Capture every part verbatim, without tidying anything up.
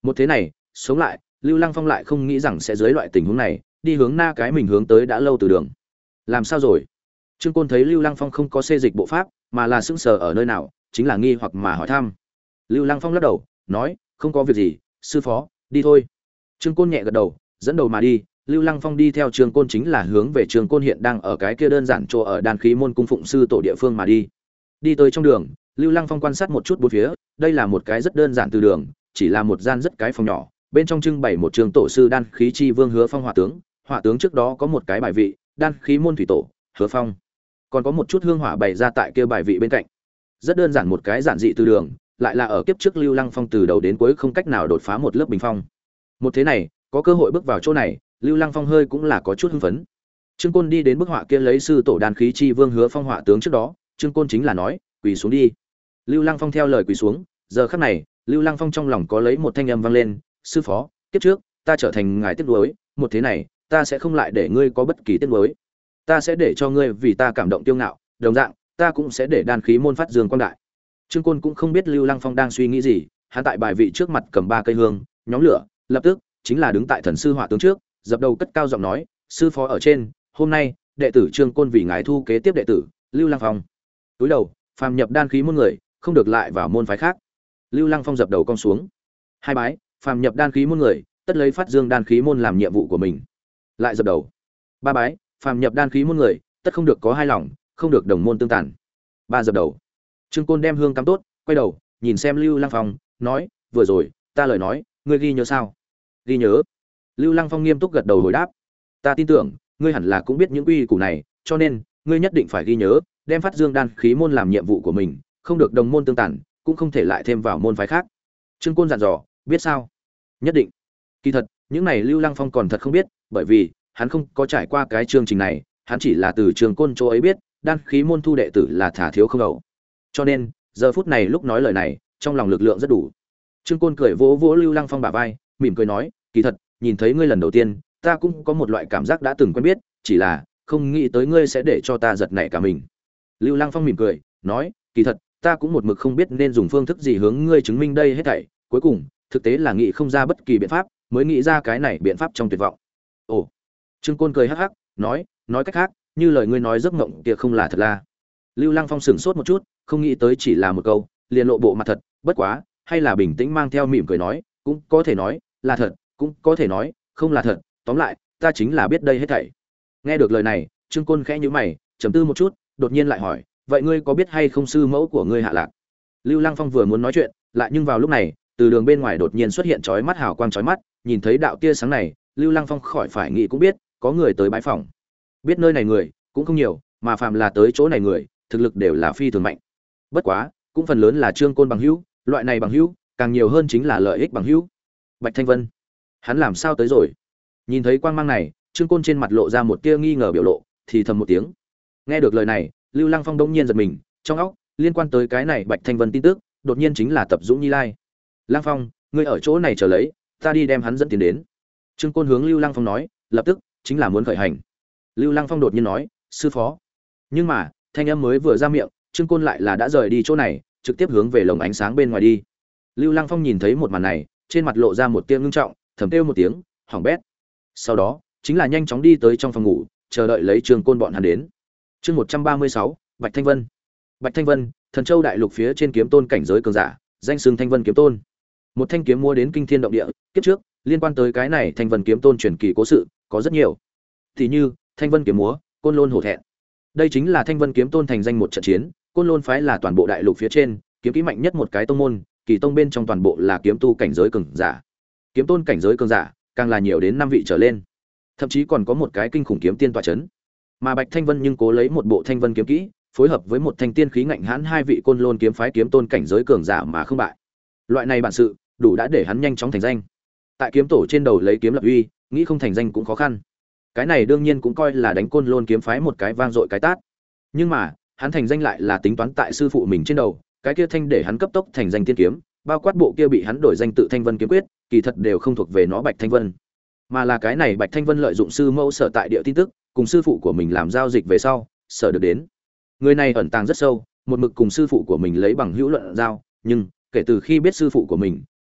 Một thế này sống lại, Lưu Lăng Phong lại không nghĩ rằng sẽ dưới loại tình huống này đi hướng na cái mình hướng tới đã lâu từ đường. Làm sao rồi? Trương Côn thấy Lưu Lăng Phong không có xê dịch bộ pháp, mà là sững sờ ở nơi nào, chính là nghi hoặc mà hỏi thăm. Lưu Lăng Phong lắc đầu, nói, không có việc gì, sư phó, đi thôi. Trương Côn nhẹ gật đầu, dẫn đầu mà đi. Lưu Lăng Phong đi theo Trương Côn chính là hướng về Trương Côn hiện đang ở cái kia đơn giản chỗ ở Đan Khí môn cung phụng sư tổ địa phương mà đi. Đi tới trong đường, Lưu Lăng Phong quan sát một chút bốn phía, đây là một cái rất đơn giản từ đường, chỉ là một gian rất cái phòng nhỏ, bên trong trưng bày một trường tổ sư Đan Khí chi vương Hứa Phong hỏa tướng, hỏa tướng trước đó có một cái bài vị, Đan Khí môn thủy tổ, Hứa Phong. Còn có một chút hương hỏa bày ra tại kia bài vị bên cạnh. Rất đơn giản một cái giản dị từ đường, lại là ở kiếp trước Lưu Lăng Phong từ đầu đến cuối không cách nào đột phá một lớp bình phong. Một thế này, có cơ hội bước vào chỗ này, Lưu Lăng Phong hơi cũng là có chút hưng phấn. Trương Côn đi đến bức họa kia lấy sư tổ Đan Khí chi vương Hứa Phong họa tướng trước đó, Trương Côn chính là nói, quỳ xuống đi. Lưu Lăng Phong theo lời quỳ xuống, giờ khắc này, Lưu Lăng Phong trong lòng có lấy một thanh âm vang lên, sư phó, kiếp trước, ta trở thành ngài tiếc nuối, một thế này, ta sẽ không lại để ngươi có bất kỳ tiếc nuối. Ta sẽ để cho ngươi vì ta cảm động tiêu ngạo, đồng dạng, ta cũng sẽ để Đan Khí môn phát dương quang đại. Trương Côn cũng không biết Lưu Lăng Phong đang suy nghĩ gì, hắn tại bài vị trước mặt cầm ba cây hương, nhóm lửa, lập tức chính là đứng tại thần sư họa tướng trước, dập đầu cất cao giọng nói, sư phó ở trên, hôm nay, đệ tử Trương Côn vì ngài thu kế tiếp đệ tử, Lưu Lăng Phong. Túi đầu, phàm nhập Đan Khí môn người, không được lại vào môn phái khác. Lưu Lăng Phong dập đầu cong xuống. Hai bái, phàm nhập Đan Khí môn người, tất lấy phát dương Đan Khí môn làm nhiệm vụ của mình. Lại dập đầu. Ba bái, phàm nhập Đan Khí môn người, tất không được có hai lòng, không được đồng môn tương tàn. Ba dập đầu. Trương Côn đem hương cắm tốt, quay đầu, nhìn xem Lưu Lăng Phong, nói, vừa rồi, ta lời nói, ngươi ghi nhớ sao? Ghi nhớ. Lưu Lăng Phong nghiêm túc gật đầu hồi đáp. Ta tin tưởng, ngươi hẳn là cũng biết những quy củ này, cho nên, ngươi nhất định phải ghi nhớ, đem phát dương Đan Khí môn làm nhiệm vụ của mình, không được đồng môn tương tàn, cũng không thể lại thêm vào môn phái khác. Trương Côn dặn dò, biết sao? Nhất định. Kỳ thật, những này Lưu Lăng Phong còn thật không biết, bởi vì hắn không có trải qua cái chương trình này, hắn chỉ là từ Trương Côn chỗ ấy biết, Đan Khí môn thu đệ tử là thả thiếu không đầu. Cho nên, giờ phút này lúc nói lời này, trong lòng lực lượng rất đủ. Trương Côn cười vỗ vỗ Lưu Lăng Phong bả vai, mỉm cười nói, kỳ thật, nhìn thấy ngươi lần đầu tiên, ta cũng có một loại cảm giác đã từng quen biết, chỉ là không nghĩ tới ngươi sẽ để cho ta giật nảy cả mình. Lưu Lăng Phong mỉm cười, nói, kỳ thật, ta cũng một mực không biết nên dùng phương thức gì hướng ngươi chứng minh đây hết thảy, cuối cùng, thực tế là nghĩ không ra bất kỳ biện pháp, mới nghĩ ra cái này biện pháp trong tuyệt vọng. Ồ. Trương Côn cười hắc hắc, nói, nói cách khác, như lời ngươi nói giấc mộng kia không là thật là. Lưu Lăng Phong sững sốt một chút, không nghĩ tới chỉ là một câu, liền lộ bộ mặt thật, bất quá, hay là bình tĩnh mang theo mỉm cười nói, cũng có thể nói là thật, cũng có thể nói không là thật, tóm lại, ta chính là biết đây hết thảy. Nghe được lời này, Trương Côn khẽ nhíu mày, trầm tư một chút, đột nhiên lại hỏi, vậy ngươi có biết hay không sư mẫu của ngươi hạ lạc? Lưu Lăng Phong vừa muốn nói chuyện, lại nhưng vào lúc này, từ đường bên ngoài đột nhiên xuất hiện chói mắt hào quang chói mắt, nhìn thấy đạo tia sáng này, Lưu Lăng Phong khỏi phải nghĩ cũng biết, có người tới bái phỏng. Biết nơi này người cũng không nhiều, mà phàm là tới chỗ này người, thực lực đều là phi thường mạnh. Bất quá, cũng phần lớn là Trương Côn bằng hữu, loại này bằng hữu, càng nhiều hơn chính là lợi ích bằng hữu. Bạch Thanh Vân, hắn làm sao tới rồi? Nhìn thấy quang mang này, Trương Côn trên mặt lộ ra một tia nghi ngờ biểu lộ, thì thầm một tiếng. Nghe được lời này, Lưu Lăng Phong đông nhiên giật mình, trong óc liên quan tới cái này Bạch Thanh Vân tin tức, đột nhiên chính là Tập Dũng Nhi Lai. Lăng Phong, ngươi ở chỗ này chờ lấy, ta đi đem hắn dẫn tiến đến. Trương Côn hướng Lưu Lăng Phong nói, lập tức chính là muốn khởi hành. Lưu Lăng Phong đột nhiên nói, sư phó. Nhưng mà, thanh âm mới vừa ra miệng, Trương Côn lại là đã rời đi chỗ này, trực tiếp hướng về lồng ánh sáng bên ngoài đi. Lưu Lăng Phong nhìn thấy một màn này, trên mặt lộ ra một tia ngưng trọng, thầm kêu một tiếng, hỏng bét. Sau đó, chính là nhanh chóng đi tới trong phòng ngủ, chờ đợi lấy Trương Côn bọn hắn đến. Chương một trăm ba mươi sáu, Bạch Thanh Vân. Bạch Thanh Vân, Thần Châu đại lục phía trên kiếm tôn cảnh giới cường giả, danh xưng Thanh Vân kiếm tôn. Một thanh kiếm mua đến kinh thiên động địa, kiếp trước, liên quan tới cái này Thanh Vân kiếm tôn truyền kỳ cố sự, có rất nhiều. Thì như, Thanh Vân kiếm múa, Côn Lôn hổ thẹn. Đây chính là Thanh Vân kiếm tôn thành danh một trận chiến, Côn Lôn phái là toàn bộ đại lục phía trên, kiếm kỹ mạnh nhất một cái tông môn, kỳ tông bên trong toàn bộ là kiếm tu cảnh giới cường giả. Kiếm tôn cảnh giới cường giả, càng là nhiều đến năm vị trở lên. Thậm chí còn có một cái kinh khủng kiếm tiên tọa chấn. Mà Bạch Thanh Vân nhưng cố lấy một bộ Thanh Vân kiếm kỹ, phối hợp với một thanh tiên khí ngạnh hãn hai vị Côn Lôn kiếm phái kiếm tôn cảnh giới cường giả mà không bại. Loại này bản sự, đủ đã để hắn nhanh chóng thành danh. Tại kiếm tổ trên đầu lấy kiếm lập uy, nghĩ không thành danh cũng khó khăn. Cái này đương nhiên cũng coi là đánh Côn Lôn kiếm phái một cái vang dội cái tát. Nhưng mà, hắn thành danh lại là tính toán tại sư phụ mình trên đầu, cái kia thanh để hắn cấp tốc thành danh tiên kiếm, bao quát bộ kia bị hắn đổi danh tự Thanh Vân kiếm quyết, kỳ thật đều không thuộc về nó Bạch Thanh Vân, mà là cái này Bạch Thanh Vân lợi dụng sư mẫu sở tại địa tin tức, cùng sư phụ của mình làm giao dịch về sau, sở được đến. Người này ẩn tàng rất sâu, một mực cùng sư phụ của mình lấy bằng hữu luận giao, nhưng kể từ khi biết sư phụ của mình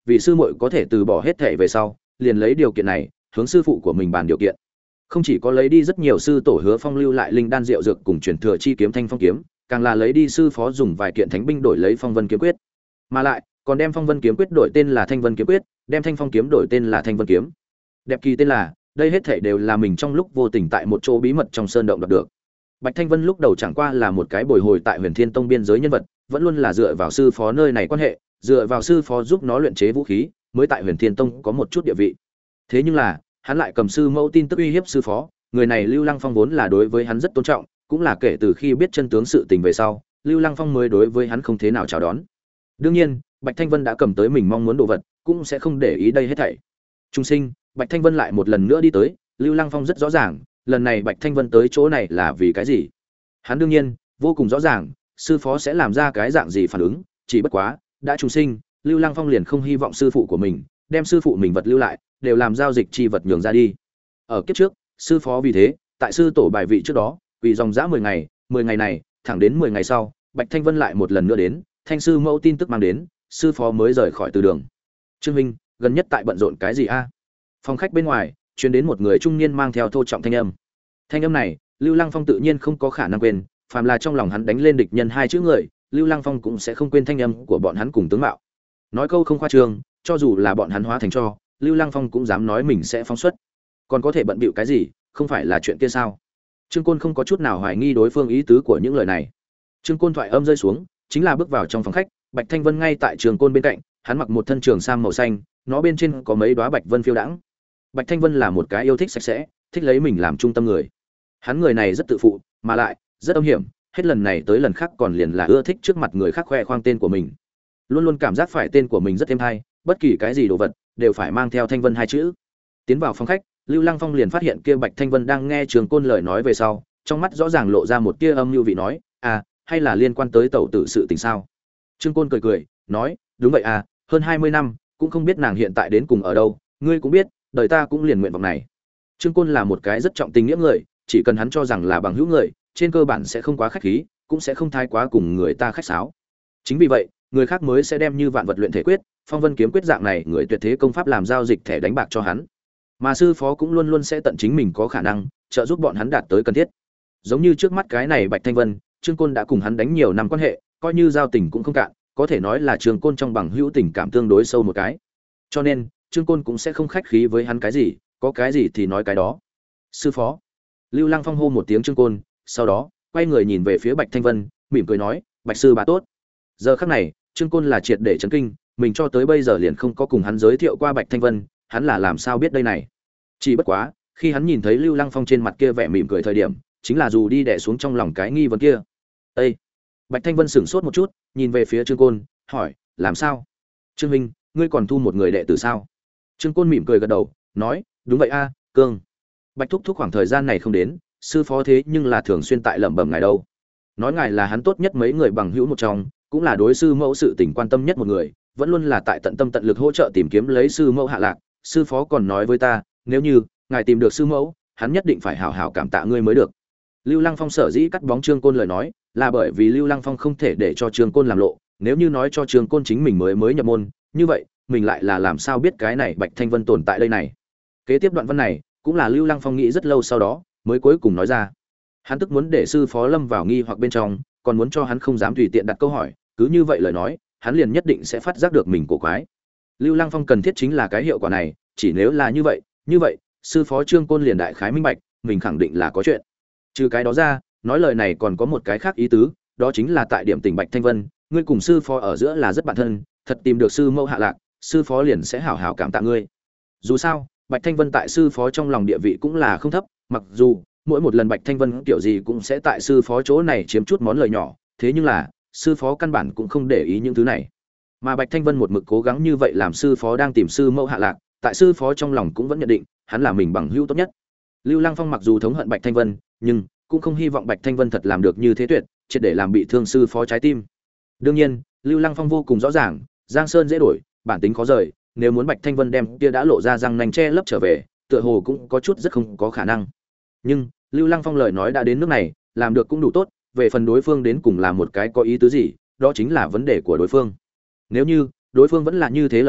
vị sư muội có thể từ bỏ hết thể về sau liền lấy điều kiện này hướng sư phụ của mình bàn điều kiện. Không chỉ có lấy đi rất nhiều sư tổ Hứa Phong lưu lại linh đan rượu dược cùng truyền thừa chi kiếm Thanh Phong kiếm, càng là lấy đi sư phó dùng vài kiện thánh binh đổi lấy Phong Vân kiếm quyết, mà lại còn đem Phong Vân kiếm quyết đổi tên là Thanh Vân kiếm quyết, đem Thanh Phong kiếm đổi tên là Thanh Vân kiếm. Đẹp kỳ tên là, đây hết thảy đều là mình trong lúc vô tình tại một chỗ bí mật trong sơn động đoạt được. Bạch Thanh Vân lúc đầu chẳng qua là một cái bồi hồi tại Huyền Thiên Tông biên giới nhân vật, vẫn luôn là dựa vào sư phó nơi này quan hệ, dựa vào sư phó giúp nó luyện chế vũ khí, mới tại Huyền Thiên Tông có một chút địa vị. Thế nhưng là, hắn lại cầm sư mẫu tin tức uy hiếp sư phó, người này Lưu Lăng Phong vốn là đối với hắn rất tôn trọng, cũng là kể từ khi biết chân tướng sự tình về sau, Lưu Lăng Phong mới đối với hắn không thế nào chào đón. Đương nhiên, Bạch Thanh Vân đã cầm tới mình mong muốn đồ vật, cũng sẽ không để ý đây hết thảy. Trung sinh, Bạch Thanh Vân lại một lần nữa đi tới, Lưu Lăng Phong rất rõ ràng, lần này Bạch Thanh Vân tới chỗ này là vì cái gì. Hắn đương nhiên vô cùng rõ ràng, sư phó sẽ làm ra cái dạng gì phản ứng, chỉ bất quá, đã trung sinh, Lưu Lăng Phong liền không hy vọng sư phụ của mình đem sư phụ mình vật lưu lại, đều làm giao dịch chi vật nhường ra đi. Ở kiếp trước, sư phó vì thế, tại sư tổ bài vị trước đó, vì dòng dã mười ngày, mười ngày này, thẳng đến mười ngày sau, Bạch Thanh Vân lại một lần nữa đến, thanh sư mẫu tin tức mang đến, sư phó mới rời khỏi từ đường. Trương Minh, gần nhất tại bận rộn cái gì a? Phòng khách bên ngoài, truyền đến một người trung niên mang theo thô trọng thanh âm. Thanh âm này, Lưu Lăng Phong tự nhiên không có khả năng quên, phàm là trong lòng hắn đánh lên địch nhân hai chữ người, Lưu Lăng Phong cũng sẽ không quên thanh âm của bọn hắn cùng tướng mạo. Nói câu không khoa trương, cho dù là bọn hắn hóa thành cho, Lưu Lăng Phong cũng dám nói mình sẽ phóng xuất. Còn có thể bận bịu cái gì, không phải là chuyện kia sao? Trương Côn không có chút nào hoài nghi đối phương ý tứ của những lời này. Trương Côn thoại âm rơi xuống, chính là bước vào trong phòng khách, Bạch Thanh Vân ngay tại Trương Côn bên cạnh, hắn mặc một thân trường sam màu xanh, nó bên trên có mấy đóa bạch vân phiêu đãng. Bạch Thanh Vân là một cái yêu thích sạch sẽ, thích lấy mình làm trung tâm người. Hắn người này rất tự phụ, mà lại rất âm hiểm, hết lần này tới lần khác còn liền là ưa thích trước mặt người khác khoe khoang tên của mình. Luôn luôn cảm giác phải tên của mình rất êm hay, bất kỳ cái gì đồ vật đều phải mang theo Thanh Vân hai chữ. Tiến vào phòng khách, Lưu Lăng Phong liền phát hiện kia Bạch Thanh Vân đang nghe Trường Côn lời nói về sau, trong mắt rõ ràng lộ ra một tia âm nhu vị nói, "À, hay là liên quan tới tẩu tử sự tình sao?" Trương Côn cười cười, nói, "Đúng vậy à, hơn hai mươi năm, cũng không biết nàng hiện tại đến cùng ở đâu, ngươi cũng biết, đời ta cũng liền nguyện vọng này." Trương Côn là một cái rất trọng tình nghĩa người, chỉ cần hắn cho rằng là bằng hữu người, trên cơ bản sẽ không quá khách khí, cũng sẽ không thái quá cùng người ta khách sáo. Chính vì vậy, người khác mới sẽ đem như vạn vật luyện thể quyết, phong vân kiếm quyết dạng này người tuyệt thế công pháp làm giao dịch thẻ đánh bạc cho hắn. Mà sư phó cũng luôn luôn sẽ tận chính mình có khả năng trợ giúp bọn hắn đạt tới cần thiết. Giống như trước mắt cái này Bạch Thanh Vân, Trương Côn đã cùng hắn đánh nhiều năm quan hệ, coi như giao tình cũng không cạn, có thể nói là Trương Côn trong bằng hữu tình cảm tương đối sâu một cái. Cho nên, Trương Côn cũng sẽ không khách khí với hắn cái gì, có cái gì thì nói cái đó. Sư phó. Lưu Lăng Phong hô một tiếng Trương Côn, sau đó quay người nhìn về phía Bạch Thanh Vân, mỉm cười nói, "Bạch sư bà tốt." Giờ khắc này, Trương Côn là triệt để chấn kinh, mình cho tới bây giờ liền không có cùng hắn giới thiệu qua Bạch Thanh Vân, hắn là làm sao biết đây này? Chỉ bất quá, khi hắn nhìn thấy Lưu Lăng Phong trên mặt kia vẻ mỉm cười thời điểm, chính là dù đi đè xuống trong lòng cái nghi vấn kia. "Ê." Bạch Thanh Vân sững sốt một chút, nhìn về phía Trương Côn, hỏi, "Làm sao? Trương huynh, ngươi còn thu một người đệ tử sao?" Trương Côn mỉm cười gật đầu, nói, "Đúng vậy a, Cương." Bạch thúc thúc khoảng thời gian này không đến, sư phó thế nhưng là thường xuyên tại lẩm bẩm ngài đâu. Nói ngài là hắn tốt nhất mấy người bằng hữu một trong, cũng là đối sư mẫu sự tình quan tâm nhất một người, vẫn luôn là tại tận tâm tận lực hỗ trợ tìm kiếm lấy sư mẫu hạ lạc. Sư phó còn nói với ta, nếu như ngài tìm được sư mẫu, hắn nhất định phải hảo hảo cảm tạ ngươi mới được. Lưu Lăng Phong sở dĩ cắt bóng Trương Côn lời nói, là bởi vì Lưu Lăng Phong không thể để cho Trương Côn làm lộ, nếu như nói cho Trương Côn chính mình mới mới nhập môn, như vậy, mình lại là làm sao biết cái này Bạch Thanh Vân tồn tại đây này. Kế tiếp đoạn văn này, cũng là Lưu Lăng Phong nghĩ rất lâu sau đó, mới cuối cùng nói ra. Hắn tức muốn để sư phó lâm vào nghi hoặc bên trong, còn muốn cho hắn không dám tùy tiện đặt câu hỏi, cứ như vậy lời nói, hắn liền nhất định sẽ phát giác được mình cổ quái. Lưu Lăng Phong cần thiết chính là cái hiệu quả này, chỉ nếu là như vậy, như vậy, sư phó Trương Côn liền đại khái minh bạch, mình khẳng định là có chuyện. Trừ cái đó ra, nói lời này còn có một cái khác ý tứ, đó chính là tại điểm tình Bạch Thanh Vân, ngươi cùng sư phó ở giữa là rất bạn thân, thật tìm được sư mẫu hạ lạc, sư phó liền sẽ hảo hảo cảm tạ ngươi. Dù sao, Bạch Thanh Vân tại sư phó trong lòng địa vị cũng là không thấp, mặc dù mỗi một lần Bạch Thanh Vân kiểu gì cũng sẽ tại sư phó chỗ này chiếm chút món lời nhỏ, thế nhưng là sư phó căn bản cũng không để ý những thứ này. Mà Bạch Thanh Vân một mực cố gắng như vậy làm sư phó đang tìm sư mẫu hạ lạc, tại sư phó trong lòng cũng vẫn nhận định, hắn là mình bằng hữu tốt nhất. Lưu Lăng Phong mặc dù thống hận Bạch Thanh Vân, nhưng cũng không hy vọng Bạch Thanh Vân thật làm được như thế tuyệt, triệt để làm bị thương sư phó trái tim. Đương nhiên, Lưu Lăng Phong vô cùng rõ ràng, Giang Sơn dễ đổi, bản tính khó rời, nếu muốn Bạch Thanh Vân đem kia đã lộ ra răng nanh che lấp trở về, tựa hồ cũng có chút rất không có khả năng. Nhưng, Lưu Lăng Phong lời nói đã đến nước này, làm được cũng đủ tốt, về phần đối phương đến cùng là một cái có ý tứ gì, đó chính là vấn đề của đối phương. Nếu như đối phương vẫn là như thế lời nói,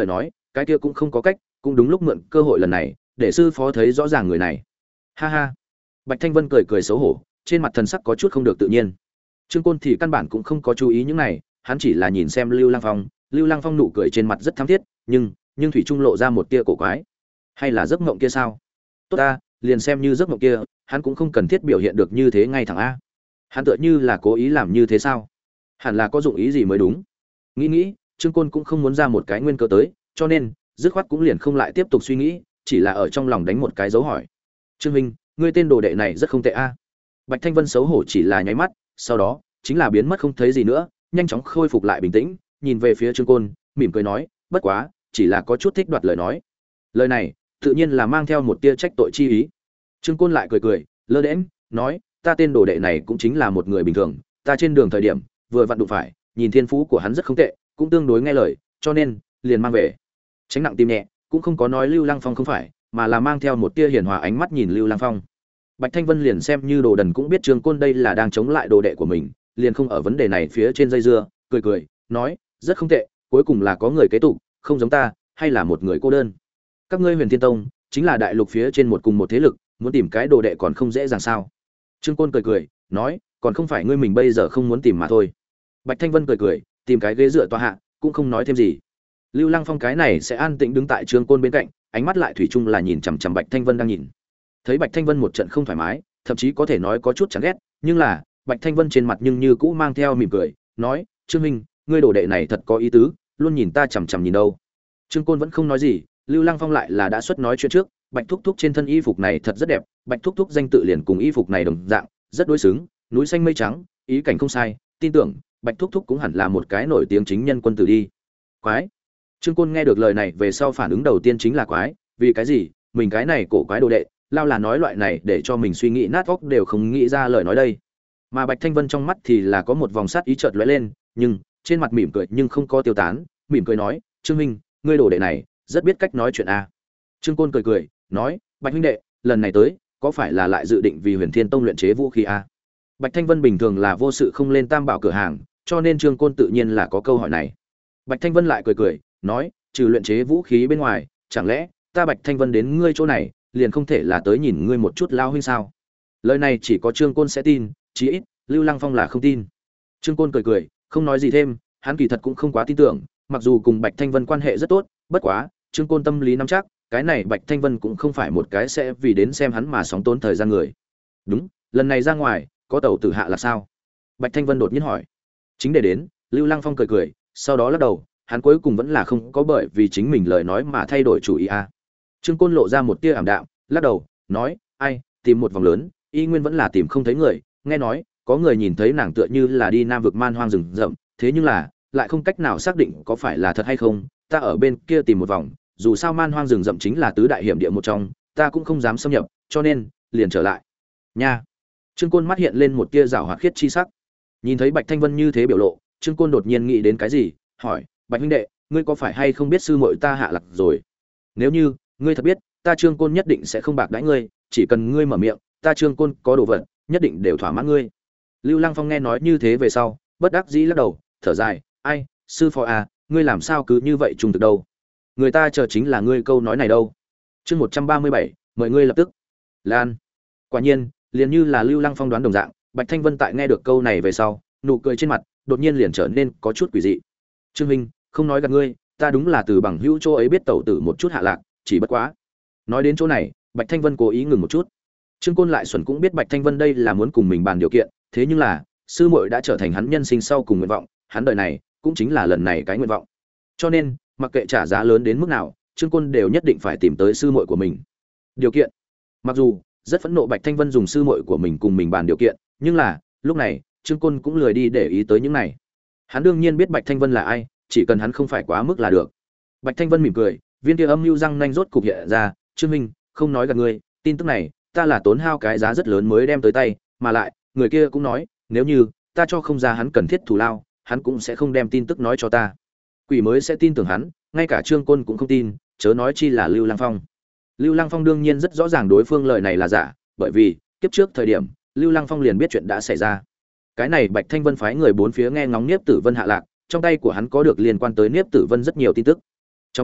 cái kia cũng không có cách, cũng đúng lúc mượn cơ hội lần này để sư phó thấy rõ ràng người này. Ha ha. Bạch Thanh Vân cười cười xấu hổ, trên mặt thần sắc có chút không được tự nhiên. Trương Côn thì căn bản cũng không có chú ý những này, hắn chỉ là nhìn xem Lưu Lăng Phong, Lưu Lăng Phong nụ cười trên mặt rất thắm thiết, nhưng nhưng thủy trung lộ ra một tia cổ quái. Hay là giấc mộng kia sao? Tốt ta, liền xem như giấc mộng kia, hắn cũng không cần thiết biểu hiện được như thế ngay thẳng a. Hắn tựa như là cố ý làm như thế sao? Hẳn là có dụng ý gì mới đúng. Nghĩ nghĩ, Trương Côn cũng không muốn ra một cái nguyên cớ tới, cho nên dứt khoát cũng liền không lại tiếp tục suy nghĩ, chỉ là ở trong lòng đánh một cái dấu hỏi. Trương Minh, ngươi tên đồ đệ này rất không tệ a. Bạch Thanh Vân xấu hổ chỉ là nháy mắt, sau đó chính là biến mất không thấy gì nữa, nhanh chóng khôi phục lại bình tĩnh, nhìn về phía Trương Côn, mỉm cười nói, bất quá, chỉ là có chút thích đoạt lời nói. Lời này, tự nhiên là mang theo một tia trách tội chi ý. Trương Côn lại cười cười, lơ đễnh, nói, ta tên đồ đệ này cũng chính là một người bình thường, ta trên đường thời điểm, vừa vặn đụng phải, nhìn thiên phú của hắn rất không tệ, cũng tương đối nghe lời, cho nên liền mang về. Tránh nặng tim nhẹ, cũng không có nói Lưu Lăng Phong không phải, mà là mang theo một tia hiền hòa ánh mắt nhìn Lưu Lăng Phong. Bạch Thanh Vân liền xem như đồ đần cũng biết Trương Côn đây là đang chống lại đồ đệ của mình, liền không ở vấn đề này phía trên dây dưa, cười cười, nói, rất không tệ, cuối cùng là có người kế tục, không giống ta, hay là một người cô đơn. Các ngươi Huyền Thiên Tông chính là đại lục phía trên một cùng một thế lực, muốn tìm cái đồ đệ còn không dễ dàng sao? Trương Côn cười cười, nói, còn không phải ngươi mình bây giờ không muốn tìm mà thôi. Bạch Thanh Vân cười cười, tìm cái ghế dựa tọa hạ, cũng không nói thêm gì. Lưu Lăng Phong cái này sẽ an tĩnh đứng tại Trương Côn bên cạnh, ánh mắt lại thủy chung là nhìn chằm chằm Bạch Thanh Vân đang nhìn. Thấy Bạch Thanh Vân một trận không thoải mái, thậm chí có thể nói có chút chán ghét, nhưng là Bạch Thanh Vân trên mặt nhưng như cũ mang theo mỉm cười, nói, Trương Minh, ngươi đồ đệ này thật có ý tứ, luôn nhìn ta chằm chằm nhìn đâu. Trương Côn vẫn không nói gì, Lưu Lăng Phong lại là đã xuất nói chuyện trước, Bạch Thúc Thúc trên thân y phục này thật rất đẹp, Bạch Thúc Thúc danh tự liền cùng y phục này đồng dạng, rất đối xứng, núi xanh mây trắng, ý cảnh không sai, tin tưởng Bạch Thúc Thúc cũng hẳn là một cái nổi tiếng chính nhân quân tử đi. Quái. Trương Côn nghe được lời này về sau phản ứng đầu tiên chính là quái, vì cái gì? Mình cái này cổ quái đồ đệ, lao là nói loại này để cho mình suy nghĩ nát óc đều không nghĩ ra lời nói đây. Mà Bạch Thanh Vân trong mắt thì là có một vòng sát ý chợt lóe lên, nhưng trên mặt mỉm cười nhưng không có tiêu tán, mỉm cười nói, Trương Minh, ngươi đồ đệ này rất biết cách nói chuyện a. À. Trương Côn cười cười, nói, Bạch huynh đệ, lần này tới, có phải là lại dự định vì Huyền Thiên Tông luyện chế vũ khí a? À? Bạch Thanh Vân bình thường là vô sự không lên tam bảo cửa hàng, cho nên Trương Côn tự nhiên là có câu hỏi này. Bạch Thanh Vân lại cười cười, nói, trừ luyện chế vũ khí bên ngoài, chẳng lẽ ta Bạch Thanh Vân đến ngươi chỗ này, liền không thể là tới nhìn ngươi một chút lao huynh sao? Lời này chỉ có Trương Côn sẽ tin, chí ít Lưu Lăng Phong là không tin. Trương Côn cười cười, không nói gì thêm, hắn kỳ thật cũng không quá tin tưởng, mặc dù cùng Bạch Thanh Vân quan hệ rất tốt, bất quá, Trương Côn tâm lý nắm chắc, cái này Bạch Thanh Vân cũng không phải một cái sẽ vì đến xem hắn mà sóng tốn thời gian người. Đúng, lần này ra ngoài, có tàu tử hạ là sao? Bạch Thanh Vân đột nhiên hỏi. Chính để đến, Lưu Lăng Phong cười cười, sau đó lắc đầu, hắn cuối cùng vẫn là không có bởi vì chính mình lời nói mà thay đổi chủ ý a. À. Trương Côn lộ ra một tia ảm đạm, lắc đầu, nói, ai, tìm một vòng lớn, y nguyên vẫn là tìm không thấy người, nghe nói, có người nhìn thấy nàng tựa như là đi Nam vực man hoang rừng rậm, thế nhưng là, lại không cách nào xác định có phải là thật hay không, ta ở bên kia tìm một vòng, dù sao man hoang rừng rậm chính là tứ đại hiểm địa một trong, ta cũng không dám xâm nhập, cho nên, liền trở lại. Nha. Trương Côn mắt hiện lên một tia giảo hoạt khiết chi sắc. Nhìn thấy Bạch Thanh Vân như thế biểu lộ, Trương Côn đột nhiên nghĩ đến cái gì, hỏi, Bạch huynh đệ, ngươi có phải hay không biết sư muội ta hạ lạc rồi? Nếu như ngươi thật biết, ta Trương Côn nhất định sẽ không bạc đãi ngươi, chỉ cần ngươi mở miệng, ta Trương Côn có đồ vật, nhất định đều thỏa mãn ngươi. Lưu Lăng Phong nghe nói như thế về sau, bất đắc dĩ lắc đầu, thở dài, ai, sư phó à, ngươi làm sao cứ như vậy trùng thực đâu? Người ta chờ chính là ngươi câu nói này đâu. Chương một trăm ba mươi bảy, mời ngươi lập tức. Lan. Quả nhiên, liền như là Lưu Lăng Phong đoán đồng dạng, Bạch Thanh Vân tại nghe được câu này về sau, nụ cười trên mặt đột nhiên liền trở nên có chút quỷ dị. Trương Minh, không nói gạt ngươi, ta đúng là từ bằng hữu chỗ ấy biết tẩu tử một chút hạ lạc, chỉ bất quá. Nói đến chỗ này, Bạch Thanh Vân cố ý ngừng một chút. Trương Côn lại xuẩn cũng biết Bạch Thanh Vân đây là muốn cùng mình bàn điều kiện, thế nhưng là, sư muội đã trở thành hắn nhân sinh sau cùng nguyện vọng, hắn đời này cũng chính là lần này cái nguyện vọng. Cho nên, mặc kệ trả giá lớn đến mức nào, Trương Côn đều nhất định phải tìm tới sư muội của mình. Điều kiện. Mặc dù rất phẫn nộ Bạch Thanh Vân dùng sư muội của mình cùng mình bàn điều kiện, nhưng là, lúc này, Trương Côn cũng lười đi để ý tới những này. Hắn đương nhiên biết Bạch Thanh Vân là ai, chỉ cần hắn không phải quá mức là được. Bạch Thanh Vân mỉm cười, viên kia âm lưu răng nanh rốt cục hiện ra, Trương Minh, không nói gạt ngươi, tin tức này, ta là tốn hao cái giá rất lớn mới đem tới tay, mà lại, người kia cũng nói, nếu như ta cho không ra hắn cần thiết thù lao, hắn cũng sẽ không đem tin tức nói cho ta. Quỷ mới sẽ tin tưởng hắn, ngay cả Trương Côn cũng không tin, chớ nói chi là Lưu Lăng Phong. Lưu Lăng Phong đương nhiên rất rõ ràng đối phương lời này là giả, bởi vì, kiếp trước thời điểm, Lưu Lăng Phong liền biết chuyện đã xảy ra. Cái này Bạch Thanh Vân phái người bốn phía nghe ngóng Niếp Tử Vân hạ lạc, trong tay của hắn có được liên quan tới Niếp Tử Vân rất nhiều tin tức. Trong đó,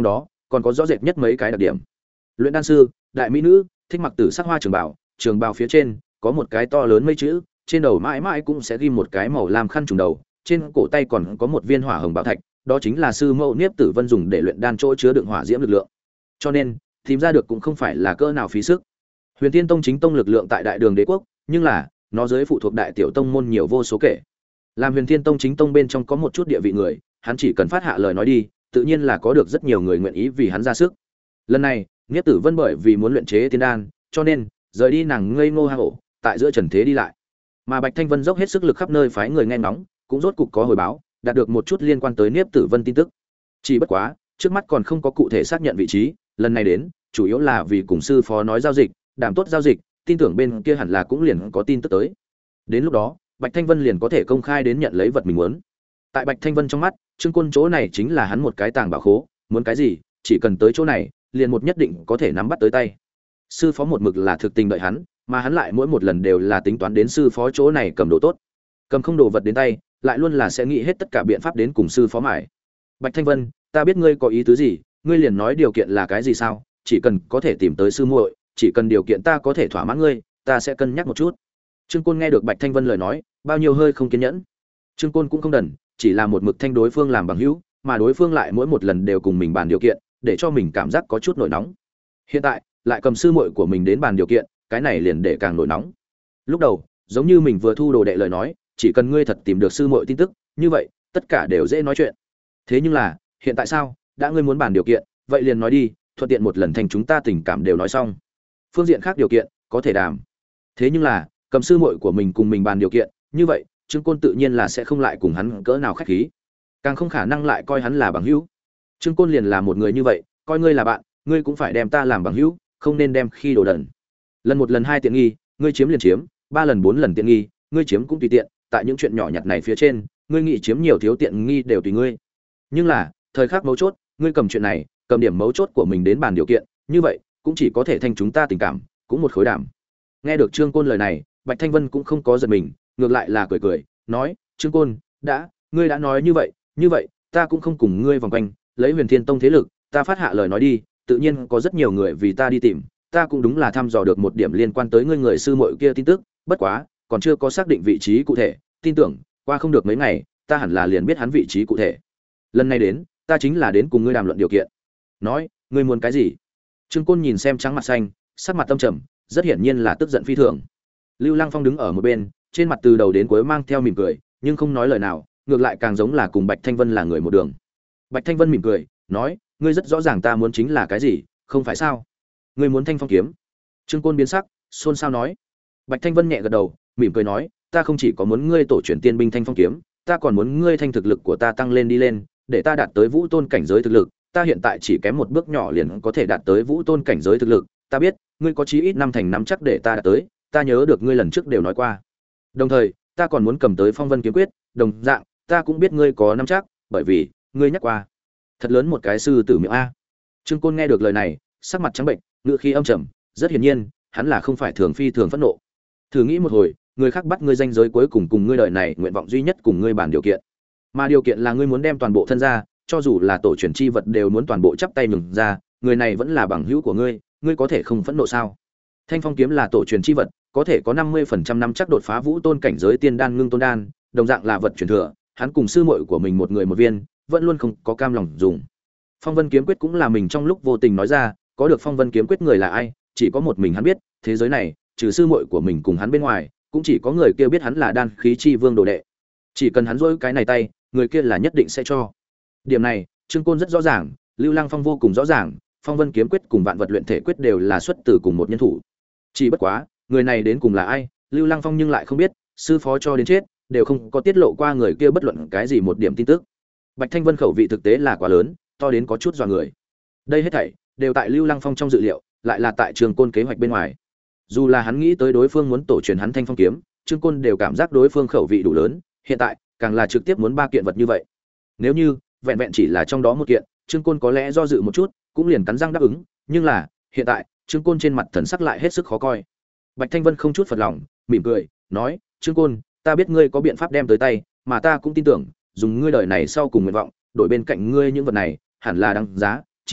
còn có rõ rệt nhất mấy cái đặc điểm. Luyện đan sư, đại mỹ nữ, thích mặc tử sắc hoa trường bào, trường bào phía trên có một cái to lớn mấy chữ, trên đầu mãi mãi cũng sẽ ghi một cái màu lam khăn trùm đầu, trên cổ tay còn có một viên hỏa hồng bảo thạch, đó chính là sư mẫu Niếp Tử Vân dùng để luyện đan chỗ chứa đựng hỏa diễm lực lượng. Cho nên, tìm ra được cũng không phải là cỡ nào phí sức. Huyền Thiên Tông chính tông lực lượng tại Đại Đường Đế quốc, nhưng là nó giới phụ thuộc đại tiểu tông môn nhiều vô số kể. Làm Huyền Thiên Tông chính tông bên trong có một chút địa vị người, hắn chỉ cần phát hạ lời nói đi, tự nhiên là có được rất nhiều người nguyện ý vì hắn ra sức. Lần này, Niếp Tử Vân bởi vì muốn luyện chế tiên đan, cho nên rời đi nàng ngây ngô hang ổ, tại giữa trần thế đi lại. Mà Bạch Thanh Vân dốc hết sức lực khắp nơi phái người nghe ngóng, cũng rốt cục có hồi báo, đạt được một chút liên quan tới Niếp Tử Vân tin tức. Chỉ bất quá, trước mắt còn không có cụ thể xác nhận vị trí, lần này đến, chủ yếu là vì cùng sư phó nói giao dịch, đảm tốt giao dịch, tin tưởng bên kia hẳn là cũng liền có tin tức tới. Đến lúc đó, Bạch Thanh Vân liền có thể công khai đến nhận lấy vật mình muốn. Tại Bạch Thanh Vân trong mắt, Trương Côn chỗ này chính là hắn một cái tàng bảo khố, muốn cái gì, chỉ cần tới chỗ này, liền một nhất định có thể nắm bắt tới tay. Sư phó một mực là thực tình đợi hắn, mà hắn lại mỗi một lần đều là tính toán đến sư phó chỗ này cầm đồ tốt. Cầm không đồ vật đến tay, lại luôn là sẽ nghĩ hết tất cả biện pháp đến cùng sư phó mải. Bạch Thanh Vân, ta biết ngươi có ý tứ gì, ngươi liền nói điều kiện là cái gì sao, chỉ cần có thể tìm tới sư muội, chỉ cần điều kiện ta có thể thỏa mãn ngươi, ta sẽ cân nhắc một chút. Trương Côn nghe được Bạch Thanh Vân lời nói, bao nhiêu hơi không kiên nhẫn. Trương Côn cũng không đần, chỉ là một mực thanh đối phương làm bằng hữu, mà đối phương lại mỗi một lần đều cùng mình bàn điều kiện, để cho mình cảm giác có chút nổi nóng. Hiện tại, lại cầm sư muội của mình đến bàn điều kiện, cái này liền để càng nổi nóng. Lúc đầu, giống như mình vừa thu đồ đệ lời nói, chỉ cần ngươi thật tìm được sư muội tin tức, như vậy, tất cả đều dễ nói chuyện. Thế nhưng là, hiện tại sao, đã ngươi muốn bàn điều kiện, vậy liền nói đi, thuận tiện một lần thành chúng ta tình cảm đều nói xong. Phương diện khác điều kiện, có thể đàm. Thế nhưng là, cầm sư muội của mình cùng mình bàn điều kiện, như vậy, Trương Côn tự nhiên là sẽ không lại cùng hắn cỡ nào khách khí, càng không khả năng lại coi hắn là bằng hữu. Trương Côn liền là một người như vậy, coi ngươi là bạn, ngươi cũng phải đem ta làm bằng hữu, không nên đem khi đồ đần. Lần một lần hai tiện nghi, ngươi chiếm liền chiếm, ba lần bốn lần tiện nghi, ngươi chiếm cũng tùy tiện, tại những chuyện nhỏ nhặt này phía trên, ngươi nghĩ chiếm nhiều thiếu tiện nghi đều tùy ngươi. Nhưng là, thời khắc mấu chốt, ngươi cầm chuyện này, cầm điểm mấu chốt của mình đến bàn điều kiện, như vậy, cũng chỉ có thể thành chúng ta tình cảm, cũng một khối đảm. Nghe được Trương Côn lời này, Bạch Thanh Vân cũng không có giật mình, ngược lại là cười cười, nói: "Trương Côn, đã, ngươi đã nói như vậy, như vậy, ta cũng không cùng ngươi vòng quanh, lấy Huyền Thiên Tông thế lực, ta phát hạ lời nói đi, tự nhiên có rất nhiều người vì ta đi tìm, ta cũng đúng là thăm dò được một điểm liên quan tới ngươi người sư muội kia tin tức, bất quá, còn chưa có xác định vị trí cụ thể, tin tưởng, qua không được mấy ngày, ta hẳn là liền biết hắn vị trí cụ thể. Lần này đến, ta chính là đến cùng ngươi đàm luận điều kiện." Nói, ngươi muốn cái gì? Trương Côn nhìn xem trắng mặt xanh, sắc mặt tâm trầm, rất hiển nhiên là tức giận phi thường. Lưu Lăng Phong đứng ở một bên, trên mặt từ đầu đến cuối mang theo mỉm cười, nhưng không nói lời nào, ngược lại càng giống là cùng Bạch Thanh Vân là người một đường. Bạch Thanh Vân mỉm cười, nói: "Ngươi rất rõ ràng ta muốn chính là cái gì, không phải sao? Ngươi muốn Thanh Phong kiếm?" Trương Côn biến sắc, xôn xao nói. Bạch Thanh Vân nhẹ gật đầu, mỉm cười nói: "Ta không chỉ có muốn ngươi tổ truyền tiên binh Thanh Phong kiếm, ta còn muốn ngươi thanh thực lực của ta tăng lên đi lên, để ta đạt tới Vũ Tôn cảnh giới thực lực, ta hiện tại chỉ kém một bước nhỏ liền có thể đạt tới Vũ Tôn cảnh giới thực lực, ta biết, ngươi có chí ít năm thành năm chắc để ta đạt tới, ta nhớ được ngươi lần trước đều nói qua. Đồng thời, ta còn muốn cầm tới Phong Vân kiếm quyết, đồng dạng, ta cũng biết ngươi có năm chắc, bởi vì, ngươi nhắc qua. Thật lớn một cái sư tử miệng a." Trương Côn nghe được lời này, sắc mặt trắng bệnh, ngữ khí âm trầm, rất hiển nhiên, hắn là không phải thường phi thường phẫn nộ. Thử nghĩ một hồi, người khác bắt ngươi danh giới cuối cùng cùng ngươi đời này nguyện vọng duy nhất cùng ngươi bàn điều kiện. Mà điều kiện là ngươi muốn đem toàn bộ thân ra, cho dù là tổ truyền chi vật đều muốn toàn bộ chắp tay mừng ra, người này vẫn là bằng hữu của ngươi, ngươi có thể không phẫn nộ sao? Thanh Phong kiếm là tổ truyền chi vật, có thể có năm mươi phần trăm năm chắc đột phá Vũ Tôn cảnh giới tiên đan ngưng tôn đan, đồng dạng là vật truyền thừa, hắn cùng sư muội của mình một người một viên, vẫn luôn không có cam lòng dùng. Phong Vân kiếm quyết cũng là mình trong lúc vô tình nói ra, có được Phong Vân kiếm quyết người là ai, chỉ có một mình hắn biết, thế giới này, trừ sư muội của mình cùng hắn bên ngoài, cũng chỉ có người kia biết hắn là đan khí chi vương đồ đệ. Chỉ cần hắn rỗi cái này tay, người kia là nhất định sẽ cho. Điểm này, Trương Côn rất rõ ràng, Lưu Lăng Phong vô cùng rõ ràng, Phong Vân kiếm quyết cùng Vạn Vật luyện thể quyết đều là xuất từ cùng một nhân thủ. Chỉ bất quá, người này đến cùng là ai, Lưu Lăng Phong nhưng lại không biết, sư phó cho đến chết đều không có tiết lộ qua người kia bất luận cái gì một điểm tin tức. Bạch Thanh Vân khẩu vị thực tế là quá lớn, to đến có chút dọa người. Đây hết thảy đều tại Lưu Lăng Phong trong dự liệu, lại là tại Trương Côn kế hoạch bên ngoài. Dù là hắn nghĩ tới đối phương muốn tổ truyền hắn Thanh Phong kiếm, Trương Côn đều cảm giác đối phương khẩu vị đủ lớn, hiện tại, càng là trực tiếp muốn ba kiện vật như vậy. Nếu như vẹn vẹn chỉ là trong đó một kiện, Trương Côn có lẽ do dự một chút, cũng liền cắn răng đáp ứng, nhưng là, hiện tại, Trương Côn trên mặt thần sắc lại hết sức khó coi. Bạch Thanh Vân không chút phật lòng, mỉm cười, nói: "Trương Côn, ta biết ngươi có biện pháp đem tới tay, mà ta cũng tin tưởng, dùng ngươi đời này sau cùng nguyện vọng, đổi bên cạnh ngươi những vật này, hẳn là đáng giá, chí ít,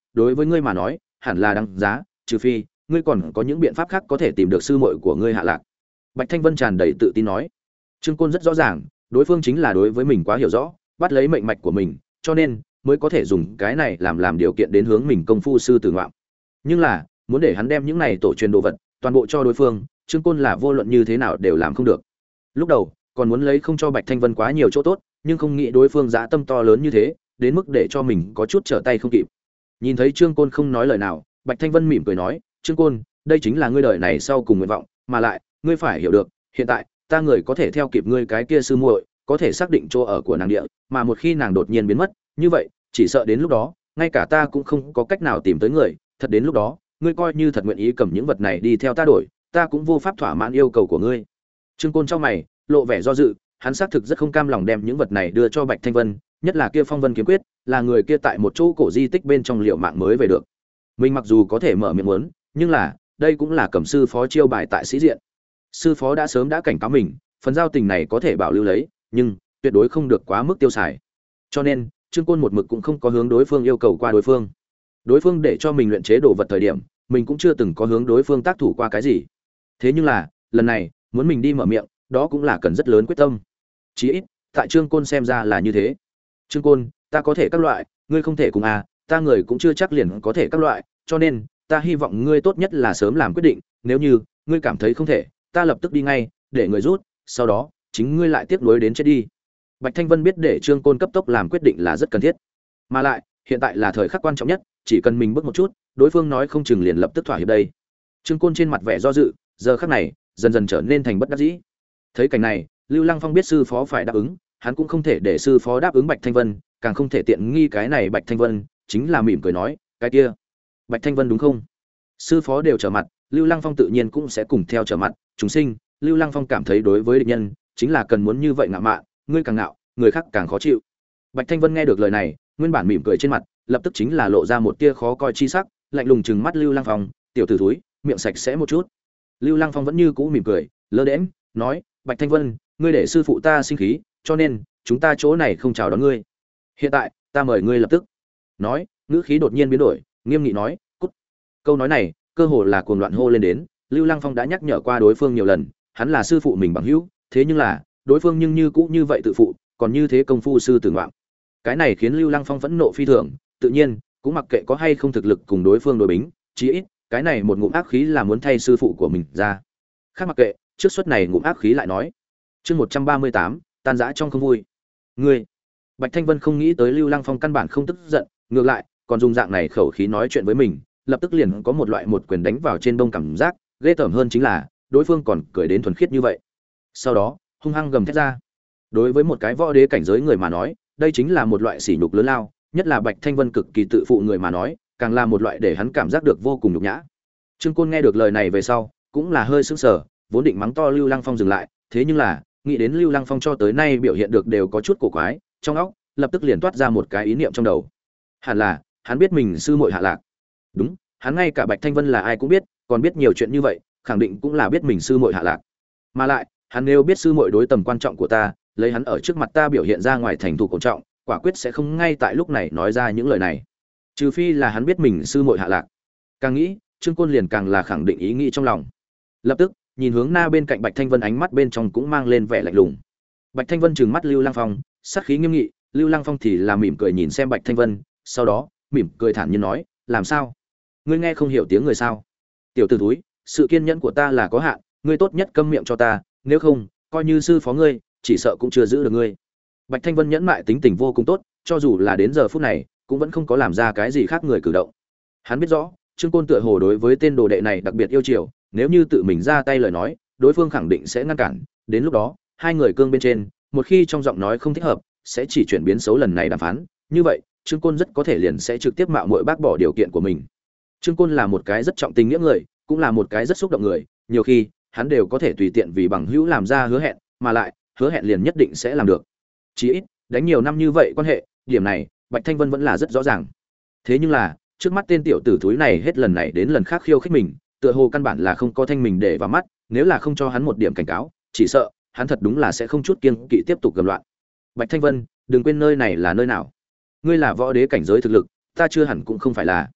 đối với ngươi mà nói hẳn là đáng giá, trừ phi ngươi còn có những biện pháp khác có thể tìm được sư muội của ngươi hạ lạc. Bạch Thanh Vân tràn đầy tự tin nói. Trương Côn rất rõ ràng, đối phương chính là đối với mình quá hiểu rõ, bắt lấy mệnh mạch của mình, cho nên mới có thể dùng cái này làm làm điều kiện đến hướng mình công phu sư tử ngoạm. Nhưng là, muốn để hắn đem những này tổ truyền đồ vật toàn bộ cho đối phương, Trương Côn là vô luận như thế nào đều làm không được. Lúc đầu, còn muốn lấy không cho Bạch Thanh Vân quá nhiều chỗ tốt, nhưng không nghĩ đối phương dã tâm to lớn như thế, đến mức để cho mình có chút trở tay không kịp. Nhìn thấy Trương Côn không nói lời nào, Bạch Thanh Vân mỉm cười nói, "Trương Côn, đây chính là ngươi đời này sau cùng nguyện vọng, mà lại, ngươi phải hiểu được, hiện tại, ta người có thể theo kịp ngươi cái kia sư muội, có thể xác định chỗ ở của nàng địa, mà một khi nàng đột nhiên biến mất, như vậy, chỉ sợ đến lúc đó, ngay cả ta cũng không có cách nào tìm tới người, thật đến lúc đó, ngươi coi như thật nguyện ý cầm những vật này đi theo ta đổi, ta cũng vô pháp thỏa mãn yêu cầu của ngươi." Trương Côn trong mày, lộ vẻ do dự, hắn xác thực rất không cam lòng đem những vật này đưa cho Bạch Thanh Vân, nhất là kia Phong Vân kiếm quyết, là người kia tại một chỗ cổ di tích bên trong liệu mạng mới về được. Mình mặc dù có thể mở miệng muốn, nhưng là, đây cũng là cẩm sư phó chiêu bài tại sĩ diện. Sư phó đã sớm đã cảnh cáo mình, phần giao tình này có thể bảo lưu lấy, nhưng tuyệt đối không được quá mức tiêu xài. Cho nên, Trương Côn một mực cũng không có hướng đối phương yêu cầu qua đối phương. Đối phương để cho mình luyện chế đồ vật thời điểm, mình cũng chưa từng có hướng đối phương tác thủ qua cái gì. Thế nhưng là, lần này, muốn mình đi mở miệng, đó cũng là cần rất lớn quyết tâm. Chí ít, tại Trương Côn xem ra là như thế. Trương Côn, ta có thể các loại, ngươi không thể cùng à, ta người cũng chưa chắc liền có thể các loại, cho nên, ta hy vọng ngươi tốt nhất là sớm làm quyết định, nếu như ngươi cảm thấy không thể, ta lập tức đi ngay, để người rút, sau đó, chính ngươi lại tiếp nối đến chết đi. Bạch Thanh Vân biết để Trương Côn cấp tốc làm quyết định là rất cần thiết. Mà lại, hiện tại là thời khắc quan trọng nhất, chỉ cần mình bước một chút, đối phương nói không chừng liền lập tức thỏa hiệp đây. Trương Côn trên mặt vẻ do dự, giờ khắc này, dần dần trở nên thành bất đắc dĩ. Thấy cảnh này, Lưu Lăng Phong biết sư phó phải đáp ứng, hắn cũng không thể để sư phó đáp ứng Bạch Thanh Vân, càng không thể tiện nghi cái này Bạch Thanh Vân, chính là mỉm cười nói, cái kia, Bạch Thanh Vân đúng không? Sư phó đều trở mặt, Lưu Lăng Phong tự nhiên cũng sẽ cùng theo trở mặt, chúng sinh, Lưu Lăng Phong cảm thấy đối với địch nhân, chính là cần muốn như vậy ngạo mạn, ngươi càng ngạo, người khác càng khó chịu. Bạch Thanh Vân nghe được lời này, nguyên bản mỉm cười trên mặt, lập tức chính là lộ ra một tia khó coi chi sắc, lạnh lùng trừng mắt Lưu Lăng Phong, tiểu tử thúi, miệng sạch sẽ một chút. Lưu Lăng Phong vẫn như cũ mỉm cười, lơ đễnh, nói, Bạch Thanh Vân, ngươi để sư phụ ta sinh khí, cho nên chúng ta chỗ này không chào đón ngươi. Hiện tại, ta mời ngươi lập tức. Nói, ngữ khí đột nhiên biến đổi, nghiêm nghị nói, cút. Câu nói này, cơ hồ là cuồng loạn hô lên đến, Lưu Lăng Phong đã nhắc nhở qua đối phương nhiều lần, hắn là sư phụ mình bằng hữu, thế nhưng là, đối phương nhưng như cũ như vậy tự phụ, còn như thế công phu sư tử ngoạm. Cái này khiến Lưu Lăng Phong phẫn nộ phi thường, tự nhiên, cũng mặc kệ có hay không thực lực cùng đối phương đối bính, chí ít, cái này một ngụm ác khí là muốn thay sư phụ của mình ra. Khác mặc kệ, trước suất này ngụm ác khí lại nói. Chương một trăm ba mươi tám, tan rã trong không vui. Ngươi. Bạch Thanh Vân không nghĩ tới Lưu Lăng Phong căn bản không tức giận, ngược lại, còn dùng dạng này khẩu khí nói chuyện với mình, lập tức liền có một loại một quyền đánh vào trên đông cảm giác, ghê tởm hơn chính là, đối phương còn cười đến thuần khiết như vậy. Sau đó, hung hăng gầm thét ra. Đối với một cái võ đế cảnh giới người mà nói, đây chính là một loại sỉ nhục lớn lao, nhất là Bạch Thanh Vân cực kỳ tự phụ người mà nói, càng là một loại để hắn cảm giác được vô cùng nhục nhã. Trương Côn nghe được lời này về sau, cũng là hơi sững sờ, vốn định mắng to Lưu Lăng Phong dừng lại, thế nhưng là, nghĩ đến Lưu Lăng Phong cho tới nay biểu hiện được đều có chút cổ quái, trong óc lập tức liền toát ra một cái ý niệm trong đầu. Hẳn là, hắn biết mình sư muội hạ lạc. Đúng, hắn ngay cả Bạch Thanh Vân là ai cũng biết, còn biết nhiều chuyện như vậy, khẳng định cũng là biết mình sư muội hạ lạc. Mà lại, hắn nếu biết sư muội đối tầm quan trọng của ta, lấy hắn ở trước mặt ta biểu hiện ra ngoài thành thục cổ trọng, quả quyết sẽ không ngay tại lúc này nói ra những lời này. Trừ phi là hắn biết mình sư muội hạ lạc. Càng nghĩ, Trương Côn liền càng là khẳng định ý nghĩ trong lòng. Lập tức, nhìn hướng na bên cạnh Bạch Thanh Vân, ánh mắt bên trong cũng mang lên vẻ lạnh lùng. Bạch Thanh Vân trừng mắt Lưu Lăng Phong, sát khí nghiêm nghị, Lưu Lăng Phong thì là mỉm cười nhìn xem Bạch Thanh Vân, sau đó, mỉm cười thản nhiên nói, làm sao? Ngươi nghe không hiểu tiếng người sao? Tiểu tử thúi, sự kiên nhẫn của ta là có hạn, ngươi tốt nhất câm miệng cho ta, nếu không, coi như sư phó ngươi, chỉ sợ cũng chưa giữ được ngươi. Bạch Thanh Vân nhẫn mại tính tình vô cùng tốt, cho dù là đến giờ phút này, cũng vẫn không có làm ra cái gì khác người cử động. Hắn biết rõ, Trương Côn tựa hồ đối với tên đồ đệ này đặc biệt yêu chiều, nếu như tự mình ra tay lời nói, đối phương khẳng định sẽ ngăn cản, đến lúc đó, hai người cương bên trên, một khi trong giọng nói không thích hợp, sẽ chỉ chuyển biến xấu lần này đàm phán, như vậy, Trương Côn rất có thể liền sẽ trực tiếp mạo muội bác bỏ điều kiện của mình. Trương Côn là một cái rất trọng tình nghĩa người, cũng là một cái rất xúc động người, nhiều khi, hắn đều có thể tùy tiện vì bằng hữu làm ra hứa hẹn, mà lại, hứa hẹn liền nhất định sẽ làm được. Chỉ ít, đánh nhiều năm như vậy quan hệ, điểm này, Bạch Thanh Vân vẫn là rất rõ ràng. Thế nhưng là, trước mắt tên tiểu tử thúi này hết lần này đến lần khác khiêu khích mình, tựa hồ căn bản là không có thanh mình để vào mắt, nếu là không cho hắn một điểm cảnh cáo, chỉ sợ hắn thật đúng là sẽ không chút kiêng kỵ tiếp tục gầm loạn. Bạch Thanh Vân, đừng quên nơi này là nơi nào. Ngươi là võ đế cảnh giới thực lực, ta chưa hẳn cũng không phải là.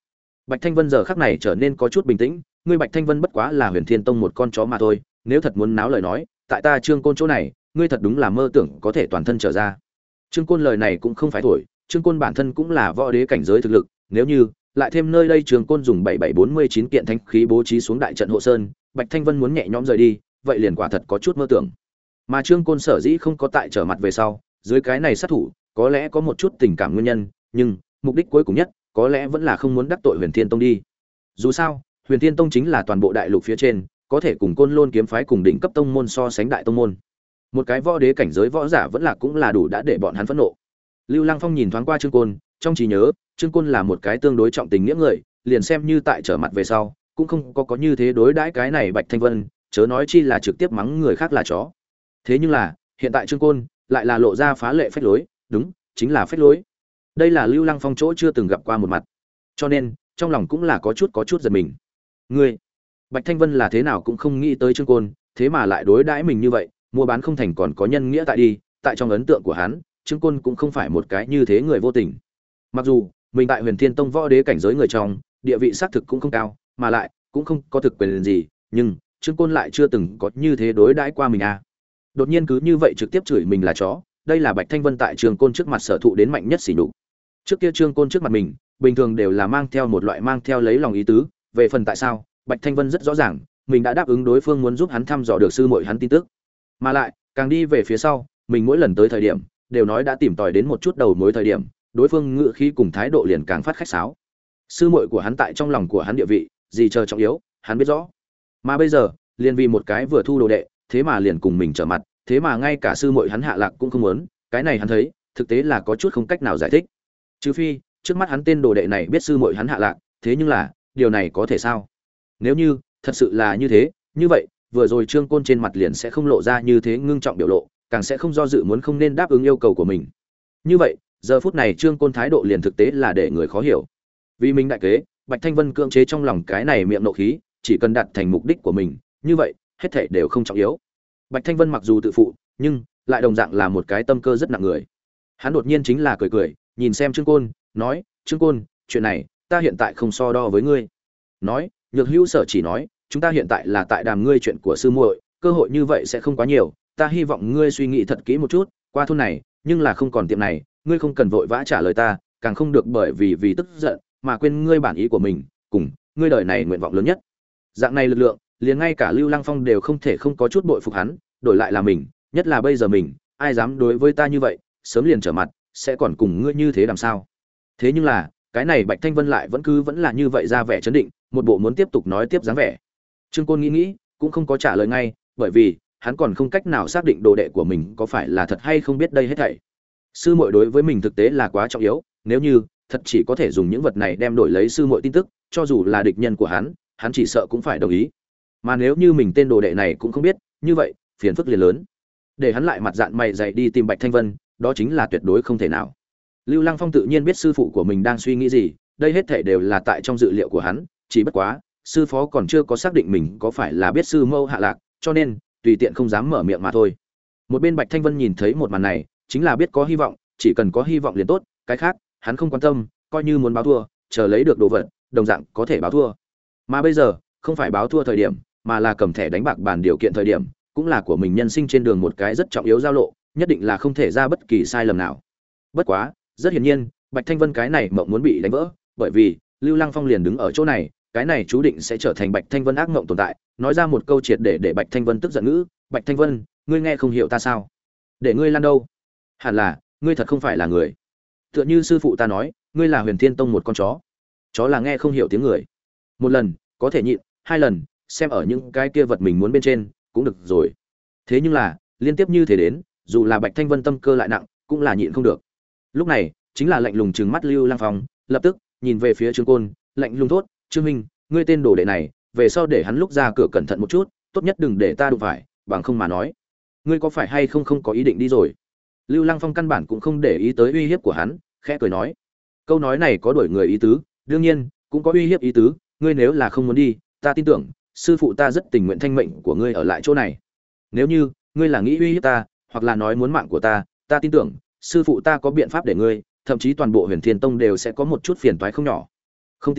Bạch Thanh Vân giờ khắc này trở nên có chút bình tĩnh, ngươi Bạch Thanh Vân bất quá là Huyền Thiên Tông một con chó mà thôi, nếu thật muốn náo lời nói, tại ta Trương Côn chỗ này, ngươi thật đúng là mơ tưởng có thể toàn thân trở ra. Trương Côn lời này cũng không phải thổi, Trương Côn bản thân cũng là võ đế cảnh giới thực lực, nếu như lại thêm nơi đây Trương Côn dùng bảy bảy bốn mươi chín kiện thánh khí bố trí xuống đại trận hộ sơn, Bạch Thanh Vân muốn nhẹ nhõm rời đi, vậy liền quả thật có chút mơ tưởng. Mà Trương Côn sở dĩ không có tại trở mặt về sau, dưới cái này sát thủ, có lẽ có một chút tình cảm nguyên nhân, nhưng mục đích cuối cùng nhất, có lẽ vẫn là không muốn đắc tội Huyền Thiên Tông đi. Dù sao, Huyền Thiên Tông chính là toàn bộ đại lục phía trên, có thể cùng Côn Lôn kiếm phái cùng đỉnh cấp tông môn so sánh đại tông môn. Một cái võ đế cảnh giới võ giả vẫn là cũng là đủ đã để bọn hắn phẫn nộ. Lưu Lăng Phong nhìn thoáng qua Trương Côn, trong trí nhớ, Trương Côn là một cái tương đối trọng tình nghĩa người, liền xem như tại trở mặt về sau, cũng không có có như thế đối đãi cái này Bạch Thanh Vân, chớ nói chi là trực tiếp mắng người khác là chó. Thế nhưng là, hiện tại Trương Côn lại là lộ ra phá lệ phách lối, đúng, chính là phách lối. Đây là Lưu Lăng Phong chỗ chưa từng gặp qua một mặt, cho nên trong lòng cũng là có chút có chút giật mình. Ngươi, Bạch Thanh Vân là thế nào cũng không nghĩ tới Trương Côn, thế mà lại đối đãi mình như vậy, mua bán không thành còn có nhân nghĩa tại đi, tại trong ấn tượng của hắn, Trương Côn cũng không phải một cái như thế người vô tình. Mặc dù mình tại Huyền Thiên Tông võ đế cảnh giới người trong, địa vị xác thực cũng không cao, mà lại cũng không có thực quyền gì, nhưng Trương Côn lại chưa từng có như thế đối đãi qua mình à. Đột nhiên cứ như vậy trực tiếp chửi mình là chó, đây là Bạch Thanh Vân tại Trương Côn trước mặt sở thụ đến mạnh nhất sỉ nhục. Trước kia Trương Côn trước mặt mình, bình thường đều là mang theo một loại mang theo lấy lòng ý tứ, về phần tại sao, Bạch Thanh Vân rất rõ ràng, mình đã đáp ứng đối phương muốn giúp hắn thăm dò được sư muội hắn tin tức. Mà lại, càng đi về phía sau, mình mỗi lần tới thời điểm, đều nói đã tìm tòi đến một chút đầu mối thời điểm, đối phương ngựa khí cùng thái độ liền càng phát khách sáo. Sư muội của hắn tại trong lòng của hắn địa vị, gì chờ trọng yếu, hắn biết rõ. Mà bây giờ, liền vì một cái vừa thu đồ đệ, thế mà liền cùng mình trở mặt, thế mà ngay cả sư muội hắn hạ lạc cũng không muốn, cái này hắn thấy, thực tế là có chút không cách nào giải thích. Trừ phi, trước mắt hắn tên đồ đệ này biết sư muội hắn hạ lạc, thế nhưng là, điều này có thể sao? Nếu như thật sự là như thế, như vậy, vừa rồi Trương Côn trên mặt liền sẽ không lộ ra như thế ngưng trọng biểu lộ, càng sẽ không do dự muốn không nên đáp ứng yêu cầu của mình. Như vậy, giờ phút này Trương Côn thái độ liền thực tế là để người khó hiểu. Vì mình đại kế, Bạch Thanh Vân cưỡng chế trong lòng cái này miệng nộ khí, chỉ cần đạt thành mục đích của mình, như vậy, hết thảy đều không trọng yếu. Bạch Thanh Vân mặc dù tự phụ, nhưng lại đồng dạng là một cái tâm cơ rất nặng người. Hắn đột nhiên chính là cười cười, nhìn xem Trương Côn, nói: "Trương Côn, chuyện này, ta hiện tại không so đo với ngươi." Nói, Nhược Hữu Sở chỉ nói, "Chúng ta hiện tại là tại đàm ngươi chuyện của sư muội, cơ hội như vậy sẽ không quá nhiều, ta hy vọng ngươi suy nghĩ thật kỹ một chút, qua thôn này, nhưng là không còn tiệm này, ngươi không cần vội vã trả lời ta, càng không được bởi vì vì tức giận mà quên ngươi bản ý của mình, cùng ngươi đời này nguyện vọng lớn nhất." Dạng này lực lượng, liền ngay cả Lưu Lăng Phong đều không thể không có chút bội phục hắn, đổi lại là mình, nhất là bây giờ mình, ai dám đối với ta như vậy, sớm liền trở mặt, sẽ còn cùng ngươi như thế làm sao? Thế nhưng là, cái này Bạch Thanh Vân lại vẫn cứ vẫn là như vậy ra vẻ chấn định, một bộ muốn tiếp tục nói tiếp dáng vẻ. Trương Côn nghĩ nghĩ, cũng không có trả lời ngay, bởi vì hắn còn không cách nào xác định đồ đệ của mình có phải là thật hay không biết đây hết thảy. Sư muội đối với mình thực tế là quá trọng yếu, nếu như thật chỉ có thể dùng những vật này đem đổi lấy sư muội tin tức, cho dù là địch nhân của hắn, hắn chỉ sợ cũng phải đồng ý. Mà nếu như mình tên đồ đệ này cũng không biết, như vậy, phiền phức liền lớn. Để hắn lại mặt dạn mày dày đi tìm Bạch Thanh Vân, đó chính là tuyệt đối không thể nào. Lưu Lăng Phong tự nhiên biết sư phụ của mình đang suy nghĩ gì, đây hết thảy đều là tại trong dự liệu của hắn, chỉ bất quá, sư phó còn chưa có xác định mình có phải là biết sư mâu hạ lạc, cho nên tùy tiện không dám mở miệng mà thôi. Một bên Bạch Thanh Vân nhìn thấy một màn này, chính là biết có hy vọng, chỉ cần có hy vọng liền tốt, cái khác, hắn không quan tâm, coi như muốn báo thua, chờ lấy được đồ vật, đồng dạng có thể báo thua. Mà bây giờ, không phải báo thua thời điểm, mà là cầm thẻ đánh bạc bàn điều kiện thời điểm, cũng là của mình nhân sinh trên đường một cái rất trọng yếu giao lộ, nhất định là không thể ra bất kỳ sai lầm nào. Bất quá, rất hiển nhiên, Bạch Thanh Vân cái này mộng muốn bị đánh vỡ, bởi vì Lưu Lăng Phong liền đứng ở chỗ này, cái này chú định sẽ trở thành Bạch Thanh Vân ác mộng tồn tại, nói ra một câu triệt để để Bạch Thanh Vân tức giận ngữ, "Bạch Thanh Vân, ngươi nghe không hiểu ta sao? Để ngươi lan đâu? Hẳn là, ngươi thật không phải là người. Tựa như sư phụ ta nói, ngươi là Huyền Thiên Tông một con chó." Chó là nghe không hiểu tiếng người. Một lần, có thể nhịn, hai lần, xem ở những cái kia vật mình muốn bên trên, cũng được rồi. Thế nhưng là, liên tiếp như thế đến, dù là Bạch Thanh Vân tâm cơ lại nặng, cũng là nhịn không được. Lúc này, chính là lạnh lùng trừng mắt Lưu Lăng Phong, lập tức nhìn về phía Trương Côn, lạnh lùng thốt, "Trương Minh, ngươi tên đồ đệ này, về sau để hắn lúc ra cửa cẩn thận một chút, tốt nhất đừng để ta đụng phải, bằng không mà nói, ngươi có phải hay không không có ý định đi rồi?" Lưu Lăng Phong căn bản cũng không để ý tới uy hiếp của hắn, khẽ cười nói, câu nói này có đuổi người ý tứ, đương nhiên cũng có uy hiếp ý tứ, ngươi nếu là không muốn đi, ta tin tưởng sư phụ ta rất tình nguyện thanh mệnh của ngươi ở lại chỗ này. Nếu như ngươi là nghĩ uy hiếp ta, hoặc là nói muốn mạng của ta, ta tin tưởng sư phụ ta có biện pháp để ngươi, thậm chí toàn bộ Huyền Thiên Tông đều sẽ có một chút phiền toái không nhỏ. Không tin,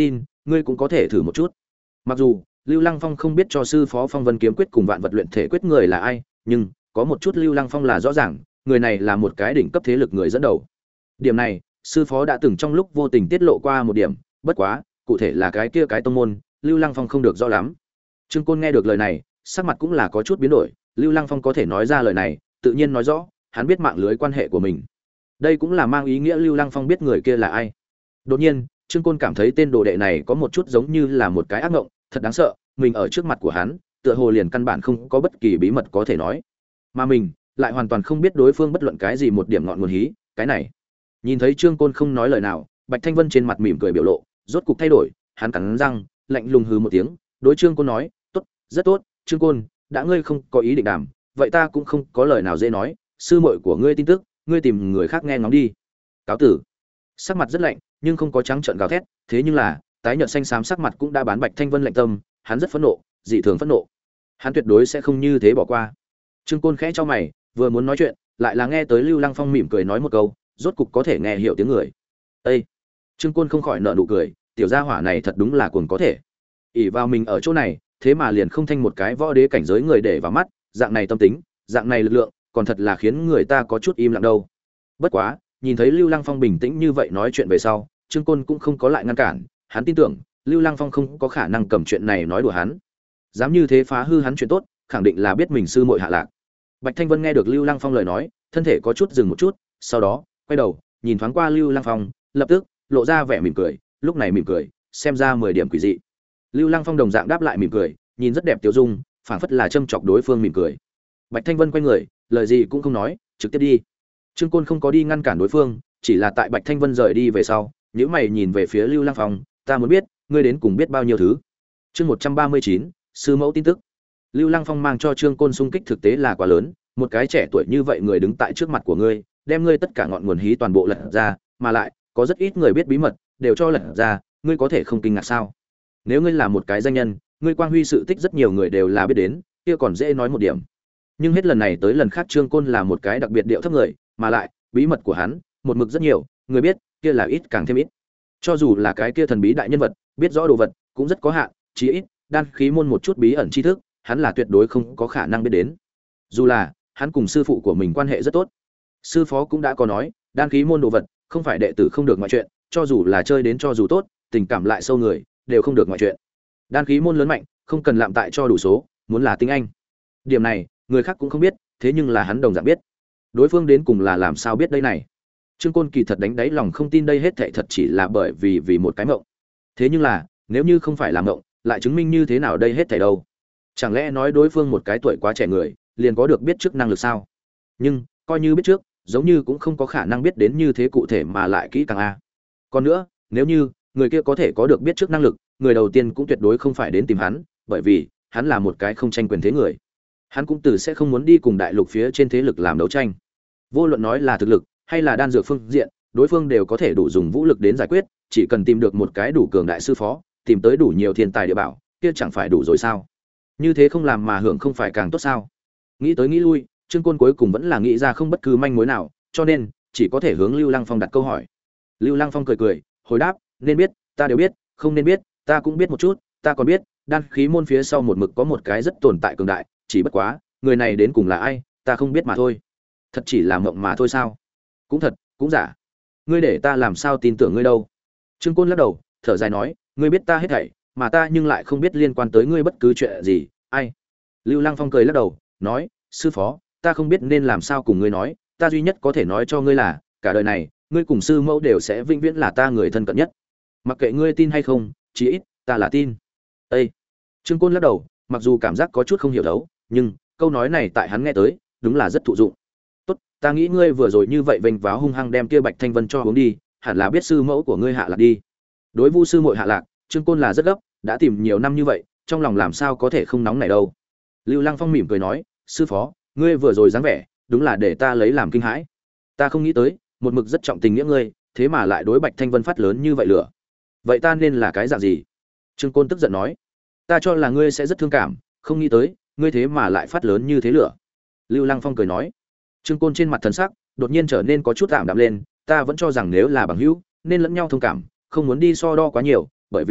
ngươi cũng có thể thử một chút. Mặc dù Lưu Lăng Phong không biết cho sư phó Phong Vân kiếm quyết cùng vạn vật luyện thể quyết người là ai, nhưng có một chút Lưu Lăng Phong là rõ ràng, người này là một cái đỉnh cấp thế lực người dẫn đầu. Điểm này, sư phó đã từng trong lúc vô tình tiết lộ qua một điểm, bất quá, cụ thể là cái kia cái tông môn, Lưu Lăng Phong không được rõ lắm. Trương Côn nghe được lời này, sắc mặt cũng là có chút biến đổi, Lưu Lăng Phong có thể nói ra lời này, tự nhiên nói rõ, hắn biết mạng lưới quan hệ của mình. Đây cũng là mang ý nghĩa Lưu Lăng Phong biết người kia là ai. Đột nhiên, Trương Côn cảm thấy tên đồ đệ này có một chút giống như là một cái ác ngộng, thật đáng sợ, mình ở trước mặt của hắn, tựa hồ liền căn bản không có bất kỳ bí mật có thể nói. Mà mình lại hoàn toàn không biết đối phương bất luận cái gì một điểm ngọn nguồn hí, cái này. Nhìn thấy Trương Côn không nói lời nào, Bạch Thanh Vân trên mặt mỉm cười biểu lộ, rốt cục thay đổi, hắn cắn răng, lạnh lùng hừ một tiếng, đối Trương Côn nói, "Tốt, rất tốt, Trương Côn, đã ngươi không có ý định đàm, vậy ta cũng không có lời nào dễ nói, sư muội của ngươi tin tức, ngươi tìm người khác nghe ngóng đi." Cáo tử. Sắc mặt rất lạnh, nhưng không có trắng trợn gào thét, thế nhưng là, tái nhợt xanh xám sắc mặt cũng đã bán Bạch Thanh Vân lạnh tâm, hắn rất phẫn nộ, dị thường phẫn nộ. Hắn tuyệt đối sẽ không như thế bỏ qua. Trương Côn khẽ chau mày, vừa muốn nói chuyện, lại là nghe tới Lưu Lăng Phong mỉm cười nói một câu, rốt cục có thể nghe hiểu tiếng người. Ê! Trương Côn không khỏi nở nụ cười, tiểu gia hỏa này thật đúng là cuồng có thể. ỷ vào mình ở chỗ này, thế mà liền không thanh một cái võ đế cảnh giới người để vào mắt, dạng này tâm tính, dạng này lực lượng, còn thật là khiến người ta có chút im lặng đâu. Bất quá, nhìn thấy Lưu Lăng Phong bình tĩnh như vậy nói chuyện về sau, Trương Côn cũng không có lại ngăn cản, hắn tin tưởng, Lưu Lăng Phong không có khả năng cầm chuyện này nói đùa hắn. Dám như thế phá hư hắn chuyện tốt, khẳng định là biết mình sư muội hạ lạc. Bạch Thanh Vân nghe được Lưu Lăng Phong lời nói, thân thể có chút dừng một chút, sau đó, quay đầu, nhìn thoáng qua Lưu Lăng Phong, lập tức lộ ra vẻ mỉm cười, lúc này mỉm cười, xem ra mười điểm quỷ dị. Lưu Lăng Phong đồng dạng đáp lại mỉm cười, nhìn rất đẹp tiêu dung, phảng phất là châm chọc đối phương mỉm cười. Bạch Thanh Vân quay người, lời gì cũng không nói, trực tiếp đi. Trương Côn không có đi ngăn cản đối phương, chỉ là tại Bạch Thanh Vân rời đi về sau, nhíu mày nhìn về phía Lưu Lăng Phong, ta muốn biết, ngươi đến cùng biết bao nhiêu thứ. Chương một trăm ba mươi chín, sư mẫu tin tức. Lưu Lăng Phong mang cho Trương Côn xung kích thực tế là quá lớn, một cái trẻ tuổi như vậy người đứng tại trước mặt của ngươi, đem ngươi tất cả ngọn nguồn hí toàn bộ lật ra, mà lại có rất ít người biết bí mật, đều cho lật ra, ngươi có thể không kinh ngạc sao? Nếu ngươi là một cái danh nhân, ngươi quang huy sự tích rất nhiều người đều là biết đến, kia còn dễ nói một điểm. Nhưng hết lần này tới lần khác Trương Côn là một cái đặc biệt điệu thấp người, mà lại, bí mật của hắn, một mực rất nhiều, người biết, kia là ít càng thêm ít. Cho dù là cái kia thần bí đại nhân vật, biết rõ đồ vật, cũng rất có hạn, chí ít, đan khí môn một chút bí ẩn tri thức, hắn là tuyệt đối không có khả năng biết đến. Dù là, hắn cùng sư phụ của mình quan hệ rất tốt. Sư phó cũng đã có nói, đan khí môn đồ vật, không phải đệ tử không được ngoại chuyện, cho dù là chơi đến cho dù tốt, tình cảm lại sâu người, đều không được ngoại chuyện. Đan khí môn lớn mạnh, không cần lạm tại cho đủ số, muốn là tinh anh. Điểm này, người khác cũng không biết, thế nhưng là hắn đồng dạng biết. Đối phương đến cùng là làm sao biết đây này? Trương Côn kỳ thật đánh đáy lòng không tin đây hết thảy thật chỉ là bởi vì vì một cái mộng. Thế nhưng là, nếu như không phải là mộng, lại chứng minh như thế nào đây hết thảy đâu? Chẳng lẽ nói đối phương một cái tuổi quá trẻ người, liền có được biết trước năng lực sao? Nhưng, coi như biết trước, giống như cũng không có khả năng biết đến như thế cụ thể mà lại kỹ càng a. Còn nữa, nếu như người kia có thể có được biết trước năng lực, người đầu tiên cũng tuyệt đối không phải đến tìm hắn, bởi vì hắn là một cái không tranh quyền thế người. Hắn cũng từ sẽ không muốn đi cùng đại lục phía trên thế lực làm đấu tranh. Vô luận nói là thực lực hay là đan dược phương diện, đối phương đều có thể đủ dùng vũ lực đến giải quyết, chỉ cần tìm được một cái đủ cường đại sư phó, tìm tới đủ nhiều thiên tài địa bảo, kia chẳng phải đủ rồi sao? Như thế không làm mà hưởng không phải càng tốt sao? Nghĩ tới nghĩ lui, Trương Côn cuối cùng vẫn là nghĩ ra không bất cứ manh mối nào, cho nên chỉ có thể hướng Lưu Lăng Phong đặt câu hỏi. Lưu Lăng Phong cười cười, hồi đáp, nên biết, ta đều biết, không nên biết, ta cũng biết một chút, ta còn biết, đan khí môn phía sau một mực có một cái rất tồn tại cường đại, chỉ bất quá, người này đến cùng là ai, ta không biết mà thôi. Thật chỉ là mộng mà thôi sao? Cũng thật, cũng giả. Ngươi để ta làm sao tin tưởng ngươi đâu? Trương Côn lắc đầu, thở dài nói, ngươi biết ta hết thảy, mà ta nhưng lại không biết liên quan tới ngươi bất cứ chuyện gì, ai? Lưu Lăng Phong cười lắc đầu, nói, sư phó, ta không biết nên làm sao cùng ngươi nói, ta duy nhất có thể nói cho ngươi là, cả đời này, ngươi cùng sư mẫu đều sẽ vĩnh viễn là ta người thân cận nhất. Mặc kệ ngươi tin hay không, chí ít, ta là tin. Ê! Trương Côn lắc đầu, mặc dù cảm giác có chút không hiểu đấu, nhưng câu nói này tại hắn nghe tới, đúng là rất thụ dụng. Tốt, ta nghĩ ngươi vừa rồi như vậy vênh váo hung hăng đem kia Bạch Thanh Vân cho uống đi, hẳn là biết sư mẫu của ngươi hạ lạc đi. Đối Vu sư muội hạ lạc, Trương Côn là rất gấp, đã tìm nhiều năm như vậy, trong lòng làm sao có thể không nóng này đâu. Lưu Lăng Phong mỉm cười nói, sư phó, ngươi vừa rồi dáng vẻ, đúng là để ta lấy làm kinh hãi. Ta không nghĩ tới, một mực rất trọng tình nghĩa ngươi, thế mà lại đối Bạch Thanh Vân phát lớn như vậy lửa. Vậy ta nên là cái dạng gì? Trương Côn tức giận nói, ta cho là ngươi sẽ rất thương cảm, không nghĩ tới, ngươi thế mà lại phát lớn như thế lửa. Lưu Lăng Phong cười nói. Trương Côn trên mặt thần sắc đột nhiên trở nên có chút tạm đạm lên, ta vẫn cho rằng nếu là bằng hữu, nên lẫn nhau thông cảm, không muốn đi so đo quá nhiều, bởi vì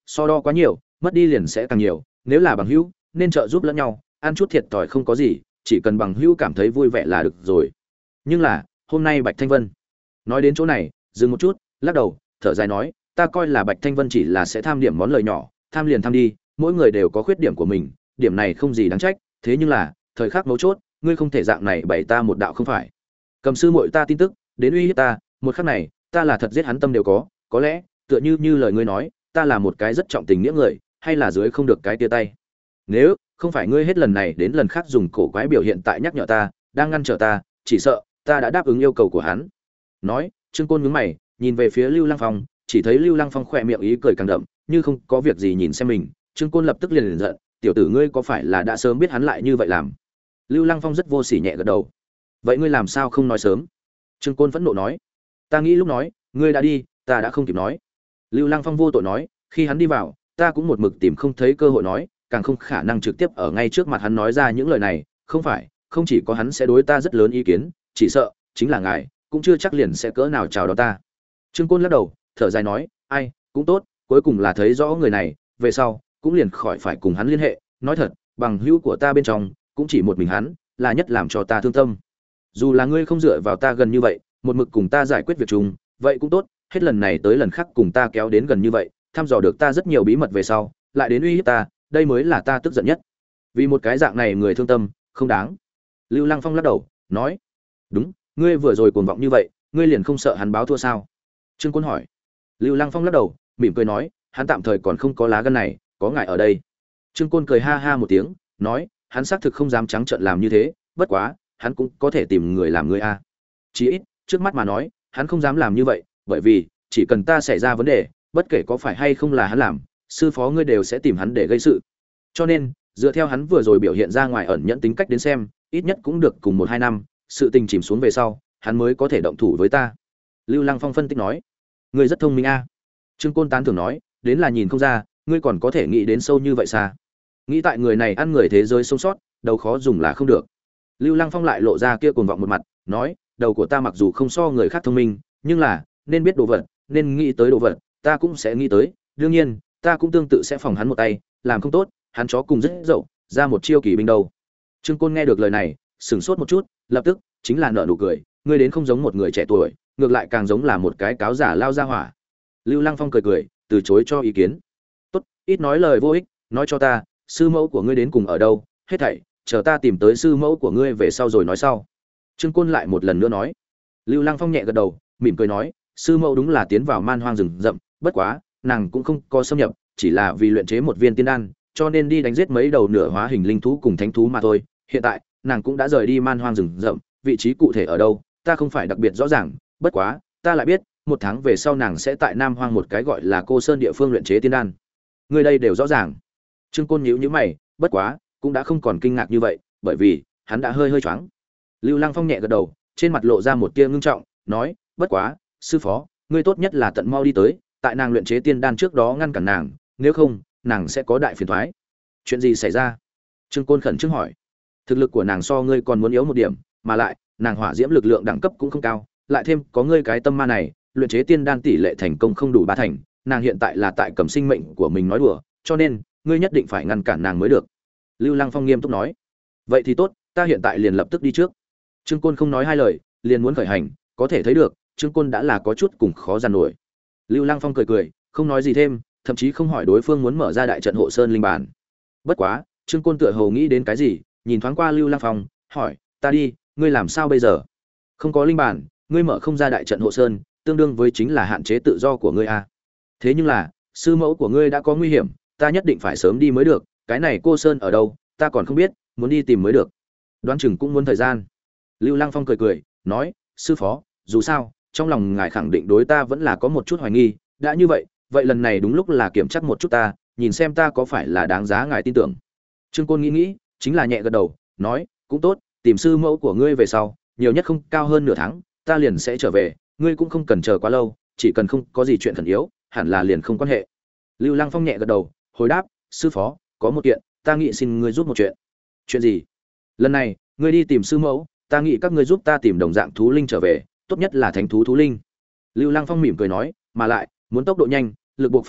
so đo quá nhiều mất đi liền sẽ càng nhiều, nếu là bằng hữu nên trợ giúp lẫn nhau, ăn chút thiệt thòi không có gì, chỉ cần bằng hữu cảm thấy vui vẻ là được rồi. Nhưng là hôm nay Bạch Thanh Vân nói đến chỗ này dừng một chút, lắc đầu thở dài nói, ta coi là Bạch Thanh Vân chỉ là sẽ tham điểm món lời nhỏ, tham liền tham đi, mỗi người đều có khuyết điểm của mình, điểm này không gì đáng trách, thế nhưng là thời khắc mấu chốt ngươi không thể dạng này bày ta một đạo không phải. Cầm sư muội ta tin tức đến uy hiếp ta, một khắc này ta là thật giết hắn tâm đều có, có lẽ tựa như như lời ngươi nói, ta là một cái rất trọng tình nghĩa người, hay là dưới không được cái tia tay. Nếu không phải ngươi hết lần này đến lần khác dùng cổ quái biểu hiện tại nhắc nhở ta, đang ngăn trở ta, chỉ sợ ta đã đáp ứng yêu cầu của hắn. Nói, Trương Côn nhướng mày, nhìn về phía Lưu Lăng Phong, chỉ thấy Lưu Lăng Phong khỏe miệng ý cười càng đậm, như không có việc gì nhìn xem mình. Trương Côn lập tức liền liền giận, tiểu tử ngươi có phải là đã sớm biết hắn lại như vậy làm? Lưu Lăng Phong rất vô sỉ nhẹ gật đầu. Vậy ngươi làm sao không nói sớm? Trương Côn phẫn nộ nói. Ta nghĩ lúc nói, ngươi đã đi, ta đã không kịp nói. Lưu Lăng Phong vô tội nói, khi hắn đi vào, ta cũng một mực tìm không thấy cơ hội nói, càng không khả năng trực tiếp ở ngay trước mặt hắn nói ra những lời này, không phải, không chỉ có hắn sẽ đối ta rất lớn ý kiến, chỉ sợ chính là ngài cũng chưa chắc liền sẽ cỡ nào chào đón ta. Trương Côn lắc đầu, thở dài nói, ai, cũng tốt, cuối cùng là thấy rõ người này, về sau cũng liền khỏi phải cùng hắn liên hệ, nói thật, bằng hữu của ta bên trong cũng chỉ một mình hắn, là nhất làm cho ta thương tâm. Dù là ngươi không dựa vào ta gần như vậy, một mực cùng ta giải quyết việc chung, vậy cũng tốt, hết lần này tới lần khác cùng ta kéo đến gần như vậy, thăm dò được ta rất nhiều bí mật về sau, lại đến uy hiếp ta, đây mới là ta tức giận nhất. Vì một cái dạng này người thương tâm, không đáng. Lưu Lăng Phong lắc đầu, nói, đúng, ngươi vừa rồi cuồng vọng như vậy, ngươi liền không sợ hắn báo thua sao? Trương Côn hỏi. Lưu Lăng Phong lắc đầu, mỉm cười nói, hắn tạm thời còn không có lá gan này, có ngài ở đây. Trương Côn cười ha ha một tiếng, nói, hắn xác thực không dám trắng trợn làm như thế, bất quá, hắn cũng có thể tìm người làm người a. Chí ít, trước mắt mà nói, hắn không dám làm như vậy, bởi vì chỉ cần ta xảy ra vấn đề, bất kể có phải hay không là hắn làm, sư phó ngươi đều sẽ tìm hắn để gây sự. Cho nên, dựa theo hắn vừa rồi biểu hiện ra ngoài ẩn nhẫn tính cách đến xem, ít nhất cũng được cùng một hai năm, sự tình chìm xuống về sau, hắn mới có thể động thủ với ta. Lưu Lăng Phong phân tích nói, ngươi rất thông minh a. Trương Côn tán thưởng nói, đến là nhìn không ra, ngươi còn có thể nghĩ đến sâu như vậy xa. Nghĩ tại người này ăn người thế giới sống sót, đầu khó dùng là không được. Lưu Lăng Phong lại lộ ra kia cuồng vọng một mặt, nói, đầu của ta mặc dù không so người khác thông minh, nhưng là nên biết đồ vật, nên nghĩ tới đồ vật, ta cũng sẽ nghĩ tới, đương nhiên, ta cũng tương tự sẽ phòng hắn một tay, làm không tốt, hắn chó cùng rất dậu, ra một chiêu kỳ binh đầu. Trương Côn nghe được lời này, sửng sốt một chút, lập tức chính là nở nụ cười, ngươi đến không giống một người trẻ tuổi, ngược lại càng giống là một cái cáo giả lao ra hỏa. Lưu Lăng Phong cười cười, từ chối cho ý kiến. Tốt, ít nói lời vô ích, nói cho ta, sư mẫu của ngươi đến cùng ở đâu, hết thảy, chờ ta tìm tới sư mẫu của ngươi về sau rồi nói sau. Trương Côn lại một lần nữa nói. Lưu Lăng Phong nhẹ gật đầu, mỉm cười nói, sư mẫu đúng là tiến vào man hoang rừng rậm, bất quá, nàng cũng không có xâm nhập, chỉ là vì luyện chế một viên tiên đan, cho nên đi đánh giết mấy đầu nửa hóa hình linh thú cùng thánh thú mà thôi. Hiện tại, nàng cũng đã rời đi man hoang rừng rậm, vị trí cụ thể ở đâu, ta không phải đặc biệt rõ ràng, bất quá, ta lại biết, một tháng về sau nàng sẽ tại Nam Hoang một cái gọi là Cô Sơn địa phương luyện chế tiên đan. Người đây đều rõ ràng. Trương Côn nhíu nhíu mày, bất quá, cũng đã không còn kinh ngạc như vậy, bởi vì, hắn đã hơi hơi choáng. Lưu Lăng Phong nhẹ gật đầu, trên mặt lộ ra một tia ngưng trọng, nói, bất quá, sư phó, ngươi tốt nhất là tận mau đi tới, tại nàng luyện chế tiên đan trước đó ngăn cản nàng, nếu không, nàng sẽ có đại phiền toái. Chuyện gì xảy ra? Trương Côn khẩn trương hỏi. Thực lực của nàng so ngươi còn muốn yếu một điểm, mà lại, nàng hỏa diễm lực lượng đẳng cấp cũng không cao, lại thêm có ngươi cái tâm ma này, luyện chế tiên đan tỷ lệ thành công không đủ ba thành, nàng hiện tại là tại cầm sinh mệnh của mình nói đùa, cho nên, ngươi nhất định phải ngăn cản nàng mới được. Lưu Lăng Phong nghiêm túc nói. Vậy thì tốt, ta hiện tại liền lập tức đi trước. Trương Côn không nói hai lời, liền muốn khởi hành, có thể thấy được, Trương Côn đã là có chút cùng khó giàn nổi. Lưu Lăng Phong cười cười, không nói gì thêm, thậm chí không hỏi đối phương muốn mở ra đại trận hộ sơn linh bản. Bất quá, Trương Côn tựa hồ nghĩ đến cái gì, nhìn thoáng qua Lưu Lăng Phong, hỏi, ta đi, ngươi làm sao bây giờ? Không có linh bản, ngươi mở không ra đại trận hộ sơn, tương đương với chính là hạn chế tự do của ngươi a. Thế nhưng là, sư mẫu của ngươi đã có nguy hiểm, ta nhất định phải sớm đi mới được, cái này Cô Sơn ở đâu, ta còn không biết, muốn đi tìm mới được. Đoán chừng cũng muốn thời gian. Lưu Lăng Phong cười cười, nói, sư phó, dù sao, trong lòng ngài khẳng định đối ta vẫn là có một chút hoài nghi, đã như vậy, vậy lần này đúng lúc là kiểm tra một chút ta, nhìn xem ta có phải là đáng giá ngài tin tưởng. Trương Côn nghĩ nghĩ, chính là nhẹ gật đầu, nói, cũng tốt, tìm sư mẫu của ngươi về sau, nhiều nhất không cao hơn nửa tháng, ta liền sẽ trở về, ngươi cũng không cần chờ quá lâu, chỉ cần không có gì chuyện khẩn yếu, hẳn là liền không quan hệ. Lưu Lăng Phong nhẹ gật đầu, hồi đáp, sư phó, có một kiện, ta nghĩ xin ngươi giúp một chuyện. Chuyện gì? Lần này, ngươi đi tìm sư mẫu, ta nghĩ các ngươi giúp ta tìm đồng dạng thú linh trở về, tốt nhất là thánh thú thú linh. Lưu Lăng Phong mỉm cười nói, mà lại, muốn tốc độ nhanh, lực buộc phát mạnh,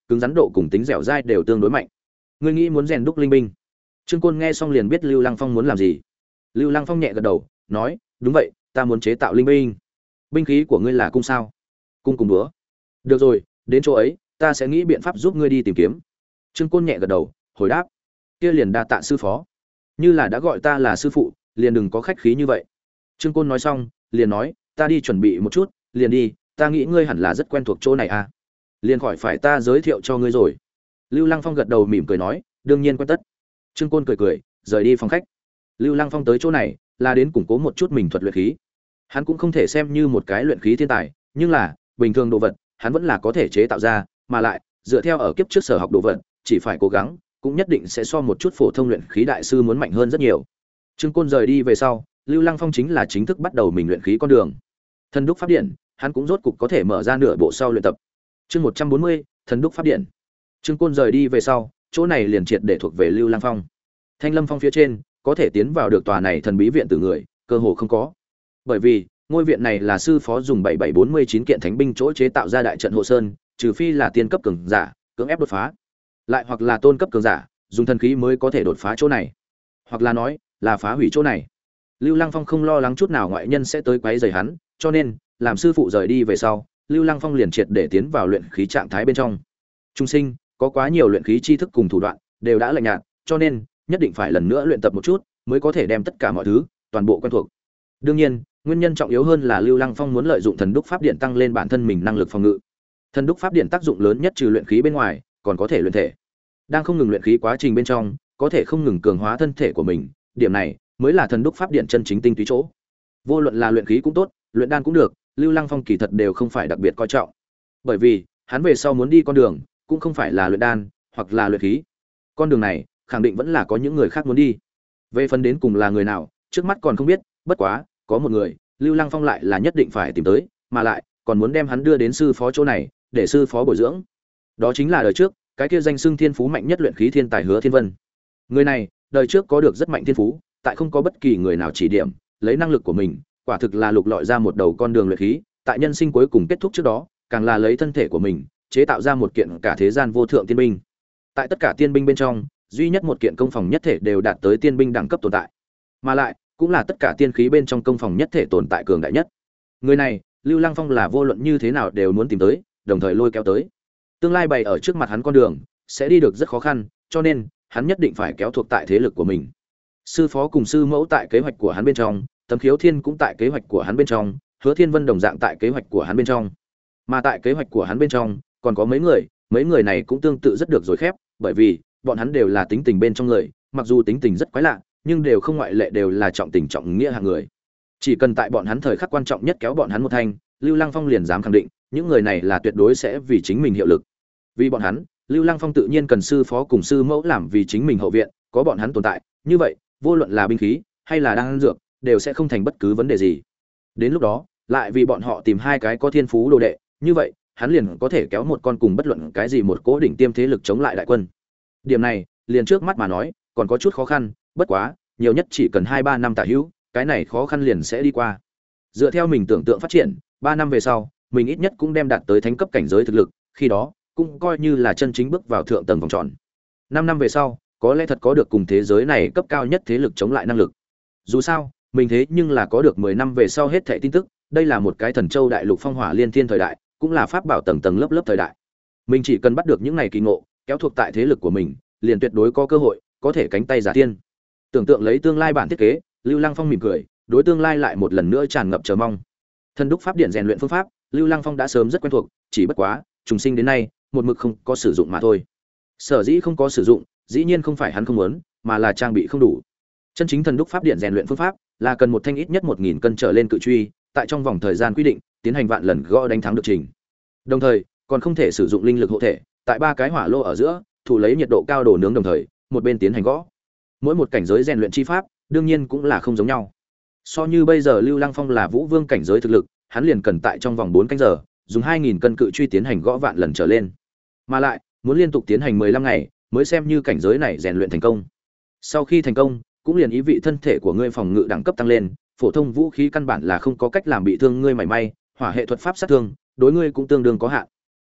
cứng rắn độ cùng tính dẻo dai đều tương đối mạnh. Ngươi nghĩ muốn rèn đúc linh binh? Trương Côn nghe xong liền biết Lưu Lăng Phong muốn làm gì. Lưu Lăng Phong nhẹ gật đầu, nói, đúng vậy, ta muốn chế tạo linh binh. Binh khí của ngươi là cung sao? Cung cùng búa. Được rồi, đến chỗ ấy, ta sẽ nghĩ biện pháp giúp ngươi đi tìm kiếm. Trương Côn nhẹ gật đầu, hồi đáp, kia liền đa tạ sư phó. Như là đã gọi ta là sư phụ, liền đừng có khách khí như vậy. Trương Côn nói xong, liền nói, ta đi chuẩn bị một chút, liền đi, ta nghĩ ngươi hẳn là rất quen thuộc chỗ này à? Liền khỏi phải ta giới thiệu cho ngươi rồi. Lưu Lăng Phong gật đầu mỉm cười nói, đương nhiên quen tất. Trương Côn cười cười, rời đi phòng khách. Lưu Lăng Phong tới chỗ này, là đến củng cố một chút mình thuật luyện khí. Hắn cũng không thể xem như một cái luyện khí thiên tài, nhưng là, bình thường đồ vật, hắn vẫn là có thể chế tạo ra, mà lại, dựa theo ở kiếp trước sở học đồ vật, chỉ phải cố gắng, cũng nhất định sẽ so một chút phổ thông luyện khí đại sư muốn mạnh hơn rất nhiều. Trương Côn rời đi về sau, Lưu Lăng Phong chính là chính thức bắt đầu mình luyện khí con đường. Thần đúc pháp điện, hắn cũng rốt cục có thể mở ra nửa bộ sau luyện tập. Chương một trăm bốn mươi, Thần đúc pháp điện. Trương Côn rời đi về sau, chỗ này liền triệt để thuộc về Lưu Lăng Phong. Thanh Lâm Phong phía trên, có thể tiến vào được tòa này thần bí viện từ người, cơ hồ không có. Bởi vì, ngôi viện này là sư phó dùng bảy bảy bốn mươi chín kiện thánh binh chỗ chế tạo ra đại trận hộ sơn, trừ phi là tiên cấp cường giả, cưỡng ép đột phá. Lại hoặc là tôn cấp cường giả, dùng thần khí mới có thể đột phá chỗ này. Hoặc là nói, là phá hủy chỗ này. Lưu Lăng Phong không lo lắng chút nào ngoại nhân sẽ tới quấy rầy hắn, cho nên, làm sư phụ rời đi về sau, Lưu Lăng Phong liền triệt để tiến vào luyện khí trạng thái bên trong. Trung sinh, có quá nhiều luyện khí tri thức cùng thủ đoạn, đều đã lạnh nhạt, cho nên, nhất định phải lần nữa luyện tập một chút, mới có thể đem tất cả mọi thứ toàn bộ quen thuộc. Đương nhiên, nguyên nhân trọng yếu hơn là Lưu Lăng Phong muốn lợi dụng thần đúc pháp điện tăng lên bản thân mình năng lực phòng ngự. Thần đúc pháp điện tác dụng lớn nhất trừ luyện khí bên ngoài, còn có thể luyện thể. Đang không ngừng luyện khí quá trình bên trong, có thể không ngừng cường hóa thân thể của mình, điểm này mới là thần đúc pháp điện chân chính tinh túy chỗ. Vô luận là luyện khí cũng tốt, luyện đan cũng được, Lưu Lăng Phong kỳ thật đều không phải đặc biệt coi trọng. Bởi vì, hắn về sau muốn đi con đường, cũng không phải là luyện đan, hoặc là luyện khí. Con đường này, khẳng định vẫn là có những người khác muốn đi. Về phần đến cùng là người nào, trước mắt còn không biết, bất quá, có một người, Lưu Lăng Phong lại là nhất định phải tìm tới, mà lại còn muốn đem hắn đưa đến sư phó chỗ này, để sư phó bồi dưỡng. Đó chính là đời trước, cái kia danh xưng thiên phú mạnh nhất luyện khí thiên tài Hứa Thiên Vân. Người này, đời trước có được rất mạnh thiên phú, tại không có bất kỳ người nào chỉ điểm, lấy năng lực của mình, quả thực là lục lọi ra một đầu con đường luyện khí, tại nhân sinh cuối cùng kết thúc trước đó, càng là lấy thân thể của mình, chế tạo ra một kiện cả thế gian vô thượng tiên binh. Tại tất cả tiên binh bên trong, duy nhất một kiện công phòng nhất thể đều đạt tới tiên binh đẳng cấp tồn tại, mà lại cũng là tất cả tiên khí bên trong công phòng nhất thể tồn tại cường đại nhất. Người này, Lưu Lăng Phong là vô luận như thế nào đều muốn tìm tới, đồng thời lôi kéo tới. Tương lai bày ở trước mặt hắn con đường, sẽ đi được rất khó khăn, cho nên hắn nhất định phải kéo thuộc tại thế lực của mình. Sư phó cùng sư mẫu tại kế hoạch của hắn bên trong, Tấm Khiếu Thiên cũng tại kế hoạch của hắn bên trong, Hứa Thiên Vân đồng dạng tại kế hoạch của hắn bên trong. Mà tại kế hoạch của hắn bên trong, còn có mấy người, mấy người này cũng tương tự rất được rồi khép, bởi vì bọn hắn đều là tính tình bên trong người, mặc dù tính tình rất quái lạ, nhưng đều không ngoại lệ đều là trọng tình trọng nghĩa hạng người. Chỉ cần tại bọn hắn thời khắc quan trọng nhất kéo bọn hắn một thanh, Lưu Lăng Phong liền dám khẳng định, những người này là tuyệt đối sẽ vì chính mình hiệu lực. Vì bọn hắn, Lưu Lăng Phong tự nhiên cần sư phó cùng sư mẫu làm vì chính mình hậu viện, có bọn hắn tồn tại, như vậy, vô luận là binh khí hay là đan dược, đều sẽ không thành bất cứ vấn đề gì. Đến lúc đó, lại vì bọn họ tìm hai cái có thiên phú đồ đệ, như vậy, hắn liền có thể kéo một con cùng bất luận cái gì một cố đỉnh tiêm thế lực chống lại đại quân. Điểm này, liền trước mắt mà nói, còn có chút khó khăn, bất quá, nhiều nhất chỉ cần hai ba năm tả hữu, cái này khó khăn liền sẽ đi qua. Dựa theo mình tưởng tượng phát triển, ba năm về sau, mình ít nhất cũng đem đạt tới thánh cấp cảnh giới thực lực, khi đó, cũng coi như là chân chính bước vào thượng tầng vòng tròn. năm năm về sau, có lẽ thật có được cùng thế giới này cấp cao nhất thế lực chống lại năng lực. Dù sao, mình thế nhưng là có được mười năm về sau hết thảy tin tức, đây là một cái thần châu đại lục phong hỏa liên thiên thời đại, cũng là pháp bảo tầng tầng lớp lớp thời đại. Mình chỉ cần bắt được những này kỳ ngộ, kéo thuộc tại thế lực của mình, liền tuyệt đối có cơ hội, có thể cánh tay giả tiên. Tưởng tượng lấy tương lai bản thiết kế, Lưu Lăng Phong mỉm cười, đối tương lai lại một lần nữa tràn ngập chờ mong. Thần đúc pháp điện rèn luyện phương pháp, Lưu Lăng Phong đã sớm rất quen thuộc, chỉ bất quá, trùng sinh đến nay, một mực không có sử dụng mà thôi. Sở dĩ không có sử dụng, dĩ nhiên không phải hắn không muốn, mà là trang bị không đủ. Chân chính thần đúc pháp điện rèn luyện phương pháp, là cần một thanh ít nhất một nghìn cân trở lên cự truy, tại trong vòng thời gian quy định, tiến hành vạn lần gõ đánh thắng được trình. Đồng thời, còn không thể sử dụng linh lực hộ thể, tại ba cái hỏa lô ở giữa, thủ lấy nhiệt độ cao đổ nướng đồng thời, một bên tiến hành gõ. Mỗi một cảnh giới rèn luyện chi pháp, đương nhiên cũng là không giống nhau. So như bây giờ Lưu Lăng Phong là Vũ Vương cảnh giới thực lực, hắn liền cần tại trong vòng bốn canh giờ, dùng hai nghìn cân cự truy tiến hành gõ vạn lần trở lên. Mà lại, muốn liên tục tiến hành mười lăm ngày, mới xem như cảnh giới này rèn luyện thành công. Sau khi thành công, cũng liền ý vị thân thể của ngươi phòng ngự đẳng cấp tăng lên, phổ thông vũ khí căn bản là không có cách làm bị thương ngươi mảy may, hỏa hệ thuật pháp sát thương, đối ngươi cũng tương đương có hạn.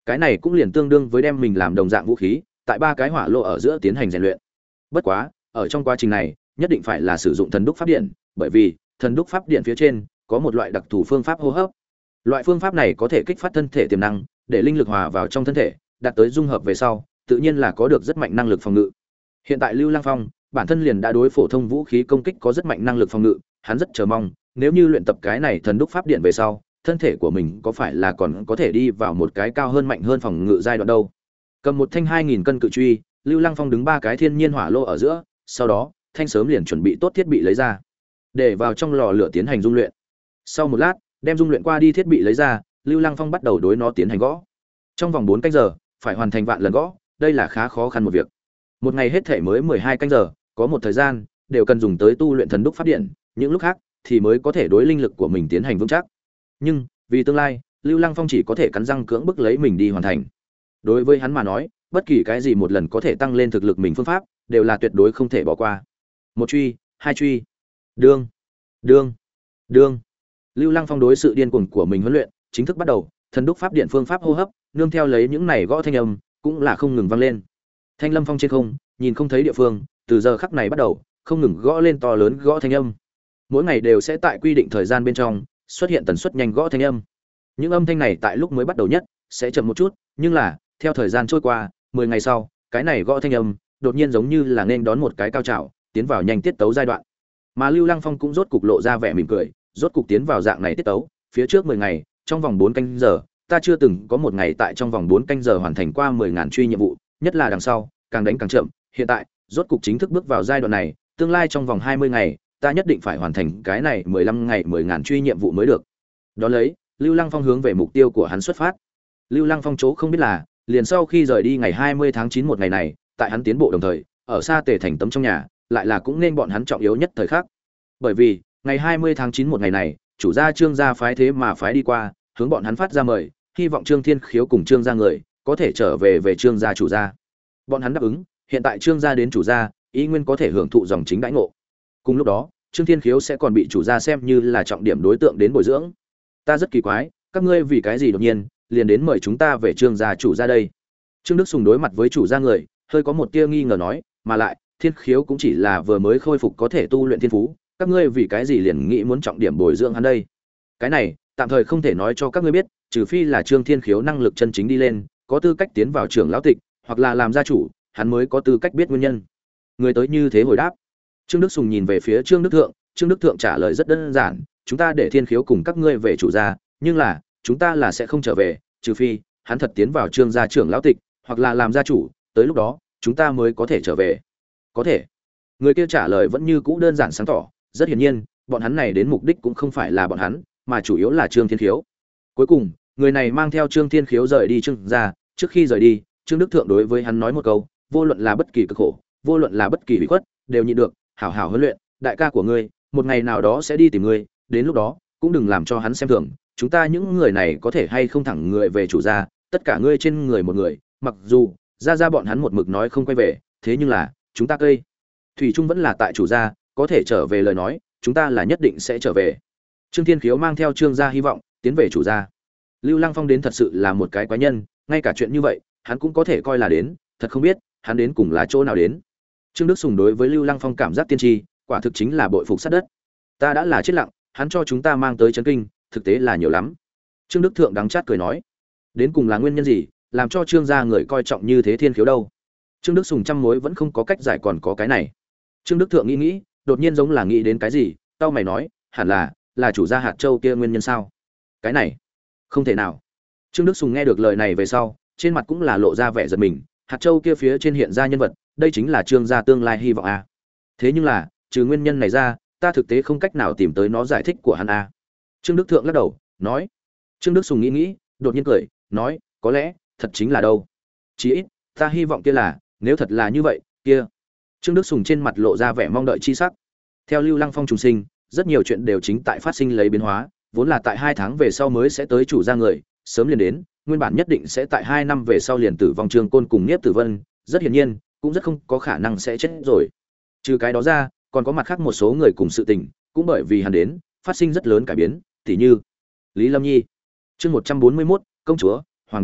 Cái này cũng liền tương đương với đem mình làm đồng dạng vũ khí, tại ba cái hỏa lô ở giữa tiến hành rèn luyện. Bất quá, ở trong quá trình này, nhất định phải là sử dụng thần đúc pháp điện, bởi vì thần đúc pháp điện phía trên có một loại đặc thù phương pháp hô hấp. Loại phương pháp này có thể kích phát thân thể tiềm năng, để linh lực hòa vào trong thân thể, đạt tới dung hợp về sau, tự nhiên là có được rất mạnh năng lực phòng ngự. Hiện tại Lưu Lăng Phong, bản thân liền đã đối phổ thông vũ khí công kích có rất mạnh năng lực phòng ngự, hắn rất chờ mong, nếu như luyện tập cái này thần đúc pháp điện về sau, thân thể của mình có phải là còn có thể đi vào một cái cao hơn mạnh hơn phòng ngự giai đoạn đâu. Cầm một thanh hai nghìn cân cự truy, Lưu Lăng Phong đứng ba cái thiên nhiên hỏa lô ở giữa, sau đó, thanh sớm liền chuẩn bị tốt thiết bị lấy ra, để vào trong lò lửa tiến hành dung luyện. Sau một lát, đem dung luyện qua đi thiết bị lấy ra, Lưu Lăng Phong bắt đầu đối nó tiến hành gõ. Trong vòng bốn canh giờ, phải hoàn thành vạn lần gõ, đây là khá khó khăn một việc. Một ngày hết thể mới mười hai canh giờ, có một thời gian đều cần dùng tới tu luyện thần đúc pháp điện, những lúc khác thì mới có thể đối linh lực của mình tiến hành vững chắc. Nhưng, vì tương lai, Lưu Lăng Phong chỉ có thể cắn răng cưỡng bức lấy mình đi hoàn thành. Đối với hắn mà nói, bất kỳ cái gì một lần có thể tăng lên thực lực mình phương pháp, đều là tuyệt đối không thể bỏ qua. Một truy, hai truy, đương, đương, đương. Lưu Lăng Phong đối sự điên cuồng của mình huấn luyện chính thức bắt đầu, thần đúc pháp điện phương pháp hô hấp, nương theo lấy những này gõ thanh âm, cũng là không ngừng vang lên. Thanh lâm phong trên không, nhìn không thấy địa phương, từ giờ khắc này bắt đầu, không ngừng gõ lên to lớn gõ thanh âm. Mỗi ngày đều sẽ tại quy định thời gian bên trong xuất hiện tần suất nhanh gõ thanh âm. Những âm thanh này tại lúc mới bắt đầu nhất sẽ chậm một chút, nhưng là theo thời gian trôi qua, mười ngày sau, cái này gõ thanh âm đột nhiên giống như là nên đón một cái cao trào, tiến vào nhanh tiết tấu giai đoạn. Mà Lưu Lăng Phong cũng rốt cục lộ ra vẻ mỉm cười, rốt cục tiến vào dạng này tiết tấu, phía trước mười ngày, trong vòng bốn canh giờ, ta chưa từng có một ngày tại trong vòng bốn canh giờ hoàn thành qua mười ngàn truy nhiệm vụ, nhất là đằng sau, càng đánh càng chậm, hiện tại, rốt cục chính thức bước vào giai đoạn này, tương lai trong vòng hai mươi ngày, ta nhất định phải hoàn thành cái này mười lăm ngày mười ngàn truy nhiệm vụ mới được. Đó lấy, Lưu Lăng Phong hướng về mục tiêu của hắn xuất phát. Lưu Lăng Phong chỗ không biết là, liền sau khi rời đi ngày hai mươi tháng chín một ngày này, tại hắn tiến bộ đồng thời, ở xa Tề Thành Tấm trong nhà, lại là cũng nên bọn hắn trọng yếu nhất thời khắc. Bởi vì, ngày hai mươi tháng chín một ngày này, chủ gia Trương gia phái thế mà phái đi qua, hướng bọn hắn phát ra mời, hy vọng Trương Thiên Khiếu cùng Trương gia người có thể trở về về Trương gia chủ gia. Bọn hắn đáp ứng, hiện tại Trương gia đến chủ gia, ý nguyên có thể hưởng thụ dòng chính đãi ngộ. Cùng lúc đó, Trương Thiên Khiếu sẽ còn bị chủ gia xem như là trọng điểm đối tượng đến bồi dưỡng. Ta rất kỳ quái, các ngươi vì cái gì đột nhiên liền đến mời chúng ta về Trương gia chủ gia đây? Trương Đức Sùng đối mặt với chủ gia người, hơi có một tia nghi ngờ nói, mà lại, Thiên Khiếu cũng chỉ là vừa mới khôi phục có thể tu luyện thiên phú, các ngươi vì cái gì liền nghĩ muốn trọng điểm bồi dưỡng hắn đây? Cái này, tạm thời không thể nói cho các ngươi biết, trừ phi là Trương Thiên Khiếu năng lực chân chính đi lên, có tư cách tiến vào trưởng lão tịch, hoặc là làm gia chủ, hắn mới có tư cách biết nguyên nhân. Người tới như thế hồi đáp. Trương Đức Sùng nhìn về phía Trương Đức Thượng, Trương Đức Thượng trả lời rất đơn giản, chúng ta để Thiên Khiếu cùng các ngươi về chủ gia, nhưng là, chúng ta là sẽ không trở về, trừ phi hắn thật tiến vào Trương gia trưởng lão tịch, hoặc là làm gia chủ, tới lúc đó, chúng ta mới có thể trở về. Có thể. Người kia trả lời vẫn như cũ đơn giản sáng tỏ, rất hiển nhiên, bọn hắn này đến mục đích cũng không phải là bọn hắn, mà chủ yếu là Trương Thiên Khiếu. Cuối cùng, người này mang theo Trương Thiên Khiếu rời đi Trương gia, trước khi rời đi, Trương Đức Thượng đối với hắn nói một câu, vô luận là bất kỳ cực khổ, vô luận là bất kỳ ủy khuất, đều nhịn được, hảo hảo huấn luyện, đại ca của ngươi, một ngày nào đó sẽ đi tìm ngươi, đến lúc đó, cũng đừng làm cho hắn xem thường, chúng ta những người này có thể hay không thẳng người về chủ gia, tất cả ngươi trên người một người, mặc dù ra ra bọn hắn một mực nói không quay về, thế nhưng là, chúng ta cây thủy trung vẫn là tại chủ gia, có thể trở về lời nói, chúng ta là nhất định sẽ trở về. Trương Thiên Khiếu mang theo Trương gia hy vọng, tiến về chủ gia. Lưu Lăng Phong đến thật sự là một cái quái nhân, ngay cả chuyện như vậy, hắn cũng có thể coi là đến, thật không biết, hắn đến cùng là chỗ nào đến. Trương Đức Sùng đối với Lưu Lăng Phong cảm giác tiên tri, quả thực chính là bội phục sát đất. Ta đã là chết lặng, hắn cho chúng ta mang tới chấn kinh, thực tế là nhiều lắm. Trương Đức Thượng đắng chát cười nói, đến cùng là nguyên nhân gì, làm cho Trương gia người coi trọng như thế Thiên Khiếu đâu? Trương Đức Sùng trăm mối vẫn không có cách giải, còn có cái này. Trương Đức Thượng nghĩ nghĩ, đột nhiên giống là nghĩ đến cái gì, tao mày nói, hẳn là là chủ gia hạt châu kia nguyên nhân sao? Cái này, không thể nào. Trương Đức Sùng nghe được lời này về sau, trên mặt cũng là lộ ra vẻ giật mình, hạt châu kia phía trên hiện ra nhân vật, đây chính là Trương gia tương lai hy vọng a. Thế nhưng là, trừ nguyên nhân này ra, ta thực tế không cách nào tìm tới nó giải thích của hắn a. Trương Đức Thượng lắc đầu, nói. Trương Đức Sùng nghĩ nghĩ, đột nhiên cười, nói, có lẽ, thật chính là đâu. Chỉ ít, ta hy vọng kia là, nếu thật là như vậy, kia. Trương Đức Sùng trên mặt lộ ra vẻ mong đợi chi sắc. Theo Lưu Lăng Phong trùng sinh, rất nhiều chuyện đều chính tại phát sinh lấy biến hóa, vốn là tại hai tháng về sau mới sẽ tới chủ gia người, sớm liền đến, nguyên bản nhất định sẽ tại hai năm về sau liền tử vong Trương Côn cùng Niếp Tử Vân, rất hiển nhiên, cũng rất không có khả năng sẽ chết rồi. Trừ cái đó ra, còn có mặt khác một số người cùng sự tình, cũng bởi vì hắn đến, phát sinh rất lớn cải biến, tỉ như Lý Lâm Nhi. Chương một trăm bốn mươi mốt, công chúa, hoàng đế,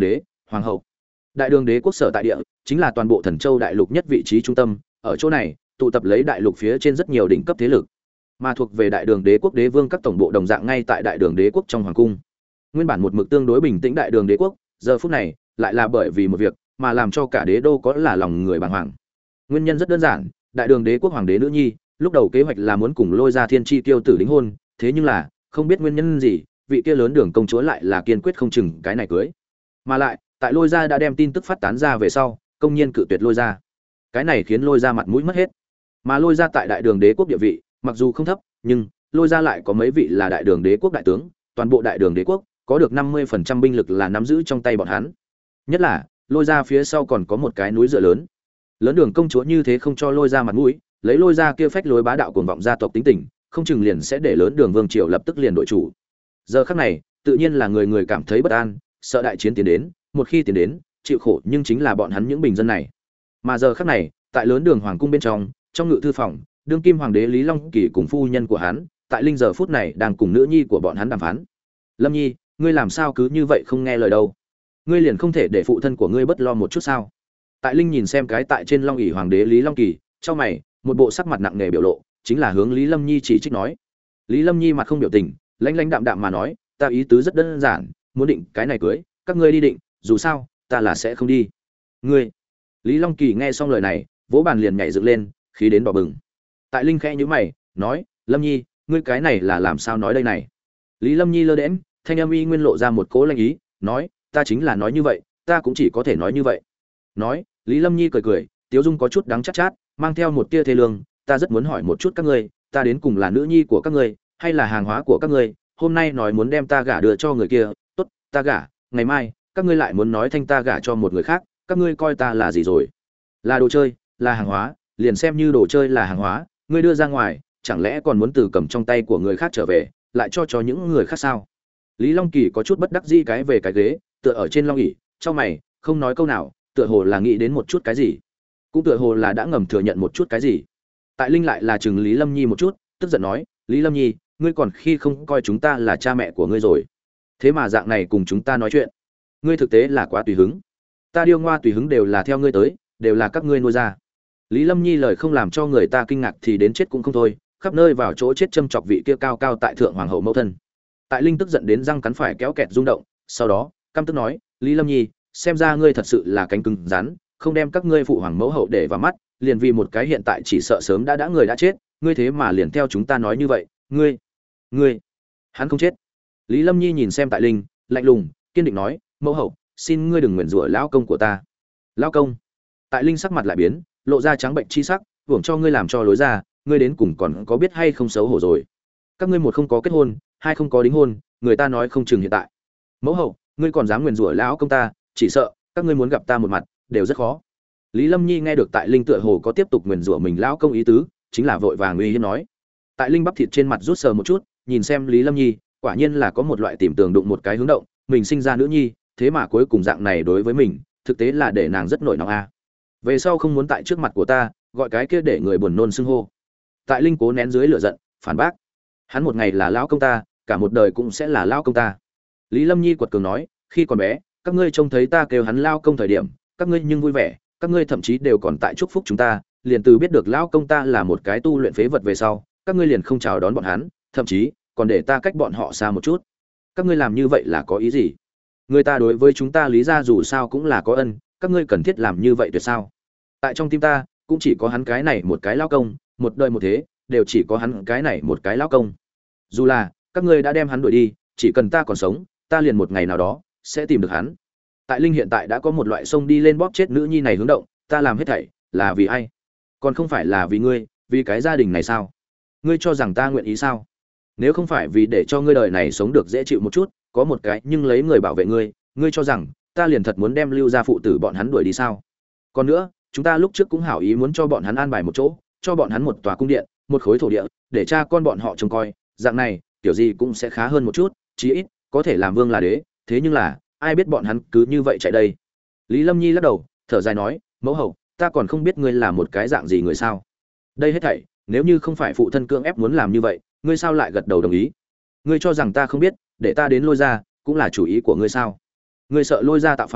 Hoàng hậu. Đại đường đế quốc sở tại địa chính là toàn bộ Thần Châu đại lục nhất vị trí trung tâm, ở chỗ này tụ tập lấy đại lục phía trên rất nhiều đỉnh cấp thế lực, mà thuộc về đại đường đế quốc đế vương các tổng bộ đồng dạng ngay tại đại đường đế quốc trong hoàng cung. Nguyên bản một mực tương đối bình tĩnh đại đường đế quốc, giờ phút này lại là bởi vì một việc mà làm cho cả đế đô có là lòng người bàng hoàng. Nguyên nhân rất đơn giản, đại đường đế quốc hoàng đế nữ nhi lúc đầu kế hoạch là muốn cùng Lôi Gia Thiên Chi tiêu tử đính hôn, thế nhưng là không biết nguyên nhân gì, vị kia lớn đường công chúa lại là kiên quyết không chừng cái này cưới. Mà lại, tại Lôi Gia đã đem tin tức phát tán ra về sau, công nhiên cự tuyệt Lôi Gia. Cái này khiến Lôi Gia mặt mũi mất hết. Mà Lôi Gia tại đại đường đế quốc địa vị, mặc dù không thấp, nhưng Lôi Gia lại có mấy vị là đại đường đế quốc đại tướng, toàn bộ đại đường đế quốc có được năm mươi phần trăm binh lực là nắm giữ trong tay bọn hắn. Nhất là, Lôi Gia phía sau còn có một cái núi dựa lớn. Lớn đường công chúa như thế không cho Lôi Gia mặt mũi, lấy Lôi Gia kia phách lối bá đạo cuồng vọng gia tộc tính tình, không chừng liền sẽ để lớn đường vương triều lập tức liền đổi chủ. Giờ khắc này, tự nhiên là người người cảm thấy bất an, sợ đại chiến tiến đến, một khi tiến đến, chịu khổ nhưng chính là bọn hắn những bình dân này. Mà giờ khắc này, tại lớn đường hoàng cung bên trong, trong ngự thư phòng, đương kim hoàng đế Lý Long Kỳ cùng phu nhân của hắn, tại linh giờ phút này đang cùng nữ nhi của bọn hắn đàm phán. Lâm Nhi, ngươi làm sao cứ như vậy không nghe lời đâu? Ngươi liền không thể để phụ thân của ngươi bất lo một chút sao? Tại linh nhìn xem cái tại trên long ỷ hoàng đế Lý Long Kỳ, trong mày, một bộ sắc mặt nặng nề biểu lộ, chính là hướng Lý Lâm Nhi chỉ trích nói. Lý Lâm Nhi mặt không biểu tình, lãnh lãnh đạm đạm mà nói, ta ý tứ rất đơn giản, muốn định cái này cưới, các ngươi đi định, dù sao, ta là sẽ không đi. Ngươi? Lý Long Kỳ nghe xong lời này, vỗ bàn liền nhảy dựng lên, khí đến đỏ bừng. Tại linh khẽ nhíu mày, nói, Lâm Nhi, ngươi cái này là làm sao nói đây này? Lý Lâm Nhi lơ đễnh, thanh âm y nguyên lộ ra một cố lanh ý, nói, ta chính là nói như vậy, ta cũng chỉ có thể nói như vậy. Nói, Lý Lâm Nhi cười cười, tiếu dung có chút đắng chát chát, mang theo một tia thê lương, ta rất muốn hỏi một chút các ngươi, ta đến cùng là nữ nhi của các ngươi, hay là hàng hóa của các ngươi, hôm nay nói muốn đem ta gả đưa cho người kia, tốt, ta gả, ngày mai, các ngươi lại muốn nói thanh ta gả cho một người khác, các ngươi coi ta là gì rồi? Là đồ chơi, là hàng hóa, liền xem như đồ chơi là hàng hóa, ngươi đưa ra ngoài, chẳng lẽ còn muốn từ cầm trong tay của người khác trở về, lại cho cho những người khác sao? Lý Long Kỳ có chút bất đắc dĩ cái về cái ghế, tựa ở trên long ỷ, trong mày, không nói câu nào, tựa hồ là nghĩ đến một chút cái gì, cũng tựa hồ là đã ngầm thừa nhận một chút cái gì. Tại linh lại là chừng Lý Lâm Nhi một chút, tức giận nói, Lý Lâm Nhi, ngươi còn khi không coi chúng ta là cha mẹ của ngươi rồi, thế mà dạng này cùng chúng ta nói chuyện, ngươi thực tế là quá tùy hứng. Ta điêu ngoa tùy hứng đều là theo ngươi tới, đều là các ngươi nuôi ra. Lý Lâm Nhi lời không làm cho người ta kinh ngạc thì đến chết cũng không thôi, khắp nơi vào chỗ chết châm chọc vị kia cao cao tại thượng hoàng hậu mẫu thân. Tại linh tức giận đến răng cắn phải kéo kẹt rung động, sau đó căm tức nói, Lý Lâm Nhi, xem ra ngươi thật sự là cánh cứng rắn, không đem các ngươi phụ hoàng mẫu hậu để vào mắt, liền vì một cái hiện tại chỉ sợ sớm đã đã người đã chết, ngươi thế mà liền theo chúng ta nói như vậy, ngươi, ngươi, hắn không chết. Lý Lâm Nhi nhìn xem Tại linh, lạnh lùng, kiên định nói, mẫu hậu, xin ngươi đừng nguyền rủa lão công của ta. Lão công? Tại linh sắc mặt lại biến, lộ ra trắng bệnh chi sắc, hưởng cho ngươi làm cho lối ra, ngươi đến cùng còn có biết hay không xấu hổ rồi. Các ngươi một không có kết hôn, hai không có đính hôn, người ta nói không chừng hiện tại. Mẫu hậu, ngươi còn dám nguyền rủa lão công ta, chỉ sợ các ngươi muốn gặp ta một mặt đều rất khó. Lý Lâm Nhi nghe được Tại linh tựa hồ có tiếp tục nguyền rủa mình lão công ý tứ, chính là vội vàng uy hiếp nói. Tại linh bắp thịt trên mặt rút sờ một chút, nhìn xem Lý Lâm Nhi, quả nhiên là có một loại tìm tường đụng một cái hướng động, mình sinh ra nữ nhi, thế mà cuối cùng dạng này đối với mình, thực tế là để nàng rất nổi nóng a. Về sau không muốn tại trước mặt của ta gọi cái kia để người buồn nôn xưng hô. Tại linh cố nén dưới lửa giận, phản bác. Hắn một ngày là lão công ta, cả một đời cũng sẽ là lão công ta. Lý Lâm Nhi quật cường nói, khi còn bé, các ngươi trông thấy ta kêu hắn lão công thời điểm, các ngươi nhưng vui vẻ, các ngươi thậm chí đều còn tại chúc phúc chúng ta, liền từ biết được lão công ta là một cái tu luyện phế vật về sau, các ngươi liền không chào đón bọn hắn, thậm chí còn để ta cách bọn họ xa một chút. Các ngươi làm như vậy là có ý gì? Người ta đối với chúng ta Lý gia dù sao cũng là có ân, các ngươi cần thiết làm như vậy tuyệt sao? Tại trong tim ta, cũng chỉ có hắn cái này một cái lão công, một đời một thế, đều chỉ có hắn cái này một cái lão công. Dù là các ngươi đã đem hắn đuổi đi, chỉ cần ta còn sống, ta liền một ngày nào đó sẽ tìm được hắn. Tại linh hiện tại đã có một loại sông đi lên bóp chết nữ nhi này hướng động, ta làm hết thảy là vì ai? Còn không phải là vì ngươi, vì cái gia đình này sao? Ngươi cho rằng ta nguyện ý sao? Nếu không phải vì để cho ngươi đời này sống được dễ chịu một chút, có một cái nhưng lấy người bảo vệ ngươi, ngươi cho rằng ta liền thật muốn đem Lưu gia phụ tử bọn hắn đuổi đi sao? Còn nữa, chúng ta lúc trước cũng hảo ý muốn cho bọn hắn an bài một chỗ, cho bọn hắn một tòa cung điện, một khối thổ địa, để cha con bọn họ trông coi, dạng này, kiểu gì cũng sẽ khá hơn một chút, chí ít có thể làm vương là đế, thế nhưng là, ai biết bọn hắn cứ như vậy chạy đây. Lý Lâm Nhi lắc đầu, thở dài nói, mẫu hậu, ta còn không biết ngươi là một cái dạng gì người sao? Đây hết thảy, nếu như không phải phụ thân cưỡng ép muốn làm như vậy, ngươi sao lại gật đầu đồng ý? Ngươi cho rằng ta không biết, để ta đến Lôi gia, cũng là chủ ý của ngươi sao? Ngươi sợ Lôi gia tạo phản,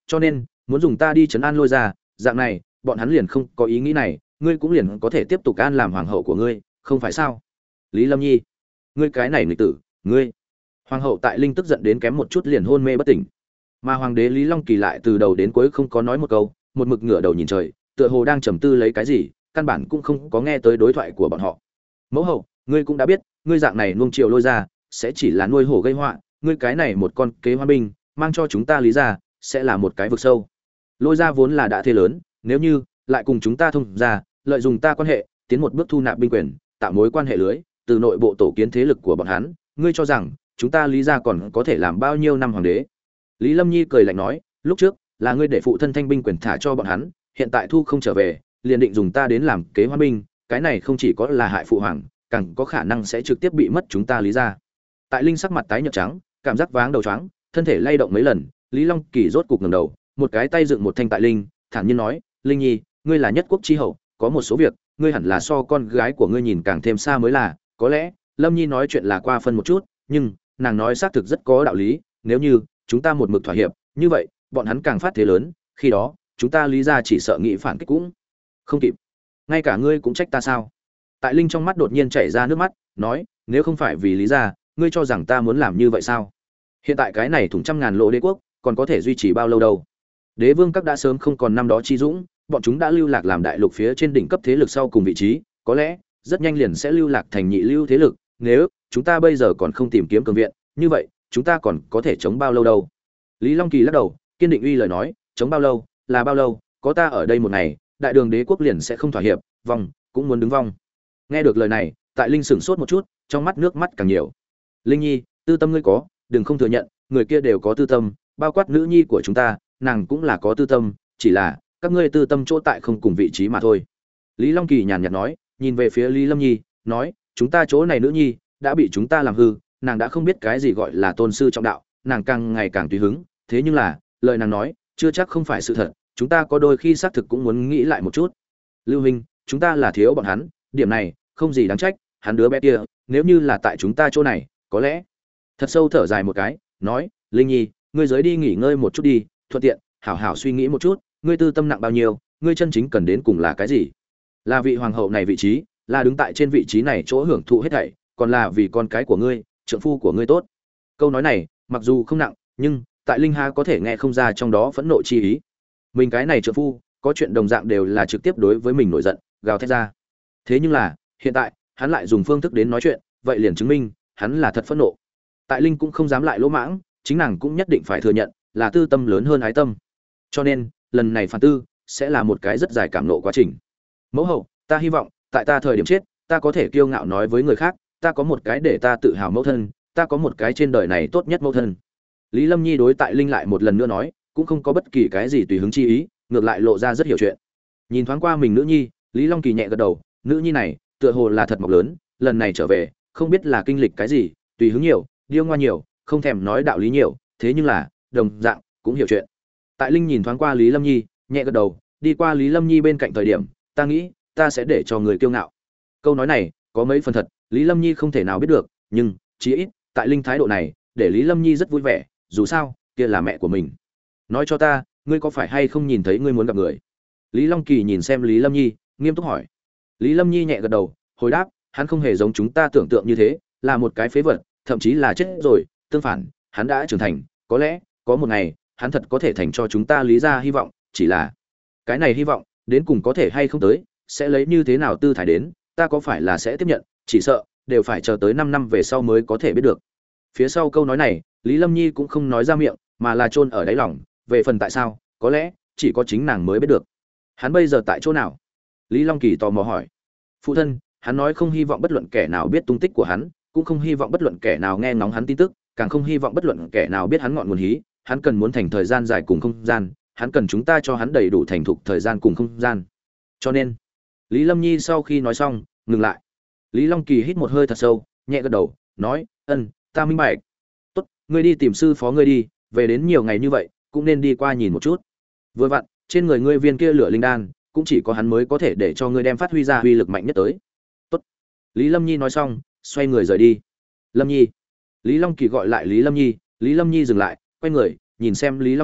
cho nên muốn dùng ta đi trấn an Lôi gia, dạng này bọn hắn liền không có ý nghĩ này, ngươi cũng liền có thể tiếp tục an làm hoàng hậu của ngươi, không phải sao? Lý Lâm Nhi, ngươi cái này nghịch tử, ngươi! Hoàng hậu Tại Linh tức giận đến kém một chút liền hôn mê bất tỉnh, mà hoàng đế Lý Long Kỳ lại từ đầu đến cuối không có nói một câu, một mực ngửa đầu nhìn trời, tựa hồ đang trầm tư lấy cái gì, căn bản cũng không có nghe tới đối thoại của bọn họ. Mẫu hậu, ngươi cũng đã biết, ngươi dạng này nuông chiều Lôi gia sẽ chỉ là nuôi hổ gây họa, ngươi cái này một con kế hoa binh mang cho chúng ta Lý gia sẽ là một cái vực sâu. Lôi gia vốn là đã thế lớn, nếu như lại cùng chúng ta thông ra, lợi dụng ta quan hệ, tiến một bước thu nạp binh quyền, tạo mối quan hệ lưới, từ nội bộ tổ kiến thế lực của bọn hắn, ngươi cho rằng chúng ta Lý gia còn có thể làm bao nhiêu năm hoàng đế? Lý Lâm Nhi cười lạnh nói, lúc trước là ngươi để phụ thân thanh binh quyền thả cho bọn hắn, hiện tại thu không trở về, liền định dùng ta đến làm kế hoa binh, cái này không chỉ có là hại phụ hoàng, càng có khả năng sẽ trực tiếp bị mất chúng ta Lý gia. Tại Linh sắc mặt tái nhợt trắng, cảm giác váng đầu choáng, thân thể lay động mấy lần, Lý Long Kỳ rốt cục ngẩng đầu, một cái tay dựng một thanh Tại Linh, thản nhiên nói, Linh Nhi, ngươi là nhất quốc chi hậu, có một số việc, ngươi hẳn là so con gái của ngươi nhìn càng thêm xa mới là, có lẽ Lâm Nhi nói chuyện là qua phân một chút, nhưng nàng nói xác thực rất có đạo lý, nếu như chúng ta một mực thỏa hiệp, như vậy, bọn hắn càng phát thế lớn, khi đó, chúng ta Lý gia chỉ sợ nghĩ phản kích cũng không kịp. Ngay cả ngươi cũng trách ta sao? Tại Linh trong mắt đột nhiên chảy ra nước mắt, nói, nếu không phải vì Lý gia, ngươi cho rằng ta muốn làm như vậy sao? Hiện tại cái này thủng trăm ngàn lỗ đế quốc, còn có thể duy trì bao lâu đâu? Đế vương các đã sớm không còn năm đó chi dũng, bọn chúng đã lưu lạc làm đại lục phía trên đỉnh cấp thế lực sau cùng vị trí, có lẽ rất nhanh liền sẽ lưu lạc thành nhị lưu thế lực, nếu chúng ta bây giờ còn không tìm kiếm cường viện, như vậy, chúng ta còn có thể chống bao lâu đâu? Lý Long Kỳ lắc đầu, kiên định uy lời nói, chống bao lâu, là bao lâu, có ta ở đây một ngày, đại đường đế quốc liền sẽ không thỏa hiệp, vong cũng muốn đứng vong. Nghe được lời này, Tại Linh sửng sốt một chút, trong mắt nước mắt càng nhiều. Linh Nhi, tư tâm ngươi có, đừng không thừa nhận, người kia đều có tư tâm, bao quát nữ nhi của chúng ta, nàng cũng là có tư tâm, chỉ là các ngươi tư tâm chỗ tại không cùng vị trí mà thôi. Lý Long Kỳ nhàn nhạt nói, nhìn về phía Lý Lâm Nhi, nói, chúng ta chỗ này nữ nhi đã bị chúng ta làm hư, nàng đã không biết cái gì gọi là tôn sư trọng đạo, nàng càng ngày càng tùy hứng, thế nhưng là, lời nàng nói, chưa chắc không phải sự thật, chúng ta có đôi khi xác thực cũng muốn nghĩ lại một chút. Lưu huynh, chúng ta là thiếu bọn hắn, điểm này không gì đáng trách, hắn đứa bé kia, nếu như là tại chúng ta chỗ này, có lẽ. Thật sâu thở dài một cái, nói, Linh Nhi, ngươi dưới đi nghỉ ngơi một chút đi, thuận tiện, hảo hảo suy nghĩ một chút, ngươi tư tâm nặng bao nhiêu, ngươi chân chính cần đến cùng là cái gì? Là vị hoàng hậu này vị trí, là đứng tại trên vị trí này chỗ hưởng thụ hết thảy, còn là vì con cái của ngươi, trượng phu của ngươi tốt. Câu nói này, mặc dù không nặng, nhưng tại Linh Ha có thể nghe không ra trong đó phẫn nộ chi ý. Mình cái này trượng phu, có chuyện đồng dạng đều là trực tiếp đối với mình nổi giận, gào thét ra. Thế nhưng là, hiện tại, hắn lại dùng phương thức đến nói chuyện, vậy liền chứng minh, hắn là thật phẫn nộ. Tại Linh cũng không dám lại lỗ mãng, chính nàng cũng nhất định phải thừa nhận, là tư tâm lớn hơn ái tâm. Cho nên, lần này phản tư sẽ là một cái rất dài cảm nộ quá trình. Mẫu hậu, ta hy vọng, tại ta thời điểm chết, ta có thể kiêu ngạo nói với người khác, ta có một cái để ta tự hào mẫu thân, ta có một cái trên đời này tốt nhất mẫu thân. Lý Lâm Nhi đối Tại Linh lại một lần nữa nói, cũng không có bất kỳ cái gì tùy hứng chi ý, ngược lại lộ ra rất hiểu chuyện. Nhìn thoáng qua mình nữ nhi, Lý Long Kỳ nhẹ gật đầu, nữ nhi này, tựa hồ là thật mọc lớn, lần này trở về, không biết là kinh lịch cái gì, tùy hứng nhiều, điêu ngoa nhiều, không thèm nói đạo lý nhiều, thế nhưng là, đồng dạng cũng hiểu chuyện. Tại Linh nhìn thoáng qua Lý Lâm Nhi, nhẹ gật đầu, đi qua Lý Lâm Nhi bên cạnh thời điểm, ta nghĩ, ta sẽ để cho người kiêu ngạo. Câu nói này, có mấy phần thật, Lý Lâm Nhi không thể nào biết được, nhưng chí ít, tại Linh thái độ này, để Lý Lâm Nhi rất vui vẻ, dù sao, kia là mẹ của mình. Nói cho ta, ngươi có phải hay không nhìn thấy ngươi muốn gặp người? Lý Long Kỳ nhìn xem Lý Lâm Nhi, nghiêm túc hỏi. Lý Lâm Nhi nhẹ gật đầu, hồi đáp, hắn không hề giống chúng ta tưởng tượng như thế, là một cái phế vật, thậm chí là chết rồi, tương phản, hắn đã trưởng thành, có lẽ, có một ngày, hắn thật có thể thành cho chúng ta Lý gia hy vọng, chỉ là cái này hy vọng, đến cùng có thể hay không tới, sẽ lấy như thế nào tư thái đến, ta có phải là sẽ tiếp nhận, chỉ sợ đều phải chờ tới năm năm về sau mới có thể biết được. Phía sau câu nói này, Lý Lâm Nhi cũng không nói ra miệng, mà là chôn ở đáy lòng, về phần tại sao, có lẽ chỉ có chính nàng mới biết được. Hắn bây giờ tại chỗ nào? Lý Long Kỳ tò mò hỏi. Phụ thân, hắn nói không hy vọng bất luận kẻ nào biết tung tích của hắn, cũng không hy vọng bất luận kẻ nào nghe ngóng hắn tin tức, càng không hy vọng bất luận kẻ nào biết hắn ngọn nguồn hí, hắn cần muốn thành thời gian dài cùng không gian, hắn cần chúng ta cho hắn đầy đủ thành thục thời gian cùng không gian. Cho nên, Lý Lâm Nhi sau khi nói xong, ngừng lại. Lý Long Kỳ hít một hơi thật sâu, nhẹ gật đầu, nói, "Ân, ta minh bạch. Tốt, ngươi đi tìm sư phó ngươi đi, về đến nhiều ngày như vậy, cũng nên đi qua nhìn một chút. Vừa vặn, trên người ngươi viên kia lửa linh đan, cũng chỉ có hắn mới có thể để cho ngươi đem phát huy ra uy lực mạnh nhất tới." Tốt. Lý Lâm Nhi nói xong, xoay người rời đi. "Lâm Nhi." Lý Long Kỳ gọi lại Lý Lâm Nhi, Lý Lâm Nhi dừng lại, quay người, nhìn xem Lý Long Kỳ,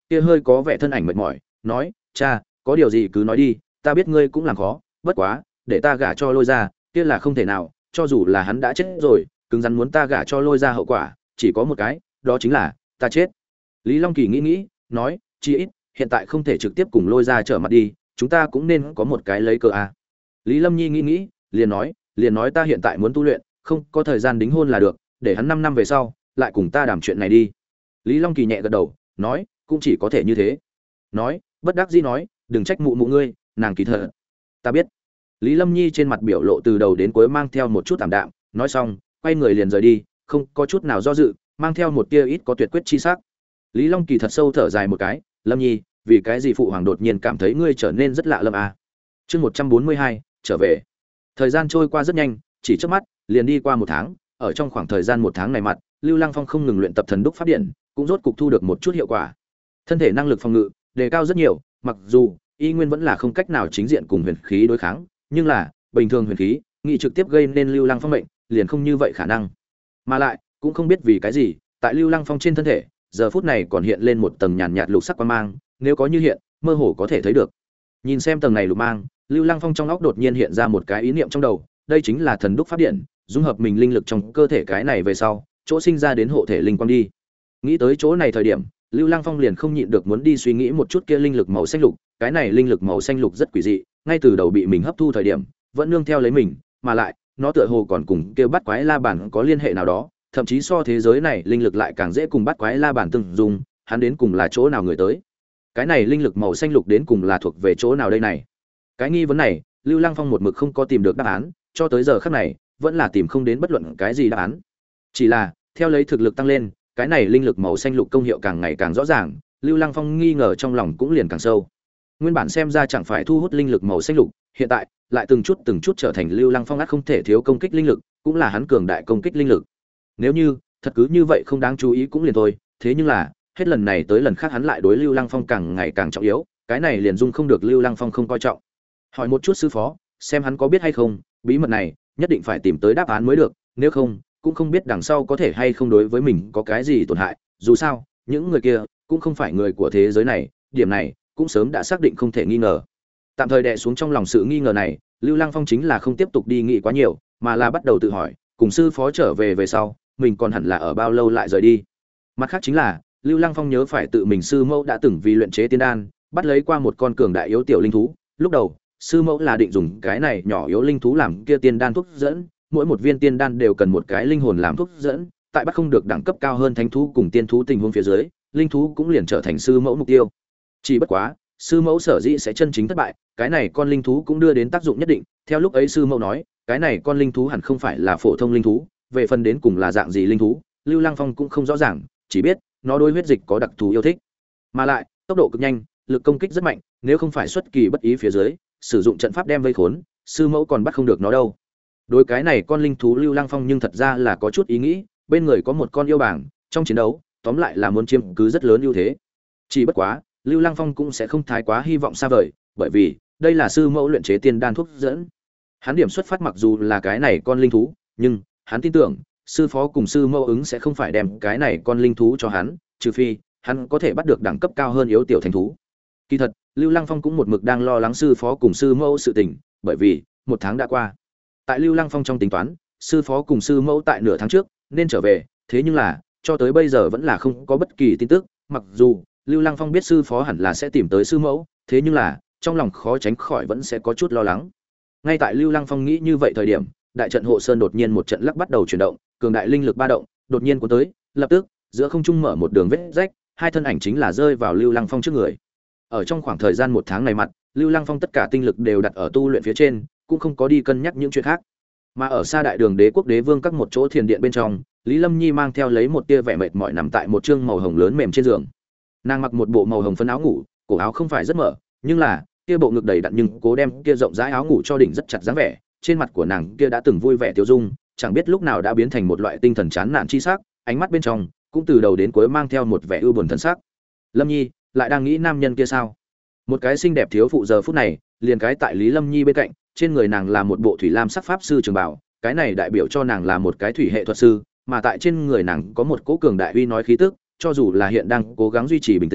kia hơi có vẻ thân ảnh mệt mỏi, nói: "Cha, có điều gì cứ nói đi, ta biết ngươi cũng làm khó, bất quá, để ta gả cho Lôi Gia, kia là không thể nào, cho dù là hắn đã chết rồi, cứng rắn muốn ta gả cho Lôi Gia hậu quả, chỉ có một cái, đó chính là ta chết." Lý Long Kỳ nghĩ nghĩ, nói: "Chỉ ít, hiện tại không thể trực tiếp cùng Lôi Gia trở mặt đi, chúng ta cũng nên có một cái lấy cớ a." Lý Lâm Nhi nghĩ nghĩ, liền nói: "Liền nói ta hiện tại muốn tu luyện, không có thời gian đính hôn là được, để hắn năm năm về sau lại cùng ta đàm chuyện này đi." Lý Long Kỳ nhẹ gật đầu, nói: "Cũng chỉ có thể như thế." Nói, bất đắc dĩ nói: "Đừng trách mụ mụ ngươi, nàng kỳ thật ta biết." Lý Lâm Nhi trên mặt biểu lộ từ đầu đến cuối mang theo một chút tạm đạm, nói xong, quay người liền rời đi, không có chút nào do dự, mang theo một tia ít có tuyệt quyết chi sắc. Lý Long Kỳ thật sâu thở dài một cái, "Lâm Nhi, vì cái gì phụ hoàng đột nhiên cảm thấy ngươi trở nên rất lạ lẫm à?" Chương một trăm bốn mươi hai, trở về. Thời gian trôi qua rất nhanh, chỉ chớp mắt, liền đi qua một tháng, ở trong khoảng thời gian một tháng này mặt, Lưu Lăng Phong không ngừng luyện tập thần đúc pháp điện, cũng rốt cục thu được một chút hiệu quả. Thân thể năng lực phòng ngự đề cao rất nhiều, mặc dù y nguyên vẫn là không cách nào chính diện cùng huyền khí đối kháng, nhưng là bình thường huyền khí, nghị trực tiếp gây nên Lưu Lăng Phong mệnh, liền không như vậy khả năng. Mà lại, cũng không biết vì cái gì, tại Lưu Lăng Phong trên thân thể, giờ phút này còn hiện lên một tầng nhàn nhạt lục sắc quang mang, nếu có như hiện, mơ hồ có thể thấy được. Nhìn xem tầng này lục mang, Lưu Lăng Phong trong óc đột nhiên hiện ra một cái ý niệm trong đầu, đây chính là thần đúc pháp điện, dung hợp mình linh lực trong cơ thể cái này về sau, chỗ sinh ra đến hộ thể linh quang đi. Nghĩ tới chỗ này thời điểm, Lưu Lăng Phong liền không nhịn được muốn đi suy nghĩ một chút kia linh lực màu xanh lục, cái này linh lực màu xanh lục rất quỷ dị, ngay từ đầu bị mình hấp thu thời điểm, vẫn nương theo lấy mình, mà lại, nó tựa hồ còn cùng kia bắt quái la bản có liên hệ nào đó, thậm chí so thế giới này linh lực lại càng dễ cùng bắt quái la bản tương dung, hắn đến cùng là chỗ nào người tới? Cái này linh lực màu xanh lục đến cùng là thuộc về chỗ nào đây này? Cái nghi vấn này, Lưu Lăng Phong một mực không có tìm được đáp án, cho tới giờ khắc này, vẫn là tìm không đến bất luận cái gì đáp án. Chỉ là, theo lấy thực lực tăng lên, cái này linh lực màu xanh lục công hiệu càng ngày càng rõ ràng, Lưu Lăng Phong nghi ngờ trong lòng cũng liền càng sâu. Nguyên bản xem ra chẳng phải thu hút linh lực màu xanh lục, hiện tại lại từng chút từng chút trở thành Lưu Lăng Phong ắt không thể thiếu công kích linh lực, cũng là hắn cường đại công kích linh lực. Nếu như thật cứ như vậy không đáng chú ý cũng liền thôi, thế nhưng là, hết lần này tới lần khác hắn lại đối Lưu Lăng Phong càng ngày càng trọng yếu, cái này liền dung không được Lưu Lăng Phong không coi trọng. Hỏi một chút sư phó, xem hắn có biết hay không, bí mật này nhất định phải tìm tới đáp án mới được, nếu không, cũng không biết đằng sau có thể hay không đối với mình có cái gì tổn hại, dù sao, những người kia cũng không phải người của thế giới này, điểm này cũng sớm đã xác định không thể nghi ngờ. Tạm thời đè xuống trong lòng sự nghi ngờ này, Lưu Lăng Phong chính là không tiếp tục đi nghĩ quá nhiều, mà là bắt đầu tự hỏi, cùng sư phó trở về về sau, mình còn hẳn là ở bao lâu lại rời đi. Mặt khác chính là, Lưu Lăng Phong nhớ phải tự mình sư mẫu đã từng vì luyện chế tiên đan, bắt lấy qua một con cường đại yếu tiểu linh thú, lúc đầu, sư mẫu là định dùng cái này nhỏ yếu linh thú làm kia tiên đan thuốc dẫn, mỗi một viên tiên đan đều cần một cái linh hồn làm thuốc dẫn, tại bắt không được đẳng cấp cao hơn thánh thú cùng tiên thú tình huống phía dưới, linh thú cũng liền trở thành sư mẫu mục tiêu. Chỉ bất quá, sư mẫu sở dĩ sẽ chân chính thất bại, cái này con linh thú cũng đưa đến tác dụng nhất định, theo lúc ấy sư mẫu nói, cái này con linh thú hẳn không phải là phổ thông linh thú, về phần đến cùng là dạng gì linh thú, Lưu Lăng Phong cũng không rõ ràng, chỉ biết nó đối huyết dịch có đặc thù yêu thích, mà lại tốc độ cực nhanh, lực công kích rất mạnh, nếu không phải xuất kỳ bất ý phía dưới, sử dụng trận pháp đem vây khốn, sư mẫu còn bắt không được nó đâu. Đối cái này con linh thú Lưu Lăng Phong nhưng thật ra là có chút ý nghĩ, bên người có một con yêu bảng, trong chiến đấu, tóm lại là muốn chiếm cứ rất lớn ưu thế. Chỉ bất quá, Lưu Lăng Phong cũng sẽ không thái quá hy vọng xa vời, bởi vì đây là sư mẫu luyện chế tiên đan thuốc dẫn. Hắn điểm xuất phát mặc dù là cái này con linh thú, nhưng hắn tin tưởng, sư phó cùng sư mẫu ứng sẽ không phải đem cái này con linh thú cho hắn, trừ phi hắn có thể bắt được đẳng cấp cao hơn yếu tiểu thành thú. Kỳ thật, Lưu Lăng Phong cũng một mực đang lo lắng sư phó cùng sư mẫu sự tình, bởi vì một tháng đã qua. Tại Lưu Lăng Phong trong tính toán, sư phó cùng sư mẫu tại nửa tháng trước nên trở về, thế nhưng là cho tới bây giờ vẫn là không có bất kỳ tin tức, mặc dù Lưu Lăng Phong biết sư phó hẳn là sẽ tìm tới sư mẫu, thế nhưng là trong lòng khó tránh khỏi vẫn sẽ có chút lo lắng. Ngay tại Lưu Lăng Phong nghĩ như vậy thời điểm, đại trận hộ sơn đột nhiên một trận lắc bắt đầu chuyển động, cường đại linh lực ba động, đột nhiên cuốn tới, lập tức, giữa không trung mở một đường vết rách, hai thân ảnh chính là rơi vào Lưu Lăng Phong trước người. Ở trong khoảng thời gian một tháng này mặt, Lưu Lăng Phong tất cả tinh lực đều đặt ở tu luyện phía trên, cũng không có đi cân nhắc những chuyện khác. Mà ở xa đại đường đế quốc đế vương các một chỗ thiền điện bên trong, Lý Lâm Nhi mang theo lấy một tia vẻ mệt mỏi nằm tại một trương màu hồng lớn mềm trên giường. Nàng mặc một bộ màu hồng phấn áo ngủ, cổ áo không phải rất mở, nhưng là kia bộ ngực đầy đặn nhưng cố đem kia rộng rãi áo ngủ cho đỉnh rất chặt dáng vẻ, trên mặt của nàng kia đã từng vui vẻ tiêu dung, chẳng biết lúc nào đã biến thành một loại tinh thần chán nản chi sắc, ánh mắt bên trong cũng từ đầu đến cuối mang theo một vẻ ưu buồn thần sắc. Lâm Nhi lại đang nghĩ nam nhân kia sao? Một cái xinh đẹp thiếu phụ giờ phút này, liền cái tại Lý Lâm Nhi bên cạnh, trên người nàng là một bộ thủy lam sắc pháp sư trường bảo, cái này đại biểu cho nàng là một cái thủy hệ thuật sư, mà tại trên người nàng có một cỗ cường đại uy nói khí tức, cho dù là hiện đang cố gắng duy trì bình tĩnh,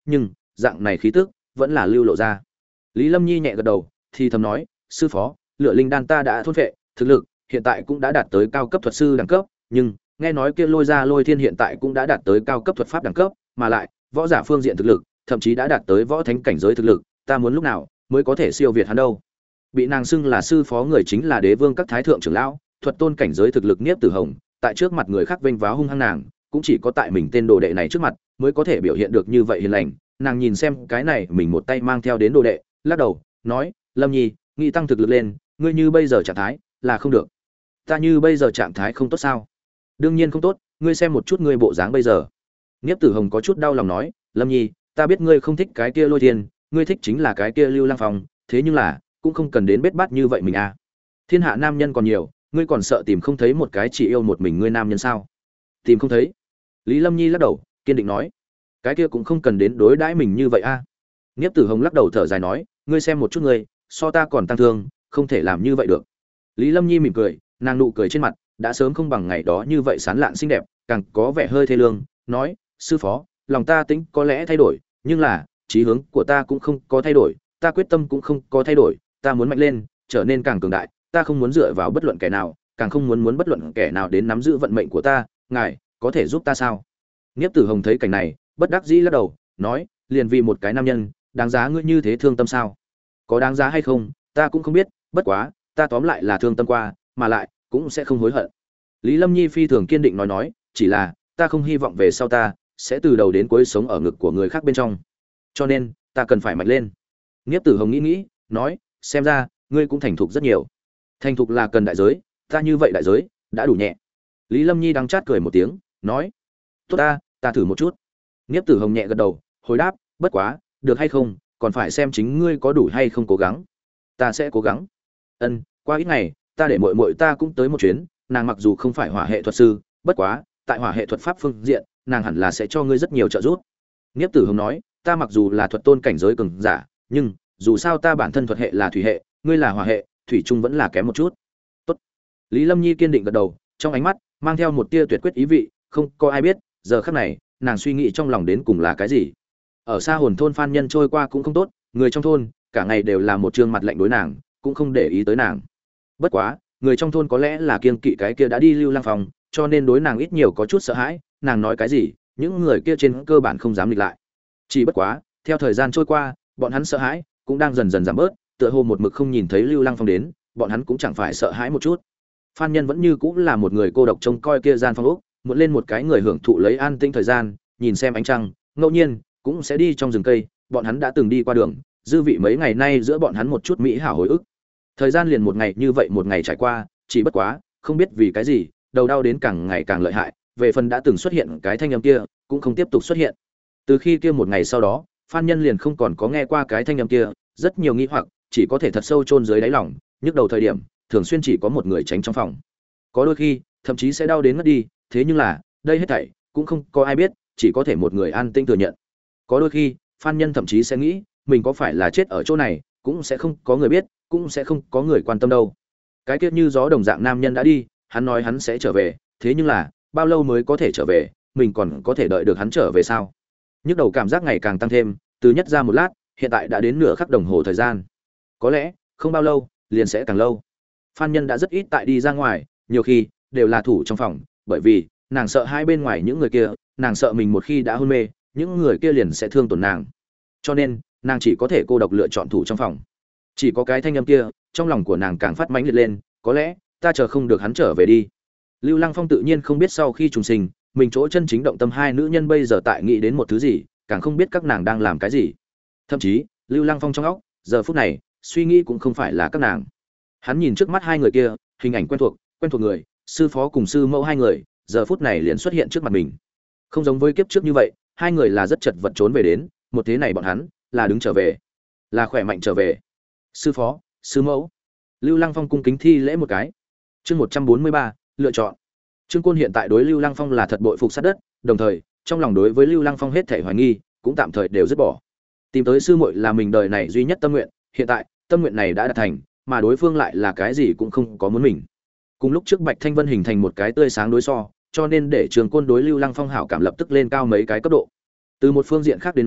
nhưng dạng này khí tức vẫn là lưu lộ ra. Lý Lâm Nhi nhẹ gật đầu, thì thầm nói, sư phó, lửa linh đan ta đã thôn phệ, thực lực hiện tại cũng đã đạt tới cao cấp thuật sư đẳng cấp, nhưng nghe nói kia lôi ra lôi thiên hiện tại cũng đã đạt tới cao cấp thuật pháp đẳng cấp, mà lại võ giả phương diện thực lực thậm chí đã đạt tới võ thánh cảnh giới thực lực, ta muốn lúc nào mới có thể siêu việt hắn đâu. Bị nàng xưng là sư phó người chính là đế vương các thái thượng trưởng lão, thuật tôn cảnh giới thực lực Niếp Tử Hồng, tại trước mặt người khác vênh váo hung hăng nàng, cũng chỉ có tại mình tên đồ đệ này trước mặt mới có thể biểu hiện được như vậy hiền lành. Nàng nhìn xem cái này mình một tay mang theo đến đồ đệ, lắc đầu nói, Lâm Nhi, nghĩ tăng thực lực lên, ngươi như bây giờ trạng thái là không được. Ta như bây giờ trạng thái không tốt sao? Đương nhiên không tốt, ngươi xem một chút ngươi bộ dáng bây giờ. Niếp Tử Hồng có chút đau lòng nói, Lâm Nhi, ta biết ngươi không thích cái kia Lôi Thiên, ngươi thích chính là cái kia Lưu Lăng Phong, thế nhưng là cũng không cần đến bết bát như vậy mình à. Thiên hạ nam nhân còn nhiều, ngươi còn sợ tìm không thấy một cái chỉ yêu một mình ngươi nam nhân sao? Tìm không thấy? Lý Lâm Nhi lắc đầu, kiên định nói, cái kia cũng không cần đến đối đãi mình như vậy a. À. Niếp Tử Hồng lắc đầu thở dài nói, ngươi xem một chút ngươi, so ta còn tăng thương, không thể làm như vậy được. Lý Lâm Nhi mỉm cười, nàng nụ cười trên mặt đã sớm không bằng ngày đó như vậy sán lạn xinh đẹp, càng có vẻ hơi thê lương, nói, sư phó, lòng ta tính có lẽ thay đổi, nhưng là chí hướng của ta cũng không có thay đổi, ta quyết tâm cũng không có thay đổi, ta muốn mạnh lên, trở nên càng cường đại, ta không muốn dựa vào bất luận kẻ nào, càng không muốn muốn bất luận kẻ nào đến nắm giữ vận mệnh của ta, ngài có thể giúp ta sao? Niếp Tử Hồng thấy cảnh này, bất đắc dĩ lắc đầu, nói, liền vì một cái nam nhân, đáng giá ngươi như thế thương tâm sao? Có đáng giá hay không, ta cũng không biết, bất quá, ta tóm lại là thương tâm qua, mà lại cũng sẽ không hối hận. Lý Lâm Nhi phi thường kiên định nói nói, chỉ là ta không hy vọng về sau ta sẽ từ đầu đến cuối sống ở ngực của người khác bên trong, cho nên ta cần phải mạnh lên. Niếp Tử Hồng nghĩ nghĩ, nói, xem ra ngươi cũng thành thục rất nhiều. Thành thục là cần đại giới, ta như vậy đại giới đã đủ nhẹ. Lý Lâm Nhi đắng chát cười một tiếng, nói, tốt ta, ta thử một chút. Niếp Tử Hồng nhẹ gật đầu, hồi đáp, bất quá, được hay không, còn phải xem chính ngươi có đủ hay không cố gắng. Ta sẽ cố gắng. Ân, qua ít ngày, ta để muội muội ta cũng tới một chuyến, nàng mặc dù không phải hỏa hệ thuật sư, bất quá, tại hỏa hệ thuật pháp phương diện, nàng hẳn là sẽ cho ngươi rất nhiều trợ giúp. Niếp Tử Hồng nói, ta mặc dù là thuật tôn cảnh giới cường giả, nhưng dù sao ta bản thân thuật hệ là thủy hệ, ngươi là hỏa hệ, thủy chung vẫn là kém một chút. Tốt. Lý Lâm Nhi kiên định gật đầu, trong ánh mắt mang theo một tia tuyệt quyết ý vị, không có ai biết, giờ khắc này, nàng suy nghĩ trong lòng đến cùng là cái gì. Ở xa hồn thôn Phan Nhân trôi qua cũng không tốt, người trong thôn cả ngày đều là một trương mặt lạnh đối nàng, cũng không để ý tới nàng. Bất quá, người trong thôn có lẽ là kiêng kỵ cái kia đã đi Lưu Lăng Phong, cho nên đối nàng ít nhiều có chút sợ hãi, nàng nói cái gì, những người kia trên cơ bản không dám nghịch lại. Chỉ bất quá, theo thời gian trôi qua, bọn hắn sợ hãi cũng đang dần dần giảm bớt, tựa hồ một mực không nhìn thấy Lưu Lăng Phong đến, bọn hắn cũng chẳng phải sợ hãi một chút. Phan Nhân vẫn như cũng là một người cô độc trông coi kia gian phong ốc, muốn lên một cái người hưởng thụ lấy an tĩnh thời gian, nhìn xem ánh trăng, ngẫu nhiên cũng sẽ đi trong rừng cây, bọn hắn đã từng đi qua đường, dư vị mấy ngày nay giữa bọn hắn một chút mỹ hảo hồi ức. Thời gian liền một ngày như vậy một ngày trải qua, chỉ bất quá, không biết vì cái gì, đầu đau đến càng ngày càng lợi hại, về phần đã từng xuất hiện cái thanh âm kia, cũng không tiếp tục xuất hiện. Từ khi kia một ngày sau đó, Phan Nhân liền không còn có nghe qua cái thanh âm kia, rất nhiều nghi hoặc, chỉ có thể thật sâu chôn dưới đáy lòng, nhức đầu thời điểm, thường xuyên chỉ có một người tránh trong phòng. Có đôi khi, thậm chí sẽ đau đến ngất đi, thế nhưng là, đây hết thảy cũng không có ai biết, chỉ có thể một người an tĩnh thừa nhận. Có đôi khi, Phan Nhân thậm chí sẽ nghĩ, mình có phải là chết ở chỗ này, cũng sẽ không có người biết, cũng sẽ không có người quan tâm đâu. Cái kia như gió đồng dạng nam nhân đã đi, hắn nói hắn sẽ trở về, thế nhưng là, bao lâu mới có thể trở về, mình còn có thể đợi được hắn trở về sao? Nhức đầu cảm giác ngày càng tăng thêm, từ nhất ra một lát, hiện tại đã đến nửa khắc đồng hồ thời gian. Có lẽ, không bao lâu, liền sẽ càng lâu. Phan Nhân đã rất ít tại đi ra ngoài, nhiều khi đều là thủ trong phòng, bởi vì nàng sợ hai bên ngoài những người kia, nàng sợ mình một khi đã hôn mê, những người kia liền sẽ thương tổn nàng. Cho nên, nàng chỉ có thể cô độc lựa chọn thủ trong phòng. Chỉ có cái thanh âm kia, trong lòng của nàng càng phát mãnh liệt lên, có lẽ ta chờ không được hắn trở về đi. Lưu Lăng Phong tự nhiên không biết sau khi trùng sinh, mình chỗ chân chính động tâm hai nữ nhân bây giờ tại nghĩ đến một thứ gì, càng không biết các nàng đang làm cái gì. Thậm chí, Lưu Lăng Phong trong óc, giờ phút này, suy nghĩ cũng không phải là các nàng. Hắn nhìn trước mắt hai người kia, hình ảnh quen thuộc, quen thuộc người, sư phó cùng sư mẫu hai người, giờ phút này liền xuất hiện trước mặt mình. Không giống với kiếp trước như vậy, hai người là rất chật vật trốn về đến, một thế này bọn hắn là đứng trở về, là khỏe mạnh trở về. Sư phó, sư mẫu. Lưu Lăng Phong cung kính thi lễ một cái. Chương một trăm bốn mươi ba, lựa chọn. Trương Côn hiện tại đối Lưu Lăng Phong là thật bội phục sát đất, đồng thời, trong lòng đối với Lưu Lăng Phong hết thảy hoài nghi, cũng tạm thời đều dứt bỏ. Tìm tới sư muội là mình đời này duy nhất tâm nguyện, hiện tại, tâm nguyện này đã đạt thành, mà đối phương lại là cái gì cũng không có muốn mình. Cùng lúc trước Bạch Thanh Vân hình thành một cái tươi sáng đối so, cho nên để Trương Côn đối Lưu Lăng Phong hảo cảm lập tức lên cao mấy cái cấp độ. Từ một phương diện khác đến nói,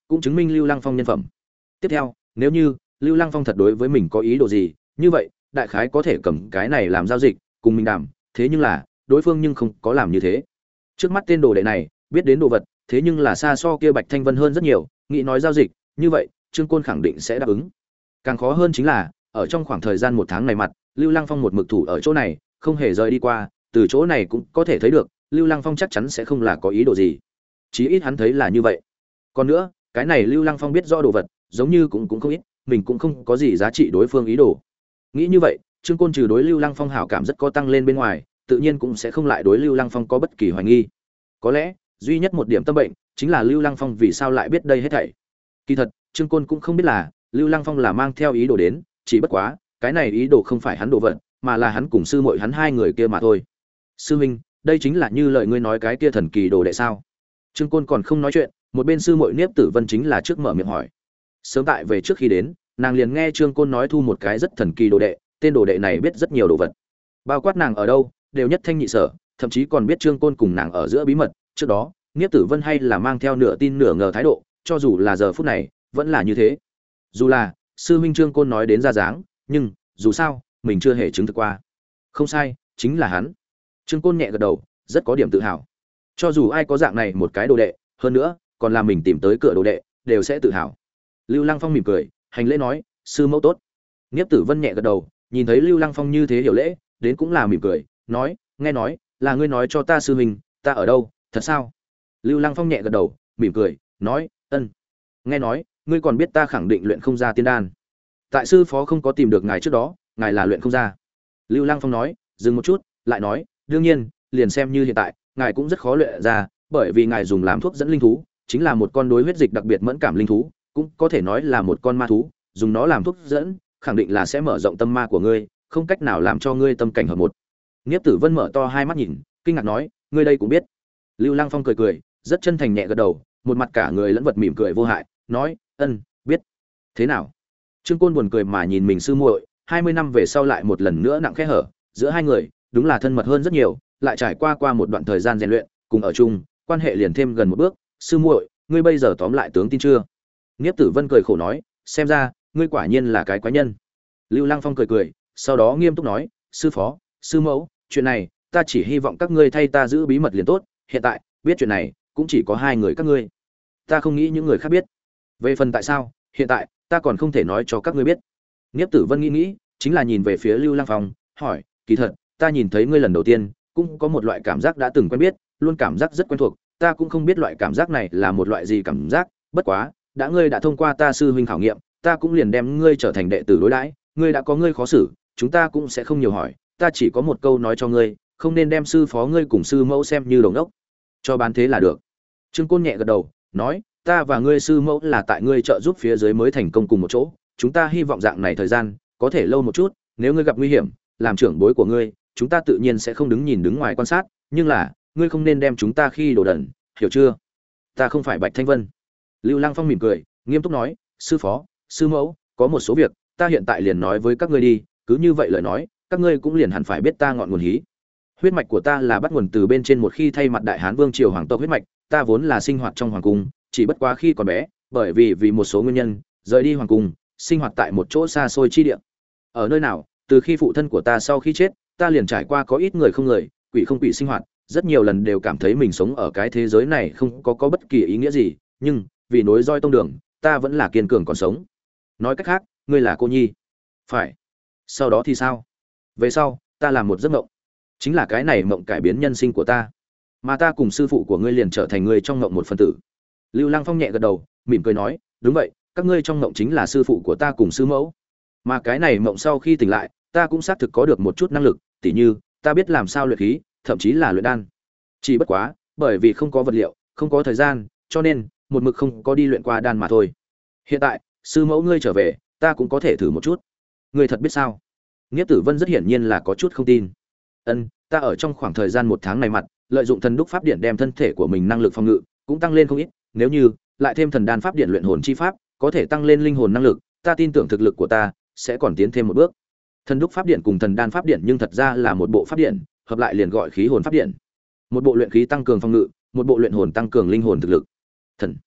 cũng chứng minh Lưu Lăng Phong nhân phẩm. Tiếp theo, nếu như Lưu Lăng Phong thật đối với mình có ý đồ gì, như vậy, đại khái có thể cầm cái này làm giao dịch, cùng mình đàm, thế nhưng là, đối phương nhưng không có làm như thế. Trước mắt tên đồ đệ này, biết đến đồ vật, thế nhưng là xa so kia Bạch Thanh Vân hơn rất nhiều, nghĩ nói giao dịch, như vậy, Trương Côn khẳng định sẽ đáp ứng. Càng khó hơn chính là, ở trong khoảng thời gian một tháng này mặt, Lưu Lăng Phong một mực thủ ở chỗ này, không hề rời đi qua, từ chỗ này cũng có thể thấy được, Lưu Lăng Phong chắc chắn sẽ không là có ý đồ gì. Chí ít hắn thấy là như vậy. Còn nữa, cái này Lưu Lăng Phong biết rõ đồ vật, giống như cũng cũng không ít, mình cũng không có gì giá trị đối phương ý đồ. Nghĩ như vậy, Trương Côn trừ đối Lưu Lăng Phong hảo cảm rất có tăng lên bên ngoài, tự nhiên cũng sẽ không lại đối Lưu Lăng Phong có bất kỳ hoài nghi. Có lẽ, duy nhất một điểm tâm bệnh chính là Lưu Lăng Phong vì sao lại biết đây hết thảy. Kỳ thật, Trương Côn cũng không biết là Lưu Lăng Phong là mang theo ý đồ đến, chỉ bất quá, cái này ý đồ không phải hắn đồ vật, mà là hắn cùng sư muội hắn hai người kia mà thôi. Sư huynh, đây chính là như lời ngươi nói cái kia thần kỳ đồ đệ sao? Trương Côn còn không nói chuyện, một bên sư muội Niếp Tử Vân chính là trước mở miệng hỏi. Sớm tại về trước khi đến, nàng liền nghe Trương Côn nói thu một cái rất thần kỳ đồ đệ, tên đồ đệ này biết rất nhiều đồ vật. Bao quát nàng ở đâu, đều nhất thanh nhị sở, thậm chí còn biết Trương Côn cùng nàng ở giữa bí mật, trước đó, Niếp Tử Vân hay là mang theo nửa tin nửa ngờ thái độ, cho dù là giờ phút này, vẫn là như thế. Dù là sư huynh Trương Côn nói đến ra dáng, nhưng dù sao, mình chưa hề chứng thực qua. Không sai, chính là hắn. Trương Côn nhẹ gật đầu, rất có điểm tự hào. Cho dù ai có dạng này một cái đồ đệ, hơn nữa, còn là mình tìm tới cửa đồ đệ, đều sẽ tự hào. Lưu Lăng Phong mỉm cười, hành lễ nói, sư mẫu tốt. Niếp Tử Vân nhẹ gật đầu, nhìn thấy Lưu Lăng Phong như thế hiểu lễ, đến cũng là mỉm cười, nói, nghe nói, là ngươi nói cho ta sư huynh, ta ở đâu, thật sao? Lưu Lăng Phong nhẹ gật đầu, mỉm cười, nói, ân. Nghe nói, ngươi còn biết ta khẳng định luyện không ra tiên đan. Tại sư phó không có tìm được ngài trước đó, ngài là luyện không ra. Lưu Lăng Phong nói, dừng một chút, lại nói, đương nhiên, liền xem như hiện tại, ngài cũng rất khó luyện ra, bởi vì ngài dùng làm thuốc dẫn linh thú, chính là một con đối huyết dịch đặc biệt mẫn cảm linh thú, cũng có thể nói là một con ma thú, dùng nó làm thuốc dẫn, khẳng định là sẽ mở rộng tâm ma của ngươi, không cách nào làm cho ngươi tâm cảnh hợp một. Niếp Tử Vân mở to hai mắt nhìn, kinh ngạc nói, ngươi đây cũng biết. Lưu Lăng Phong cười cười, rất chân thành nhẹ gật đầu, một mặt cả người lẫn vật mỉm cười vô hại, nói, ân, biết. Thế nào? Trương Côn buồn cười mà nhìn mình sư muội, hai mươi năm về sau lại một lần nữa nặng khẽ hở, giữa hai người, đúng là thân mật hơn rất nhiều, lại trải qua qua một đoạn thời gian rèn luyện, cùng ở chung, quan hệ liền thêm gần một bước, sư muội, ngươi bây giờ tóm lại tướng tin chưa? Niếp Tử Vân cười khổ nói, xem ra, ngươi quả nhiên là cái quái nhân. Lưu Lăng Phong cười cười, sau đó nghiêm túc nói, sư phó, sư mẫu, chuyện này, ta chỉ hy vọng các ngươi thay ta giữ bí mật liền tốt, hiện tại, biết chuyện này, cũng chỉ có hai người các ngươi. Ta không nghĩ những người khác biết. Về phần tại sao, hiện tại, ta còn không thể nói cho các ngươi biết. Niếp Tử Vân nghĩ nghĩ, chính là nhìn về phía Lưu Lăng Phong, hỏi, kỳ thật, ta nhìn thấy ngươi lần đầu tiên, cũng có một loại cảm giác đã từng quen biết, luôn cảm giác rất quen thuộc, ta cũng không biết loại cảm giác này là một loại gì cảm giác, bất quá, đã ngươi đã thông qua ta sư huynh khảo nghiệm, ta cũng liền đem ngươi trở thành đệ tử đối đãi, ngươi đã có ngươi khó xử, chúng ta cũng sẽ không nhiều hỏi, ta chỉ có một câu nói cho ngươi, không nên đem sư phó ngươi cùng sư mẫu xem như đồng đốc, cho bán thế là được. Trương Côn nhẹ gật đầu, nói, ta và ngươi sư mẫu là tại ngươi trợ giúp phía dưới mới thành công cùng một chỗ, chúng ta hy vọng dạng này thời gian có thể lâu một chút, nếu ngươi gặp nguy hiểm, làm trưởng bối của ngươi, chúng ta tự nhiên sẽ không đứng nhìn đứng ngoài quan sát, nhưng là, ngươi không nên đem chúng ta khi đồ đần, hiểu chưa? Ta không phải Bạch Thanh Vân. Lưu Lăng Phong mỉm cười, nghiêm túc nói, sư phó, sư mẫu, có một số việc, ta hiện tại liền nói với các ngươi đi, cứ như vậy lời nói, các ngươi cũng liền hẳn phải biết ta ngọn nguồn hí. Huyết mạch của ta là bắt nguồn từ bên trên một khi thay mặt Đại Hán Vương triều hoàng tộc huyết mạch, ta vốn là sinh hoạt trong hoàng cung, chỉ bất quá khi còn bé, bởi vì vì một số nguyên nhân, rời đi hoàng cung, sinh hoạt tại một chỗ xa xôi chi địa. Ở nơi nào, từ khi phụ thân của ta sau khi chết, ta liền trải qua có ít người không người, quỷ không quỷ sinh hoạt, rất nhiều lần đều cảm thấy mình sống ở cái thế giới này không có có bất kỳ ý nghĩa gì, nhưng vì nối roi tông đường, ta vẫn là kiên cường còn sống. Nói cách khác, ngươi là cô nhi. Phải. Sau đó thì sao? Về sau, ta làm một giấc mộng. Chính là cái này mộng cải biến nhân sinh của ta. Mà ta cùng sư phụ của ngươi liền trở thành người trong mộng một phần tử. Lưu Lăng Phong nhẹ gật đầu, mỉm cười nói, đúng vậy, các ngươi trong mộng chính là sư phụ của ta cùng sư mẫu. Mà cái này mộng sau khi tỉnh lại, ta cũng xác thực có được một chút năng lực, tỉ như, ta biết làm sao luyện khí, thậm chí là luyện đan. Chỉ bất quá, bởi vì không có vật liệu, không có thời gian, cho nên một mực không có đi luyện qua đan mà thôi. Hiện tại, sư mẫu ngươi trở về, ta cũng có thể thử một chút. Ngươi thật biết sao? Nghĩa Tử Vân rất hiển nhiên là có chút không tin. Ân, ta ở trong khoảng thời gian một tháng này mặt, lợi dụng thần đúc pháp điện đem thân thể của mình năng lực phòng ngự cũng tăng lên không ít, nếu như lại thêm thần đan pháp điện luyện hồn chi pháp, có thể tăng lên linh hồn năng lực, ta tin tưởng thực lực của ta sẽ còn tiến thêm một bước. Thần đúc pháp điện cùng thần đan pháp điện nhưng thật ra là một bộ pháp điện, hợp lại liền gọi khí hồn pháp điện. Một bộ luyện khí tăng cường phòng ngự, một bộ luyện hồn tăng cường linh hồn thực lực. Thần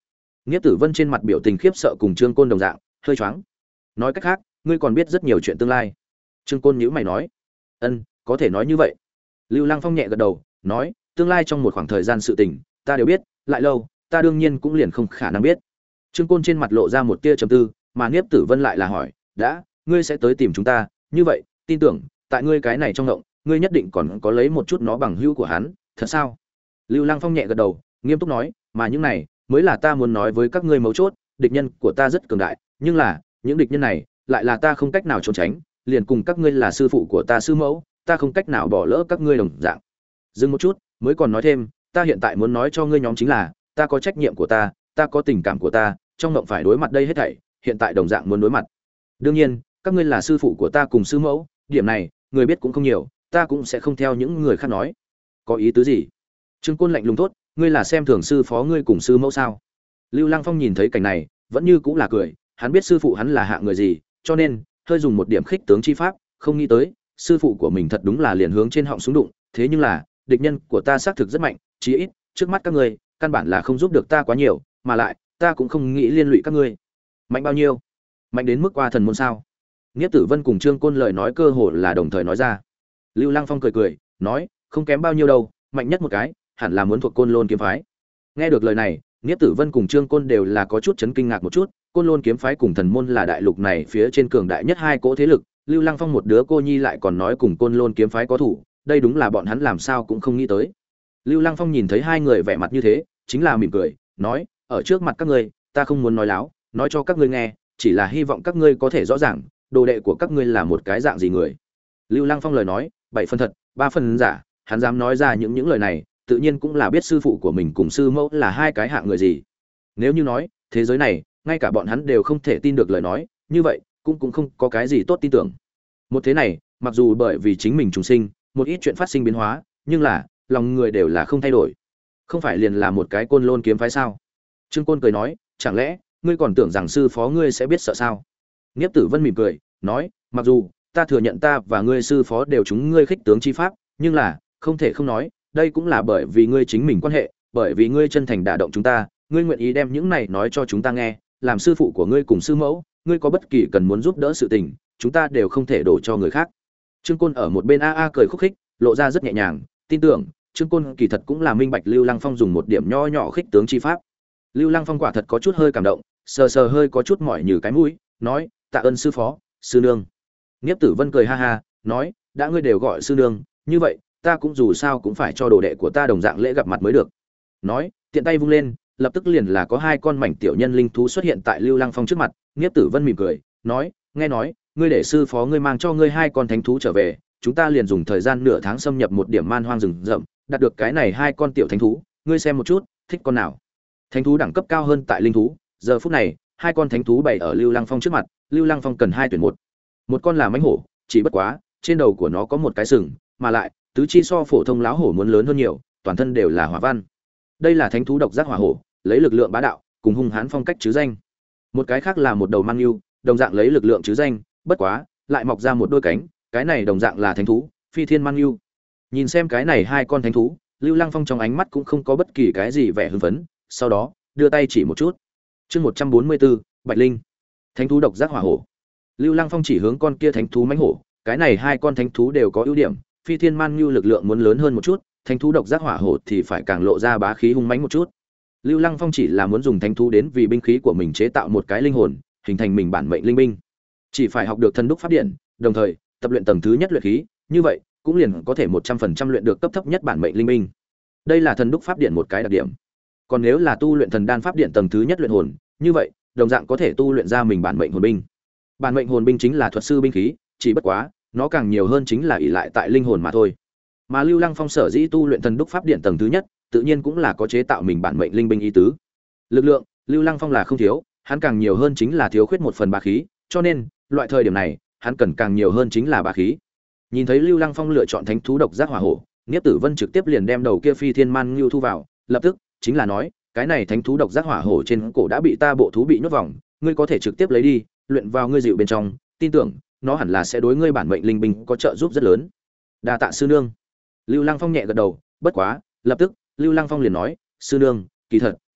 Niếp Tử Vân trên mặt biểu tình khiếp sợ cùng Trương Côn đồng dạng, hơi choáng. Nói cách khác, ngươi còn biết rất nhiều chuyện tương lai. Trương Côn nhíu mày nói, ân, có thể nói như vậy. Lưu Lăng Phong nhẹ gật đầu, nói, tương lai trong một khoảng thời gian sự tình, ta đều biết, lại lâu, ta đương nhiên cũng liền không khả năng biết. Trương Côn trên mặt lộ ra một tia trầm tư, mà Niếp Tử Vân lại là hỏi, đã, ngươi sẽ tới tìm chúng ta, như vậy, tin tưởng, tại ngươi cái này trong động, ngươi nhất định còn có lấy một chút nó bằng hữu của hắn, thật sao? Lưu Lăng Phong nhẹ gật đầu, nghiêm túc nói, mà những này mới là ta muốn nói với các ngươi mấu chốt, địch nhân của ta rất cường đại, nhưng là, những địch nhân này lại là ta không cách nào trốn tránh, liền cùng các ngươi là sư phụ của ta sư mẫu, ta không cách nào bỏ lỡ các ngươi đồng dạng. Dừng một chút, mới còn nói thêm, ta hiện tại muốn nói cho ngươi nhóm chính là, ta có trách nhiệm của ta, ta có tình cảm của ta, trong mộng phải đối mặt đây hết thảy, hiện tại đồng dạng muốn đối mặt. Đương nhiên, các ngươi là sư phụ của ta cùng sư mẫu, điểm này, người biết cũng không nhiều, ta cũng sẽ không theo những người khác nói. Có ý tứ gì? Trương Côn lạnh lùng thốt, ngươi là xem thường sư phó ngươi cùng sư mẫu sao? Lưu Lăng Phong nhìn thấy cảnh này, vẫn như cũng là cười, hắn biết sư phụ hắn là hạ người gì, cho nên hơi dùng một điểm khích tướng chi pháp, không nghĩ tới, sư phụ của mình thật đúng là liền hướng trên họng súng đụng, thế nhưng là, địch nhân của ta xác thực rất mạnh, chí ít, trước mắt các ngươi, căn bản là không giúp được ta quá nhiều, mà lại, ta cũng không nghĩ liên lụy các ngươi. Mạnh bao nhiêu? Mạnh đến mức qua thần môn sao? Niếp Tử Vân cùng Trương Côn lời nói cơ hồ là đồng thời nói ra. Lưu Lăng Phong cười cười, nói, không kém bao nhiêu đâu, mạnh nhất một cái, hẳn là muốn thuộc Côn Lôn kiếm phái. Nghe được lời này, Niếp Tử Vân cùng Trương Côn đều là có chút chấn kinh ngạc một chút, Côn Lôn kiếm phái cùng thần môn là đại lục này phía trên cường đại nhất hai cỗ thế lực, Lưu Lăng Phong một đứa cô nhi lại còn nói cùng Côn Lôn kiếm phái có thủ, đây đúng là bọn hắn làm sao cũng không nghĩ tới. Lưu Lăng Phong nhìn thấy hai người vẻ mặt như thế, chính là mỉm cười, nói, ở trước mặt các ngươi, ta không muốn nói láo, nói cho các ngươi nghe, chỉ là hy vọng các ngươi có thể rõ ràng, đồ đệ của các ngươi là một cái dạng gì người. Lưu Lăng Phong lời nói, bảy phần thật, ba phần giả, hắn dám nói ra những những lời này, tự nhiên cũng là biết sư phụ của mình cùng sư mẫu là hai cái hạng người gì. Nếu như nói, thế giới này, ngay cả bọn hắn đều không thể tin được lời nói, như vậy, cũng cũng không có cái gì tốt tin tưởng. Một thế này, mặc dù bởi vì chính mình trùng sinh, một ít chuyện phát sinh biến hóa, nhưng là, lòng người đều là không thay đổi. Không phải liền là một cái Côn Lôn kiếm phái sao? Trương Côn cười nói, chẳng lẽ ngươi còn tưởng rằng sư phó ngươi sẽ biết sợ sao? Niếp Tử Vân mỉm cười, nói, mặc dù ta thừa nhận ta và ngươi sư phó đều chúng ngươi khích tướng chi pháp, nhưng là, không thể không nói, đây cũng là bởi vì ngươi chính mình quan hệ, bởi vì ngươi chân thành đả động chúng ta, ngươi nguyện ý đem những này nói cho chúng ta nghe, làm sư phụ của ngươi cùng sư mẫu, ngươi có bất kỳ cần muốn giúp đỡ sự tình, chúng ta đều không thể đổ cho người khác. Trương Côn ở một bên a a cười khúc khích, lộ ra rất nhẹ nhàng, tin tưởng, Trương Côn kỳ thật cũng là minh bạch Lưu Lăng Phong dùng một điểm nho nhỏ khích tướng chi pháp. Lưu Lăng Phong quả thật có chút hơi cảm động, sờ sờ hơi có chút mỏi như cái mũi, nói, tạ ơn sư phó, sư nương. Niếp Tử Vân cười ha ha, nói, đã ngươi đều gọi sư nương, như vậy, ta cũng dù sao cũng phải cho đồ đệ của ta đồng dạng lễ gặp mặt mới được. Nói, tiện tay vung lên, lập tức liền là có hai con mảnh tiểu nhân linh thú xuất hiện tại Lưu Lăng Phong trước mặt. Niếp Tử Vân mỉm cười, nói, nghe nói, ngươi để sư phó ngươi mang cho ngươi hai con thánh thú trở về, chúng ta liền dùng thời gian nửa tháng xâm nhập một điểm man hoang rừng rậm, đạt được cái này hai con tiểu thánh thú, ngươi xem một chút, thích con nào? Thánh thú đẳng cấp cao hơn tại linh thú, giờ phút này, hai con thánh thú bày ở Lưu Lăng Phong trước mặt, Lưu Lăng Phong cần hai tuyển một. Một con là mãnh hổ, chỉ bất quá, trên đầu của nó có một cái sừng, mà lại, tứ chi so phổ thông láo hổ muốn lớn hơn nhiều, toàn thân đều là hỏa văn. Đây là thánh thú độc giác hỏa hổ, lấy lực lượng bá đạo, cùng hung hãn phong cách chứ danh. Một cái khác là một đầu mang yêu, đồng dạng lấy lực lượng chứ danh, bất quá, lại mọc ra một đôi cánh, cái này đồng dạng là thánh thú, phi thiên mang yêu. Nhìn xem cái này hai con thánh thú, Lưu Lăng Phong trong ánh mắt cũng không có bất kỳ cái gì vẻ hưng phấn, sau đó, đưa tay chỉ một chút. Chương một trăm bốn mươi bốn, Bạch Linh. Thánh thú độc giác hỏa hổ. Lưu Lăng Phong chỉ hướng con kia thánh thú mãnh hổ, cái này hai con thánh thú đều có ưu điểm, phi thiên man nhu lực lượng muốn lớn hơn một chút, thánh thú độc giác hỏa hổ thì phải càng lộ ra bá khí hung mãnh một chút. Lưu Lăng Phong chỉ là muốn dùng thánh thú đến vì binh khí của mình chế tạo một cái linh hồn, hình thành mình bản mệnh linh binh. Chỉ phải học được thần đúc pháp điện, đồng thời tập luyện tầng thứ nhất luyện khí, như vậy cũng liền có thể một trăm phần trăm luyện được cấp thấp nhất bản mệnh linh binh. Đây là thần đúc pháp điện một cái đặc điểm. Còn nếu là tu luyện thần đan pháp điện tầng thứ nhất luyện hồn, như vậy, đồng dạng có thể tu luyện ra mình bản mệnh hồn binh. Bản mệnh hồn binh chính là thuật sư binh khí, chỉ bất quá, nó càng nhiều hơn chính là ỷ lại tại linh hồn mà thôi. Mà Lưu Lăng Phong sở dĩ tu luyện thần đúc pháp điện tầng thứ nhất, tự nhiên cũng là có chế tạo mình bản mệnh linh binh ý tứ. Lực lượng, Lưu Lăng Phong là không thiếu, hắn càng nhiều hơn chính là thiếu khuyết một phần bá khí, cho nên, loại thời điểm này, hắn cần càng nhiều hơn chính là bá khí. Nhìn thấy Lưu Lăng Phong lựa chọn thánh thú độc giác hỏa hổ, Niếp Tử Vân trực tiếp liền đem đầu kia phi thiên man ngưu thu vào, lập tức, chính là nói, cái này thánh thú độc giác hỏa hổ trên cổ đã bị ta bộ thú bị nhốt vòng, ngươi có thể trực tiếp lấy đi, luyện vào ngươi dịu bên trong, tin tưởng, nó hẳn là sẽ đối ngươi bản mệnh linh binh có trợ giúp rất lớn. Đa tạ sư nương. Lưu Lăng Phong nhẹ gật đầu, bất quá, lập tức, Lưu Lăng Phong liền nói, sư nương, kỳ thật,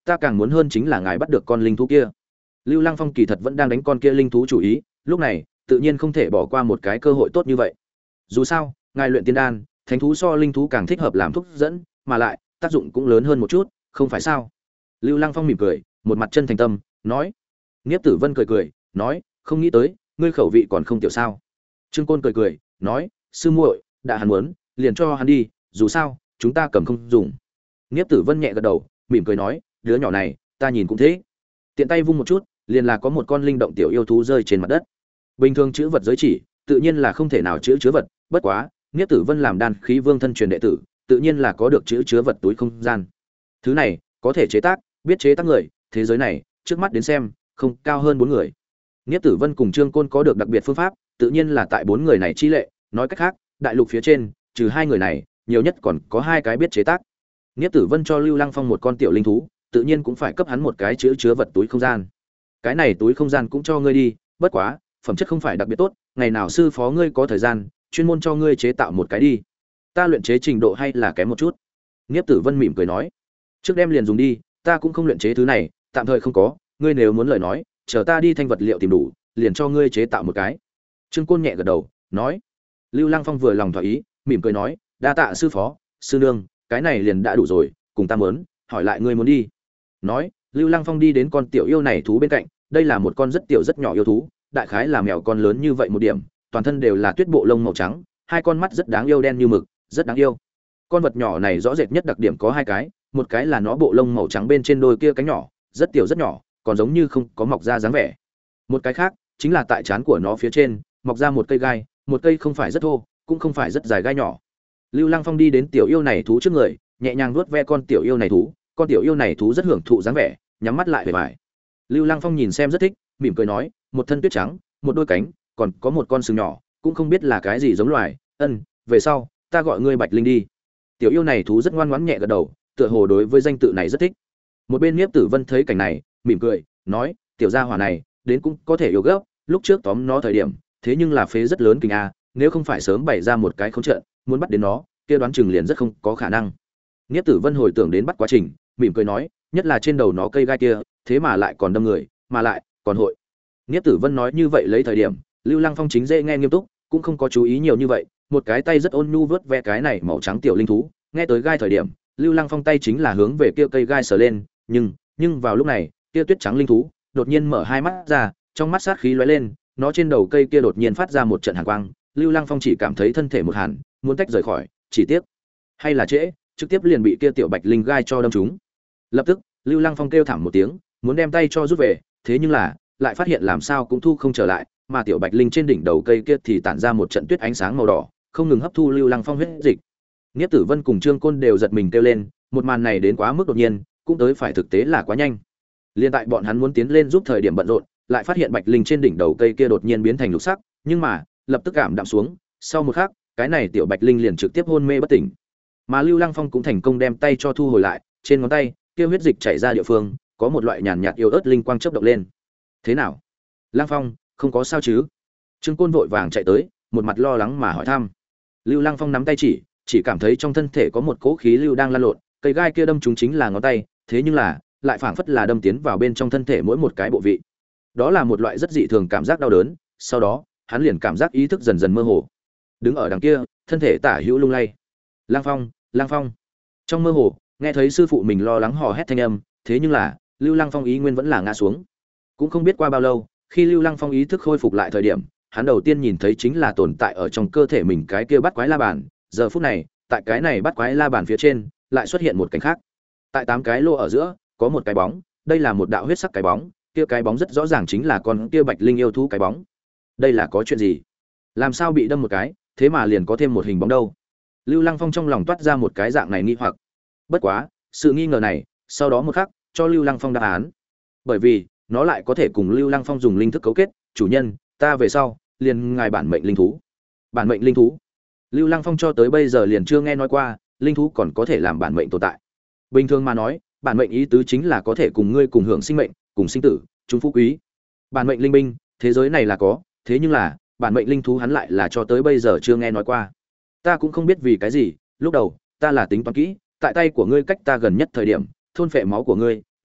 ta càng muốn hơn chính là ngài bắt được con linh thú kia. Lưu Lăng Phong kỳ thật vẫn đang đánh con kia linh thú chủ ý, lúc này tự nhiên không thể bỏ qua một cái cơ hội tốt như vậy. Dù sao, ngài luyện tiên đan, thánh thú so linh thú càng thích hợp làm thuốc dẫn, mà lại tác dụng cũng lớn hơn một chút, không phải sao? Lưu Lăng Phong mỉm cười, một mặt chân thành tâm, nói. Niếp Tử Vân cười cười, nói, không nghĩ tới, ngươi khẩu vị còn không tiểu sao? Trương Côn cười cười, nói, sư muội, đã hắn muốn, liền cho hắn đi, dù sao, chúng ta cầm không dùng. Niếp Tử Vân nhẹ gật đầu, mỉm cười nói, đứa nhỏ này, ta nhìn cũng thế. Tiện tay vung một chút, liền là có một con linh động tiểu yêu thú rơi trên mặt đất. Bình thường chữ vật giới chỉ, tự nhiên là không thể nào chứa chứa vật, bất quá, Niếp Tử Vân làm đan khí vương thân truyền đệ tử, tự nhiên là có được chữ chứa vật túi không gian. Thứ này, có thể chế tác, biết chế tác người, thế giới này, trước mắt đến xem, không cao hơn bốn người. Niếp Tử Vân cùng Trương Côn có được đặc biệt phương pháp, tự nhiên là tại bốn người này chi lệ, nói cách khác, đại lục phía trên, trừ hai người này, nhiều nhất còn có hai cái biết chế tác. Niếp Tử Vân cho Lưu Lăng Phong một con tiểu linh thú, tự nhiên cũng phải cấp hắn một cái chứa chứa vật túi không gian. Cái này túi không gian cũng cho ngươi đi, bất quá, phẩm chất không phải đặc biệt tốt, ngày nào sư phó ngươi có thời gian, chuyên môn cho ngươi chế tạo một cái đi. Ta luyện chế trình độ hay là kém một chút. Niếp Tử Vân mỉm cười nói, trước đem liền dùng đi, ta cũng không luyện chế thứ này, tạm thời không có, ngươi nếu muốn lời nói, chờ ta đi thanh vật liệu tìm đủ, liền cho ngươi chế tạo một cái. Trương Côn nhẹ gật đầu, nói. Lưu Lăng Phong vừa lòng thỏa ý, mỉm cười nói, đa tạ sư phó, sư nương, cái này liền đã đủ rồi, cùng ta muốn, hỏi lại ngươi muốn đi. Nói, Lưu Lăng Phong đi đến con tiểu yêu này thú bên cạnh, đây là một con rất tiểu rất nhỏ yêu thú, đại khái là mèo con lớn như vậy một điểm, toàn thân đều là tuyết bộ lông màu trắng, hai con mắt rất đáng yêu đen như mực, rất đáng yêu. Con vật nhỏ này rõ rệt nhất đặc điểm có hai cái, một cái là nó bộ lông màu trắng bên trên đôi kia cánh nhỏ, rất tiểu rất nhỏ, còn giống như không có mọc ra dáng vẻ. Một cái khác, chính là tại trán của nó phía trên, mọc ra một cây gai, một cây không phải rất thô, cũng không phải rất dài gai nhỏ. Lưu Lăng Phong đi đến tiểu yêu này thú trước người, nhẹ nhàng vuốt ve con tiểu yêu này thú, con tiểu yêu này thú rất hưởng thụ dáng vẻ, nhắm mắt lại vẻ vải. Lưu Lăng Phong nhìn xem rất thích, mỉm cười nói, một thân tuyết trắng, một đôi cánh, còn có một con sừng nhỏ, cũng không biết là cái gì giống loài, ân, về sau, ta gọi ngươi Bạch Linh đi. Tiểu yêu này thú rất ngoan ngoãn nhẹ gật đầu, tựa hồ đối với danh tự này rất thích. Một bên Niếp Tử Vân thấy cảnh này, mỉm cười, nói, tiểu gia hỏa này, đến cũng có thể yêu gấp, lúc trước tóm nó thời điểm, thế nhưng là phế rất lớn kinh a, nếu không phải sớm bày ra một cái khống trận, muốn bắt đến nó, kia đoán chừng liền rất không có khả năng. Niếp Tử Vân hồi tưởng đến bắt quá trình, mỉm cười nói, nhất là trên đầu nó cây gai kia, thế mà lại còn đâm người, mà lại còn hội. Niếp Tử Vân nói như vậy lấy thời điểm, Lưu Lăng Phong chính dễ nghe nghiêm túc, cũng không có chú ý nhiều như vậy, một cái tay rất ôn nhu vớt ve cái này màu trắng tiểu linh thú, nghe tới gai thời điểm, Lưu Lăng Phong tay chính là hướng về kia cây gai sờ lên, nhưng, nhưng vào lúc này, kia tuyết trắng linh thú đột nhiên mở hai mắt ra, trong mắt sát khí lóe lên, nó trên đầu cây kia đột nhiên phát ra một trận hàn quang, Lưu Lăng Phong chỉ cảm thấy thân thể một hàn, muốn tách rời khỏi, chỉ tiếc, hay là trễ, trực tiếp liền bị kia tiểu bạch linh gai cho đâm trúng. Lập tức, Lưu Lăng Phong kêu thảm một tiếng, muốn đem tay cho rút về, thế nhưng là, lại phát hiện làm sao cũng thu không trở lại, mà tiểu bạch linh trên đỉnh đầu cây kia thì tản ra một trận tuyết ánh sáng màu đỏ, không ngừng hấp thu Lưu Lăng Phong huyết dịch. Niếp Tử Vân cùng Trương Côn đều giật mình kêu lên, một màn này đến quá mức đột nhiên, cũng tới phải thực tế là quá nhanh. Liên tại bọn hắn muốn tiến lên giúp thời điểm bận rộn, lại phát hiện bạch linh trên đỉnh đầu cây kia đột nhiên biến thành lục sắc, nhưng mà, lập tức cảm đạm xuống, sau một khắc, cái này tiểu bạch linh liền trực tiếp hôn mê bất tỉnh. Mà Lưu Lăng Phong cũng thành công đem tay cho thu hồi lại, trên ngón tay, kia huyết dịch chảy ra địa phương, có một loại nhàn nhạt yêu ớt linh quang chớp động lên. Thế nào? Lăng Phong, không có sao chứ? Trương Côn vội vàng chạy tới, một mặt lo lắng mà hỏi thăm. Lưu Lăng Phong nắm tay chỉ, chỉ cảm thấy trong thân thể có một cỗ khí lưu đang lan lộn, cây gai kia đâm trúng chính là ngón tay, thế nhưng là, lại phảng phất là đâm tiến vào bên trong thân thể mỗi một cái bộ vị. Đó là một loại rất dị thường cảm giác đau đớn, sau đó, hắn liền cảm giác ý thức dần dần mơ hồ. Đứng ở đằng kia, thân thể tả hữu lung lay. Lang Phong, Lang Phong. Trong mơ hồ, nghe thấy sư phụ mình lo lắng hò hét thanh âm, thế nhưng là, Lưu Lăng Phong ý nguyên vẫn là ngã xuống. Cũng không biết qua bao lâu, khi Lưu Lăng Phong ý thức khôi phục lại thời điểm, hắn đầu tiên nhìn thấy chính là tồn tại ở trong cơ thể mình cái kia bắt quái la bàn, giờ phút này, tại cái này bắt quái la bàn phía trên, lại xuất hiện một cảnh khác. Tại tám cái lô ở giữa, có một cái bóng, đây là một đạo huyết sắc cái bóng, kia cái bóng rất rõ ràng chính là con kia bạch linh yêu thú cái bóng. Đây là có chuyện gì? Làm sao bị đâm một cái, thế mà liền có thêm một hình bóng đâu? Lưu Lăng Phong trong lòng toát ra một cái dạng này nghi hoặc. Bất quá, sự nghi ngờ này, sau đó một khắc, cho Lưu Lăng Phong đáp án. Bởi vì, nó lại có thể cùng Lưu Lăng Phong dùng linh thức cấu kết, chủ nhân, ta về sau, liền ngài bản mệnh linh thú. Bản mệnh linh thú? Lưu Lăng Phong cho tới bây giờ liền chưa nghe nói qua, linh thú còn có thể làm bản mệnh tồn tại. Bình thường mà nói, bản mệnh ý tứ chính là có thể cùng ngươi cùng hưởng sinh mệnh, cùng sinh tử, chúng phú quý. Bản mệnh linh binh, thế giới này là có, thế nhưng là, bản mệnh linh thú hắn lại là cho tới bây giờ chưa nghe nói qua. Ta cũng không biết vì cái gì, lúc đầu, ta là tính toán kỹ, tại tay của ngươi cách ta gần nhất thời điểm, thôn phệ máu của ngươi,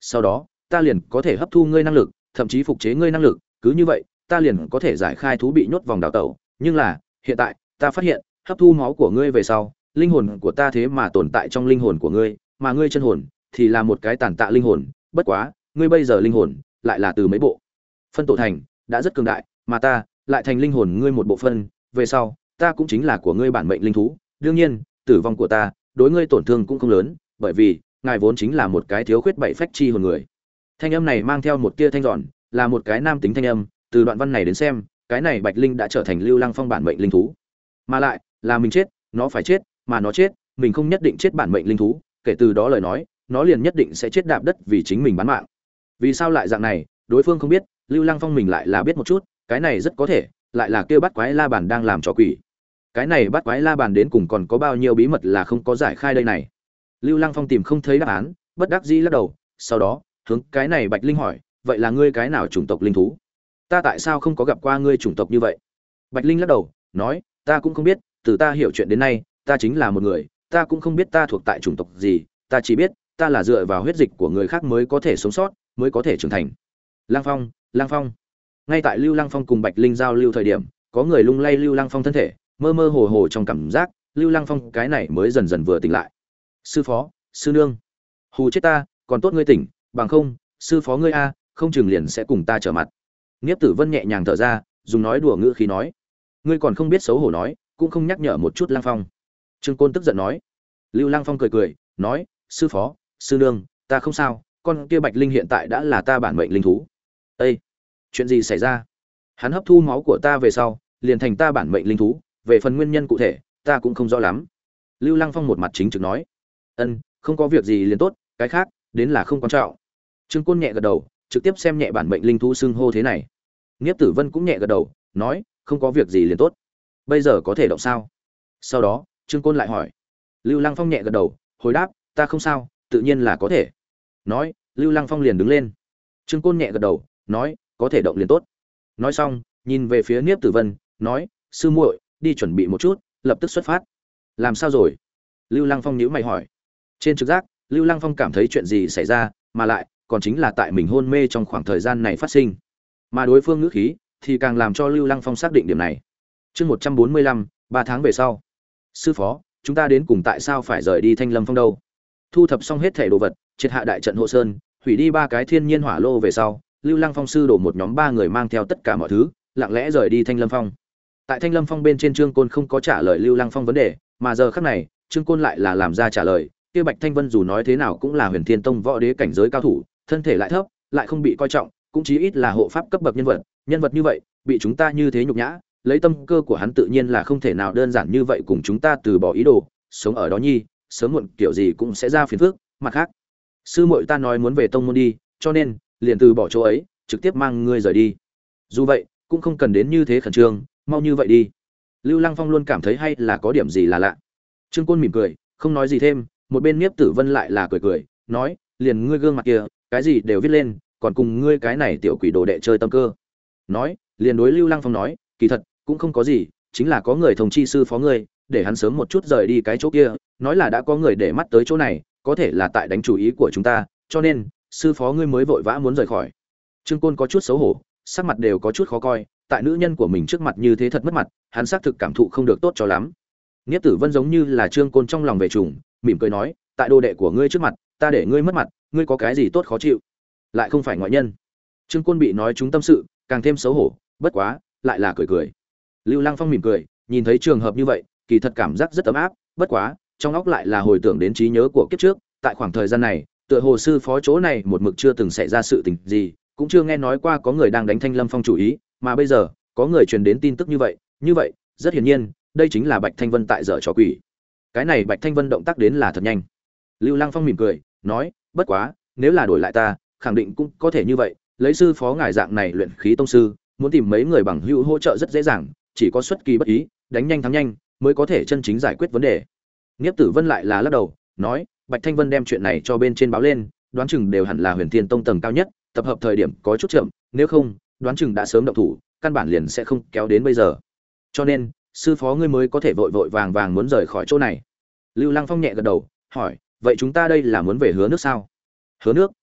sau đó ta liền có thể hấp thu ngươi năng lực, thậm chí phục chế ngươi năng lực, cứ như vậy ta liền có thể giải khai thú bị nhốt vòng đào tẩu. Nhưng là hiện tại ta phát hiện hấp thu máu của ngươi về sau, linh hồn của ta thế mà tồn tại trong linh hồn của ngươi, mà ngươi chân hồn thì là một cái tàn tạ linh hồn. Bất quá ngươi bây giờ linh hồn lại là từ mấy bộ phân tổ thành, đã rất cường đại, mà ta lại thành linh hồn ngươi một bộ phân, về sau ta cũng chính là của ngươi bản mệnh linh thú. Đương nhiên tử vong của ta đối ngươi tổn thương cũng không lớn, bởi vì ngài vốn chính là một cái thiếu khuyết bảy phách chi hồn người. Thanh âm này mang theo một tia thanh giòn, là một cái nam tính thanh âm. Từ đoạn văn này đến xem, cái này Bạch Linh đã trở thành Lưu Lăng Phong bản mệnh linh thú, mà lại là mình chết, nó phải chết, mà nó chết, mình không nhất định chết bản mệnh linh thú. Kể từ đó lời nói, nó liền nhất định sẽ chết đạp đất vì chính mình bán mạng. Vì sao lại dạng này? Đối phương không biết, Lưu Lăng Phong mình lại là biết một chút, cái này rất có thể lại là kêu bắt quái la bàn đang làm trò quỷ. Cái này bắt quái la bàn đến cùng còn có bao nhiêu bí mật là không có giải khai đây này. Lưu Lăng Phong tìm không thấy đáp án, bất đắc dĩ lắc đầu, sau đó hướng cái này Bạch Linh hỏi, vậy là ngươi cái nào chủng tộc linh thú? Ta tại sao không có gặp qua ngươi chủng tộc như vậy? Bạch Linh lắc đầu nói, ta cũng không biết, từ ta hiểu chuyện đến nay, ta chính là một người, ta cũng không biết ta thuộc tại chủng tộc gì, ta chỉ biết ta là dựa vào huyết dịch của người khác mới có thể sống sót, mới có thể trưởng thành. Lăng Phong, Lăng Phong. Ngay tại Lưu Lăng Phong cùng Bạch Linh giao lưu thời điểm, có người lung lay Lưu Lăng Phong thân thể, mơ mơ hồ hồ trong cảm giác, Lưu Lăng Phong cái này mới dần dần vừa tỉnh lại. Sư phó, sư nương, hù chết ta, còn tốt ngươi tỉnh, bằng không, sư phó ngươi a, không chừng liền sẽ cùng ta trở mặt. Niếp Tử Vân nhẹ nhàng thở ra, dùng nói đùa ngữ khí nói, ngươi còn không biết xấu hổ nói, cũng không nhắc nhở một chút Lăng Phong. Trương Côn tức giận nói. Lưu Lăng Phong cười cười, nói, sư phó, sư nương, ta không sao, con kia Bạch Linh hiện tại đã là ta bản mệnh linh thú. Ê, chuyện gì xảy ra? Hắn hấp thu máu của ta về sau, liền thành ta bản mệnh linh thú, về phần nguyên nhân cụ thể, ta cũng không rõ lắm. Lưu Lăng Phong một mặt chính trực nói, ân, không có việc gì liền tốt, cái khác đến là không quan trọng. Trương Côn nhẹ gật đầu, trực tiếp xem nhẹ bản mệnh linh thú xưng hô thế này. Niếp Tử Vân cũng nhẹ gật đầu, nói, không có việc gì liền tốt. Bây giờ có thể động sao? Sau đó, Trương Côn lại hỏi. Lưu Lăng Phong nhẹ gật đầu, hồi đáp, ta không sao, tự nhiên là có thể. Nói, Lưu Lăng Phong liền đứng lên. Trương Côn nhẹ gật đầu, nói, có thể động liền tốt. Nói xong, nhìn về phía Niếp Tử Vân, nói, sư muội, đi chuẩn bị một chút, lập tức xuất phát. Làm sao rồi? Lưu Lăng Phong nhíu mày hỏi. Trên trực giác, Lưu Lăng Phong cảm thấy chuyện gì xảy ra, mà lại còn chính là tại mình hôn mê trong khoảng thời gian này phát sinh. Mà đối phương ngữ khí thì càng làm cho Lưu Lăng Phong xác định điểm này. Chương một trăm bốn mươi lăm, ba tháng về sau. Sư phó, chúng ta đến cùng tại sao phải rời đi Thanh Lâm Phong đâu? Thu thập xong hết thảy đồ vật, triệt hạ đại trận hộ sơn, hủy đi ba cái thiên nhiên hỏa lô về sau, Lưu Lăng Phong sư đổ một nhóm ba người mang theo tất cả mọi thứ, lặng lẽ rời đi Thanh Lâm Phong. Tại Thanh Lâm Phong bên trên, Trương Côn không có trả lời Lưu Lăng Phong vấn đề, mà giờ khắc này, Trương Côn lại là làm ra trả lời. Kia Bạch Thanh Vân dù nói thế nào cũng là Huyền Thiên Tông võ đế cảnh giới cao thủ, thân thể lại thấp, lại không bị coi trọng, cũng chí ít là hộ pháp cấp bậc nhân vật, nhân vật như vậy, bị chúng ta như thế nhục nhã, lấy tâm cơ của hắn tự nhiên là không thể nào đơn giản như vậy cùng chúng ta từ bỏ ý đồ, sống ở đó nhi, sớm muộn kiểu gì cũng sẽ ra phiền phức. Mặt khác, sư muội ta nói muốn về tông môn đi, cho nên liền từ bỏ chỗ ấy, trực tiếp mang ngươi rời đi. Dù vậy, cũng không cần đến như thế khẩn trương, mau như vậy đi. Lưu Lăng Phong luôn cảm thấy hay là có điểm gì là lạ. Trương Côn mỉm cười, không nói gì thêm, một bên Niếp Tử Vân lại là cười cười, nói, liền ngươi gương mặt kia, cái gì đều viết lên, còn cùng ngươi cái này tiểu quỷ đồ đệ chơi tâm cơ. Nói, liền đối Lưu Lăng Phong nói, kỳ thật cũng không có gì, chính là có người thông chi sư phó ngươi, để hắn sớm một chút rời đi cái chỗ kia, nói là đã có người để mắt tới chỗ này, có thể là tại đánh chủ ý của chúng ta, cho nên sư phó ngươi mới vội vã muốn rời khỏi. Trương Côn có chút xấu hổ, sắc mặt đều có chút khó coi, tại nữ nhân của mình trước mặt như thế thật mất mặt, hắn xác thực cảm thụ không được tốt cho lắm. Niếp Tử Vân giống như là Trương Côn trong lòng về trùng, mỉm cười nói, tại đồ đệ của ngươi trước mặt, ta để ngươi mất mặt, ngươi có cái gì tốt khó chịu? Lại không phải ngoại nhân. Trương Côn bị nói trúng tâm sự, càng thêm xấu hổ, bất quá, lại là cười cười. Lưu Lăng Phong mỉm cười, nhìn thấy trường hợp như vậy, kỳ thật cảm giác rất ấm áp, bất quá, trong óc lại là hồi tưởng đến trí nhớ của kiếp trước, tại khoảng thời gian này, tựa hồ sư phó chỗ này một mực chưa từng xảy ra sự tình gì, cũng chưa nghe nói qua có người đang đánh Thanh Lâm Phong chủ ý, mà bây giờ, có người truyền đến tin tức như vậy, như vậy, rất hiển nhiên, đây chính là Bạch Thanh Vân tại giở trò quỷ. Cái này Bạch Thanh Vân động tác đến là thật nhanh. Lưu Lăng Phong mỉm cười, nói, bất quá, nếu là đổi lại ta, khẳng định cũng có thể như vậy, lấy sư phó ngài dạng này luyện khí tông sư, muốn tìm mấy người bằng hữu hỗ trợ rất dễ dàng, chỉ có xuất kỳ bất ý, đánh nhanh thắng nhanh, mới có thể chân chính giải quyết vấn đề. Niếp Tử Vân lại là lắc đầu, nói, Bạch Thanh Vân đem chuyện này cho bên trên báo lên, đoán chừng đều hẳn là Huyền Thiên Tông tầng cao nhất, tập hợp thời điểm có chút chậm, nếu không, đoán chừng đã sớm động thủ, căn bản liền sẽ không kéo đến bây giờ. Cho nên, sư phó ngươi mới có thể vội vội vàng vàng muốn rời khỏi chỗ này. Lưu Lăng Phong nhẹ gật đầu, hỏi, vậy chúng ta đây là muốn về Hứa Nước sao? Hứa Nước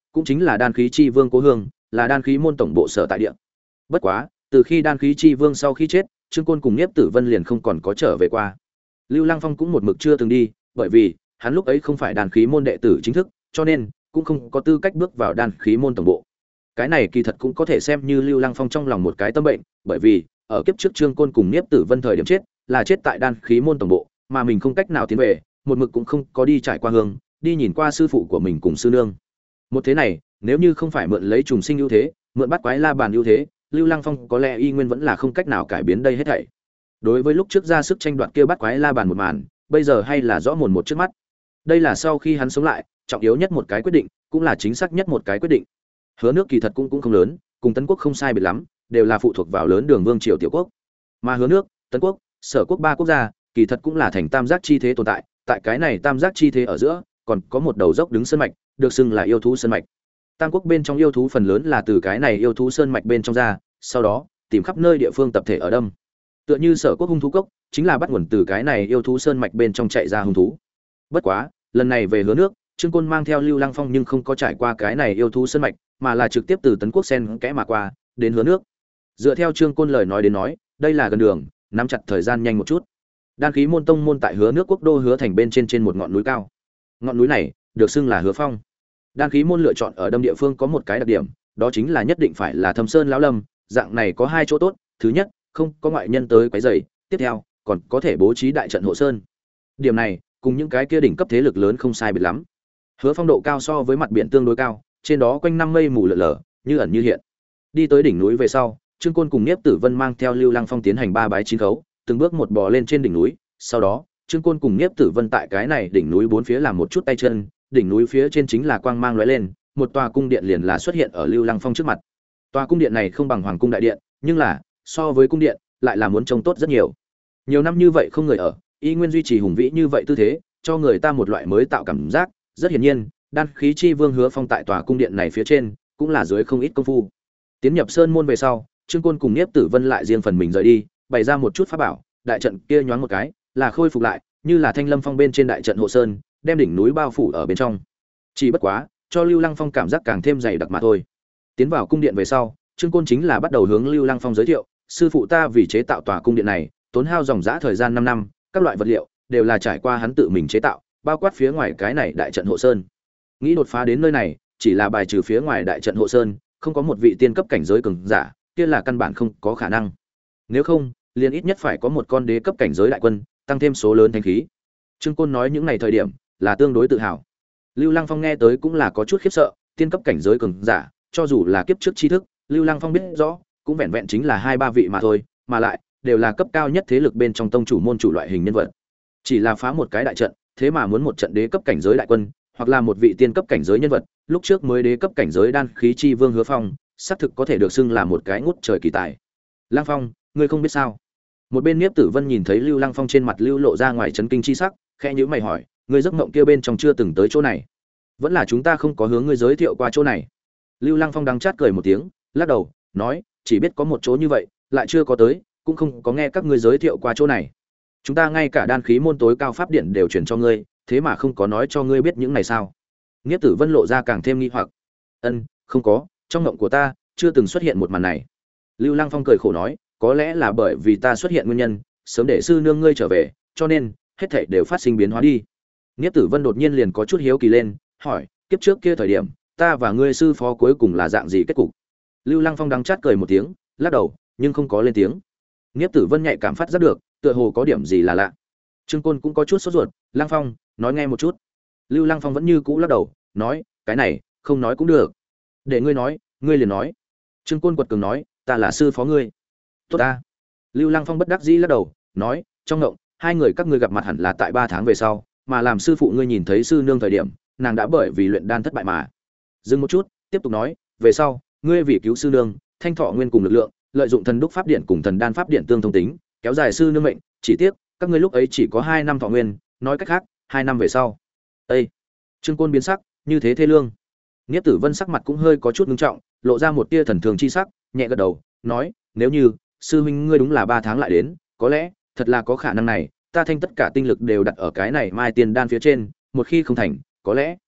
cũng chính là đan khí chi vương cố hương, là đan khí môn tổng bộ sở tại địa. Bất quá, từ khi đan khí chi vương sau khi chết, Trương Côn cùng Niếp Tử Vân liền không còn có trở về qua. Lưu Lăng Phong cũng một mực chưa từng đi, bởi vì hắn lúc ấy không phải đan khí môn đệ tử chính thức, cho nên cũng không có tư cách bước vào đan khí môn tổng bộ. Cái này kỳ thật cũng có thể xem như Lưu Lăng Phong trong lòng một cái tâm bệnh, bởi vì ở kiếp trước Trương Côn cùng Niếp Tử Vân thời điểm chết, là chết tại đan khí môn tổng bộ, mà mình không cách nào tiến về, một mực cũng không có đi trải qua hương, đi nhìn qua sư phụ của mình cùng sư nương. Một thế này, nếu như không phải mượn lấy trùng sinh ưu thế, mượn bắt quái la bàn ưu thế, Lưu Lăng Phong có lẽ y nguyên vẫn là không cách nào cải biến đây hết thảy. Đối với lúc trước ra sức tranh đoạt kia bắt quái la bàn một màn, bây giờ hay là rõ mồn một trước mắt. Đây là sau khi hắn sống lại, trọng yếu nhất một cái quyết định, cũng là chính xác nhất một cái quyết định. Hứa nước kỳ thật cũng cũng không lớn, cùng Tấn quốc không sai biệt lắm, đều là phụ thuộc vào lớn đường vương triều tiểu quốc. Mà Hứa nước, Tấn quốc, Sở quốc ba quốc gia, kỳ thật cũng là thành tam giác chi thế tồn tại, tại cái này tam giác chi thế ở giữa, còn có một đầu dốc đứng sơn mạch, được xưng là yêu thú sơn mạch. Tam quốc bên trong yêu thú phần lớn là từ cái này yêu thú sơn mạch bên trong ra, sau đó tìm khắp nơi địa phương tập thể ở đâm. Tựa như Sở quốc hung thú cốc, chính là bắt nguồn từ cái này yêu thú sơn mạch bên trong chạy ra hung thú. Bất quá, lần này về Hứa nước, Trương Côn mang theo Lưu Lăng Phong nhưng không có trải qua cái này yêu thú sơn mạch, mà là trực tiếp từ Tấn quốc sen kẽ mà qua, đến Hứa nước. Dựa theo Trương Côn lời nói đến nói, đây là gần đường, nắm chặt thời gian nhanh một chút. Đan khí môn tông môn tại Hứa nước quốc đô Hứa thành bên trên trên một ngọn núi cao. Ngọn núi này được xưng là Hứa Phong. Đan khí môn lựa chọn ở đâm địa phương có một cái đặc điểm, đó chính là nhất định phải là Thâm Sơn lão lâm, dạng này có hai chỗ tốt, thứ nhất, không có ngoại nhân tới quấy rầy, tiếp theo, còn có thể bố trí đại trận hộ sơn. Điểm này, cùng những cái kia đỉnh cấp thế lực lớn không sai biệt lắm. Hứa Phong độ cao so với mặt biển tương đối cao, trên đó quanh năm mây mù lở lở, như ẩn như hiện. Đi tới đỉnh núi về sau, Trương Côn cùng Niếp Tử Vân mang theo Lưu Lăng Phong tiến hành ba bái chín khấu, từng bước một bò lên trên đỉnh núi, sau đó, Trương Côn cùng Niếp Tử Vân tại cái này đỉnh núi bốn phía làm một chút tay chân, đỉnh núi phía trên chính là quang mang lóe lên, một tòa cung điện liền là xuất hiện ở Lưu Lăng Phong trước mặt. Tòa cung điện này không bằng Hoàng cung đại điện, nhưng là so với cung điện, lại là muốn trông tốt rất nhiều. Nhiều năm như vậy không người ở, y nguyên duy trì hùng vĩ như vậy tư thế, cho người ta một loại mới tạo cảm giác, rất hiển nhiên, đan khí chi vương Hứa Phong tại tòa cung điện này phía trên, cũng là dưới không ít công phu. Tiến nhập sơn môn về sau, Trương Côn cùng Niếp Tử Vân lại riêng phần mình rời đi, bày ra một chút pháp bảo, đại trận kia nhoáng một cái, là khôi phục lại, như là Thanh Lâm Phong bên trên đại trận hộ sơn, đem đỉnh núi bao phủ ở bên trong. Chỉ bất quá, cho Lưu Lăng Phong cảm giác càng thêm dày đặc mà thôi. Tiến vào cung điện về sau, Trương Côn chính là bắt đầu hướng Lưu Lăng Phong giới thiệu, sư phụ ta vì chế tạo tòa cung điện này, tốn hao dòng dã thời gian năm năm, các loại vật liệu đều là trải qua hắn tự mình chế tạo, bao quát phía ngoài cái này đại trận hộ sơn. Nghĩ đột phá đến nơi này, chỉ là bài trừ phía ngoài đại trận hộ sơn, không có một vị tiên cấp cảnh giới cường giả, kia là căn bản không có khả năng. Nếu không, liền ít nhất phải có một con đế cấp cảnh giới đại quân, tăng thêm số lớn thánh khí. Trương Côn nói những này thời điểm, là tương đối tự hào. Lưu Lăng Phong nghe tới cũng là có chút khiếp sợ, tiên cấp cảnh giới cường giả, cho dù là kiếp trước tri thức, Lưu Lăng Phong biết rõ, cũng vẹn vẹn chính là hai ba vị mà thôi, mà lại đều là cấp cao nhất thế lực bên trong tông chủ môn chủ loại hình nhân vật. Chỉ là phá một cái đại trận, thế mà muốn một trận đế cấp cảnh giới đại quân, hoặc là một vị tiên cấp cảnh giới nhân vật, lúc trước mới đế cấp cảnh giới đan khí chi vương Hứa Phong, xác thực có thể được xưng là một cái ngút trời kỳ tài. Lăng Phong, ngươi không biết sao? Một bên Niếp Tử Vân nhìn thấy Lưu Lăng Phong trên mặt lưu lộ ra ngoài chấn kinh chi sắc, khẽ nhíu mày hỏi, ngươi giấc mộng kia bên trong chưa từng tới chỗ này, vẫn là chúng ta không có hướng ngươi giới thiệu qua chỗ này? Lưu Lăng Phong đắng chát cười một tiếng, lắc đầu, nói, chỉ biết có một chỗ như vậy, lại chưa có tới, cũng không có nghe các ngươi giới thiệu qua chỗ này. Chúng ta ngay cả đan khí môn tối cao pháp điện đều truyền cho ngươi, thế mà không có nói cho ngươi biết những này sao? Niếp Tử Vân lộ ra càng thêm nghi hoặc. Ân, không có, trong mộng của ta chưa từng xuất hiện một màn này. Lưu Lăng Phong cười khổ nói, có lẽ là bởi vì ta xuất hiện nguyên nhân, sớm để sư nương ngươi trở về, cho nên hết thảy đều phát sinh biến hóa đi. Niếp Tử Vân đột nhiên liền có chút hiếu kỳ lên, hỏi, kiếp trước kia thời điểm, ta và ngươi sư phó cuối cùng là dạng gì kết cục? Lưu Lăng Phong đắng chát cười một tiếng, lắc đầu, nhưng không có lên tiếng. Niếp Tử Vân nhạy cảm phát giác được, tựa hồ có điểm gì là lạ. Trương Côn cũng có chút sốt ruột, Lăng Phong, nói nghe một chút. Lưu Lăng Phong vẫn như cũ lắc đầu, nói, cái này, không nói cũng được. Để ngươi nói, ngươi liền nói. Trương Côn quật cường nói, ta là sư phó ngươi. Tốt ta. Lưu Lăng Phong bất đắc dĩ lắc đầu, nói, trong ngộng, hai người các ngươi gặp mặt hẳn là tại ba tháng về sau, mà làm sư phụ ngươi nhìn thấy sư nương thời điểm, nàng đã bởi vì luyện đan thất bại mà. Dừng một chút, tiếp tục nói, về sau, ngươi vì cứu sư nương, thanh thọ nguyên cùng lực lượng, lợi dụng thần đúc pháp điện cùng thần đan pháp điện tương thông tính, kéo dài sư nương mệnh, chỉ tiếc, các ngươi lúc ấy chỉ có hai năm thọ nguyên, nói cách khác, hai năm về sau. Ê! Trương Côn biến sắc, như thế thê lương. Niếp Tử Vân sắc mặt cũng hơi có chút ngưng trọng, lộ ra một tia thần thường chi sắc, nhẹ gật đầu, nói, nếu như sư huynh ngươi đúng là ba tháng lại đến, có lẽ thật là có khả năng này, ta thanh tất cả tinh lực đều đặt ở cái này Mai Tiền đan phía trên, một khi không thành, có lẽ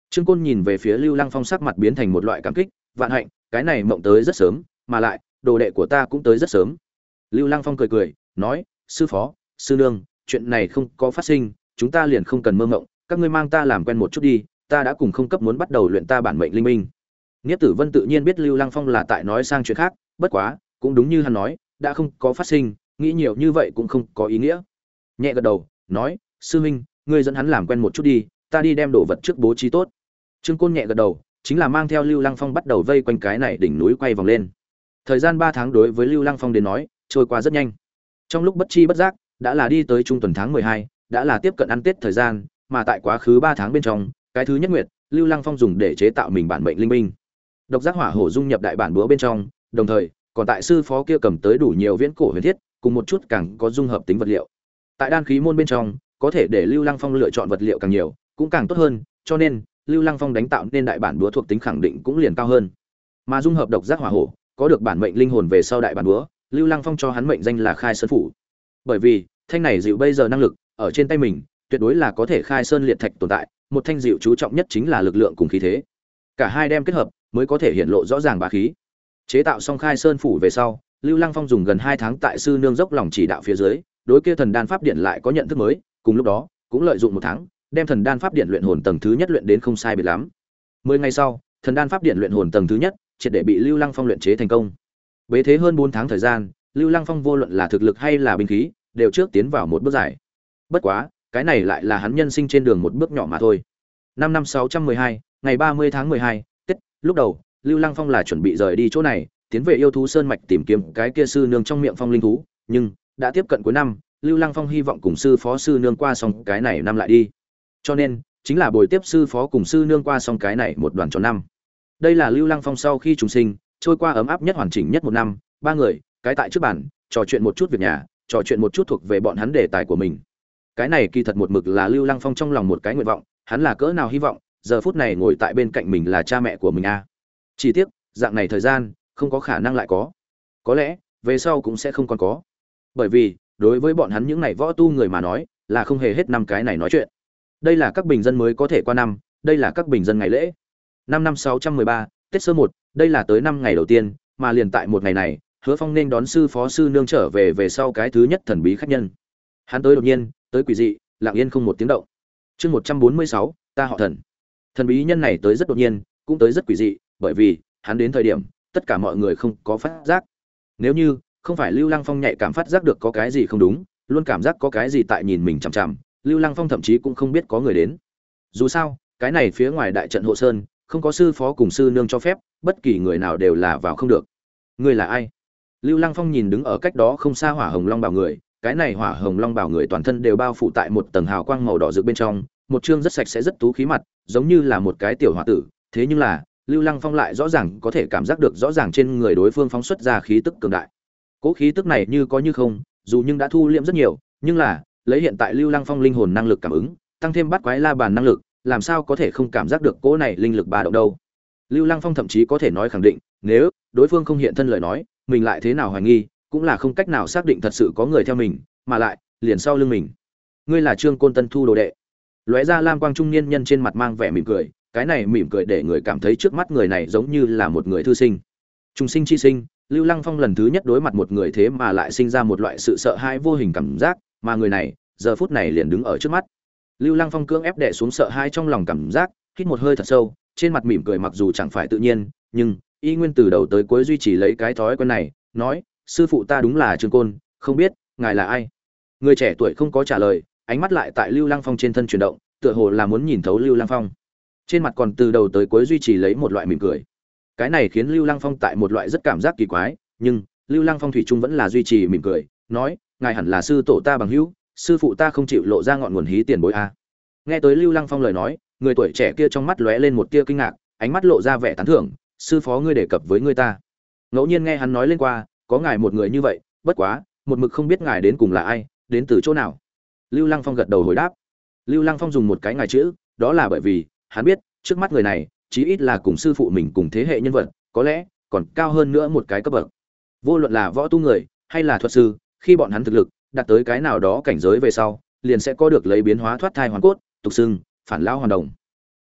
Trương Côn nhìn về phía Lưu Lăng Phong, sắc mặt biến thành một loại cảm kích, vạn hạnh, cái này mộng tới rất sớm, mà lại, đồ đệ của ta cũng tới rất sớm. Lưu Lăng Phong cười cười, nói, sư phó, sư nương, chuyện này không có phát sinh, chúng ta liền không cần mơ mộng, các ngươi mang ta làm quen một chút đi, ta đã cùng không cấp muốn bắt đầu luyện ta bản mệnh linh minh. Niếp Tử Vân tự nhiên biết Lưu Lăng Phong là tại nói sang chuyện khác, bất quá, cũng đúng như hắn nói, đã không có phát sinh, nghĩ nhiều như vậy cũng không có ý nghĩa. Nhẹ gật đầu, nói, sư huynh, ngươi dẫn hắn làm quen một chút đi, ta đi đem đồ vật trước bố trí tốt. Trương Côn nhẹ gật đầu, chính là mang theo Lưu Lăng Phong bắt đầu vây quanh cái này đỉnh núi quay vòng lên. Thời gian ba tháng đối với Lưu Lăng Phong đến nói, trôi qua rất nhanh. Trong lúc bất chi bất giác, đã là đi tới trung tuần tháng mười hai, đã là tiếp cận ăn Tết thời gian, mà tại quá khứ ba tháng bên trong, cái thứ nhất nguyệt, Lưu Lăng Phong dùng để chế tạo mình bản mệnh linh minh. Độc giác hỏa hổ dung nhập đại bản búa bên trong, đồng thời, còn tại sư phó kia cầm tới đủ nhiều viễn cổ huyền thiết, cùng một chút càng có dung hợp tính vật liệu. Tại đan khí môn bên trong, có thể để Lưu Lăng Phong lựa chọn vật liệu càng nhiều, cũng càng tốt hơn, cho nên Lưu Lăng Phong đánh tạo nên đại bản búa thuộc tính khẳng định cũng liền cao hơn. Mà dung hợp độc giác hỏa hổ, có được bản mệnh linh hồn về sau đại bản búa, Lưu Lăng Phong cho hắn mệnh danh là Khai Sơn phủ. Bởi vì, thanh này dịu bây giờ năng lực ở trên tay mình, tuyệt đối là có thể khai sơn liệt thạch tồn tại, một thanh dịu chú trọng nhất chính là lực lượng cùng khí thế. Cả hai đem kết hợp, mới có thể hiện lộ rõ ràng bá khí. Chế tạo xong Khai Sơn phủ về sau, Lưu Lăng Phong dùng gần hai tháng tại sư nương dốc lòng chỉ đạo phía dưới, đối kia thần đan pháp điện lại có nhận thức mới, cùng lúc đó, cũng lợi dụng một tháng, đem thần đan pháp điện luyện hồn tầng thứ nhất luyện đến không sai biệt lắm. Mười ngày sau, thần đan pháp điện luyện hồn tầng thứ nhất triệt để bị Lưu Lăng Phong luyện chế thành công. Bế thế hơn bốn tháng thời gian, Lưu Lăng Phong vô luận là thực lực hay là binh khí, đều trước tiến vào một bước dài. Bất quá, cái này lại là hắn nhân sinh trên đường một bước nhỏ mà thôi. Năm năm sáu trăm mười hai, ngày ba mươi tháng mười hai, Tết, lúc đầu, Lưu Lăng Phong là chuẩn bị rời đi chỗ này, tiến về yêu thú sơn mạch tìm kiếm cái kia sư nương trong miệng phong linh thú, nhưng đã tiếp cận cuối năm, Lưu Lăng Phong hy vọng cùng sư phó sư nương qua xong cái này năm lại đi. Cho nên, chính là bồi tiếp sư phó cùng sư nương qua xong cái này một đoàn tròn năm. Đây là Lưu Lăng Phong sau khi trùng sinh, trôi qua ấm áp nhất hoàn chỉnh nhất một năm, ba người, cái tại trước bàn, trò chuyện một chút việc nhà, trò chuyện một chút thuộc về bọn hắn đề tài của mình. Cái này kỳ thật một mực là Lưu Lăng Phong trong lòng một cái nguyện vọng, hắn là cỡ nào hy vọng, giờ phút này ngồi tại bên cạnh mình là cha mẹ của mình a. À. Chỉ tiếc, dạng này thời gian, không có khả năng lại có. Có lẽ, về sau cũng sẽ không còn có. Bởi vì, đối với bọn hắn những này võ tu người mà nói, là không hề hết năm cái này nói chuyện. Đây là các bình dân mới có thể qua năm, đây là các bình dân ngày lễ. Năm năm sáu trăm mười ba, Tết sơ một, đây là tới năm ngày đầu tiên, mà liền tại một ngày này, Hứa Phong nên đón sư phó sư nương trở về về sau cái thứ nhất thần bí khách nhân. Hắn tới đột nhiên, tới quỷ dị, lặng yên không một tiếng động. Chương một trăm bốn mươi sáu, ta họ Thần. Thần bí nhân này tới rất đột nhiên, cũng tới rất quỷ dị, bởi vì, hắn đến thời điểm, tất cả mọi người không có phát giác. Nếu như không phải Lưu Lăng Phong nhạy cảm phát giác được có cái gì không đúng, luôn cảm giác có cái gì tại nhìn mình chằm chằm, Lưu Lăng Phong thậm chí cũng không biết có người đến. Dù sao, cái này phía ngoài đại trận hộ sơn, không có sư phó cùng sư nương cho phép, bất kỳ người nào đều là vào không được. Ngươi là ai? Lưu Lăng Phong nhìn đứng ở cách đó không xa Hỏa Hồng Long Bảo người, cái này Hỏa Hồng Long Bảo người toàn thân đều bao phủ tại một tầng hào quang màu đỏ rực bên trong, một trương rất sạch sẽ rất tú khí mặt, giống như là một cái tiểu hòa tử, thế nhưng là, Lưu Lăng Phong lại rõ ràng có thể cảm giác được rõ ràng trên người đối phương phóng xuất ra khí tức cường đại. Cố khí tức này như có như không, dù nhưng đã thu liễm rất nhiều, nhưng là, lấy hiện tại Lưu Lăng Phong linh hồn năng lực cảm ứng, tăng thêm bắt quái la bàn năng lực, làm sao có thể không cảm giác được cỗ này linh lực ba động đâu. Lưu Lăng Phong thậm chí có thể nói khẳng định, nếu đối phương không hiện thân lời nói, mình lại thế nào hoài nghi, cũng là không cách nào xác định thật sự có người theo mình, mà lại, liền sau lưng mình. Ngươi là Trương Côn Tân thu đồ đệ. Lóe ra lam quang trung niên nhân trên mặt mang vẻ mỉm cười, cái này mỉm cười để người cảm thấy trước mắt người này giống như là một người thư sinh. Trung sinh chi sinh, Lưu Lăng Phong lần thứ nhất đối mặt một người thế mà lại sinh ra một loại sự sợ hãi vô hình cảm giác, mà người này, giờ phút này liền đứng ở trước mắt. Lưu Lăng Phong cưỡng ép đè xuống sợ hãi trong lòng cảm giác, hít một hơi thật sâu, trên mặt mỉm cười mặc dù chẳng phải tự nhiên, nhưng y nguyên từ đầu tới cuối duy trì lấy cái thói quen này, nói: "Sư phụ ta đúng là Trương Côn, không biết ngài là ai?" Người trẻ tuổi không có trả lời, ánh mắt lại tại Lưu Lăng Phong trên thân chuyển động, tựa hồ là muốn nhìn thấu Lưu Lăng Phong. Trên mặt còn từ đầu tới cuối duy trì lấy một loại mỉm cười. Cái này khiến Lưu Lăng Phong tại một loại rất cảm giác kỳ quái, nhưng Lưu Lăng Phong thủy chung vẫn là duy trì mỉm cười, nói: "Ngài hẳn là sư tổ ta bằng hữu, sư phụ ta không chịu lộ ra ngọn nguồn hí tiền bối a." Nghe tới Lưu Lăng Phong lời nói, người tuổi trẻ kia trong mắt lóe lên một tia kinh ngạc, ánh mắt lộ ra vẻ tán thưởng, "Sư phó ngươi đề cập với ngươi ta." Ngẫu nhiên nghe hắn nói lên qua, có ngài một người như vậy, bất quá, một mực không biết ngài đến cùng là ai, đến từ chỗ nào. Lưu Lăng Phong gật đầu hồi đáp. Lưu Lăng Phong dùng một cái ngài chữ, đó là bởi vì hắn biết, trước mắt người này, chí ít là cùng sư phụ mình cùng thế hệ nhân vật, có lẽ còn cao hơn nữa một cái cấp bậc. Vô luận là võ tu người hay là thuật sư, khi bọn hắn thực lực đạt tới cái nào đó cảnh giới về sau, liền sẽ có được lấy biến hóa thoát thai hoàn cốt, tục xưng phản lão hoàn đồng.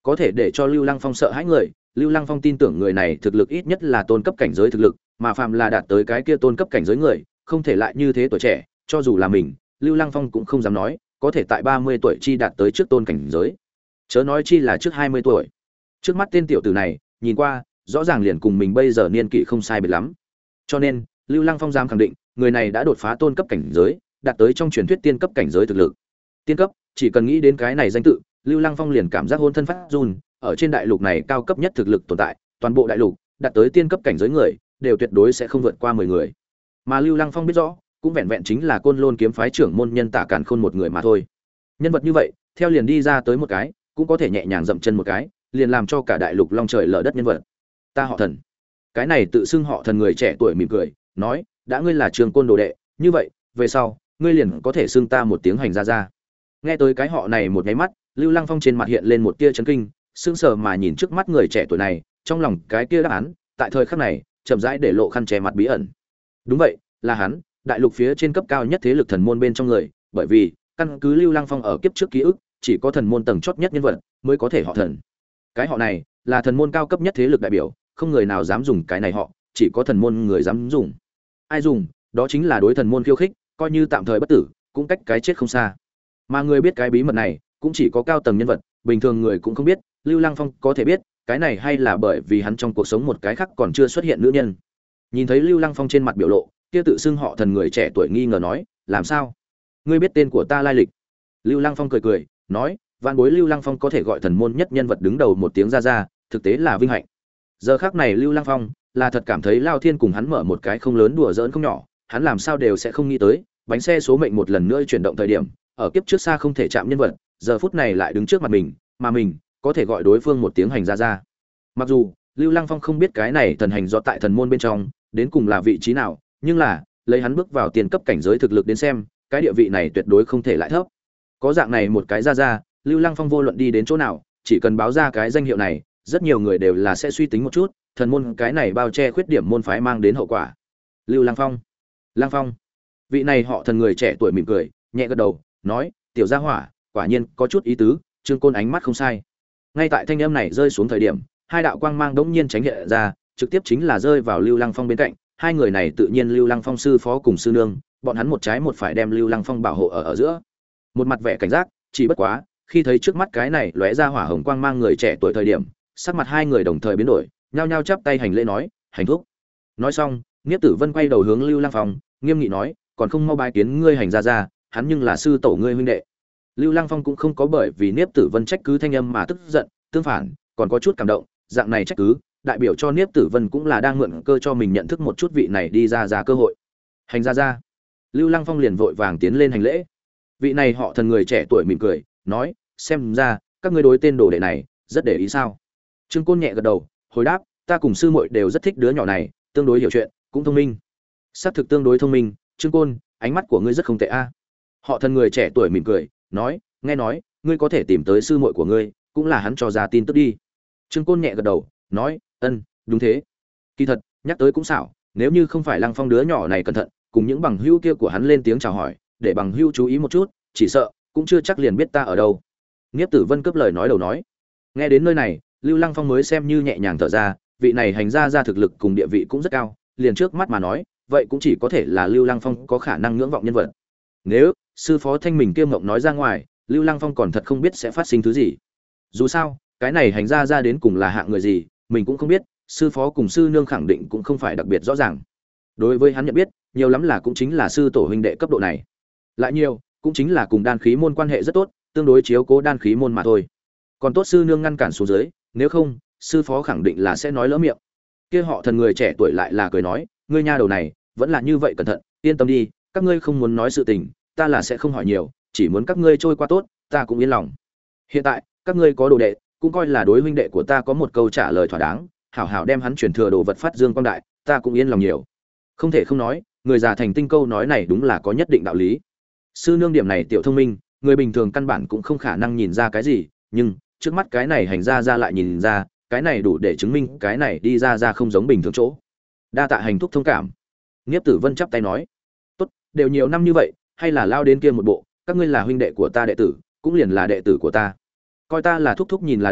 có thể để cho Lưu Lăng Phong sợ hãi người. Lưu Lăng Phong tin tưởng người này thực lực ít nhất là tôn cấp cảnh giới thực lực, mà phạm là đạt tới cái kia tôn cấp cảnh giới người, không thể lại như thế tuổi trẻ, cho dù là mình, Lưu Lăng Phong cũng không dám nói, có thể tại ba mươi tuổi chi đạt tới trước tôn cảnh giới. Chớ nói chi là trước hai mươi tuổi. Trước mắt tên tiểu tử này, nhìn qua, rõ ràng liền cùng mình bây giờ niên kỷ không sai biệt lắm. Cho nên, Lưu Lăng Phong dám khẳng định, người này đã đột phá tôn cấp cảnh giới, đạt tới trong truyền thuyết tiên cấp cảnh giới thực lực. Tiên cấp, chỉ cần nghĩ đến cái này danh tự, Lưu Lăng Phong liền cảm giác hôn thân phát run, ở trên đại lục này cao cấp nhất thực lực tồn tại, toàn bộ đại lục, đạt tới tiên cấp cảnh giới người, đều tuyệt đối sẽ không vượt qua mười người. Mà Lưu Lăng Phong biết rõ, cũng vẹn vẹn chính là Côn Lôn kiếm phái trưởng môn nhân Tả Càn Khôn một người mà thôi. Nhân vật như vậy, theo liền đi ra tới một cái, cũng có thể nhẹ nhàng dậm chân một cái, liền làm cho cả đại lục long trời lở đất nhân vật. Ta họ Thần. Cái này tự xưng họ Thần người trẻ tuổi mỉm cười, nói, đã ngươi là Trường Côn đồ đệ, như vậy, về sau, ngươi liền có thể xưng ta một tiếng hành gia gia. Nghe tới cái họ này một cái mắt, Lưu Lăng Phong trên mặt hiện lên một tia chấn kinh, sững sờ mà nhìn trước mắt người trẻ tuổi này, trong lòng cái kia đáp án, tại thời khắc này, chậm rãi để lộ khăn che mặt bí ẩn. Đúng vậy, là hắn, đại lục phía trên cấp cao nhất thế lực thần môn bên trong người, bởi vì, căn cứ Lưu Lăng Phong ở kiếp trước ký ức, chỉ có thần môn tầng chót nhất nhân vật mới có thể họ Thần. Cái họ này, là thần môn cao cấp nhất thế lực đại biểu, không người nào dám dùng cái này họ, chỉ có thần môn người dám dùng. Ai dùng, đó chính là đối thần môn khiêu khích, coi như tạm thời bất tử, cũng cách cái chết không xa. Mà người biết cái bí mật này, cũng chỉ có cao tầng nhân vật, bình thường người cũng không biết, Lưu Lăng Phong có thể biết, cái này hay là bởi vì hắn trong cuộc sống một cái khác còn chưa xuất hiện nữ nhân. Nhìn thấy Lưu Lăng Phong trên mặt biểu lộ, kia tự xưng họ Thần người trẻ tuổi nghi ngờ nói, làm sao? Ngươi biết tên của ta lai lịch? Lưu Lăng Phong cười cười, nói, vạn bối Lưu Lăng Phong có thể gọi thần môn nhất nhân vật đứng đầu một tiếng ra ra, thực tế là vinh hạnh. Giờ khắc này Lưu Lăng Phong là thật cảm thấy Lao Thiên cùng hắn mở một cái không lớn đùa giỡn không nhỏ, hắn làm sao đều sẽ không nghĩ tới, bánh xe số mệnh một lần nữa chuyển động thời điểm, ở kiếp trước xa không thể chạm nhân vật, giờ phút này lại đứng trước mặt mình, mà mình có thể gọi đối phương một tiếng hành ra ra. Mặc dù Lưu Lăng Phong không biết cái này thần hành do tại thần môn bên trong đến cùng là vị trí nào, nhưng là lấy hắn bước vào tiền cấp cảnh giới thực lực đến xem, cái địa vị này tuyệt đối không thể lại thấp. Có dạng này một cái ra ra, Lưu Lăng Phong vô luận đi đến chỗ nào, chỉ cần báo ra cái danh hiệu này, rất nhiều người đều là sẽ suy tính một chút, thần môn cái này bao che khuyết điểm môn phái mang đến hậu quả. Lưu Lăng Phong, Lăng Phong, vị này họ Thần người trẻ tuổi mỉm cười, nhẹ gật đầu, nói, tiểu gia hỏa, quả nhiên có chút ý tứ, Trương Côn ánh mắt không sai. Ngay tại thanh âm này rơi xuống thời điểm, hai đạo quang mang đống nhiên tránh hiện ra, trực tiếp chính là rơi vào Lưu Lăng Phong bên cạnh. Hai người này tự nhiên Lưu Lăng Phong sư phó cùng sư nương, bọn hắn một trái một phải đem Lưu Lăng Phong bảo hộ ở ở giữa. Một mặt vẻ cảnh giác, chỉ bất quá, khi thấy trước mắt cái này lóe ra hỏa hồng quang mang người trẻ tuổi thời điểm, sắc mặt hai người đồng thời biến đổi, nhao nhao chắp tay hành lễ nói, hành thúc. Nói xong, Niếp Tử Vân quay đầu hướng Lưu Lăng Phong, nghiêm nghị nói, còn không mau bái kiến ngươi hành gia gia, hắn nhưng là sư tổ ngươi huynh đệ. Lưu Lăng Phong cũng không có bởi vì Niếp Tử Vân trách cứ thanh âm mà tức giận, tương phản, còn có chút cảm động, dạng này trách cứ, đại biểu cho Niếp Tử Vân cũng là đang mượn cơ cho mình nhận thức một chút vị này đi ra ra cơ hội. Hành gia gia. Lưu Lăng Phong liền vội vàng tiến lên hành lễ. Vị này họ Thần người trẻ tuổi mỉm cười, nói, xem ra các ngươi đối tên đồ đệ này rất để ý sao? Trương Côn nhẹ gật đầu, hồi đáp, ta cùng sư muội đều rất thích đứa nhỏ này, tương đối hiểu chuyện, cũng thông minh. Xác thực tương đối thông minh, Trương Côn, ánh mắt của ngươi rất không tệ a. Họ Thần người trẻ tuổi mỉm cười, nói, nghe nói, ngươi có thể tìm tới sư muội của ngươi, cũng là hắn cho ra tin tức đi. Trương Côn nhẹ gật đầu, nói, ân, đúng thế. Kỳ thật, nhắc tới cũng xảo, nếu như không phải Lăng Phong đứa nhỏ này cẩn thận, cùng những bằng hữu kia của hắn lên tiếng chào hỏi, để bằng hữu chú ý một chút, chỉ sợ cũng chưa chắc liền biết ta ở đâu. Niếp Tử Vân cướp lời nói đầu nói. Nghe đến nơi này, Lưu Lăng Phong mới xem như nhẹ nhàng thở ra, vị này hành gia gia thực lực cùng địa vị cũng rất cao, liền trước mắt mà nói, vậy cũng chỉ có thể là Lưu Lăng Phong có khả năng ngưỡng vọng nhân vật. Nếu sư phó Thanh mình kiêm ngộng nói ra ngoài, Lưu Lăng Phong còn thật không biết sẽ phát sinh thứ gì. Dù sao, cái này hành gia gia đến cùng là hạng người gì, mình cũng không biết, sư phó cùng sư nương khẳng định cũng không phải đặc biệt rõ ràng. Đối với hắn nhận biết, nhiều lắm là cũng chính là sư tổ huynh đệ cấp độ này. Lại nhiều, cũng chính là cùng đan khí môn quan hệ rất tốt, tương đối chiếu cố đan khí môn mà thôi. Còn tốt sư nương ngăn cản xuống dưới, nếu không, sư phó khẳng định là sẽ nói lỡ miệng. Kia họ Thần người trẻ tuổi lại là cười nói, ngươi nha đầu này, vẫn là như vậy cẩn thận, yên tâm đi, các ngươi không muốn nói sự tình, ta là sẽ không hỏi nhiều, chỉ muốn các ngươi trôi qua tốt, ta cũng yên lòng. Hiện tại, các ngươi có đồ đệ, cũng coi là đối huynh đệ của ta có một câu trả lời thỏa đáng, hảo hảo đem hắn truyền thừa đồ vật phát dương quang đại, ta cũng yên lòng nhiều. Không thể không nói, người già thành tinh câu nói này đúng là có nhất định đạo lý. Sư nương điểm này tiểu thông minh, người bình thường căn bản cũng không khả năng nhìn ra cái gì, nhưng trước mắt cái này hành ra ra lại nhìn ra, cái này đủ để chứng minh cái này đi ra ra không giống bình thường chỗ. Đa tạ hành thúc thông cảm. Niếp Tử Vân chắp tay nói, tốt, đều nhiều năm như vậy, hay là lao đến kia một bộ, các ngươi là huynh đệ của ta đệ tử, cũng liền là đệ tử của ta, coi ta là thúc thúc nhìn là được,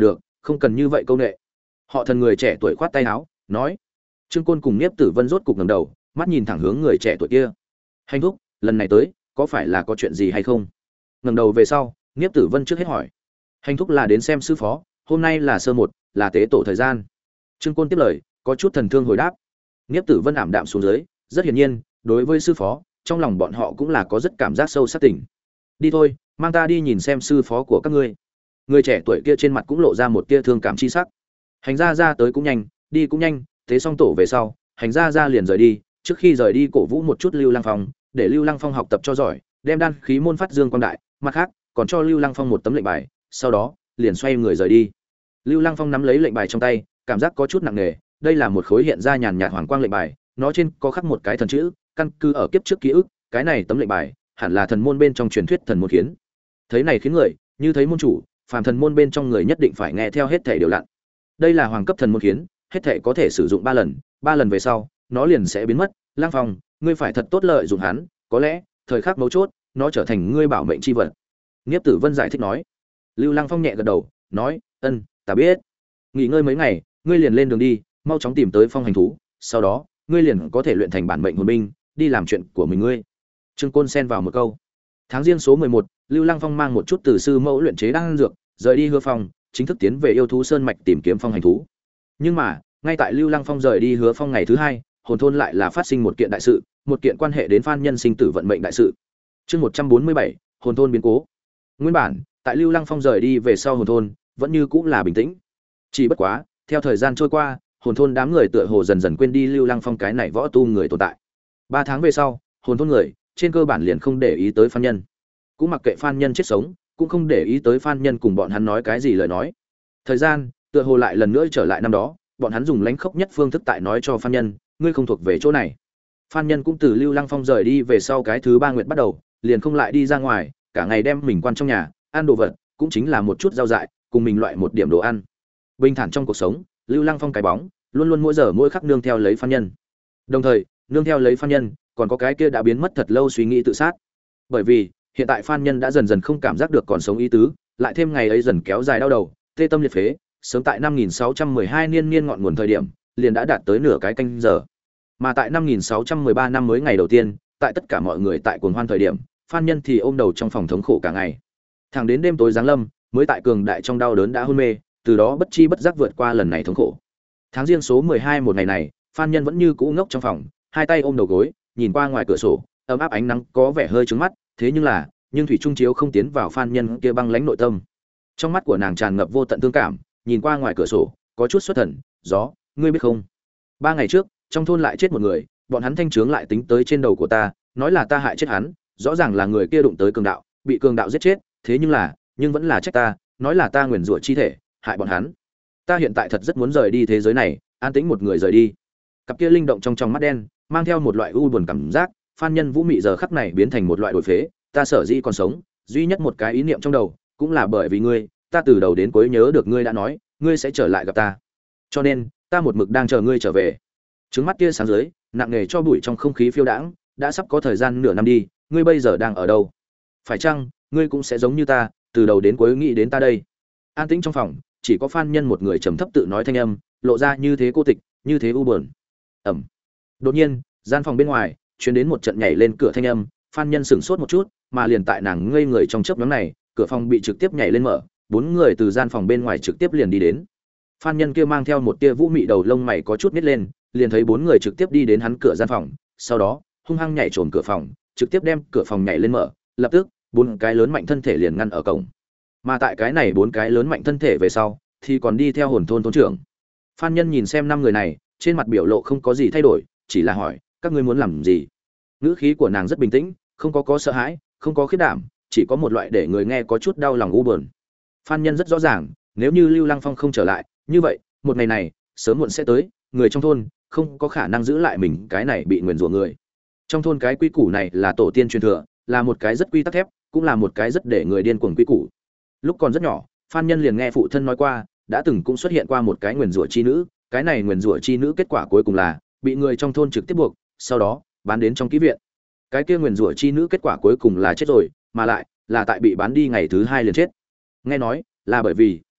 không cần như vậy câu nệ. Họ Thần người trẻ tuổi khoát tay áo nói. Trương Côn cùng Niếp Tử Vân rốt cục ngẩng đầu, mắt nhìn thẳng hướng người trẻ tuổi kia. Hành thúc, lần này tới có phải là có chuyện gì hay không? Ngẩng đầu về sau, Niếp Tử Vân trước hết hỏi. Hành thúc là đến xem sư phó, hôm nay là sơ một, là tế tổ thời gian. Trương Côn tiếp lời, có chút thần thương hồi đáp. Niếp Tử Vân ảm đạm xuống dưới, rất hiển nhiên, đối với sư phó, trong lòng bọn họ cũng là có rất cảm giác sâu sắc tình. Đi thôi, mang ta đi nhìn xem sư phó của các ngươi. Người trẻ tuổi kia trên mặt cũng lộ ra một tia thương cảm chi sắc. Hành gia ra tới cũng nhanh, đi cũng nhanh, thế xong tổ về sau, hành gia ra liền rời đi, trước khi rời đi cổ vũ một chút Lưu Lăng Phong, để Lưu Lăng Phong học tập cho giỏi, đem đan khí môn phát dương quang đại, mặt khác, còn cho Lưu Lăng Phong một tấm lệnh bài, sau đó, liền xoay người rời đi. Lưu Lăng Phong nắm lấy lệnh bài trong tay, cảm giác có chút nặng nề, đây là một khối hiện ra nhàn nhạt hoàng quang lệnh bài, nó trên có khắc một cái thần chữ, căn cứ ở kiếp trước ký ức, cái này tấm lệnh bài hẳn là thần môn bên trong truyền thuyết thần môn khiến. Thấy này khiến người, như thấy môn chủ, phàm thần môn bên trong người nhất định phải nghe theo hết thảy điều lặn. Đây là hoàng cấp thần môn khiến, hết thảy có thể sử dụng ba lần, ba lần về sau, nó liền sẽ biến mất. Lang Phong, ngươi phải thật tốt lợi dụng hắn, có lẽ, thời khắc mấu chốt, nó trở thành ngươi bảo mệnh chi vật. Niếp Tử Vân giải thích nói. Lưu Lăng Phong nhẹ gật đầu, nói, ân, ta biết. Nghỉ ngơi mấy ngày, ngươi liền lên đường đi, mau chóng tìm tới phong hành thú, sau đó, ngươi liền có thể luyện thành bản mệnh hồn binh, đi làm chuyện của mình ngươi. Trương Côn xen vào một câu. Tháng Giêng số mười một, Lưu Lăng Phong mang một chút từ sư mẫu luyện chế đan dược, rời đi Hứa Phong, chính thức tiến về yêu thú sơn mạch tìm kiếm phong hành thú. Nhưng mà, ngay tại Lưu Lăng Phong rời đi Hứa Phong ngày thứ hai, hồn thôn lại là phát sinh một kiện đại sự, một kiện quan hệ đến Phan Nhân sinh tử vận mệnh đại sự. Chương một trăm bốn mươi bảy, hồn thôn biến cố. Nguyên bản, tại Lưu Lăng Phong rời đi về sau hồn thôn, vẫn như cũng là bình tĩnh. Chỉ bất quá, theo thời gian trôi qua, hồn thôn đám người tựa hồ dần dần quên đi Lưu Lăng Phong cái này võ tu người tồn tại. Ba tháng về sau, hồn thôn người trên cơ bản liền không để ý tới Phan Nhân, cũng mặc kệ Phan Nhân chết sống, cũng không để ý tới Phan Nhân cùng bọn hắn nói cái gì lời nói. Thời gian tựa hồ lại lần nữa trở lại năm đó, bọn hắn dùng lãnh khốc nhất phương thức tại nói cho Phan Nhân, ngươi không thuộc về chỗ này. Phan Nhân cũng từ Lưu Lăng Phong rời đi về sau cái thứ ba nguyệt bắt đầu, liền không lại đi ra ngoài, cả ngày đem mình quan trong nhà, ăn đồ vật, cũng chính là một chút rau dại, cùng mình loại một điểm đồ ăn. Bình thản trong cuộc sống, Lưu Lăng Phong cái bóng, luôn luôn mỗi giờ mỗi khắc nương theo lấy Phan Nhân. Đồng thời, nương theo lấy Phan Nhân, còn có cái kia đã biến mất thật lâu suy nghĩ tự sát. Bởi vì, hiện tại Phan Nhân đã dần dần không cảm giác được còn sống ý tứ, lại thêm ngày ấy dần kéo dài đau đầu, tê tâm liệt phế, sớm tại năm nghìn sáu trăm mười hai niên niên ngọn nguồn thời điểm, liền đã đạt tới nửa cái canh giờ. Mà tại năm nghìn sáu trăm mười ba năm mới ngày đầu tiên, tại tất cả mọi người tại cuồng hoan thời điểm, Phan Nhân thì ôm đầu trong phòng thống khổ cả ngày. Thẳng đến đêm tối giáng lâm, mới tại cường đại trong đau đớn đã hôn mê, từ đó bất chi bất giác vượt qua lần này thống khổ. Tháng Giêng số mười hai một ngày này, Phan Nhân vẫn như cũ ngốc trong phòng, hai tay ôm đầu gối, nhìn qua ngoài cửa sổ, ấm áp ánh nắng có vẻ hơi trướng mắt, thế nhưng là, nhưng thủy trung chiếu không tiến vào Phan Nhân kia băng lãnh nội tâm. Trong mắt của nàng tràn ngập vô tận thương cảm, nhìn qua ngoài cửa sổ, có chút xuất thần, "Gió, ngươi biết không? Ba ngày trước, trong thôn lại chết một người, bọn hắn thanh trướng lại tính tới trên đầu của ta, nói là ta hại chết hắn, rõ ràng là người kia đụng tới cường đạo, bị cường đạo giết chết, thế nhưng là, nhưng vẫn là trách ta, nói là ta nguyền rủa chi thể, hại bọn hắn. Ta hiện tại thật rất muốn rời đi thế giới này, an tĩnh một người rời đi." Cặp kia linh động trong trong mắt đen, mang theo một loại u buồn cảm giác, Phan Nhân Vũ mị giờ khắc này biến thành một loại đổi phế, ta sở dĩ còn sống, duy nhất một cái ý niệm trong đầu, cũng là bởi vì ngươi, ta từ đầu đến cuối nhớ được ngươi đã nói, ngươi sẽ trở lại gặp ta. Cho nên, ta một mực đang chờ ngươi trở về. Trứng mắt kia sáng dưới, nặng nề cho bụi trong không khí phiêu đãng, đã sắp có thời gian nửa năm đi, ngươi bây giờ đang ở đâu? Phải chăng, ngươi cũng sẽ giống như ta, từ đầu đến cuối nghĩ đến ta đây? An tĩnh trong phòng, chỉ có Phan Nhân một người trầm thấp tự nói thanh âm, lộ ra như thế cô tịch, như thế u buồn. Ẩm. Đột nhiên, gian phòng bên ngoài truyền đến một trận nhảy lên cửa thanh âm, Phan Nhân sững sốt một chút, mà liền tại nàng ngây người trong chớp nhoáng này, cửa phòng bị trực tiếp nhảy lên mở, bốn người từ gian phòng bên ngoài trực tiếp liền đi đến. Phan Nhân kia mang theo một tia vũ mị đầu lông mày có chút nhếch lên, liền thấy bốn người trực tiếp đi đến hắn cửa gian phòng, sau đó, hung hăng nhảy trồm cửa phòng, trực tiếp đem cửa phòng nhảy lên mở, lập tức, bốn cái lớn mạnh thân thể liền ngăn ở cổng. Mà tại cái này bốn cái lớn mạnh thân thể về sau, thì còn đi theo hồn thôn thôn trưởng. Phan Nhân nhìn xem năm người này, trên mặt biểu lộ không có gì thay đổi, chỉ là hỏi, các ngươi muốn làm gì? Ngữ khí của nàng rất bình tĩnh, không có có sợ hãi, không có khiếp đảm, chỉ có một loại để người nghe có chút đau lòng u buồn. Phan Nhân rất rõ ràng, nếu như Lưu Lăng Phong không trở lại, như vậy, một ngày này, sớm muộn sẽ tới, người trong thôn không có khả năng giữ lại mình cái này bị nguyền rủa người. Trong thôn cái quy củ này là tổ tiên truyền thừa, là một cái rất quy tắc thép, cũng là một cái rất để người điên cuồng quy củ. Lúc còn rất nhỏ, Phan Nhân liền nghe phụ thân nói qua, đã từng cũng xuất hiện qua một cái nguyền rủa chi nữ, cái này nguyền rủa chi nữ kết quả cuối cùng là bị người trong thôn trực tiếp buộc, sau đó bán đến trong ký viện. Cái kia nguyền rủa chi nữ kết quả cuối cùng là chết rồi, mà lại là tại bị bán đi ngày thứ hai liền chết. Nghe nói là bởi vì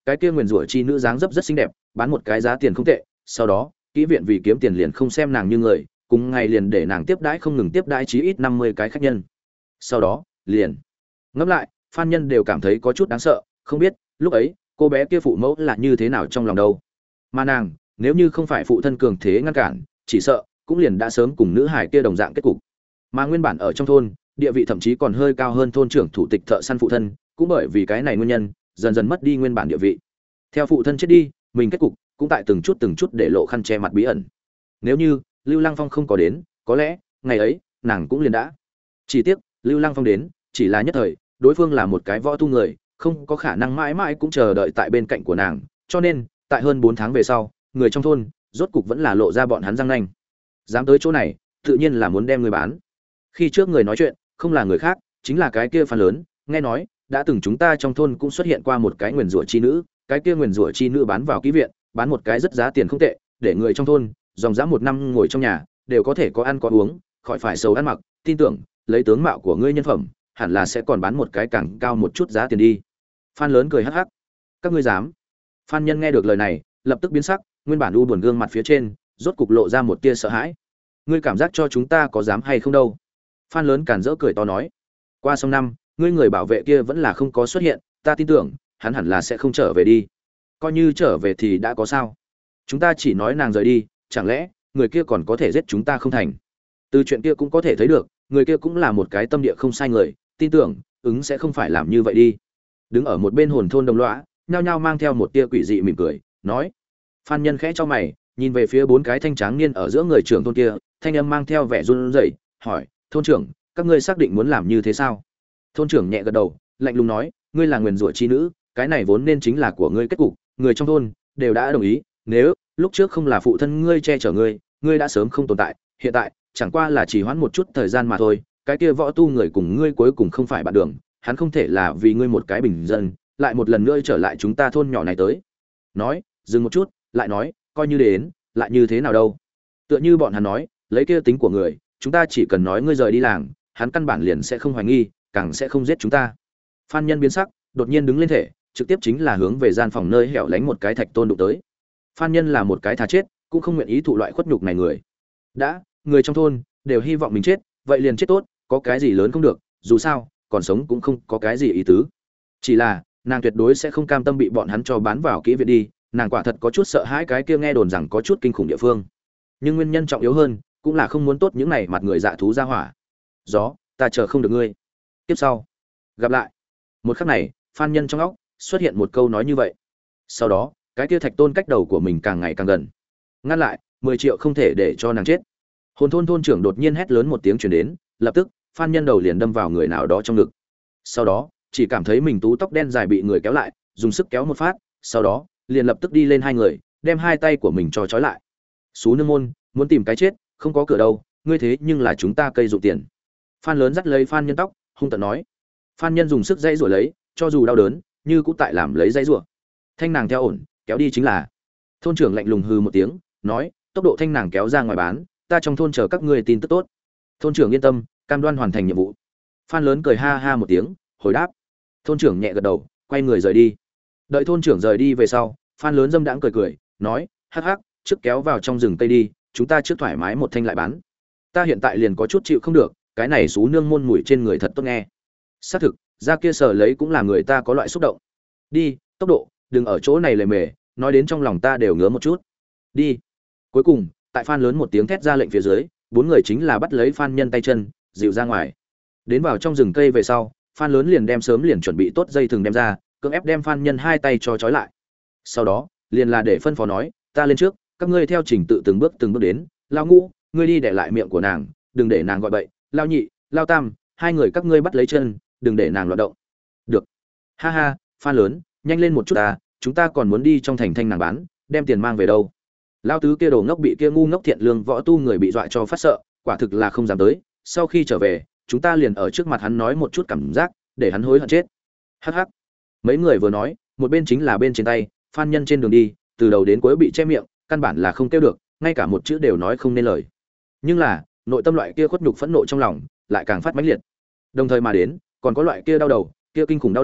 cái kia nguyền rủa chi nữ dáng dấp rất xinh đẹp, bán một cái giá tiền không tệ, sau đó, kỹ viện vì kiếm tiền liền không xem nàng như người, cùng ngày liền để nàng tiếp đãi không ngừng tiếp đãi chí ít năm mươi cái khách nhân. Sau đó, liền ngẫm lại, Phan Nhân đều cảm thấy có chút đáng sợ, không biết lúc ấy cô bé kia phụ mẫu là như thế nào trong lòng đâu. Mà nàng, nếu như không phải phụ thân cường thế ngăn cản, chỉ sợ cũng liền đã sớm cùng nữ hải kia đồng dạng kết cục. Mà nguyên bản ở trong thôn, địa vị thậm chí còn hơi cao hơn thôn trưởng thủ tịch thợ săn phụ thân, cũng bởi vì cái này nguyên nhân, dần dần mất đi nguyên bản địa vị. Theo phụ thân chết đi, mình kết cục cũng tại từng chút từng chút để lộ khăn che mặt bí ẩn. Nếu như Lưu Lăng Phong không có đến, có lẽ ngày ấy nàng cũng liền đã. Chỉ tiếc, Lưu Lăng Phong đến, chỉ là nhất thời, đối phương là một cái võ tu người, không có khả năng mãi mãi cũng chờ đợi tại bên cạnh của nàng, cho nên, tại hơn bốn tháng về sau, người trong thôn rốt cục vẫn là lộ ra bọn hắn răng nanh. Dám tới chỗ này, tự nhiên là muốn đem người bán. Khi trước người nói chuyện, không là người khác, chính là cái kia Phan lớn, nghe nói, đã từng chúng ta trong thôn cũng xuất hiện qua một cái nguyền rủa chi nữ, cái kia nguyền rủa chi nữ bán vào kỹ viện, bán một cái rất giá tiền không tệ, để người trong thôn, dòng dã một năm ngồi trong nhà, đều có thể có ăn có uống, khỏi phải sầu ăn mặc, tin tưởng, lấy tướng mạo của ngươi nhân phẩm, hẳn là sẽ còn bán một cái càng cao một chút giá tiền đi. Phan lớn cười hắc hắc. Các ngươi dám? Phan Nhân nghe được lời này, lập tức biến sắc, nguyên bản u buồn gương mặt phía trên, rốt cục lộ ra một tia sợ hãi. Ngươi cảm giác cho chúng ta có dám hay không đâu? Phan lớn cản rỡ cười to nói. Qua sông năm, ngươi người bảo vệ kia vẫn là không có xuất hiện, ta tin tưởng, hắn hẳn là sẽ không trở về đi. Coi như trở về thì đã có sao? Chúng ta chỉ nói nàng rời đi, chẳng lẽ người kia còn có thể giết chúng ta không thành? Từ chuyện kia cũng có thể thấy được, người kia cũng là một cái tâm địa không sai người, tin tưởng, ứng sẽ không phải làm như vậy đi. Đứng ở một bên hồn thôn đồng lõa, nhao nhao mang theo một tia quỷ dị mỉm cười, nói. Phan Nhân khẽ cho mày, nhìn về phía bốn cái thanh tráng niên ở giữa người trưởng thôn kia, thanh âm mang theo vẻ run rẩy, hỏi, thôn trưởng, các ngươi xác định muốn làm như thế sao? Thôn trưởng nhẹ gật đầu, lạnh lùng nói, ngươi là nguyền rủa chi nữ, cái này vốn nên chính là của ngươi kết cục, người trong thôn đều đã đồng ý, nếu lúc trước không là phụ thân ngươi che chở ngươi, ngươi đã sớm không tồn tại, hiện tại chẳng qua là chỉ hoãn một chút thời gian mà thôi, cái kia võ tu người cùng ngươi cuối cùng không phải bạn đường, hắn không thể là vì ngươi một cái bình dân, lại một lần nữa trở lại chúng ta thôn nhỏ này tới. Nói, dừng một chút, lại nói, coi như đến, lại như thế nào đâu? Tựa như bọn hắn nói, lấy kia tính của người, chúng ta chỉ cần nói ngươi rời đi làng, hắn căn bản liền sẽ không hoài nghi, càng sẽ không giết chúng ta. Phan Nhân biến sắc, đột nhiên đứng lên thể, trực tiếp chính là hướng về gian phòng nơi hẻo lánh một cái thạch tôn đụng tới. Phan Nhân là một cái thà chết, cũng không nguyện ý thụ loại khuất nhục này người. Đã, người trong thôn đều hy vọng mình chết, vậy liền chết tốt, có cái gì lớn không được, dù sao, còn sống cũng không có cái gì ý tứ. Chỉ là, nàng tuyệt đối sẽ không cam tâm bị bọn hắn cho bán vào kỹ viện đi, nàng quả thật có chút sợ hãi cái kia nghe đồn rằng có chút kinh khủng địa phương. Nhưng nguyên nhân trọng yếu hơn, cũng là không muốn tốt những này mặt người dạ thú ra hỏa. Gió, ta chờ không được ngươi. Tiếp sau, gặp lại. Một khắc này, Phan Nhân trong óc xuất hiện một câu nói như vậy. Sau đó, cái kia thạch tôn cách đầu của mình càng ngày càng gần. Ngăn lại, mười triệu không thể để cho nàng chết. Hồn thôn thôn trưởng đột nhiên hét lớn một tiếng truyền đến, lập tức, Phan Nhân đầu liền đâm vào người nào đó trong ngực. Sau đó, chỉ cảm thấy mình tú tóc đen dài bị người kéo lại, dùng sức kéo một phát, sau đó, liền lập tức đi lên hai người, đem hai tay của mình cho trói lại. Sú nương môn, muốn tìm cái chết, không có cửa đâu, ngươi thế nhưng là chúng ta cây dụ tiền. Phan lớn dắt lấy Phan Nhân tóc, hung tợn nói. Phan Nhân dùng sức dây rủa lấy, cho dù đau đớn, như cũng tại làm lấy dây rủa. Thanh nàng theo ổn, kéo đi chính là. Thôn trưởng lạnh lùng hừ một tiếng, nói, tốc độ thanh nàng kéo ra ngoài bán, ta trong thôn chờ các ngươi tin tức tốt. Thôn trưởng yên tâm, cam đoan hoàn thành nhiệm vụ. Phan lớn cười ha ha một tiếng, hồi đáp. Thôn trưởng nhẹ gật đầu, quay người rời đi. Đợi thôn trưởng rời đi về sau, Phan lớn dâm đãng cười cười, nói, hắc hắc, trước kéo vào trong rừng cây đi, chúng ta trước thoải mái một thanh lại bán. Ta hiện tại liền có chút chịu không được, cái này xú nương môn mùi trên người thật tốt nghe. Xác thực, ra kia sờ lấy cũng là người ta có loại xúc động. Đi, tốc độ, đừng ở chỗ này lề mề, nói đến trong lòng ta đều ngứa một chút. Đi. Cuối cùng, tại Phan lớn một tiếng thét ra lệnh phía dưới, bốn người chính là bắt lấy Phan Nhân tay chân, dịu ra ngoài. Đến vào trong rừng cây về sau, Phan lớn liền đem sớm liền chuẩn bị tốt dây thừng đem ra, cưỡng ép đem Phan Nhân hai tay cho trói lại. Sau đó, liền là để phân phó nói, ta lên trước, các ngươi theo trình tự từng bước từng bước đến, lao ngũ, ngươi đi để lại miệng của nàng, đừng để nàng gọi bậy, lao nhị, lao tam, hai người các ngươi bắt lấy chân, đừng để nàng loạn động. Được. Ha ha, Phan lớn, nhanh lên một chút ta, chúng ta còn muốn đi trong thành thanh nàng bán, đem tiền mang về đâu. Lao tứ kia đồ ngốc bị kia ngu ngốc thiện lương võ tu người bị dọa cho phát sợ, quả thực là không dám tới, sau khi trở về, chúng ta liền ở trước mặt hắn nói một chút cảm giác, để hắn hối hận chết. Hắc hắc. Mấy người vừa nói, một bên chính là bên trên tay, Phan Nhân trên đường đi, từ đầu đến cuối bị che miệng, căn bản là không kêu được, ngay cả một chữ đều nói không nên lời. Nhưng là, nội tâm loại kia khuất nhục phẫn nộ trong lòng, lại càng phát mãnh liệt. Đồng thời mà đến, còn có loại kia đau đầu, kia kinh khủng đau đầu,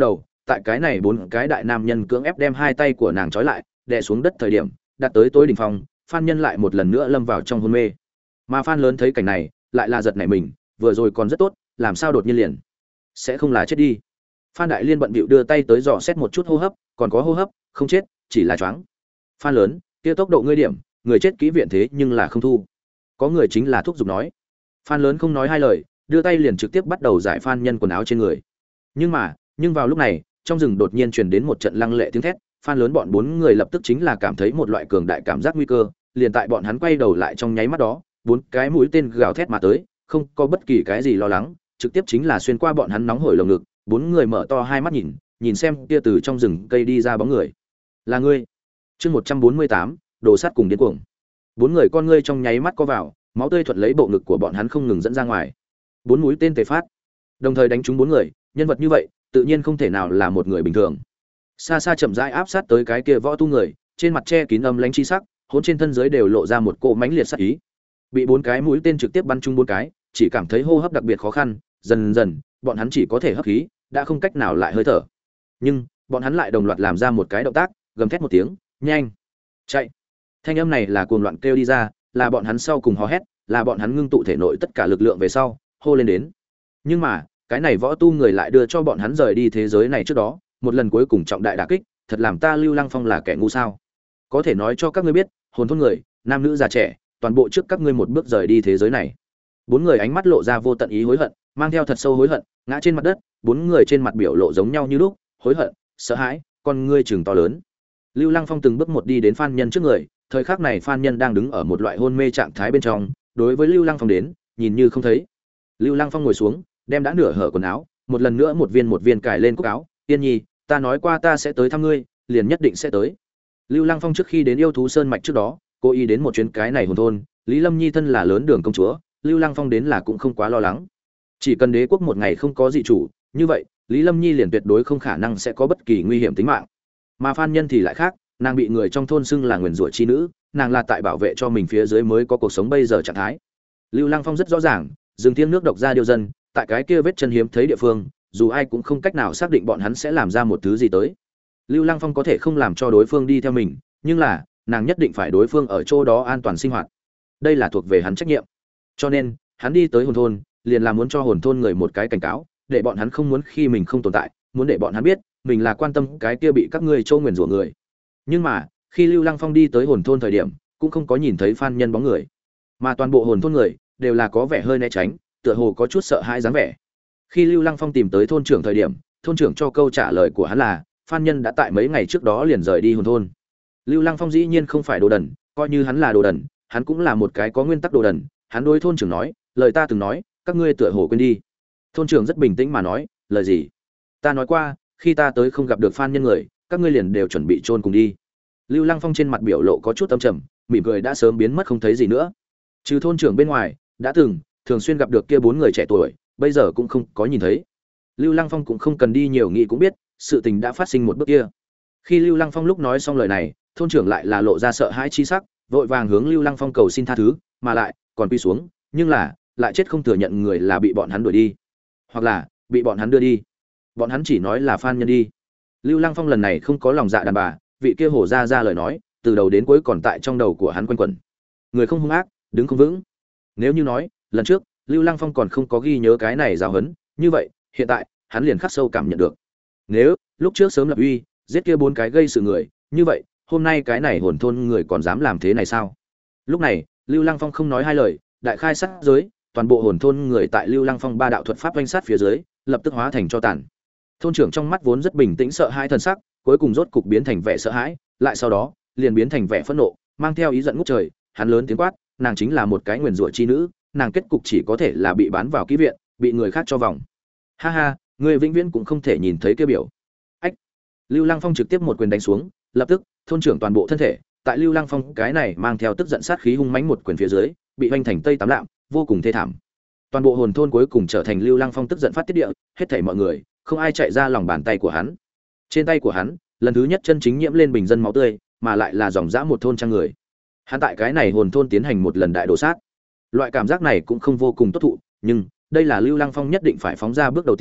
tại cái này bốn cái đại nam nhân cưỡng ép đem hai tay của nàng trói lại đè xuống đất thời điểm đạt tới tối đỉnh phong, Phan Nhân lại một lần nữa lâm vào trong hôn mê. Mà Phan Lớn thấy cảnh này lại là giật nảy mình, vừa rồi còn rất tốt, làm sao đột nhiên liền sẽ không là chết đi. Phan Đại Liên bận bịu đưa tay tới dò xét một chút hô hấp, còn có hô hấp, không chết, chỉ là choáng. Phan Lớn, kia tốc độ ngươi điểm, người chết kỹ viện thế nhưng là không thu. Có người chính là thúc giục nói. Phan Lớn không nói hai lời, đưa tay liền trực tiếp bắt đầu giải Phan Nhân quần áo trên người. Nhưng mà, nhưng vào lúc này, trong rừng đột nhiên truyền đến một trận lăng lệ tiếng thét, Phan Lớn bọn bốn người lập tức chính là cảm thấy một loại cường đại cảm giác nguy cơ, liền tại bọn hắn quay đầu lại trong nháy mắt đó, bốn cái mũi tên gào thét mà tới, không có bất kỳ cái gì lo lắng, trực tiếp chính là xuyên qua bọn hắn nóng hổi lồng ngực, bốn người mở to hai mắt nhìn, nhìn xem kia từ trong rừng cây đi ra bóng người. Là ngươi? Chương một trăm bốn mươi tám, đồ sát cùng điên cuồng. Bốn người con ngươi trong nháy mắt co vào, máu tươi thuận lấy bộ ngực của bọn hắn không ngừng dẫn ra ngoài. Bốn mũi tên tề phát, đồng thời đánh trúng bốn người, nhân vật như vậy, tự nhiên không thể nào là một người bình thường. Xa xa chậm rãi áp sát tới cái kia võ tu người, trên mặt che kín âm lãnh chi sắc, hỗn trên thân dưới đều lộ ra một cỗ mãnh liệt sát ý. Bị bốn cái mũi tên trực tiếp bắn trúng bốn cái, chỉ cảm thấy hô hấp đặc biệt khó khăn, dần dần, bọn hắn chỉ có thể hấp khí, đã không cách nào lại hơi thở. Nhưng, bọn hắn lại đồng loạt làm ra một cái động tác, gầm thét một tiếng, nhanh, chạy. Thanh âm này là cuồng loạn kêu đi ra, là bọn hắn sau cùng hò hét, là bọn hắn ngưng tụ thể nội tất cả lực lượng về sau, hô lên đến. Nhưng mà, cái này võ tu người lại đưa cho bọn hắn rời đi thế giới này trước đó, một lần cuối cùng trọng đại đả kích, thật làm ta Lưu Lăng Phong là kẻ ngu sao? Có thể nói cho các ngươi biết, hồn thôn người, nam nữ già trẻ, toàn bộ trước các ngươi một bước rời đi thế giới này. Bốn người ánh mắt lộ ra vô tận ý hối hận, mang theo thật sâu hối hận, ngã trên mặt đất, bốn người trên mặt biểu lộ giống nhau như lúc, hối hận, sợ hãi, con ngươi trừng to lớn. Lưu Lăng Phong từng bước một đi đến Phan Nhân trước người, thời khắc này Phan Nhân đang đứng ở một loại hôn mê trạng thái bên trong, đối với Lưu Lăng Phong đến, nhìn như không thấy. Lưu Lăng Phong ngồi xuống, đem đã nửa hở quần áo, một lần nữa một viên một viên cài lên cúc áo, "Tiên Nhi, ta nói qua ta sẽ tới thăm ngươi, liền nhất định sẽ tới." Lưu Lăng Phong trước khi đến yêu thú sơn mạch trước đó, cố ý đến một chuyến cái này hồn thôn, Lý Lâm Nhi thân là lớn đường công chúa, Lưu Lăng Phong đến là cũng không quá lo lắng. Chỉ cần đế quốc một ngày không có dị chủ, như vậy, Lý Lâm Nhi liền tuyệt đối không khả năng sẽ có bất kỳ nguy hiểm tính mạng. Mà Phan Nhân thì lại khác, nàng bị người trong thôn xưng là nguyền rủa chi nữ, nàng là tại bảo vệ cho mình phía dưới mới có cuộc sống bây giờ trạng thái. Lưu Lăng Phong rất rõ ràng, rừng thiêng nước độc ra điều dân, tại cái kia vết chân hiếm thấy địa phương, dù ai cũng không cách nào xác định bọn hắn sẽ làm ra một thứ gì tới. Lưu Lăng Phong có thể không làm cho đối phương đi theo mình, nhưng là, nàng nhất định phải đối phương ở chỗ đó an toàn sinh hoạt. Đây là thuộc về hắn trách nhiệm. Cho nên, hắn đi tới hồn thôn, liền là muốn cho hồn thôn người một cái cảnh cáo, để bọn hắn không muốn khi mình không tồn tại, muốn để bọn hắn biết, mình là quan tâm cái kia bị các ngươi trô nguyền rủa người. Nhưng mà, khi Lưu Lăng Phong đi tới hồn thôn thời điểm, cũng không có nhìn thấy Phan Nhân bóng người, mà toàn bộ hồn thôn người đều là có vẻ hơi né tránh, tựa hồ có chút sợ hãi dáng vẻ. Khi Lưu Lăng Phong tìm tới thôn trưởng thời điểm, thôn trưởng cho câu trả lời của hắn là, Phan Nhân đã tại mấy ngày trước đó liền rời đi hồn thôn. Lưu Lăng Phong dĩ nhiên không phải đồ đần, coi như hắn là đồ đần, hắn cũng là một cái có nguyên tắc đồ đần, hắn đối thôn trưởng nói, lời ta từng nói, các ngươi tựa hồ quên đi. Thôn trưởng rất bình tĩnh mà nói, lời gì? Ta nói qua, khi ta tới không gặp được Phan Nhân người, các ngươi liền đều chuẩn bị chôn cùng đi. Lưu Lăng Phong trên mặt biểu lộ có chút âm trầm, mỉm cười đã sớm biến mất không thấy gì nữa. Trừ thôn trưởng bên ngoài, đã từng thường xuyên gặp được kia bốn người trẻ tuổi, bây giờ cũng không có nhìn thấy. Lưu Lăng Phong cũng không cần đi nhiều nghĩ cũng biết, sự tình đã phát sinh một bước kia. Khi Lưu Lăng Phong lúc nói xong lời này, thôn trưởng lại là lộ ra sợ hãi chi sắc, vội vàng hướng Lưu Lăng Phong cầu xin tha thứ, mà lại còn quy xuống, nhưng là lại chết không thừa nhận người là bị bọn hắn đuổi đi, hoặc là bị bọn hắn đưa đi. Bọn hắn chỉ nói là Phan Nhân đi. Lưu Lăng Phong lần này không có lòng dạ đàn bà, vị kia hổ ra ra lời nói, từ đầu đến cuối còn tại trong đầu của hắn quanh quẩn. Người không hung ác, đứng không vững. Nếu như nói, lần trước, Lưu Lăng Phong còn không có ghi nhớ cái này giáo huấn, như vậy, hiện tại, hắn liền khắc sâu cảm nhận được. Nếu lúc trước sớm lập uy, giết kia bốn cái gây sự người, như vậy, hôm nay cái này hồn thôn người còn dám làm thế này sao? Lúc này, Lưu Lăng Phong không nói hai lời, đại khai sát giới, toàn bộ hồn thôn người tại Lưu Lăng Phong ba đạo thuật pháp oanh sát phía dưới, lập tức hóa thành cho tàn. Thôn trưởng trong mắt vốn rất bình tĩnh sợ hãi thần sắc, cuối cùng rốt cục biến thành vẻ sợ hãi, lại sau đó, liền biến thành vẻ phẫn nộ, mang theo ý giận ngút trời, hắn lớn tiếng quát, nàng chính là một cái nguyền rủa chi nữ, nàng kết cục chỉ có thể là bị bán vào kỹ viện, bị người khác cho vòng. Ha ha, người vĩnh viễn cũng không thể nhìn thấy kia biểu. Ách. Lưu Lăng Phong trực tiếp một quyền đánh xuống, lập tức, thôn trưởng toàn bộ thân thể, tại Lưu Lăng Phong cái này mang theo tức giận sát khí hung mãnh một quyền phía dưới, bị hoành thành tây tám lạm, vô cùng thê thảm. Toàn bộ hồn thôn cuối cùng trở thành Lưu Lăng Phong tức giận phát tiết địa, hết thảy mọi người, không ai chạy ra lòng bàn tay của hắn. Trên tay của hắn, lần thứ nhất chân chính nhiễm lên bình dân máu tươi, mà lại là dòng dã một thôn trang người. Hắn tại cái này hồn thôn tiến hành một lần đại đổ sát. Loại cảm giác này cũng không vô cùng tốt thụ, nhưng đây là Lưu Lăng Phong nhất định phải phóng ra bước đầu tiên,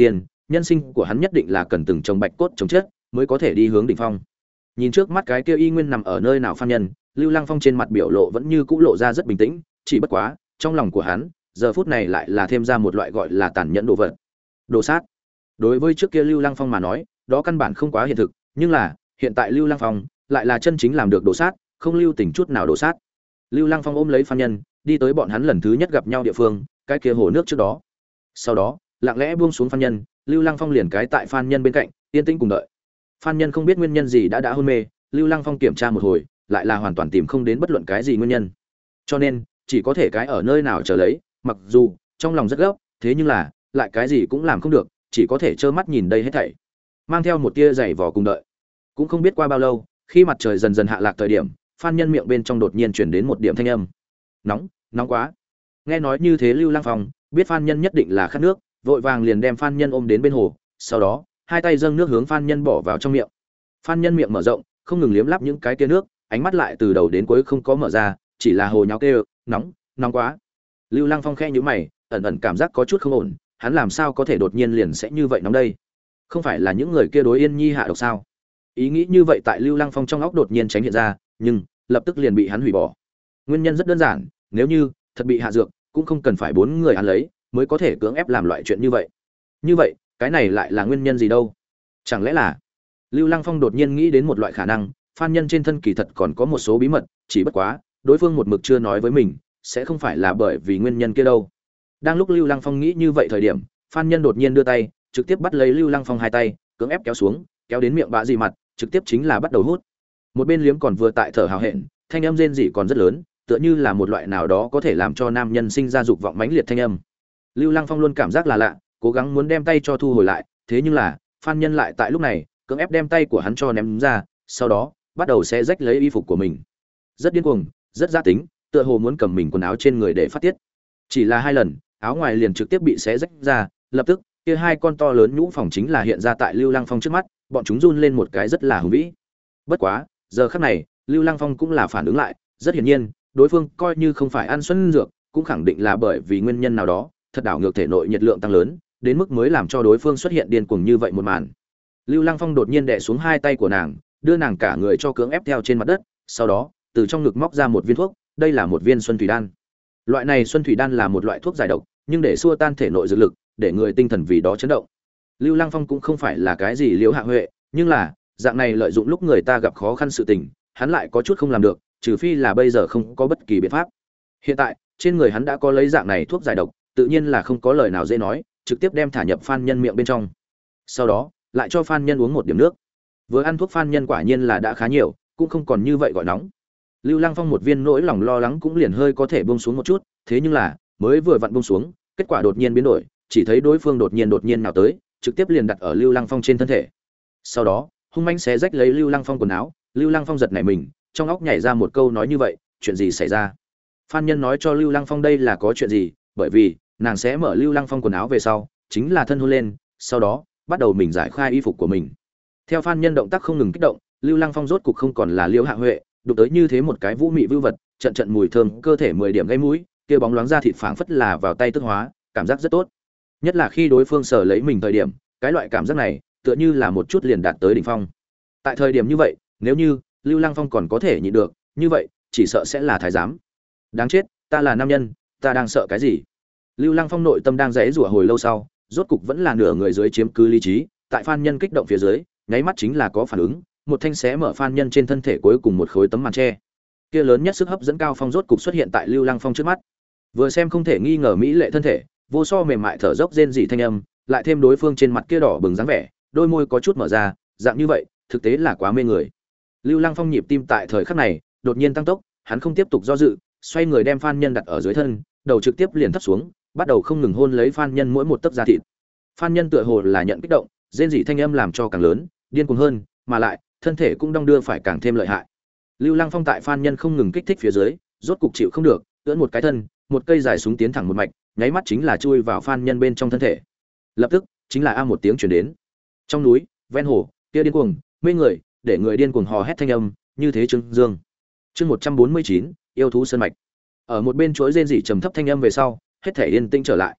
nhân sinh của hắn nhất định là cần từng trồng bạch cốt trồng chất mới có thể đi hướng đỉnh phong. Nhìn trước mắt cái kia y nguyên nằm ở nơi nào phan nhân, Lưu Lăng Phong trên mặt biểu lộ vẫn như cũ lộ ra rất bình tĩnh, chỉ bất quá, trong lòng của hắn, giờ phút này lại là thêm ra một loại gọi là tàn nhẫn đồ vật. Đồ sát. Đối với trước kia Lưu Lăng Phong mà nói, đó căn bản không quá hiện thực, nhưng là, hiện tại Lưu Lăng Phong lại là chân chính làm được đồ sát, không lưu tình chút nào đồ sát. Lưu Lăng Phong ôm lấy phan nhân, đi tới bọn hắn lần thứ nhất gặp nhau địa phương, cái kia hồ nước trước đó. Sau đó, lặng lẽ buông xuống phan nhân, Lưu Lăng Phong liền cái tại phan nhân bên cạnh, yên tĩnh cùng đợi. Phan nhân không biết nguyên nhân gì đã đã hôn mê, Lưu Lăng Phong kiểm tra một hồi, lại là hoàn toàn tìm không đến bất luận cái gì nguyên nhân. Cho nên, chỉ có thể cái ở nơi nào chờ lấy, mặc dù trong lòng rất gấp, thế nhưng là lại cái gì cũng làm không được, chỉ có thể trơ mắt nhìn đây hết thảy. Mang theo một tia giày vò cùng đợi. Cũng không biết qua bao lâu, khi mặt trời dần dần hạ lạc thời điểm, Phan nhân miệng bên trong đột nhiên truyền đến một điểm thanh âm. Nóng, nóng quá. Nghe nói như thế Lưu Lăng Phong biết Phan nhân nhất định là khát nước, vội vàng liền đem Phan nhân ôm đến bên hồ, sau đó, hai tay dâng nước hướng Phan nhân bỏ vào trong miệng. Phan nhân miệng mở rộng, không ngừng liếm láp những cái tia nước, ánh mắt lại từ đầu đến cuối không có mở ra, chỉ là hồ nháo kêu, nóng, nóng quá. Lưu Lăng Phong khẽ nhíu mày, ẩn ẩn cảm giác có chút không ổn, hắn làm sao có thể đột nhiên liền sẽ như vậy nóng đây? Không phải là những người kia đối Yên Nhi hạ độc sao? Ý nghĩ như vậy tại Lưu Lăng Phong trong óc đột nhiên tránh hiện ra, nhưng lập tức liền bị hắn hủy bỏ. Nguyên nhân rất đơn giản, nếu như thật bị hạ dược, cũng không cần phải bốn người hắn lấy, mới có thể cưỡng ép làm loại chuyện như vậy. Như vậy, cái này lại là nguyên nhân gì đâu? Chẳng lẽ là Lưu Lăng Phong đột nhiên nghĩ đến một loại khả năng, Phan nhân trên thân kỳ thật còn có một số bí mật, chỉ bất quá, đối phương một mực chưa nói với mình, sẽ không phải là bởi vì nguyên nhân kia đâu. Đang lúc Lưu Lăng Phong nghĩ như vậy thời điểm, Phan nhân đột nhiên đưa tay, trực tiếp bắt lấy Lưu Lăng Phong hai tay, cưỡng ép kéo xuống, kéo đến miệng bã gì mặt, trực tiếp chính là bắt đầu hút. Một bên liếm còn vừa tại thở hào hẹn, thanh âm rên rỉ còn rất lớn, tựa như là một loại nào đó có thể làm cho nam nhân sinh ra dục vọng mãnh liệt thanh âm. Lưu Lăng Phong luôn cảm giác là lạ, cố gắng muốn đem tay cho thu hồi lại, thế nhưng là, Phan nhân lại tại lúc này, cưỡng ép đem tay của hắn cho ném ra, sau đó, bắt đầu xé rách lấy y phục của mình. Rất điên cuồng, rất dã tính, tựa hồ muốn cầm mình quần áo trên người để phát tiết. Chỉ là hai lần, áo ngoài liền trực tiếp bị xé rách ra, lập tức, kia hai con to lớn nhũ phòng chính là hiện ra tại Lưu Lăng Phong trước mắt, bọn chúng run lên một cái rất là hùng vĩ. Bất quá, giờ khắc này, Lưu Lăng Phong cũng là phản ứng lại, rất hiển nhiên, đối phương coi như không phải ăn xuân dược, cũng khẳng định là bởi vì nguyên nhân nào đó, thật đảo ngược thể nội nhiệt lượng tăng lớn, đến mức mới làm cho đối phương xuất hiện điên cuồng như vậy một màn. Lưu Lăng Phong đột nhiên đè xuống hai tay của nàng, đưa nàng cả người cho cưỡng ép theo trên mặt đất, sau đó, từ trong ngực móc ra một viên thuốc, đây là một viên xuân thủy đan. Loại này xuân thủy đan là một loại thuốc giải độc, nhưng để xua tan thể nội dược lực, để người tinh thần vì đó chấn động. Lưu Lăng Phong cũng không phải là cái gì liễu hạ huệ, nhưng là, dạng này lợi dụng lúc người ta gặp khó khăn sự tình, hắn lại có chút không làm được, trừ phi là bây giờ không có bất kỳ biện pháp. Hiện tại, trên người hắn đã có lấy dạng này thuốc giải độc, tự nhiên là không có lời nào dễ nói, trực tiếp đem thả nhập Phan nhân miệng bên trong. Sau đó, lại cho Phan nhân uống một điểm nước. Vừa ăn thuốc Phan nhân quả nhiên là đã khá nhiều, cũng không còn như vậy gọi nóng. Lưu Lăng Phong một viên nỗi lòng lo lắng cũng liền hơi có thể buông xuống một chút, thế nhưng là, mới vừa vặn buông xuống, kết quả đột nhiên biến đổi, chỉ thấy đối phương đột nhiên đột nhiên nào tới, trực tiếp liền đặt ở Lưu Lăng Phong trên thân thể. Sau đó, hung mãnh xé rách lấy Lưu Lăng Phong quần áo, Lưu Lăng Phong giật nảy mình, trong óc nhảy ra một câu nói như vậy, chuyện gì xảy ra? Phan nhân nói cho Lưu Lăng Phong đây là có chuyện gì, bởi vì nàng sẽ mở Lưu Lăng Phong quần áo về sau, chính là thân hôn lên, sau đó bắt đầu mình giải khai y phục của mình. Theo Phan nhân động tác không ngừng kích động, Lưu Lăng Phong rốt cục không còn là Liễu Hạ Huệ, đụng tới như thế một cái vũ mị vưu vật, trận trận mùi thơm, cơ thể mười điểm gây mũi, kia bóng loáng da thịt phảng phất là vào tay tức hóa, cảm giác rất tốt. Nhất là khi đối phương sờ lấy mình thời điểm, cái loại cảm giác này, tựa như là một chút liền đạt tới đỉnh phong. Tại thời điểm như vậy, nếu như Lưu Lăng Phong còn có thể nhịn được, như vậy, chỉ sợ sẽ là thái giám. Đáng chết, ta là nam nhân, ta đang sợ cái gì? Lưu Lăng Phong nội tâm đang giãy giụa hồi lâu sau, rốt cục vẫn là nửa người dưới chiếm cứ lý trí, tại Phan nhân kích động phía dưới, nháy mắt chính là có phản ứng, một thanh xé mở Phan nhân trên thân thể cuối cùng một khối tấm màn che. Kia lớn nhất sức hấp dẫn cao phong rốt cục xuất hiện tại Lưu Lăng Phong trước mắt. Vừa xem không thể nghi ngờ mỹ lệ thân thể, vô so mềm mại thở dốc rên rỉ thanh âm, lại thêm đối phương trên mặt kia đỏ bừng dáng vẻ, đôi môi có chút mở ra, dạng như vậy, thực tế là quá mê người. Lưu Lăng Phong nhịp tim tại thời khắc này đột nhiên tăng tốc, hắn không tiếp tục do dự, xoay người đem Phan nhân đặt ở dưới thân, đầu trực tiếp liền thấp xuống, bắt đầu không ngừng hôn lấy Phan nhân mỗi một tấc da thịt. Phan nhân tựa hồ là nhận kích động, rên rỉ thanh âm làm cho càng lớn, điên cuồng hơn, mà lại thân thể cũng đong đưa phải càng thêm lợi hại. Lưu Lăng Phong tại Phan nhân không ngừng kích thích phía dưới, rốt cục chịu không được, ưỡn một cái thân, một cây dài súng tiến thẳng một mạch, nháy mắt chính là chui vào Phan nhân bên trong thân thể. Lập tức, chính là a một tiếng truyền đến. Trong núi, ven hồ, kia điên cuồng, mê người, để người điên cuồng hò hét thanh âm, như thế trương dương. Chương một trăm bốn mươi chín, yêu thú sơn mạch. Ở một bên chuỗi rên rỉ trầm thấp thanh âm về sau, hết thể yên tĩnh trở lại.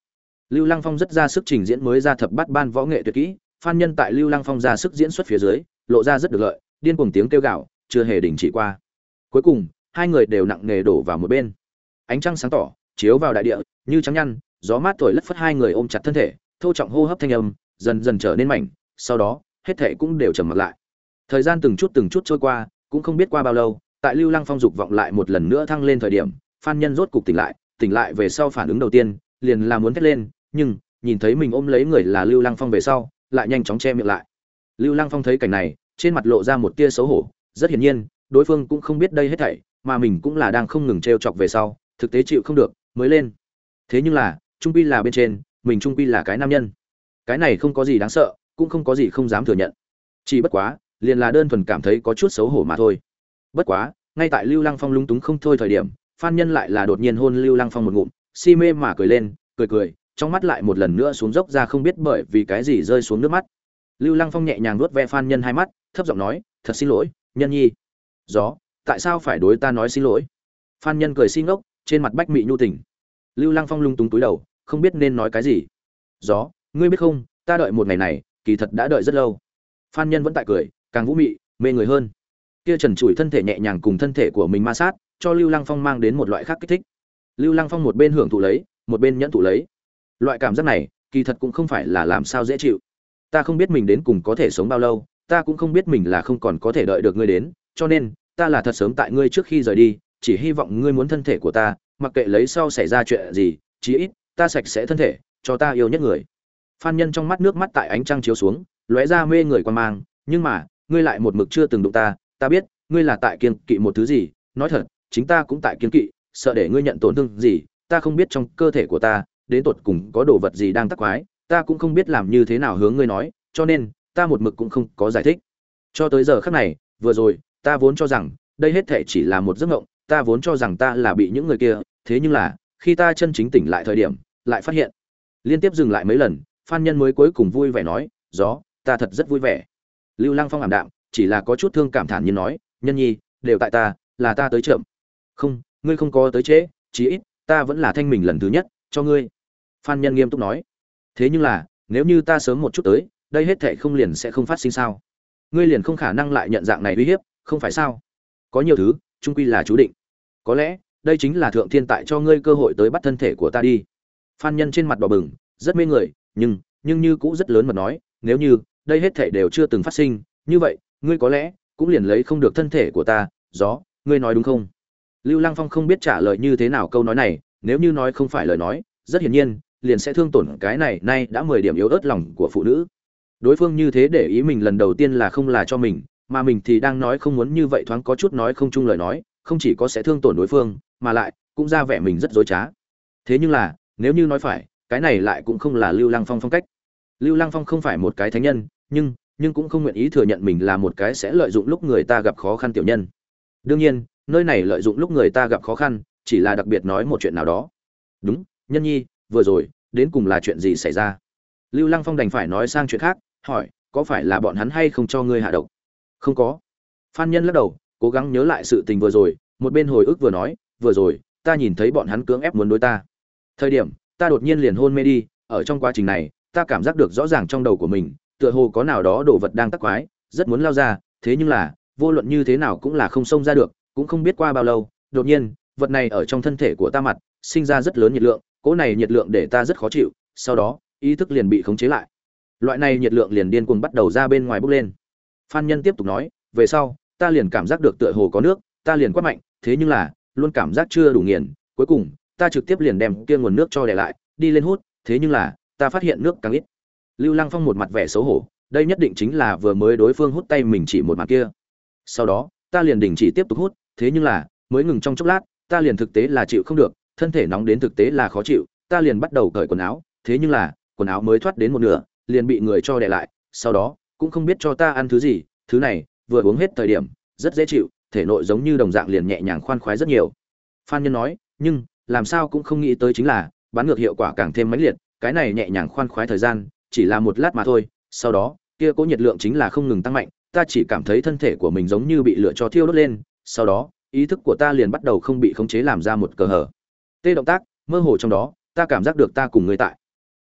Lưu Lăng Phong rất ra sức trình diễn mới ra thập bát ban võ nghệ tuyệt kỹ, Phan Nhân tại Lưu Lăng Phong ra sức diễn xuất phía dưới, lộ ra rất được lợi, điên cuồng tiếng kêu gào, chưa hề đình chỉ qua. Cuối cùng, hai người đều nặng nề đổ vào một bên. Ánh trăng sáng tỏ, chiếu vào đại địa, như trắng nhăn, gió mát thổi lất phất hai người ôm chặt thân thể, thô trọng hô hấp thanh âm, dần dần trở nên mảnh, sau đó, hết thảy cũng đều trầm mặc lại. Thời gian từng chút từng chút trôi qua, cũng không biết qua bao lâu, tại Lưu Lăng Phong dục vọng lại một lần nữa thăng lên thời điểm, Phan Nhân rốt cục tỉnh lại, tỉnh lại về sau phản ứng đầu tiên, liền là muốn thét lên, nhưng nhìn thấy mình ôm lấy người là Lưu Lăng Phong về sau, lại nhanh chóng che miệng lại. Lưu Lăng Phong thấy cảnh này, trên mặt lộ ra một tia xấu hổ, rất hiển nhiên, đối phương cũng không biết đây hết thảy, mà mình cũng là đang không ngừng trêu chọc về sau, thực tế chịu không được, mới lên. Thế nhưng là, trung quy là bên trên, mình trung quy là cái nam nhân. Cái này không có gì đáng sợ, cũng không có gì không dám thừa nhận. Chỉ bất quá, liền là đơn thuần cảm thấy có chút xấu hổ mà thôi. Bất quá, ngay tại Lưu Lăng Phong lúng túng không thôi thời điểm, Phan Nhân lại là đột nhiên hôn Lưu Lăng Phong một ngụm, si mê mà cười lên, cười cười, trong mắt lại một lần nữa xuống dốc ra không biết bởi vì cái gì rơi xuống nước mắt. Lưu Lăng Phong nhẹ nhàng vuốt ve Phan Nhân hai mắt, thấp giọng nói, "Thật xin lỗi, Nhân nhi." "Gió, tại sao phải đối ta nói xin lỗi?" Phan Nhân cười xin ngốc, trên mặt bách mị nhu tình. Lưu Lăng Phong lung túng túi đầu, không biết nên nói cái gì. "Gió, ngươi biết không, ta đợi một ngày này, kỳ thật đã đợi rất lâu." Phan Nhân vẫn tại cười, càng vũ mị, mê người hơn. Kia trần trụi thân thể nhẹ nhàng cùng thân thể của mình ma sát, cho Lưu Lăng Phong mang đến một loại khác kích thích. Lưu Lăng Phong một bên hưởng thụ lấy, một bên nhẫn thụ lấy. Loại cảm giác này, kỳ thật cũng không phải là làm sao dễ chịu. Ta không biết mình đến cùng có thể sống bao lâu, ta cũng không biết mình là không còn có thể đợi được ngươi đến, cho nên, ta là thật sớm tại ngươi trước khi rời đi, chỉ hy vọng ngươi muốn thân thể của ta, mặc kệ lấy sau xảy ra chuyện gì, chí ít, ta sạch sẽ thân thể, cho ta yêu nhất người. Phan Nhân trong mắt nước mắt tại ánh trăng chiếu xuống, lóe ra mê người quan mang, nhưng mà, ngươi lại một mực chưa từng đụng ta, ta biết, ngươi là tại kiêng kỵ một thứ gì, nói thật, chính ta cũng tại kiêng kỵ, sợ để ngươi nhận tổn thương gì, ta không biết trong cơ thể của ta, đến tột cùng có đồ vật gì đang tắc quái, ta cũng không biết làm như thế nào hướng ngươi nói, cho nên, ta một mực cũng không có giải thích. Cho tới giờ khắc này, vừa rồi, ta vốn cho rằng, đây hết thể chỉ là một giấc mộng, ta vốn cho rằng ta là bị những người kia, thế nhưng là, khi ta chân chính tỉnh lại thời điểm, lại phát hiện. Liên tiếp dừng lại mấy lần, Phan Nhân mới cuối cùng vui vẻ nói, "Gió, ta thật rất vui vẻ." Lưu Lăng Phong ảm đạm, chỉ là có chút thương cảm thản nhiên nói, "Nhân nhi, đều tại ta, là ta tới chậm." "Không, ngươi không có tới trễ, chí ít, ta vẫn là thanh mình lần thứ nhất, cho ngươi." Phan Nhân nghiêm túc nói, "Thế nhưng là, nếu như ta sớm một chút tới, đây hết thảy không liền sẽ không phát sinh sao? Ngươi liền không khả năng lại nhận dạng này uy hiếp, không phải sao? Có nhiều thứ, chung quy là chú định. Có lẽ, đây chính là thượng thiên tại cho ngươi cơ hội tới bắt thân thể của ta đi." Phan Nhân trên mặt đỏ bừng, rất mê người, nhưng, nhưng như cũng rất lớn mà nói, "Nếu như, đây hết thảy đều chưa từng phát sinh, như vậy, ngươi có lẽ cũng liền lấy không được thân thể của ta." "Gió, ngươi nói đúng không?" Lưu Lăng Phong không biết trả lời như thế nào câu nói này, nếu như nói không phải lời nói, rất hiển nhiên, liền sẽ thương tổn cái này nay đã mười điểm yếu ớt lòng của phụ nữ. Đối phương như thế để ý mình lần đầu tiên là không là cho mình, mà mình thì đang nói không muốn như vậy thoáng có chút nói không chung lời nói, không chỉ có sẽ thương tổn đối phương, mà lại cũng ra vẻ mình rất dối trá. Thế nhưng là, nếu như nói phải, cái này lại cũng không là Lưu Lăng Phong phong cách. Lưu Lăng Phong không phải một cái thánh nhân, nhưng nhưng cũng không nguyện ý thừa nhận mình là một cái sẽ lợi dụng lúc người ta gặp khó khăn tiểu nhân. Đương nhiên, nơi này lợi dụng lúc người ta gặp khó khăn, chỉ là đặc biệt nói một chuyện nào đó. "Đúng, Nhân nhi, vừa rồi, đến cùng là chuyện gì xảy ra?" Lưu Lăng Phong đành phải nói sang chuyện khác, hỏi, "Có phải là bọn hắn hay không cho ngươi hạ độc?" "Không có." Phan Nhân lắc đầu, cố gắng nhớ lại sự tình vừa rồi, một bên hồi ức vừa nói, "Vừa rồi, ta nhìn thấy bọn hắn cưỡng ép muốn đối ta. Thời điểm, ta đột nhiên liền hôn mê đi, ở trong quá trình này, ta cảm giác được rõ ràng trong đầu của mình, tựa hồ có nào đó đồ vật đang tắc quái, rất muốn lao ra, thế nhưng là, vô luận như thế nào cũng là không xông ra được, cũng không biết qua bao lâu, đột nhiên, vật này ở trong thân thể của ta mặt, sinh ra rất lớn nhiệt lượng, cỗ này nhiệt lượng để ta rất khó chịu, sau đó, ý thức liền bị khống chế lại. Loại này nhiệt lượng liền điên cuồng bắt đầu ra bên ngoài bốc lên." Phan Nhân tiếp tục nói, "Về sau, ta liền cảm giác được tựa hồ có nước, ta liền quát mạnh, thế nhưng là, luôn cảm giác chưa đủ nghiền, cuối cùng, ta trực tiếp liền đem kia nguồn nước cho đè lại, đi lên hút, thế nhưng là, ta phát hiện nước càng ít." Lưu Lăng Phong một mặt vẻ xấu hổ, đây nhất định chính là vừa mới đối phương hút tay mình chỉ một mặt kia. "Sau đó, ta liền đình chỉ tiếp tục hút, thế nhưng là, mới ngừng trong chốc lát, ta liền thực tế là chịu không được, thân thể nóng đến thực tế là khó chịu, ta liền bắt đầu cởi quần áo, thế nhưng là, quần áo mới thoát đến một nửa, liền bị người cho đè lại, sau đó, cũng không biết cho ta ăn thứ gì, thứ này, vừa uống hết thời điểm, rất dễ chịu, thể nội giống như đồng dạng liền nhẹ nhàng khoan khoái rất nhiều." Phan Nhân nói, "Nhưng, làm sao cũng không nghĩ tới chính là, bán ngược hiệu quả càng thêm mãnh liệt, cái này nhẹ nhàng khoan khoái thời gian, chỉ là một lát mà thôi, sau đó, kia cố nhiệt lượng chính là không ngừng tăng mạnh, ta chỉ cảm thấy thân thể của mình giống như bị lửa cho thiêu đốt lên, sau đó, ý thức của ta liền bắt đầu không bị khống chế làm ra một cờ hở. Tê động tác, mơ hồ trong đó, ta cảm giác được ta cùng người tại."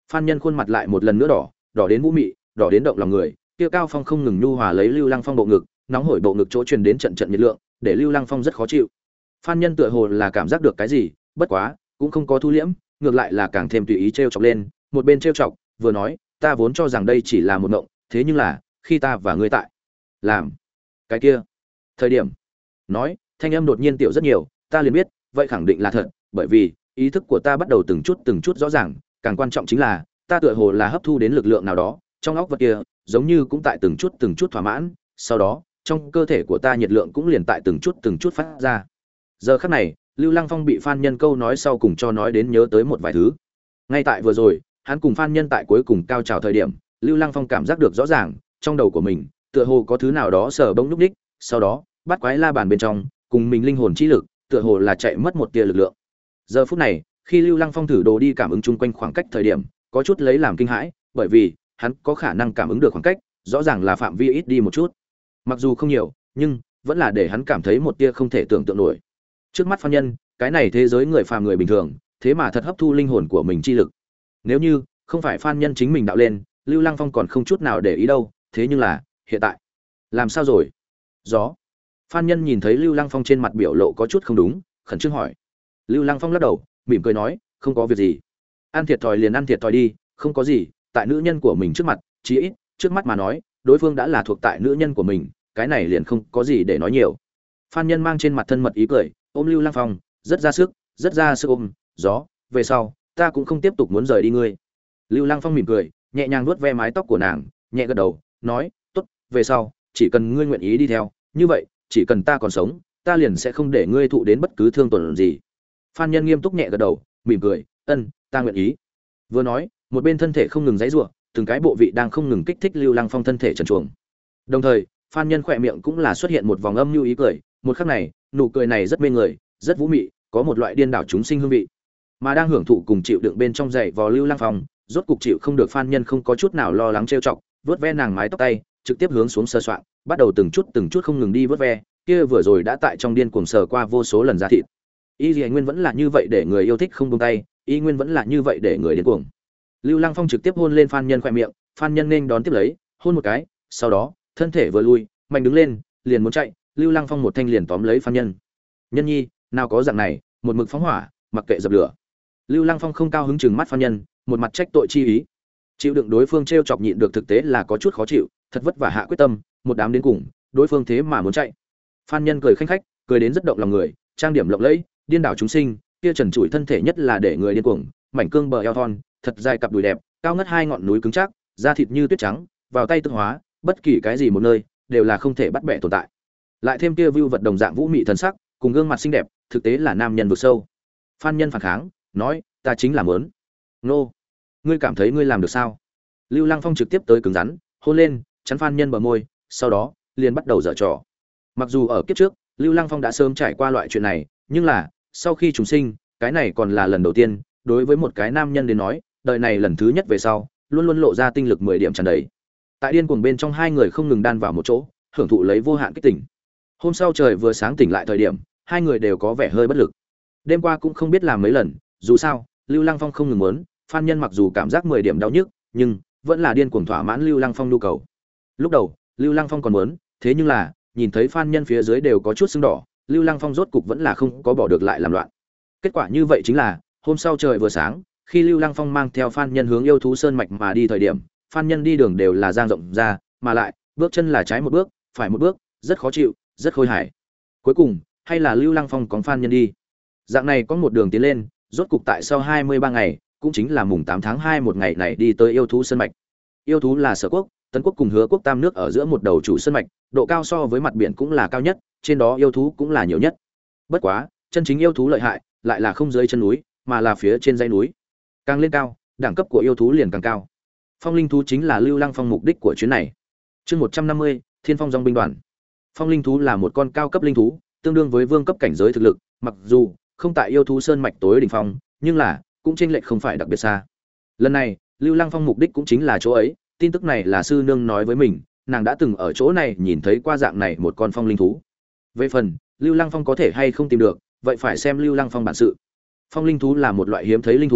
Phan Nhân khuôn mặt lại một lần nữa đỏ, đỏ đến vũ mị, đỏ đến động lòng người, kia Cao Phong không ngừng nhu hòa lấy Lưu Lăng Phong bộ ngực, nóng hổi bộ ngực chỗ truyền đến trận trận nhiệt lượng, để Lưu Lăng Phong rất khó chịu. Phan Nhân tựa hồ là cảm giác được cái gì, bất quá, cũng không có thu liễm, ngược lại là càng thêm tùy ý trêu chọc lên, một bên trêu chọc, vừa nói, ta vốn cho rằng đây chỉ là một mộng, thế nhưng là, khi ta và ngươi tại, làm cái kia, thời điểm, nói, thanh âm đột nhiên tiểu rất nhiều, ta liền biết, vậy khẳng định là thật, bởi vì, ý thức của ta bắt đầu từng chút từng chút rõ ràng, càng quan trọng chính là, ta tựa hồ là hấp thu đến lực lượng nào đó, trong óc vật kia, giống như cũng tại từng chút từng chút thỏa mãn, sau đó, trong cơ thể của ta nhiệt lượng cũng liền tại từng chút từng chút phát ra. Giờ khắc này, Lưu Lăng Phong bị Phan Nhân câu nói sau cùng cho nói đến nhớ tới một vài thứ. Ngay tại vừa rồi, hắn cùng Phan Nhân tại cuối cùng cao trào thời điểm, Lưu Lăng Phong cảm giác được rõ ràng, trong đầu của mình, tựa hồ có thứ nào đó sờ bỗng lúc đích, sau đó, bắt quái la bàn bên trong, cùng mình linh hồn chi lực, tựa hồ là chạy mất một tia lực lượng. Giờ phút này, khi Lưu Lăng Phong thử đồ đi cảm ứng chung quanh khoảng cách thời điểm, có chút lấy làm kinh hãi, bởi vì hắn có khả năng cảm ứng được khoảng cách, rõ ràng là phạm vi ít đi một chút. Mặc dù không nhiều, nhưng vẫn là để hắn cảm thấy một tia không thể tưởng tượng nổi. Trước mắt Phan Nhân, cái này thế giới người phàm người bình thường, thế mà thật hấp thu linh hồn của mình chi lực. Nếu như không phải Phan Nhân chính mình đạo lên, Lưu Lăng Phong còn không chút nào để ý đâu, thế nhưng là, hiện tại, làm sao rồi? Gió. Phan Nhân nhìn thấy Lưu Lăng Phong trên mặt biểu lộ có chút không đúng, khẩn trương hỏi. Lưu Lăng Phong lắc đầu, mỉm cười nói, không có việc gì. Ăn thiệt thòi liền ăn thiệt thòi đi, không có gì, tại nữ nhân của mình trước mặt, chí ít, trước mắt mà nói, đối phương đã là thuộc tại nữ nhân của mình, cái này liền không có gì để nói nhiều. Phan Nhân mang trên mặt thân mật ý cười, ôm Lưu Lăng Phong, rất ra sức, rất ra sức ôm, gió, về sau, ta cũng không tiếp tục muốn rời đi ngươi. Lưu Lăng Phong mỉm cười, nhẹ nhàng vuốt ve mái tóc của nàng, nhẹ gật đầu, nói, tốt, về sau, chỉ cần ngươi nguyện ý đi theo, như vậy, chỉ cần ta còn sống, ta liền sẽ không để ngươi thụ đến bất cứ thương tổn gì. Phan Nhân nghiêm túc nhẹ gật đầu, mỉm cười, ân, ta nguyện ý. Vừa nói, một bên thân thể không ngừng giãy giụa, từng cái bộ vị đang không ngừng kích thích Lưu Lăng Phong thân thể trần truồng. Đồng thời, Phan Nhân khỏe miệng cũng là xuất hiện một vòng âm nhu ý cười, một khắc này, nụ cười này rất mê người, rất vũ mị, có một loại điên đảo chúng sinh hương vị. Mà đang hưởng thụ cùng chịu đựng bên trong giày vò Lưu Lăng Phong, rốt cục chịu không được Phan Nhân không có chút nào lo lắng trêu chọc, vớt ve nàng mái tóc tay, trực tiếp hướng xuống sờ soạng, bắt đầu từng chút từng chút không ngừng đi vớt ve, kia vừa rồi đã tại trong điên cuồng sờ qua vô số lần da thịt. Y Lệ Nguyên vẫn là như vậy để người yêu thích không buông tay, y nguyên vẫn là như vậy để người điên cuồng. Lưu Lăng Phong trực tiếp hôn lên Phan Nhân khóe miệng, Phan Nhân nên đón tiếp lấy, hôn một cái, sau đó, thân thể vừa lui, mạnh đứng lên, liền muốn chạy, Lưu Lăng Phong một thanh liền tóm lấy Phan Nhân. Nhân nhi, nào có dạng này, một mực phóng hỏa, mặc kệ dập lửa. Lưu Lăng Phong không cao hứng chừng mắt Phan Nhân, một mặt trách tội chi ý. Chịu đựng đối phương trêu chọc nhịn được thực tế là có chút khó chịu, thật vất vả hạ quyết tâm, một đám đến cùng, đối phương thế mà muốn chạy. Phan Nhân cười khanh khách, cười đến rất động lòng người, trang điểm lộng lẫy, điên đảo chúng sinh, kia trần trụi thân thể nhất là để người điên cuồng, mảnh cương bờ eo thon, thật dài cặp đùi đẹp, cao ngất hai ngọn núi cứng chắc, da thịt như tuyết trắng, vào tay tương hóa, bất kỳ cái gì một nơi đều là không thể bắt bẻ tồn tại. Lại thêm kia view vật đồng dạng vũ mị thần sắc, cùng gương mặt xinh đẹp, thực tế là nam nhân vực sâu. Phan Nhân phản kháng, nói, ta chính là muốn. Nô, ngươi cảm thấy ngươi làm được sao? Lưu Lăng Phong trực tiếp tới cứng rắn, hôn lên, chắn Phan Nhân bờ môi, sau đó liền bắt đầu giở trò. Mặc dù ở kiếp trước, Lưu Lăng Phong đã sớm trải qua loại chuyện này, nhưng là sau khi chúng sinh, cái này còn là lần đầu tiên, đối với một cái nam nhân đến nói, đời này lần thứ nhất về sau, luôn luôn lộ ra tinh lực mười điểm tràn đầy. Tại điên cuồng bên trong hai người không ngừng đan vào một chỗ, hưởng thụ lấy vô hạn kích tỉnh. Hôm sau trời vừa sáng tỉnh lại thời điểm, hai người đều có vẻ hơi bất lực. Đêm qua cũng không biết làm mấy lần, dù sao, Lưu Lăng Phong không ngừng muốn, Phan Nhân mặc dù cảm giác mười điểm đau nhức, nhưng vẫn là điên cuồng thỏa mãn Lưu Lăng Phong nhu cầu. Lúc đầu, Lưu Lăng Phong còn muốn, thế nhưng là, nhìn thấy Phan Nhân phía dưới đều có chút sưng đỏ, Lưu Lăng Phong rốt cục vẫn là không có bỏ được lại làm loạn. Kết quả như vậy chính là, hôm sau trời vừa sáng, khi Lưu Lăng Phong mang theo Phan Nhân hướng yêu thú sơn mạch mà đi thời điểm, Phan Nhân đi đường đều là dang rộng ra, mà lại, bước chân là trái một bước, phải một bước, rất khó chịu, rất khôi hài. Cuối cùng, hay là Lưu Lăng Phong có Phan Nhân đi. Dạng này có một đường tiến lên, rốt cục tại sau hai mươi ba ngày, cũng chính là mùng tám tháng hai một ngày này đi tới yêu thú sơn mạch. Yêu thú là Sở Quốc, Tấn Quốc cùng Hứa Quốc tam nước ở giữa một đầu chủ sơn mạch, độ cao so với mặt biển cũng là cao nhất, trên đó yêu thú cũng là nhiều nhất. Bất quá, chân chính yêu thú lợi hại, lại là không dưới chân núi, mà là phía trên dãy núi. Càng lên cao, đẳng cấp của yêu thú liền càng cao. Phong linh thú chính là Lưu Lăng Phong mục đích của chuyến này. Chương một trăm năm mươi, Thiên Phong Dòng binh đoàn. Phong linh thú là một con cao cấp linh thú, tương đương với vương cấp cảnh giới thực lực, mặc dù không tại yêu thú sơn mạch tối đỉnh phong, nhưng là cũng chênh lệch không phải đặc biệt xa. Lần này, Lưu Lăng Phong mục đích cũng chính là chỗ ấy, tin tức này là sư nương nói với mình, nàng đã từng ở chỗ này nhìn thấy qua dạng này một con phong linh thú. Về phần Lưu Lăng Phong có thể hay không tìm được, vậy phải xem Lưu Lăng Phong bản sự. Phong linh thú là một loại hiếm thấy linh thú,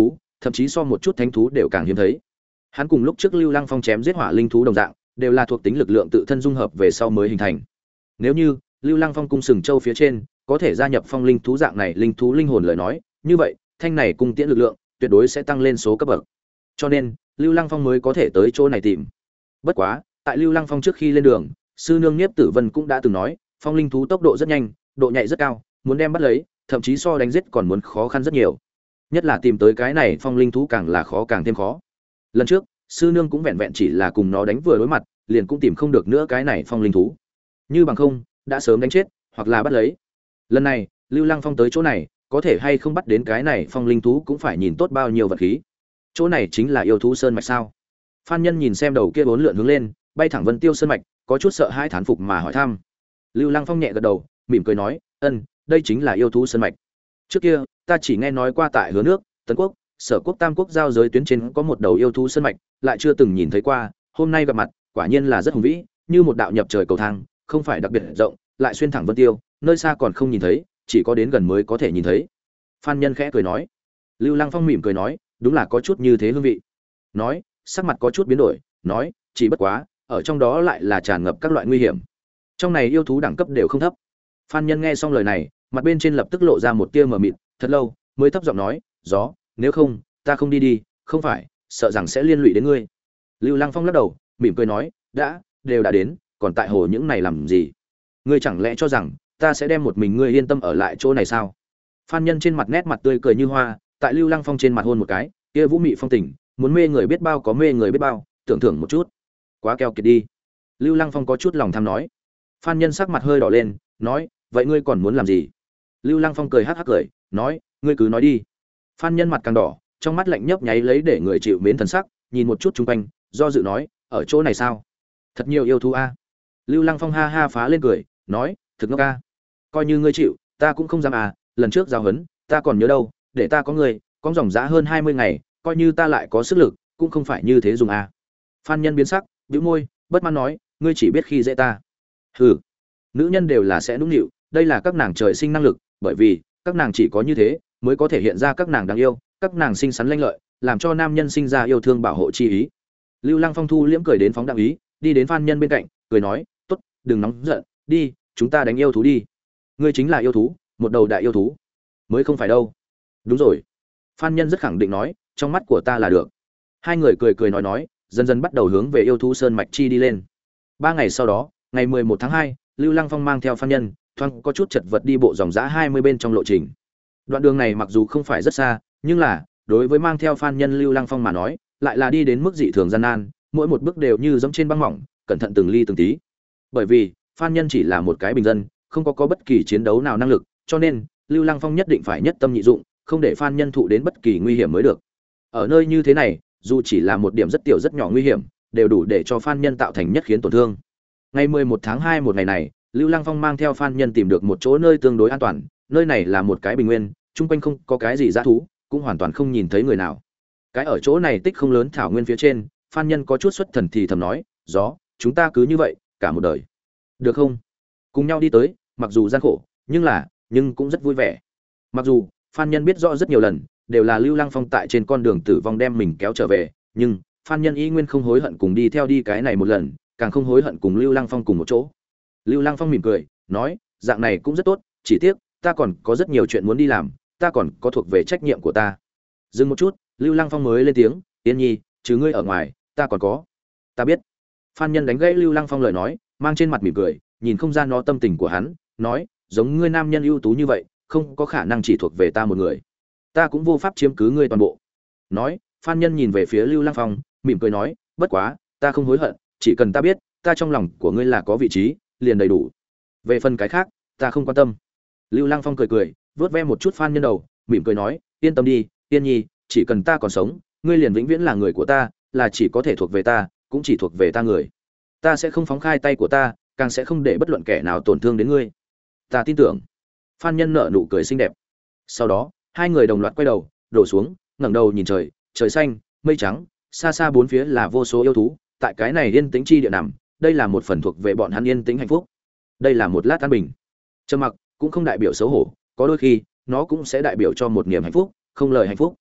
thậm chí so một chút thánh thú đều càng hiếm thấy. Hắn cùng lúc trước Lưu Lăng Phong chém giết hỏa linh thú đồng dạng, đều là thuộc tính lực lượng tự thân dung hợp về sau mới hình thành. Nếu như Lưu Lăng Phong cung sừng châu phía trên có thể gia nhập phong linh thú dạng này linh thú linh hồn lời nói, như vậy thanh này cung tiễn lực lượng tuyệt đối sẽ tăng lên số cấp bậc. Cho nên Lưu Lăng Phong mới có thể tới chỗ này tìm. Bất quá, tại Lưu Lăng Phong trước khi lên đường, sư nương Niếp Tử Vân cũng đã từng nói, phong linh thú tốc độ rất nhanh, độ nhạy rất cao, muốn đem bắt lấy, thậm chí so đánh giết còn muốn khó khăn rất nhiều. Nhất là tìm tới cái này phong linh thú càng là khó càng thêm khó. Lần trước, sư nương cũng vẹn vẹn chỉ là cùng nó đánh vừa đối mặt, liền cũng tìm không được nữa cái này phong linh thú. Như bằng không, đã sớm đánh chết, hoặc là bắt lấy. Lần này, Lưu Lăng Phong tới chỗ này, có thể hay không bắt đến cái này phong linh thú cũng phải nhìn tốt bao nhiêu vật khí. Chỗ này chính là yêu thú sơn mạch sao? Phan Nhân nhìn xem đầu kia bốn lượn hướng lên, bay thẳng Vân Tiêu sơn mạch, có chút sợ hãi thán phục mà hỏi thăm. Lưu Lăng Phong nhẹ gật đầu, mỉm cười nói, "Ân, đây chính là yêu thú sơn mạch. Trước kia, ta chỉ nghe nói qua tại Hứa Nước, Tấn Quốc, Sở Quốc Tam Quốc giao giới tuyến trên có một đầu yêu thú sơn mạch, lại chưa từng nhìn thấy qua, hôm nay gặp mặt, quả nhiên là rất hùng vĩ, như một đạo nhập trời cầu thang, không phải đặc biệt rộng, lại xuyên thẳng Vân Tiêu, nơi xa còn không nhìn thấy, chỉ có đến gần mới có thể nhìn thấy." Phan Nhân khẽ cười nói. Lưu Lăng Phong mỉm cười nói, "Đúng là có chút như thế hương vị." Nói, sắc mặt có chút biến đổi, nói, "Chỉ bất quá, ở trong đó lại là tràn ngập các loại nguy hiểm. Trong này yêu thú đẳng cấp đều không thấp." Phan Nhân nghe xong lời này, mặt bên trên lập tức lộ ra một tia mờ mịt, thật lâu mới thấp giọng nói, "Gió, nếu không, ta không đi đi, không phải, sợ rằng sẽ liên lụy đến ngươi." Lưu Lăng Phong lắc đầu, mỉm cười nói, "Đã, đều đã đến, còn tại hồ những này làm gì? Ngươi chẳng lẽ cho rằng ta sẽ đem một mình ngươi yên tâm ở lại chỗ này sao?" Phan Nhân trên mặt nét mặt tươi cười như hoa, tại Lưu Lăng Phong trên mặt hôn một cái, kia vũ mị phong tình, muốn mê người biết bao có mê người biết bao, tưởng thưởng một chút. Quá keo kiệt đi. Lưu Lăng Phong có chút lòng tham nói. Phan Nhân sắc mặt hơi đỏ lên, nói, "Vậy ngươi còn muốn làm gì?" Lưu Lăng Phong cười hắc hắc cười, nói, "Ngươi cứ nói đi." Phan Nhân mặt càng đỏ, trong mắt lạnh nhấp nháy lấy để người chịu mến thần sắc, nhìn một chút xung quanh, do dự nói, "Ở chỗ này sao? Thật nhiều yêu thú a." Lưu Lăng Phong ha ha phá lên cười, nói, "Thực ngốc a. Coi như ngươi chịu, ta cũng không dám à, lần trước giao hấn, ta còn nhớ đâu, để ta có người, có dòng giá hơn hai mươi ngày, coi như ta lại có sức lực, cũng không phải như thế dùng à." Phan Nhân biến sắc, bĩu môi, bất mãn nói, "Ngươi chỉ biết khi dễ ta." Hừ, nữ nhân đều là sẽ nũng nịu, đây là các nàng trời sinh năng lực, bởi vì các nàng chỉ có như thế mới có thể hiện ra các nàng đáng yêu, các nàng xinh xắn lanh lợi, làm cho nam nhân sinh ra yêu thương bảo hộ chi ý. Lưu Lăng Phong thu liễm cười đến phóng đẳng ý, đi đến Phan Nhân bên cạnh, cười nói, "Tốt, đừng nóng giận, đi, chúng ta đánh yêu thú đi." "Ngươi chính là yêu thú, một đầu đại yêu thú." "Mới không phải đâu." "Đúng rồi." Phan Nhân rất khẳng định nói, "Trong mắt của ta là được." Hai người cười cười nói nói, dần dần bắt đầu hướng về yêu thú sơn mạch chi đi lên. Ba ngày sau đó, ngày mười một tháng hai, Lưu Lăng Phong mang theo Phan Nhân, thoáng có chút chật vật đi bộ dòng dã hai mươi bên trong lộ trình. Đoạn đường này mặc dù không phải rất xa, nhưng là đối với mang theo Phan Nhân Lưu Lăng Phong mà nói, lại là đi đến mức dị thường gian nan, mỗi một bước đều như giống trên băng mỏng, cẩn thận từng ly từng tí. Bởi vì, Phan Nhân chỉ là một cái bình dân, không có có bất kỳ chiến đấu nào năng lực, cho nên Lưu Lăng Phong nhất định phải nhất tâm nhị dụng, không để Phan Nhân thụ đến bất kỳ nguy hiểm mới được. Ở nơi như thế này, dù chỉ là một điểm rất tiểu rất nhỏ nguy hiểm, đều đủ để cho Phan Nhân tạo thành nhất khiến tổn thương. Ngày mười một tháng hai một ngày này, Lưu Lăng Phong mang theo Phan Nhân tìm được một chỗ nơi tương đối an toàn, nơi này là một cái bình nguyên, chung quanh không có cái gì dã thú, cũng hoàn toàn không nhìn thấy người nào. Cái ở chỗ này tích không lớn thảo nguyên phía trên, Phan Nhân có chút xuất thần thì thầm nói, "Gió, chúng ta cứ như vậy, cả một đời. Được không? Cùng nhau đi tới, mặc dù gian khổ, nhưng là, nhưng cũng rất vui vẻ." Mặc dù Phan Nhân biết rõ rất nhiều lần, đều là Lưu Lăng Phong tại trên con đường tử vong đem mình kéo trở về, nhưng Phan Nhân y nguyên không hối hận cùng đi theo đi cái này một lần, càng không hối hận cùng Lưu Lăng Phong cùng một chỗ. Lưu Lăng Phong mỉm cười, nói, "Dạng này cũng rất tốt, chỉ tiếc ta còn có rất nhiều chuyện muốn đi làm, ta còn có thuộc về trách nhiệm của ta." Dừng một chút, Lưu Lăng Phong mới lên tiếng, "Yên Nhi, chứ ngươi ở ngoài, ta còn có." "Ta biết." Phan Nhân đánh gãy Lưu Lăng Phong lời nói, mang trên mặt mỉm cười, nhìn không ra nó tâm tình của hắn, nói, "Giống ngươi nam nhân ưu tú như vậy, không có khả năng chỉ thuộc về ta một người. Ta cũng vô pháp chiếm cứ ngươi toàn bộ." Nói, Phan Nhân nhìn về phía Lưu Lăng Phong, mỉm cười nói, "Bất quá, ta không hối hận, chỉ cần ta biết, ta trong lòng của ngươi là có vị trí, liền đầy đủ. Về phần cái khác, ta không quan tâm." Lưu Lăng Phong cười cười, vuốt ve một chút Phan Nhân đầu, mỉm cười nói, "Yên tâm đi, Tiên Nhi, chỉ cần ta còn sống, ngươi liền vĩnh viễn là người của ta, là chỉ có thể thuộc về ta, cũng chỉ thuộc về ta người. Ta sẽ không phóng khai tay của ta, càng sẽ không để bất luận kẻ nào tổn thương đến ngươi. Ta tin tưởng." Phan Nhân nở nụ cười xinh đẹp. Sau đó, hai người đồng loạt quay đầu, đổ xuống, ngẩng đầu nhìn trời, trời xanh, mây trắng, xa xa bốn phía là vô số yêu thú, tại cái này yên tĩnh chi địa nằm, đây là một phần thuộc về bọn hắn yên tĩnh hạnh phúc. Đây là một lát an bình. Trầm mặc cũng không đại biểu xấu hổ, có đôi khi nó cũng sẽ đại biểu cho một niềm hạnh phúc, không lời hạnh phúc.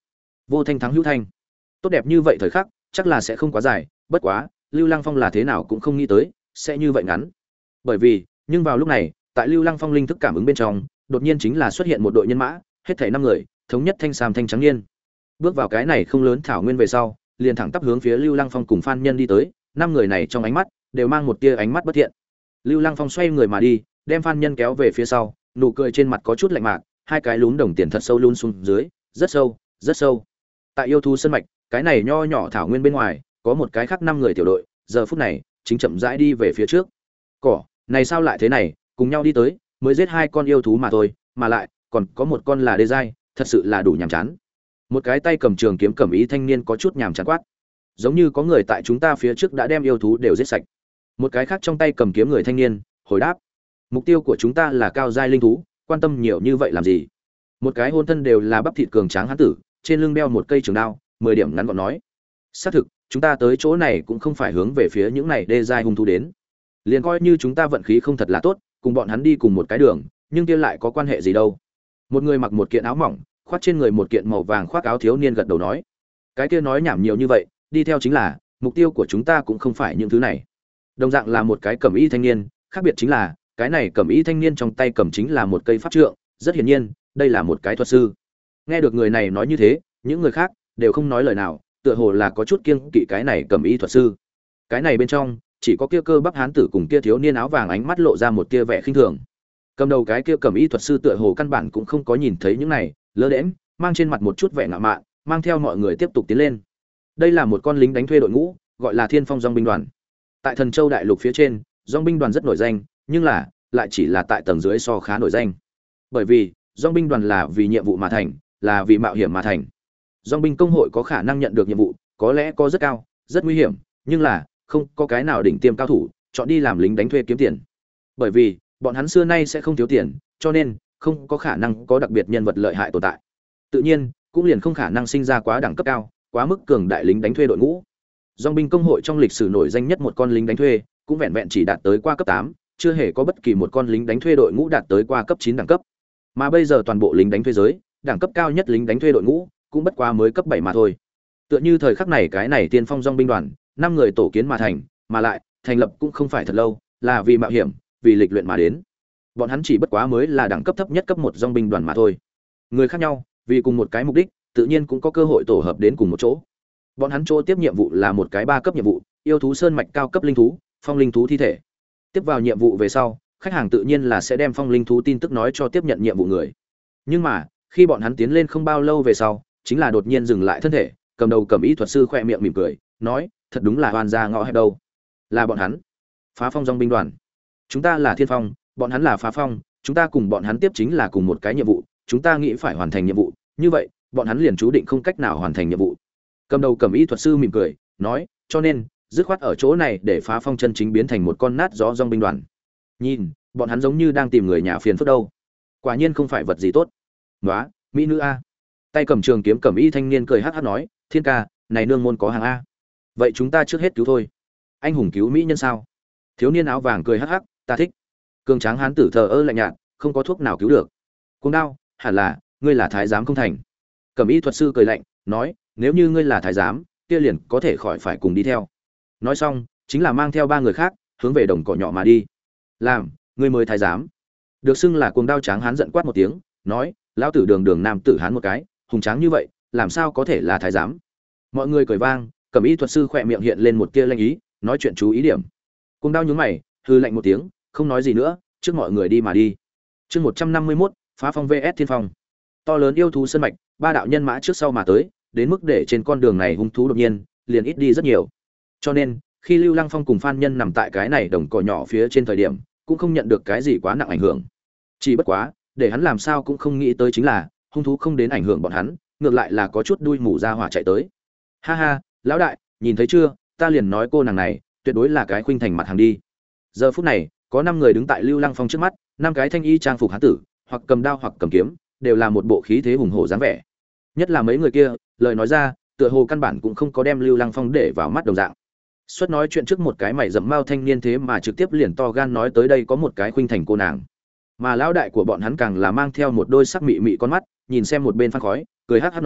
vô thanh thắng hữu thanh. Tốt đẹp như vậy thời khắc chắc là sẽ không quá dài, bất quá Lưu Lăng Phong là thế nào cũng không nghĩ tới sẽ như vậy ngắn. Bởi vì nhưng vào lúc này tại Lưu Lăng Phong linh thức cảm ứng bên trong đột nhiên chính là xuất hiện một đội nhân mã, hết thảy năm người, thống nhất thanh sam thanh trắng niên. Bước vào cái này không lớn thảo nguyên về sau, liền thẳng tắp hướng phía Lưu Lăng Phong cùng Phan Nhân đi tới, năm người này trong ánh mắt đều mang một tia ánh mắt bất thiện. Lưu Lăng Phong xoay người mà đi, đem Phan Nhân kéo về phía sau, nụ cười trên mặt có chút lạnh mạc, hai cái lún đồng tiền thật sâu luôn xuống dưới, rất sâu, rất sâu. Tại yêu thú sân mạch, cái này nho nhỏ thảo nguyên bên ngoài, có một cái khác năm người tiểu đội, giờ phút này chính chậm rãi đi về phía trước. Cỏ, này sao lại thế này, cùng nhau đi tới, mới giết hai con yêu thú mà thôi, mà lại còn có một con là đê giai, thật sự là đủ nhàm chán. Một cái tay cầm trường kiếm cẩm ý thanh niên có chút nhàm chán quát, giống như có người tại chúng ta phía trước đã đem yêu thú đều giết sạch. Một cái khác trong tay cầm kiếm người thanh niên hồi đáp, mục tiêu của chúng ta là cao giai linh thú, quan tâm nhiều như vậy làm gì? Một cái hôn thân đều là bắp thịt cường tráng hán tử, trên lưng đeo một cây trường đao, mười điểm ngắn gọn nói, xác thực chúng ta tới chỗ này cũng không phải hướng về phía những này đê giai hung thú đến, liền coi như chúng ta vận khí không thật là tốt, cùng bọn hắn đi cùng một cái đường, nhưng kia lại có quan hệ gì đâu? Một người mặc một kiện áo mỏng, khoác trên người một kiện màu vàng khoác áo thiếu niên gật đầu nói, cái kia nói nhảm nhiều như vậy, đi theo chính là mục tiêu của chúng ta cũng không phải những thứ này. Đồng dạng là một cái cẩm y thanh niên, khác biệt chính là cái này cẩm y thanh niên trong tay cầm chính là một cây pháp trượng, rất hiển nhiên đây là một cái thuật sư. Nghe được người này nói như thế, những người khác đều không nói lời nào, tựa hồ là có chút kiêng kỵ cái này cẩm y thuật sư. Cái này bên trong chỉ có kia cơ bắp hán tử cùng kia thiếu niên áo vàng ánh mắt lộ ra một tia vẻ khinh thường. Cầm đầu cái kia cẩm y thuật sư tựa hồ căn bản cũng không có nhìn thấy những này, lơ đễnh, mang trên mặt một chút vẻ ngạo mạn, mang theo mọi người tiếp tục tiến lên. Đây là một con lính đánh thuê đội ngũ, gọi là Thiên Phong Dòng binh đoàn. Tại Thần Châu đại lục phía trên, Dòng binh đoàn rất nổi danh, nhưng là lại chỉ là tại tầng dưới so khá nổi danh. Bởi vì Dòng binh đoàn là vì nhiệm vụ mà thành, là vì mạo hiểm mà thành. Dòng binh công hội có khả năng nhận được nhiệm vụ, có lẽ có rất cao, rất nguy hiểm, nhưng là không có cái nào đỉnh tiêm cao thủ chọn đi làm lính đánh thuê kiếm tiền. Bởi vì bọn hắn xưa nay sẽ không thiếu tiền, cho nên không có khả năng có đặc biệt nhân vật lợi hại tồn tại. Tự nhiên cũng liền không khả năng sinh ra quá đẳng cấp cao, quá mức cường đại lính đánh thuê đội ngũ. Dòng binh công hội trong lịch sử nổi danh nhất một con lính đánh thuê, cũng vẹn vẹn chỉ đạt tới qua cấp tám, chưa hề có bất kỳ một con lính đánh thuê đội ngũ đạt tới qua cấp chín đẳng cấp. Mà bây giờ toàn bộ lính đánh thuê giới, đẳng cấp cao nhất lính đánh thuê đội ngũ cũng bất quá mới cấp bảy mà thôi. Tựa như thời khắc này cái này Tiên Phong Dòng binh đoàn, năm người tổ kiến mà thành, mà lại thành lập cũng không phải thật lâu, là vì mạo hiểm, vì lịch luyện mà đến. Bọn hắn chỉ bất quá mới là đẳng cấp thấp nhất cấp một dòng binh đoàn mà thôi. Người khác nhau, vì cùng một cái mục đích, tự nhiên cũng có cơ hội tổ hợp đến cùng một chỗ. Bọn hắn chỗ tiếp nhiệm vụ là một cái ba cấp nhiệm vụ, yêu thú sơn mạch cao cấp linh thú, phong linh thú thi thể. Tiếp vào nhiệm vụ về sau, khách hàng tự nhiên là sẽ đem phong linh thú tin tức nói cho tiếp nhận nhiệm vụ người. Nhưng mà, khi bọn hắn tiến lên không bao lâu về sau, chính là đột nhiên dừng lại thân thể, cầm đầu cầm ý thuật sư khỏe miệng mỉm cười, nói, thật đúng là hoàn gia ngõ hẹp đâu. Là bọn hắn. Phá Phong dòng binh đoàn. Chúng ta là Thiên Phong, bọn hắn là Phá Phong, chúng ta cùng bọn hắn tiếp chính là cùng một cái nhiệm vụ, chúng ta nghĩ phải hoàn thành nhiệm vụ, như vậy, bọn hắn liền chú định không cách nào hoàn thành nhiệm vụ. Cầm đầu cầm ý thuật sư mỉm cười, nói, cho nên, dứt khoát ở chỗ này để Phá Phong chân chính biến thành một con nát gió dòng binh đoàn. Nhìn, bọn hắn giống như đang tìm người nhà phiền phức đâu. Quả nhiên không phải vật gì tốt. Nóa, mỹ nữ a. Tay cầm trường kiếm cầm y thanh niên cười hắc hắc nói, Thiên ca, này nương môn có hàng a. Vậy chúng ta trước hết cứu thôi. Anh hùng cứu mỹ nhân sao? Thiếu niên áo vàng cười hắc hắc, ta thích. Cường tráng hán tử thờ ơ lạnh nhạt, không có thuốc nào cứu được. Cuồng đao, hẳn là ngươi là thái giám không thành. Cẩm y thuật sư cười lạnh, nói, nếu như ngươi là thái giám, kia liền có thể khỏi phải cùng đi theo. Nói xong, chính là mang theo ba người khác, hướng về đồng cỏ nhỏ mà đi. Làm, ngươi mới thái giám. Được xưng là cuồng đao tráng hán giận quát một tiếng, nói, lão tử đường đường nam tử hán một cái, hùng tráng như vậy, làm sao có thể là thái giám? Mọi người cười vang, Cẩm y thuật sư khỏe miệng hiện lên một tia lanh ý, nói chuyện chú ý điểm. Cuồng đao nhướng mày, hư lạnh một tiếng, không nói gì nữa, trước mọi người đi mà đi. Chương một trăm năm mươi mốt, Phá Phong vs Thiên Phong. To lớn yêu thú sơn mạch, ba đạo nhân mã trước sau mà tới, đến mức để trên con đường này hung thú đột nhiên liền ít đi rất nhiều. Cho nên, khi Lưu Lăng Phong cùng Phan Nhân nằm tại cái này đồng cỏ nhỏ phía trên thời điểm, cũng không nhận được cái gì quá nặng ảnh hưởng. Chỉ bất quá, để hắn làm sao cũng không nghĩ tới chính là, hung thú không đến ảnh hưởng bọn hắn, ngược lại là có chút đuôi mù ra hỏa chạy tới. Ha ha, lão đại, nhìn thấy chưa, ta liền nói cô nàng này, tuyệt đối là cái khuynh thành mặt hàng đi. Giờ phút này, có năm người đứng tại Lưu Lăng Phong trước mắt, năm cái thanh y trang phục hán tử, hoặc cầm đao hoặc cầm kiếm, đều là một bộ khí thế hùng hổ dáng vẻ. Nhất là mấy người kia, lời nói ra, tựa hồ căn bản cũng không có đem Lưu Lăng Phong để vào mắt đồng dạng. Xuất nói chuyện trước một cái mày rậm mao thanh niên thế mà trực tiếp liền to gan nói tới đây có một cái khuynh thành cô nàng. Mà lão đại của bọn hắn càng là mang theo một đôi sắc mị mị con mắt, nhìn xem một bên phan khói, cười hắc hắc nói,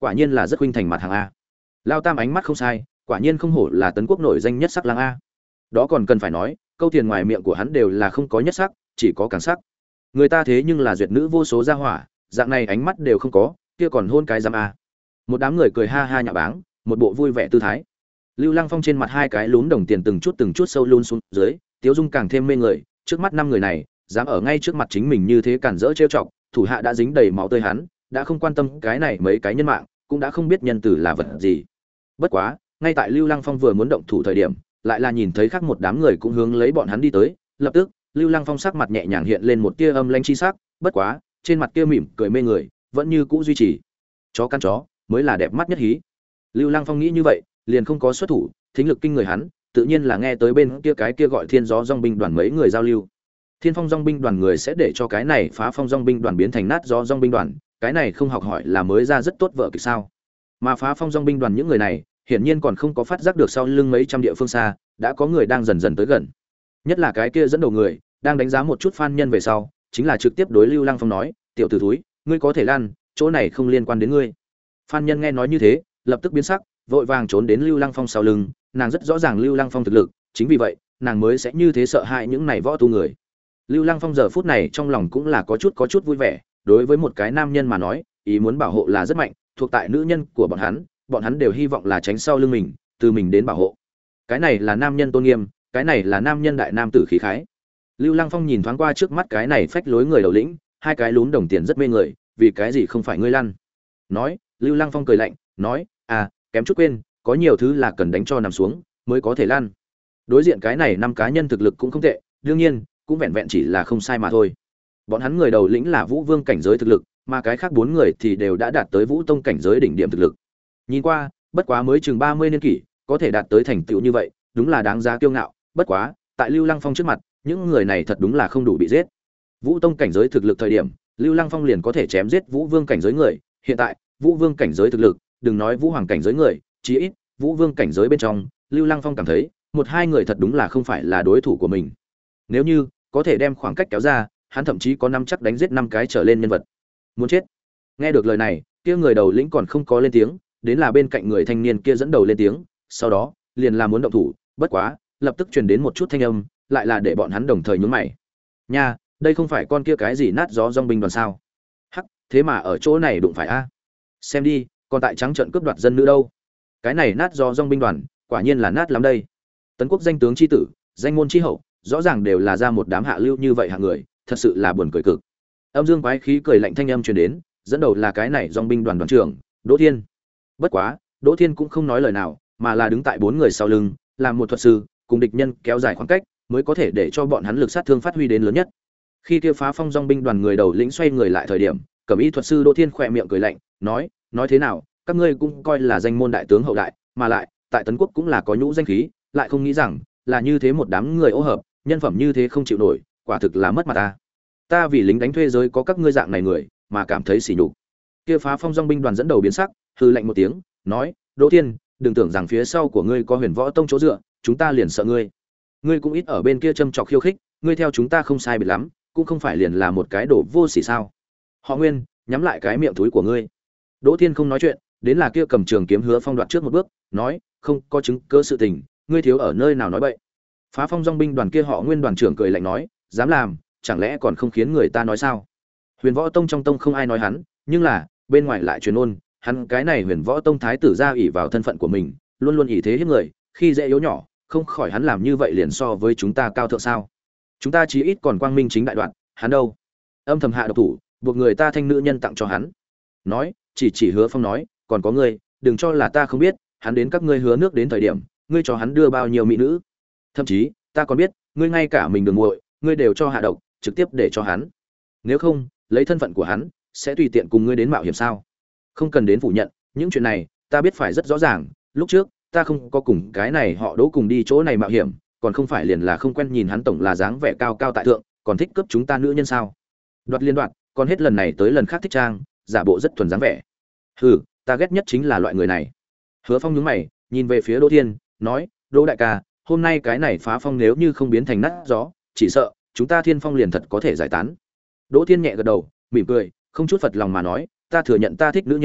quả nhiên là rất huynh thành mặt hàng a. Lao Tam ánh mắt không sai, quả nhiên không hổ là Tấn Quốc nổi danh nhất sắc lang a. Đó còn cần phải nói, câu tiền ngoài miệng của hắn đều là không có nhất sắc, chỉ có càng sắc. Người ta thế nhưng là duyệt nữ vô số gia hỏa, dạng này ánh mắt đều không có, kia còn hôn cái giám a. Một đám người cười ha ha nhạ báng, một bộ vui vẻ tư thái. Lưu Lăng Phong trên mặt hai cái lúm đồng tiền từng chút từng chút sâu luôn xuống dưới, tiếu dung càng thêm mê người, trước mắt năm người này, dám ở ngay trước mặt chính mình như thế cản rỡ trêu chọc, thủ hạ đã dính đầy máu tươi hắn, đã không quan tâm cái này mấy cái nhân mạng, cũng đã không biết nhân tử là vật gì. Bất quá, ngay tại Lưu Lăng Phong vừa muốn động thủ thời điểm, lại là nhìn thấy khác một đám người cũng hướng lấy bọn hắn đi tới, lập tức, Lưu Lăng Phong sắc mặt nhẹ nhàng hiện lên một tia âm lãnh chi sắc, bất quá, trên mặt kia mỉm cười mê người, vẫn như cũ duy trì. Chó căn chó, mới là đẹp mắt nhất hí. Lưu Lăng Phong nghĩ như vậy, liền không có xuất thủ, thính lực kinh người hắn, tự nhiên là nghe tới bên kia cái kia gọi Thiên Gió Dòng binh đoàn mấy người giao lưu. Thiên Phong Dòng binh đoàn người sẽ để cho cái này Phá Phong Dòng binh đoàn biến thành nát gió Dòng binh đoàn, cái này không học hỏi là mới ra rất tốt vợ kịch sao? Mà Phá Phong Dòng binh đoàn những người này, hiển nhiên còn không có phát giác được sau lưng mấy trăm địa phương xa, đã có người đang dần dần tới gần. Nhất là cái kia dẫn đầu người, đang đánh giá một chút fan nhân về sau, chính là trực tiếp đối Lưu Lăng Phong nói, "Tiểu tử thúi, ngươi có thể lan, chỗ này không liên quan đến ngươi." Fan nhân nghe nói như thế, lập tức biến sắc, vội vàng trốn đến Lưu Lăng Phong sau lưng, nàng rất rõ ràng Lưu Lăng Phong thực lực, chính vì vậy, nàng mới sẽ như thế sợ hãi những này võ tu người. Lưu Lăng Phong giờ phút này trong lòng cũng là có chút có chút vui vẻ, đối với một cái nam nhân mà nói, ý muốn bảo hộ là rất mạnh, thuộc tại nữ nhân của bọn hắn, bọn hắn đều hy vọng là tránh sau lưng mình, từ mình đến bảo hộ. Cái này là nam nhân tôn nghiêm, cái này là nam nhân đại nam tử khí khái. Lưu Lăng Phong nhìn thoáng qua trước mắt cái này phách lối người đầu lĩnh, hai cái lún đồng tiền rất mê người, vì cái gì không phải ngươi lăn? Nói, Lưu Lăng Phong cười lạnh, nói, à, kém chút quên, có nhiều thứ là cần đánh cho nằm xuống mới có thể lăn. Đối diện cái này năm cá nhân thực lực cũng không tệ, đương nhiên, cũng vẹn vẹn chỉ là không sai mà thôi. Bọn hắn người đầu lĩnh là Vũ Vương cảnh giới thực lực, mà cái khác bốn người thì đều đã đạt tới Vũ Tông cảnh giới đỉnh điểm thực lực. Nhìn qua, bất quá mới chừng ba mươi niên kỷ, có thể đạt tới thành tựu như vậy, đúng là đáng giá kiêu ngạo, bất quá, tại Lưu Lăng Phong trước mặt, những người này thật đúng là không đủ bị giết. Vũ Tông cảnh giới thực lực thời điểm, Lưu Lăng Phong liền có thể chém giết Vũ Vương cảnh giới người, hiện tại, Vũ Vương cảnh giới thực lực, đừng nói Vũ Hoàng cảnh giới người, chí ít, Vũ Vương cảnh giới bên trong, Lưu Lăng Phong cảm thấy, một hai người thật đúng là không phải là đối thủ của mình. Nếu như có thể đem khoảng cách kéo ra, hắn thậm chí có năm chắc đánh giết năm cái trở lên nhân vật. Muốn chết. Nghe được lời này, kia người đầu lĩnh còn không có lên tiếng, đến là bên cạnh người thanh niên kia dẫn đầu lên tiếng, sau đó, liền là muốn động thủ, bất quá, lập tức truyền đến một chút thanh âm, lại là để bọn hắn đồng thời nhướng mày. Nha, đây không phải con kia cái gì nát gió dòng binh đoàn sao? Hắc, thế mà ở chỗ này đụng phải a. Xem đi, còn tại trắng trận cướp đoạt dân nữ đâu. Cái này nát gió dòng binh đoàn, quả nhiên là nát lắm đây. Tấn Quốc danh tướng chi tử, danh môn chi hậu, rõ ràng đều là ra một đám hạ lưu như vậy hạng người, thật sự là buồn cười cực. Âm dương quái khí cười lạnh thanh âm truyền đến, dẫn đầu là cái này dòng binh đoàn đoàn trưởng, Đỗ Thiên. Bất quá, Đỗ Thiên cũng không nói lời nào, mà là đứng tại bốn người sau lưng, làm một thuật sư, cùng địch nhân kéo dài khoảng cách, mới có thể để cho bọn hắn lực sát thương phát huy đến lớn nhất. Khi kia Phá Phong dòng binh đoàn người đầu lĩnh xoay người lại thời điểm, Cẩm Y thuật sư Đỗ Thiên khỏe miệng cười lạnh, nói, nói thế nào, các ngươi cũng coi là danh môn đại tướng hậu đại, mà lại, tại Tấn Quốc cũng là có nhũ danh khí, lại không nghĩ rằng là như thế một đám người ô hợp, nhân phẩm như thế không chịu nổi, quả thực là mất mặt ta. Ta vì lính đánh thuê giới có các ngươi dạng này người, mà cảm thấy sỉ nhục. Kia Phá Phong dòng binh đoàn dẫn đầu biến sắc, hừ lạnh một tiếng, nói, Đỗ Thiên, đừng tưởng rằng phía sau của ngươi có Huyền Võ Tông chỗ dựa, chúng ta liền sợ ngươi. Ngươi cũng ít ở bên kia châm chọc khiêu khích, ngươi theo chúng ta không sai biệt lắm, cũng không phải liền là một cái đồ vô sỉ sao? Họ Nguyên, nhắm lại cái miệng thúi của ngươi. Đỗ Thiên không nói chuyện, đến là kia cầm trường kiếm Hứa Phong đoạt trước một bước, nói, không có chứng cứ sự tình, ngươi thiếu ở nơi nào nói bậy. Phá Phong dòng binh đoàn kia họ Nguyên đoàn trưởng cười lạnh nói, dám làm, chẳng lẽ còn không khiến người ta nói sao? Huyền Võ Tông trong tông không ai nói hắn, nhưng là bên ngoài lại truyền ôn, hắn cái này Huyền Võ Tông thái tử ra ỷ vào thân phận của mình, luôn luôn ỷ thế hiếp người, khi dễ yếu nhỏ, không khỏi hắn làm như vậy liền so với chúng ta cao thượng sao? Chúng ta chí ít còn quang minh chính đại đoạn, hắn đâu? Âm thầm hạ độc thủ, buộc người ta thanh nữ nhân tặng cho hắn. Nói, chỉ chỉ Hứa Phong nói, còn có ngươi, đừng cho là ta không biết, hắn đến các ngươi hứa nước đến thời điểm, ngươi cho hắn đưa bao nhiêu mỹ nữ? Thậm chí, ta còn biết, ngươi ngay cả mình đường muội, ngươi đều cho hạ độc, trực tiếp để cho hắn. Nếu không, lấy thân phận của hắn, sẽ tùy tiện cùng ngươi đến mạo hiểm sao? Không cần đến phủ nhận, những chuyện này, ta biết phải rất rõ ràng, lúc trước, ta không có cùng cái này họ Đỗ cùng đi chỗ này mạo hiểm, còn không phải liền là không quen nhìn hắn tổng là dáng vẻ cao cao tại thượng, còn thích cướp chúng ta nữ nhân sao? Đoạt liên đoạt, còn hết lần này tới lần khác thích trang, giả bộ rất thuần dáng vẻ. Hừ, ta ghét nhất chính là loại người này. Hứa Phong nhướng mày, nhìn về phía Đỗ Thiên, nói, Đỗ đại ca, hôm nay cái này Phá Phong nếu như không biến thành nát gió, chỉ sợ chúng ta Thiên Phong liền thật có thể giải tán. Đỗ Thiên nhẹ gật đầu, mỉm cười, không chút phật lòng mà nói, ta thừa nhận ta thích nữ nhân,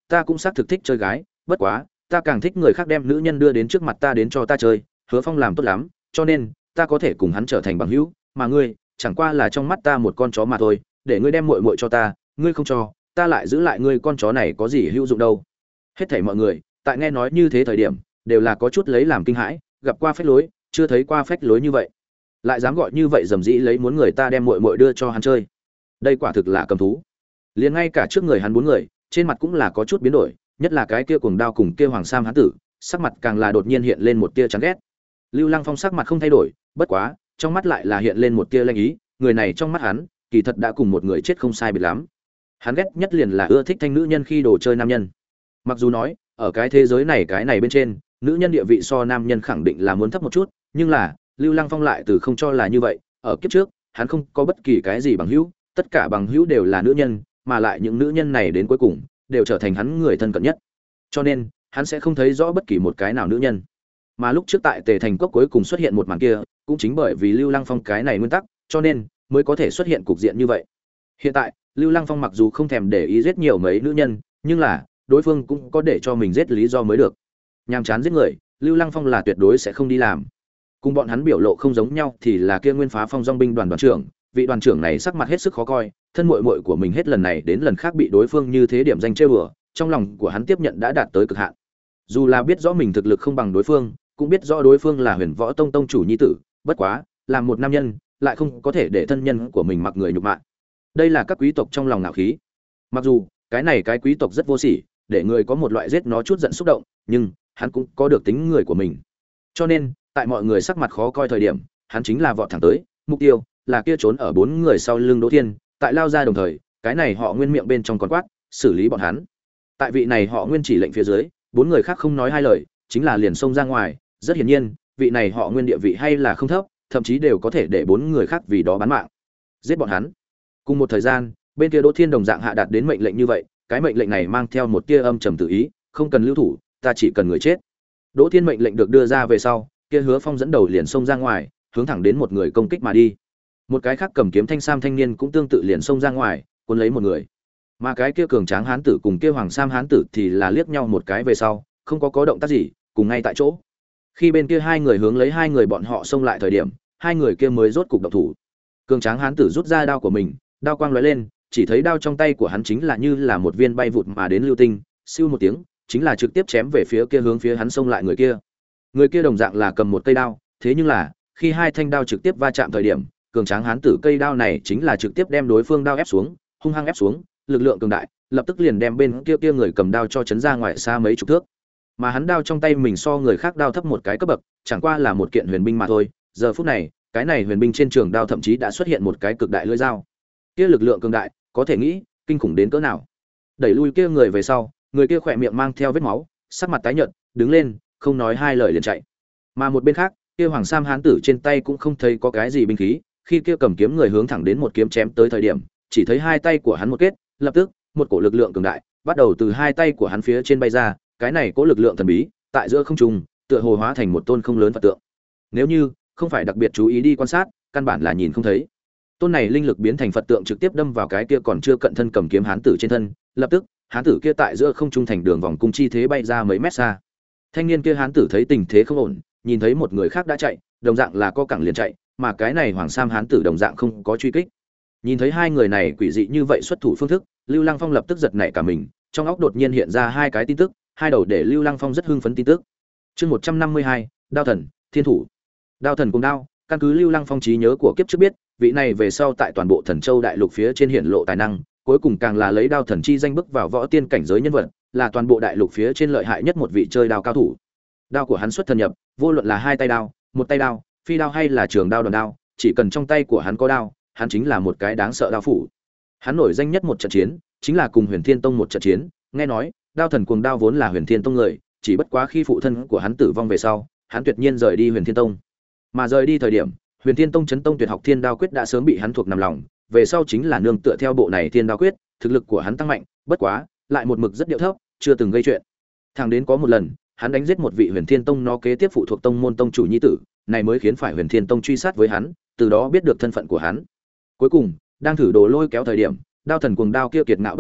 ta cũng xác thực thích chơi gái, bất quá ta càng thích người khác đem nữ nhân đưa đến trước mặt ta đến cho ta chơi, Hứa Phong làm tốt lắm, cho nên ta có thể cùng hắn trở thành bằng hữu, mà ngươi chẳng qua là trong mắt ta một con chó mà thôi, để ngươi đem muội muội cho ta, ngươi không cho, ta lại giữ lại ngươi, con chó này có gì hữu dụng đâu. Hết thảy mọi người tại nghe nói như thế thời điểm đều là có chút lấy làm kinh hãi, gặp qua phách lối, chưa thấy qua phách lối như vậy, lại dám gọi như vậy dầm dĩ lấy muốn người ta đem muội muội đưa cho hắn chơi. Đây quả thực là cầm thú. Liền ngay cả trước người hắn bốn người, trên mặt cũng là có chút biến đổi, nhất là cái kia cuồng đao cùng kia hoàng sam hán tử, sắc mặt càng là đột nhiên hiện lên một tia chán ghét. Lưu Lăng Phong sắc mặt không thay đổi, bất quá, trong mắt lại là hiện lên một tia lanh ý, người này trong mắt hắn, kỳ thật đã cùng một người chết không sai biệt lắm. Hắn ghét nhất liền là ưa thích thanh nữ nhân khi đồ chơi nam nhân. Mặc dù nói, ở cái thế giới này cái này bên trên, nữ nhân địa vị so nam nhân khẳng định là muốn thấp một chút, nhưng là, Lưu Lăng Phong lại từ không cho là như vậy, ở kiếp trước, hắn không có bất kỳ cái gì bằng hữu, tất cả bằng hữu đều là nữ nhân, mà lại những nữ nhân này đến cuối cùng đều trở thành hắn người thân cận nhất. Cho nên, hắn sẽ không thấy rõ bất kỳ một cái nào nữ nhân. Mà lúc trước tại Tề Thành Cốc cuối cùng xuất hiện một màn kia, cũng chính bởi vì Lưu Lăng Phong cái này nguyên tắc, cho nên mới có thể xuất hiện cục diện như vậy. Hiện tại, Lưu Lăng Phong mặc dù không thèm để ý giết nhiều mấy nữ nhân, nhưng là đối phương cũng có để cho mình giết lý do mới được. Nhàm chán giết người, Lưu Lăng Phong là tuyệt đối sẽ không đi làm. Cùng bọn hắn biểu lộ không giống nhau thì là kia Nguyên Phá Phong Dòng binh đoàn đoàn trưởng, vị đoàn trưởng này sắc mặt hết sức khó coi, thân muội muội của mình hết lần này đến lần khác bị đối phương như thế điểm danh trêu đùa, trong lòng của hắn tiếp nhận đã đạt tới cực hạn. Dù là biết rõ mình thực lực không bằng đối phương, cũng biết rõ đối phương là Huyền Võ Tông tông chủ nhi tử, bất quá, làm một nam nhân, lại không có thể để thân nhân của mình mặc người nhục mạ. Đây là các quý tộc trong lòng ngạo khí. Mặc dù, cái này cái quý tộc rất vô sỉ, để người có một loại giết nó chút giận xúc động, nhưng hắn cũng có được tính người của mình. Cho nên, tại mọi người sắc mặt khó coi thời điểm, hắn chính là vọt thẳng tới, mục tiêu là kia trốn ở bốn người sau lưng Đỗ Thiên, tại lao ra đồng thời, cái này họ Nguyên miệng bên trong còn quát, xử lý bọn hắn. Tại vị này họ Nguyên chỉ lệnh phía dưới, bốn người khác không nói hai lời, chính là liền xông ra ngoài, rất hiển nhiên, vị này họ Nguyên địa vị hay là không thấp, thậm chí đều có thể để bốn người khác vì đó bán mạng. Giết bọn hắn. Cùng một thời gian, bên kia Đỗ Thiên đồng dạng hạ đạt đến mệnh lệnh như vậy, cái mệnh lệnh này mang theo một tia âm trầm tự ý, không cần lưu thủ, ta chỉ cần người chết. Đỗ Thiên mệnh lệnh được đưa ra về sau, kia Hứa Phong dẫn đầu liền xông ra ngoài, hướng thẳng đến một người công kích mà đi. Một cái khác cầm kiếm thanh sam thanh niên cũng tương tự liền xông ra ngoài, cuốn lấy một người. Mà cái kia cường tráng hán tử cùng kia hoàng sam hán tử thì là liếc nhau một cái về sau, không có có động tác gì, cùng ngay tại chỗ. Khi bên kia hai người hướng lấy hai người bọn họ xông lại thời điểm, hai người kia mới rốt cục động thủ. Cường tráng hán tử rút ra đao của mình, đao quang lóe lên, chỉ thấy đao trong tay của hắn chính là như là một viên bay vụt mà đến lưu tinh, siêu một tiếng, chính là trực tiếp chém về phía kia hướng phía hắn xông lại người kia. Người kia đồng dạng là cầm một cây đao, thế nhưng là, khi hai thanh đao trực tiếp va chạm thời điểm, cường tráng hán tử cây đao này chính là trực tiếp đem đối phương đao ép xuống, hung hăng ép xuống, lực lượng cường đại, lập tức liền đem bên kia kia người cầm đao cho chấn ra ngoài xa mấy chục thước. Mà hắn đao trong tay mình so người khác đao thấp một cái cấp bậc, chẳng qua là một kiện huyền binh mà thôi. Giờ phút này, cái này huyền binh trên trường đao thậm chí đã xuất hiện một cái cực đại lưỡi dao. Kia lực lượng cường đại, có thể nghĩ, kinh khủng đến cỡ nào. Đẩy lui kia người về sau, người kia khỏe miệng mang theo vết máu, sắc mặt tái nhợt, đứng lên, không nói hai lời liền chạy. Mà một bên khác, kia hoàng sam hán tử trên tay cũng không thấy có cái gì binh khí, khi kia cầm kiếm người hướng thẳng đến một kiếm chém tới thời điểm, chỉ thấy hai tay của hắn một kết, lập tức, một cổ lực lượng cường đại bắt đầu từ hai tay của hắn phía trên bay ra, cái này có lực lượng thần bí, tại giữa không trung, tựa hồ hóa thành một tôn không lớn Phật tượng. Nếu như không phải đặc biệt chú ý đi quan sát, căn bản là nhìn không thấy. Tôn này linh lực biến thành Phật tượng trực tiếp đâm vào cái kia còn chưa cận thân cầm kiếm hán tử trên thân, lập tức, hán tử kia tại giữa không trung thành đường vòng cung chi thế bay ra mấy mét xa. Thanh niên kia hán tử thấy tình thế không ổn, nhìn thấy một người khác đã chạy, đồng dạng là co cẳng liền chạy, mà cái này hoàng sam hán tử đồng dạng không có truy kích. Nhìn thấy hai người này quỷ dị như vậy xuất thủ phương thức, Lưu Lăng Phong lập tức giật nảy cả mình, trong óc đột nhiên hiện ra hai cái tin tức, hai đầu để Lưu Lăng Phong rất hưng phấn tin tức. Chương một trăm năm mươi hai, Đao thần, Thiên thủ. Đao thần cùng đao, căn cứ Lưu Lăng Phong trí nhớ của kiếp trước biết, vị này về sau tại toàn bộ Thần Châu đại lục phía trên hiện lộ tài năng, cuối cùng càng là lấy đao thần chi danh bước vào võ tiên cảnh giới nhân vật, là toàn bộ đại lục phía trên lợi hại nhất một vị chơi đao cao thủ. Đao của hắn xuất thần nhập, vô luận là hai tay đao, một tay đao, phi đao hay là trường đao đòn đao, chỉ cần trong tay của hắn có đao, hắn chính là một cái đáng sợ đao phủ. Hắn nổi danh nhất một trận chiến, chính là cùng Huyền Thiên Tông một trận chiến, nghe nói, đao thần cuồng đao vốn là Huyền Thiên Tông người, chỉ bất quá khi phụ thân của hắn tử vong về sau, hắn tuyệt nhiên rời đi Huyền Thiên Tông. Mà rời đi thời điểm, Huyền Thiên Tông chấn tông tuyệt học Thiên Đao Quyết đã sớm bị hắn thuộc nằm lòng, về sau chính là nương tựa theo bộ này Thiên Đao Quyết, thực lực của hắn tăng mạnh, bất quá, lại một mực rất điệu thấp, chưa từng gây chuyện. Thẳng đến có một lần, hắn đánh giết một vị Huyền Thiên Tông nó kế tiếp phụ thuộc tông môn tông chủ nhi tử, này mới khiến phải Huyền Thiên Tông truy sát với hắn, từ đó biết được thân phận của hắn. Cuối cùng, đang thử đồ lôi kéo thời điểm, đao thần cuồng đao kia kiệt ngạo bất tuần,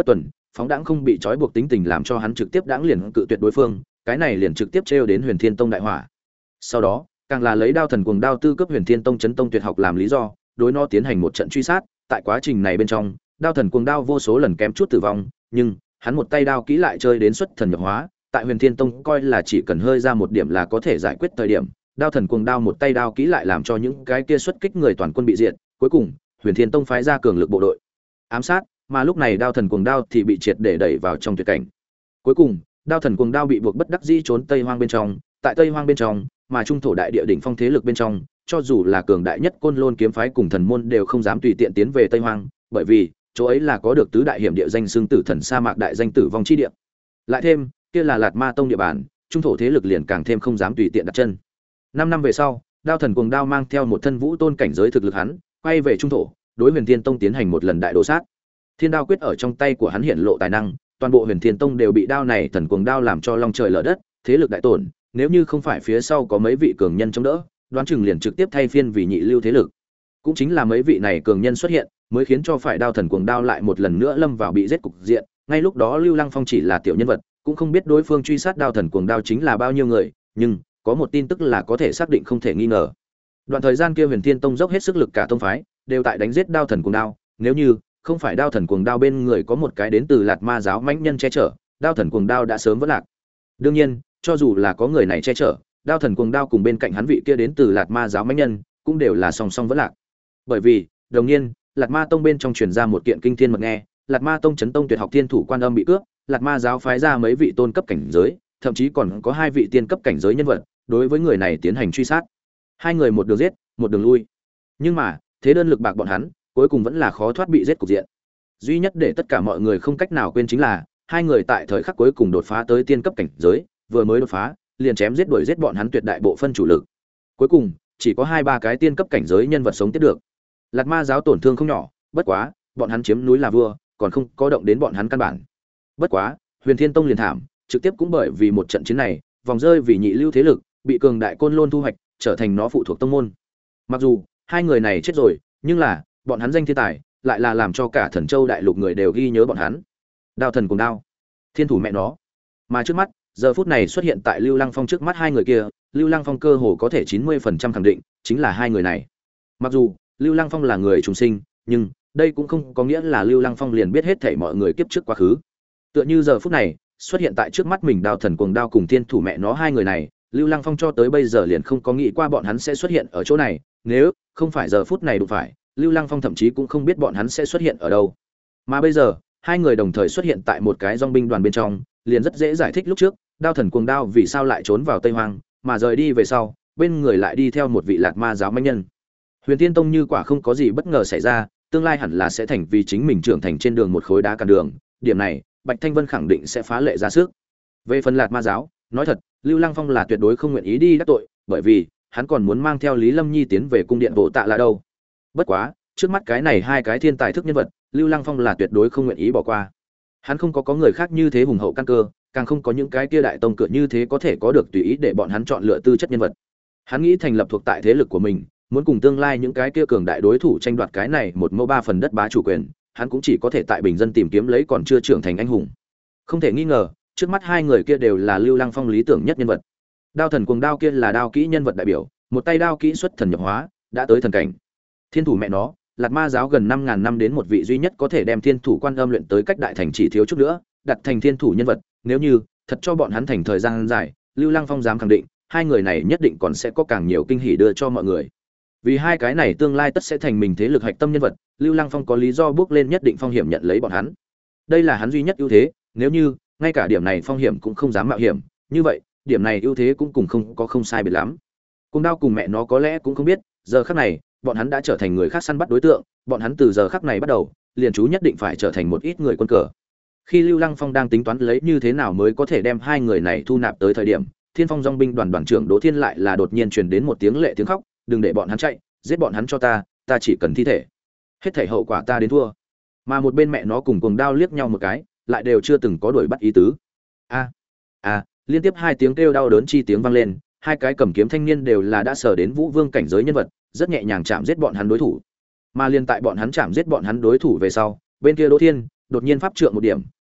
phóng đãng không bị trói buộc tính tình làm cho hắn trực tiếp đãng liền cự tuyệt đối phương, cái này liền trực tiếp trêu đến Huyền Thiên Tông đại hỏa. Sau đó, càng là lấy đao thần cuồng đao tư cấp Huyền Thiên Tông chấn tông tuyệt học làm lý do, đối nó tiến hành một trận truy sát, tại quá trình này bên trong, đao thần cuồng đao vô số lần kém chút tử vong, nhưng hắn một tay đao kỹ lại chơi đến xuất thần nhập hóa, tại Huyền Thiên Tông coi là chỉ cần hơi ra một điểm là có thể giải quyết thời điểm, đao thần cuồng đao một tay đao kỹ lại làm cho những cái kia xuất kích người toàn quân bị diệt, cuối cùng, Huyền Thiên Tông phái ra cường lực bộ đội ám sát, mà lúc này đao thần cuồng đao thì bị triệt để đẩy vào trong tuyệt cảnh. Cuối cùng, đao thần cuồng đao bị buộc bất đắc dĩ trốn Tây Hoang bên trong, tại Tây Hoang bên trong, mà trung thổ đại địa đỉnh phong thế lực bên trong, cho dù là cường đại nhất Côn Lôn kiếm phái cùng thần môn đều không dám tùy tiện tiến về Tây Hoang, bởi vì chỗ ấy là có được tứ đại hiểm địa danh xưng tử thần sa mạc đại danh tử vong chi địa. Lại thêm, kia là Lạt Ma Tông địa bàn, trung thổ thế lực liền càng thêm không dám tùy tiện đặt chân. Năm năm về sau, đao thần cuồng đao mang theo một thân vũ tôn cảnh giới thực lực hắn, quay về trung thổ, đối Huyền Thiên Tông tiến hành một lần đại đồ sát. Thiên đao quyết ở trong tay của hắn hiện lộ tài năng, toàn bộ Huyền Thiên Tông đều bị đao này thần cuồng đao làm cho long trời lở đất, thế lực đại tổn, nếu như không phải phía sau có mấy vị cường nhân chống đỡ, đoán chừng liền trực tiếp thay phiên vì nhị lưu thế lực. Cũng chính là mấy vị này cường nhân xuất hiện, mới khiến cho phải đao thần cuồng đao lại một lần nữa lâm vào bị giết cục diện. Ngay lúc đó Lưu Lăng Phong chỉ là tiểu nhân vật, cũng không biết đối phương truy sát đao thần cuồng đao chính là bao nhiêu người, nhưng có một tin tức là có thể xác định không thể nghi ngờ. Đoạn thời gian kia Huyền Thiên Tông dốc hết sức lực cả tông phái, đều tại đánh giết đao thần cuồng đao, nếu như không phải đao thần cuồng đao bên người có một cái đến từ Lạt Ma giáo mãnh nhân che chở, đao thần cuồng đao đã sớm vỡ lạc. Đương nhiên, cho dù là có người này che chở, đao thần cuồng đao cùng bên cạnh hắn vị kia đến từ Lạt Ma giáo mãnh nhân, cũng đều là song song vỡ lạc. Bởi vì, đồng nhiên, Lạt Ma Tông bên trong truyền ra một kiện kinh thiên mật nghe, Lạt Ma Tông chấn tông tuyệt học thiên thủ quan âm bị cướp, Lạt Ma giáo phái ra mấy vị tôn cấp cảnh giới, thậm chí còn có hai vị tiên cấp cảnh giới nhân vật, đối với người này tiến hành truy sát. Hai người một đường giết, một đường lui. Nhưng mà, thế đơn lực bạc bọn hắn, cuối cùng vẫn là khó thoát bị giết cục diện. Duy nhất để tất cả mọi người không cách nào quên chính là, hai người tại thời khắc cuối cùng đột phá tới tiên cấp cảnh giới, vừa mới đột phá, liền chém giết đuổi giết bọn hắn tuyệt đại bộ phân chủ lực. Cuối cùng, chỉ có hai ba cái tiên cấp cảnh giới nhân vật sống tiếp được. Lạt Ma giáo tổn thương không nhỏ, bất quá, bọn hắn chiếm núi là vua, còn không có động đến bọn hắn căn bản. Bất quá, Huyền Thiên Tông liền thảm, trực tiếp cũng bởi vì một trận chiến này, vòng rơi vì nhị lưu thế lực, bị cường đại Côn Lôn thu hoạch, trở thành nó phụ thuộc tông môn. Mặc dù hai người này chết rồi, nhưng là bọn hắn danh thiên tài, lại là làm cho cả Thần Châu đại lục người đều ghi nhớ bọn hắn. Đao thần cùng đao, thiên thủ mẹ nó. Mà trước mắt, giờ phút này xuất hiện tại Lưu Lăng Phong trước mắt hai người kia, Lưu Lăng Phong cơ hồ có thể chín mươi phần trăm khẳng định, chính là hai người này. Mặc dù Lưu Lăng Phong là người trùng sinh, nhưng đây cũng không có nghĩa là Lưu Lăng Phong liền biết hết thảy mọi người kiếp trước quá khứ. Tựa như giờ phút này, xuất hiện tại trước mắt mình đao thần cuồng đao cùng thiên thủ mẹ nó hai người này, Lưu Lăng Phong cho tới bây giờ liền không có nghĩ qua bọn hắn sẽ xuất hiện ở chỗ này, nếu không phải giờ phút này đụng phải, Lưu Lăng Phong thậm chí cũng không biết bọn hắn sẽ xuất hiện ở đâu. Mà bây giờ, hai người đồng thời xuất hiện tại một cái dòng binh đoàn bên trong, liền rất dễ giải thích lúc trước, đao thần cuồng đao vì sao lại trốn vào Tây Hoang, mà rời đi về sau, bên người lại đi theo một vị Lạt Ma giáo mãnh nhân. Huyền Thiên Tông như quả không có gì bất ngờ xảy ra, tương lai hẳn là sẽ thành vì chính mình trưởng thành trên đường một khối đá cản đường, điểm này, Bạch Thanh Vân khẳng định sẽ phá lệ ra sức. Về phần Lạt Ma giáo, nói thật, Lưu Lăng Phong là tuyệt đối không nguyện ý đi đắc tội, bởi vì hắn còn muốn mang theo Lý Lâm Nhi tiến về cung điện Bộ Tạ là đâu. Bất quá, trước mắt cái này hai cái thiên tài thức nhân vật, Lưu Lăng Phong là tuyệt đối không nguyện ý bỏ qua. Hắn không có có người khác như thế hùng hậu căn cơ, càng không có những cái kia đại tông cửa như thế có thể có được tùy ý để bọn hắn chọn lựa tư chất nhân vật. Hắn nghĩ thành lập thuộc tại thế lực của mình, muốn cùng tương lai những cái kia cường đại đối thủ tranh đoạt cái này một mẫu ba phần đất bá chủ quyền, hắn cũng chỉ có thể tại bình dân tìm kiếm lấy còn chưa trưởng thành anh hùng. Không thể nghi ngờ, trước mắt hai người kia đều là Lưu Lăng Phong lý tưởng nhất nhân vật. Đao thần cuồng đao kia là đao kỹ nhân vật đại biểu, một tay đao kỹ xuất thần nhập hóa, đã tới thần cảnh. Thiên thủ mẹ nó, Lạt Ma giáo gần năm ngàn năm đến một vị duy nhất có thể đem thiên thủ quan âm luyện tới cách đại thành chỉ thiếu chút nữa, đặt thành thiên thủ nhân vật, nếu như thật cho bọn hắn thành thời gian dài, Lưu Lăng Phong dám khẳng định, hai người này nhất định còn sẽ có càng nhiều kinh hỉ đưa cho mọi người. Vì hai cái này tương lai tất sẽ thành mình thế lực hạch tâm nhân vật, Lưu Lăng Phong có lý do bước lên nhất định phong hiểm nhận lấy bọn hắn. Đây là hắn duy nhất ưu thế, nếu như ngay cả điểm này phong hiểm cũng không dám mạo hiểm, như vậy, điểm này ưu thế cũng cùng không có không sai biệt lắm. Cùng đao cùng mẹ nó có lẽ cũng không biết, giờ khắc này, bọn hắn đã trở thành người khác săn bắt đối tượng, bọn hắn từ giờ khắc này bắt đầu, liền chú nhất định phải trở thành một ít người quân cờ. Khi Lưu Lăng Phong đang tính toán lấy như thế nào mới có thể đem hai người này thu nạp tới thời điểm, Thiên Phong Dòng binh đoàn đoàn trưởng Đỗ Thiên lại là đột nhiên truyền đến một tiếng lệ tiếng khóc, đừng để bọn hắn chạy, giết bọn hắn cho ta, ta chỉ cần thi thể. Hết thảy hậu quả ta đến thua. Mà một bên mẹ nó cùng cuồng đao liếc nhau một cái, lại đều chưa từng có đuổi bắt ý tứ. A a, liên tiếp hai tiếng kêu đau đớn chi tiếng vang lên, hai cái cầm kiếm thanh niên đều là đã sở đến Vũ Vương cảnh giới nhân vật, rất nhẹ nhàng chạm giết bọn hắn đối thủ. Mà liên tại bọn hắn chạm giết bọn hắn đối thủ về sau, bên kia Đỗ Thiên đột nhiên pháp trượng một điểm,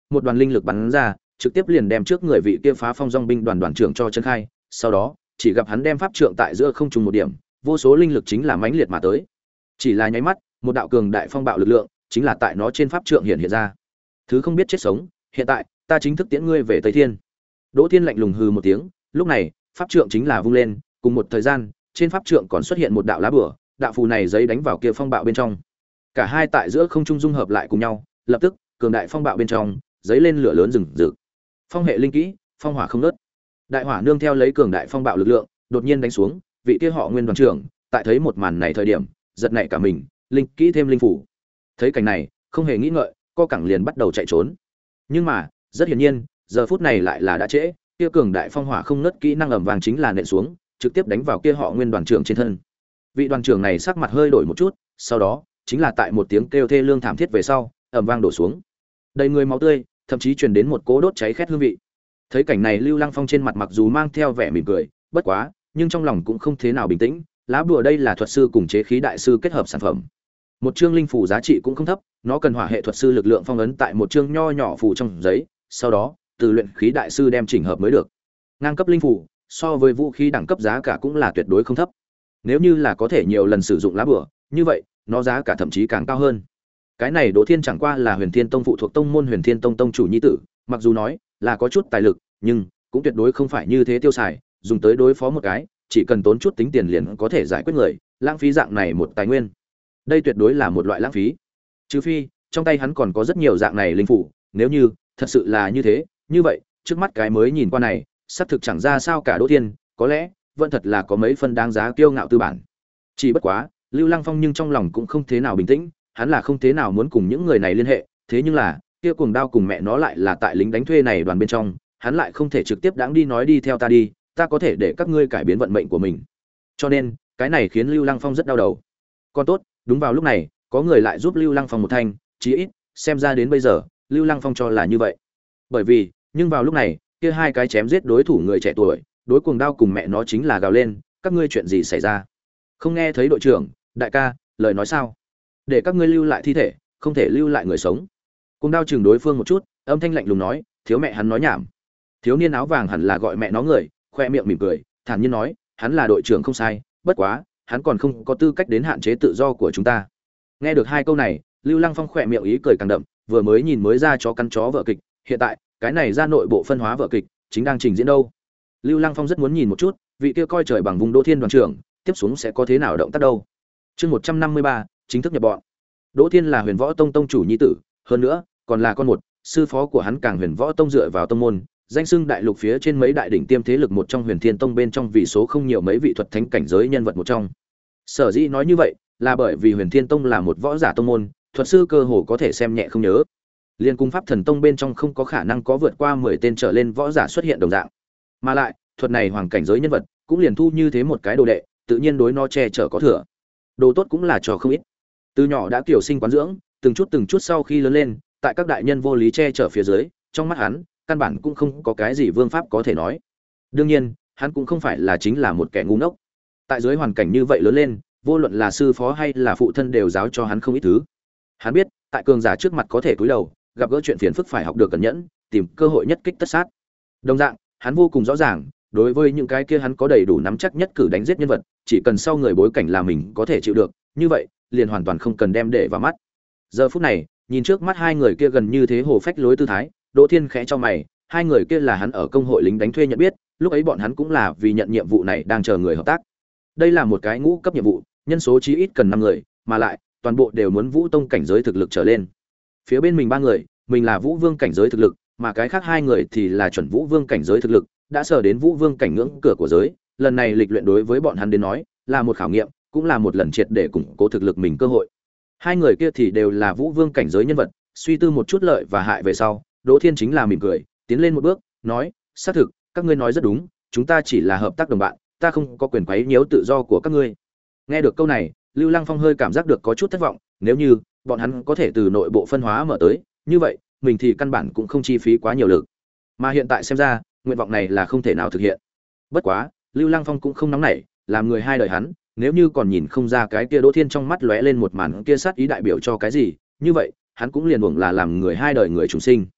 một đoàn linh lực bắn ra, trực tiếp liền đem trước người vị kia phá phong dòng binh đoàn đoàn trưởng cho chân khai, sau đó, chỉ gặp hắn đem pháp trượng tại giữa không trung một điểm, vô số linh lực chính là mãnh liệt mà tới. Chỉ là nháy mắt, một đạo cường đại phong bạo lực lượng, chính là tại nó trên pháp trượng hiện hiện ra. Thứ không biết chết sống, hiện tại, ta chính thức tiễn ngươi về Tây Thiên. Đỗ Thiên lạnh lùng hừ một tiếng, lúc này, pháp trượng chính là vung lên, cùng một thời gian, trên pháp trượng còn xuất hiện một đạo lá bùa, đạo phù này giấy đánh vào kia phong bạo bên trong. Cả hai tại giữa không trung dung hợp lại cùng nhau, lập tức, cường đại phong bạo bên trong, giấy lên lửa lớn rừng rực. Phong hệ linh kỹ, phong hỏa không ngớt. Đại hỏa nương theo lấy cường đại phong bạo lực lượng, đột nhiên đánh xuống, vị kia họ Nguyên đoàn trưởng, tại thấy một màn này thời điểm, giật nảy cả mình, linh kỹ thêm linh phủ. Thấy cảnh này, không hề nghĩ ngợi, co cẳng liền bắt đầu chạy trốn. Nhưng mà, rất hiển nhiên, giờ phút này lại là đã trễ, kia cường đại phong hỏa không ngớt kỹ năng ầm vàng chính là nện xuống, trực tiếp đánh vào kia họ Nguyên đoàn trưởng trên thân. Vị đoàn trưởng này sắc mặt hơi đổi một chút, sau đó, chính là tại một tiếng kêu thê lương thảm thiết về sau, ầm vang đổ xuống. Đầy người máu tươi, thậm chí truyền đến một cỗ đốt cháy khét hương vị. Thấy cảnh này, Lưu Lăng Phong trên mặt mặc dù mang theo vẻ mỉm cười, bất quá, nhưng trong lòng cũng không thế nào bình tĩnh, lá bùa đây là thuật sư cùng chế khí đại sư kết hợp sản phẩm. Một chương linh phủ giá trị cũng không thấp, nó cần hỏa hệ thuật sư lực lượng phong ấn tại một chương nho nhỏ phù trong giấy, sau đó, từ luyện khí đại sư đem chỉnh hợp mới được. Ngang cấp linh phủ, so với vũ khí đẳng cấp giá cả cũng là tuyệt đối không thấp. Nếu như là có thể nhiều lần sử dụng lá bùa, như vậy, nó giá cả thậm chí càng cao hơn. Cái này Đỗ Thiên chẳng qua là Huyền Thiên Tông phụ thuộc tông môn Huyền Thiên Tông tông chủ nhi tử, mặc dù nói là có chút tài lực, nhưng cũng tuyệt đối không phải như thế tiêu xài, dùng tới đối phó một cái, chỉ cần tốn chút tính tiền liền có thể giải quyết người, lãng phí dạng này một tài nguyên. Đây tuyệt đối là một loại lãng phí. Trừ phi, trong tay hắn còn có rất nhiều dạng này linh phủ, nếu như thật sự là như thế, như vậy, trước mắt cái mới nhìn qua này, xác thực chẳng ra sao cả Đỗ Thiên, có lẽ vẫn thật là có mấy phần đáng giá kiêu ngạo tư bản. Chỉ bất quá, Lưu Lăng Phong nhưng trong lòng cũng không thế nào bình tĩnh, hắn là không thế nào muốn cùng những người này liên hệ, thế nhưng là, kia cuồng đao cùng mẹ nó lại là tại lính đánh thuê này đoàn bên trong, hắn lại không thể trực tiếp đáng đi nói đi theo ta đi, ta có thể để các ngươi cải biến vận mệnh của mình. Cho nên, cái này khiến Lưu Lăng Phong rất đau đầu. Còn tốt, đúng vào lúc này, có người lại giúp Lưu Lăng Phong một thanh, chí ít, xem ra đến bây giờ, Lưu Lăng Phong cho là như vậy. Bởi vì, nhưng vào lúc này, kia hai cái chém giết đối thủ người trẻ tuổi, đối cuồng đao cùng mẹ nó chính là gào lên, các ngươi chuyện gì xảy ra? Không nghe thấy đội trưởng, đại ca, lời nói sao? Để các ngươi lưu lại thi thể, không thể lưu lại người sống. Cuồng đao chừng đối phương một chút, âm thanh lạnh lùng nói, thiếu mẹ hắn nói nhảm. Thiếu niên áo vàng hẳn là gọi mẹ nó người, khoe miệng mỉm cười, thản nhiên nói, hắn là đội trưởng không sai, bất quá, hắn còn không có tư cách đến hạn chế tự do của chúng ta. Nghe được hai câu này, Lưu Lăng Phong khoe miệng ý cười càng đậm, vừa mới nhìn mới ra chó cắn chó vở kịch, hiện tại, cái này ra nội bộ phân hóa vở kịch, chính đang trình diễn đâu. Lưu Lăng Phong rất muốn nhìn một chút, vị kia coi trời bằng vùng Đỗ Thiên đoàn trưởng, tiếp xuống sẽ có thế nào động tác đâu. Chương một trăm năm mươi ba, chính thức nhập bọn. Đỗ Thiên là Huyền Võ Tông tông chủ nhi tử, hơn nữa, còn là con một, sư phó của hắn càng Huyền Võ Tông dựa vào tông môn, danh xưng đại lục phía trên mấy đại đỉnh tiêm thế lực một trong Huyền Thiên Tông bên trong vì số không nhiều mấy vị thuật thánh cảnh giới nhân vật một trong. Sở dĩ nói như vậy, là bởi vì Huyền Thiên Tông là một võ giả tông môn, thuật sư cơ hồ có thể xem nhẹ không nhớ. Liên cung pháp thần tông bên trong không có khả năng có vượt qua mười tên trở lên võ giả xuất hiện đồng dạng. Mà lại, thuật này hoàng cảnh giới nhân vật, cũng liền thu như thế một cái đồ đệ, tự nhiên đối nó che chở có thừa. Đồ tốt cũng là trò không ít. Từ nhỏ đã kiểu sinh quán dưỡng, từng chút từng chút sau khi lớn lên, tại các đại nhân vô lý che chở phía dưới, trong mắt hắn, căn bản cũng không có cái gì vương pháp có thể nói. Đương nhiên, hắn cũng không phải là chính là một kẻ ngu ngốc. Tại dưới hoàn cảnh như vậy lớn lên, vô luận là sư phó hay là phụ thân đều giáo cho hắn không ít thứ. Hắn biết, tại cường giả trước mặt có thể cúi đầu, gặp gỡ chuyện phiền phức phải học được cẩn nhẫn, tìm cơ hội nhất kích tất sát. Đồng dạng, hắn vô cùng rõ ràng, đối với những cái kia hắn có đầy đủ nắm chắc nhất cử đánh giết nhân vật, chỉ cần sau người bối cảnh là mình có thể chịu được, như vậy, liền hoàn toàn không cần đem để vào mắt. Giờ phút này, nhìn trước mắt hai người kia gần như thế hồ phách lối tư thái, Đỗ Thiên khẽ cho mày, hai người kia là hắn ở công hội lính đánh thuê nhận biết, lúc ấy bọn hắn cũng là vì nhận nhiệm vụ này đang chờ người hợp tác. Đây là một cái ngũ cấp nhiệm vụ, nhân số chí ít cần năm người, mà lại toàn bộ đều muốn Vũ Tông cảnh giới thực lực trở lên. Phía bên mình ba người, mình là Vũ Vương cảnh giới thực lực, mà cái khác hai người thì là chuẩn Vũ Vương cảnh giới thực lực, đã sở đến Vũ Vương cảnh ngưỡng cửa của giới, lần này lịch luyện đối với bọn hắn đến nói, là một khảo nghiệm, cũng là một lần triệt để củng cố thực lực mình cơ hội. Hai người kia thì đều là Vũ Vương cảnh giới nhân vật, suy tư một chút lợi và hại về sau, Đỗ Thiên chính là mỉm cười, tiến lên một bước, nói, xác thực, các ngươi nói rất đúng, chúng ta chỉ là hợp tác đồng bạn, ta không có quyền quấy nhiễu tự do của các ngươi. Nghe được câu này, Lưu Lăng Phong hơi cảm giác được có chút thất vọng, nếu như bọn hắn có thể từ nội bộ phân hóa mở tới, như vậy, mình thì căn bản cũng không chi phí quá nhiều lực. Mà hiện tại xem ra, nguyện vọng này là không thể nào thực hiện. Bất quá, Lưu Lăng Phong cũng không nóng nảy, làm người hai đời hắn, nếu như còn nhìn không ra cái kia Đỗ Thiên trong mắt lóe lên một màn kia sát ý đại biểu cho cái gì, như vậy, hắn cũng liền uổng là làm người hai đời người trùng sinh.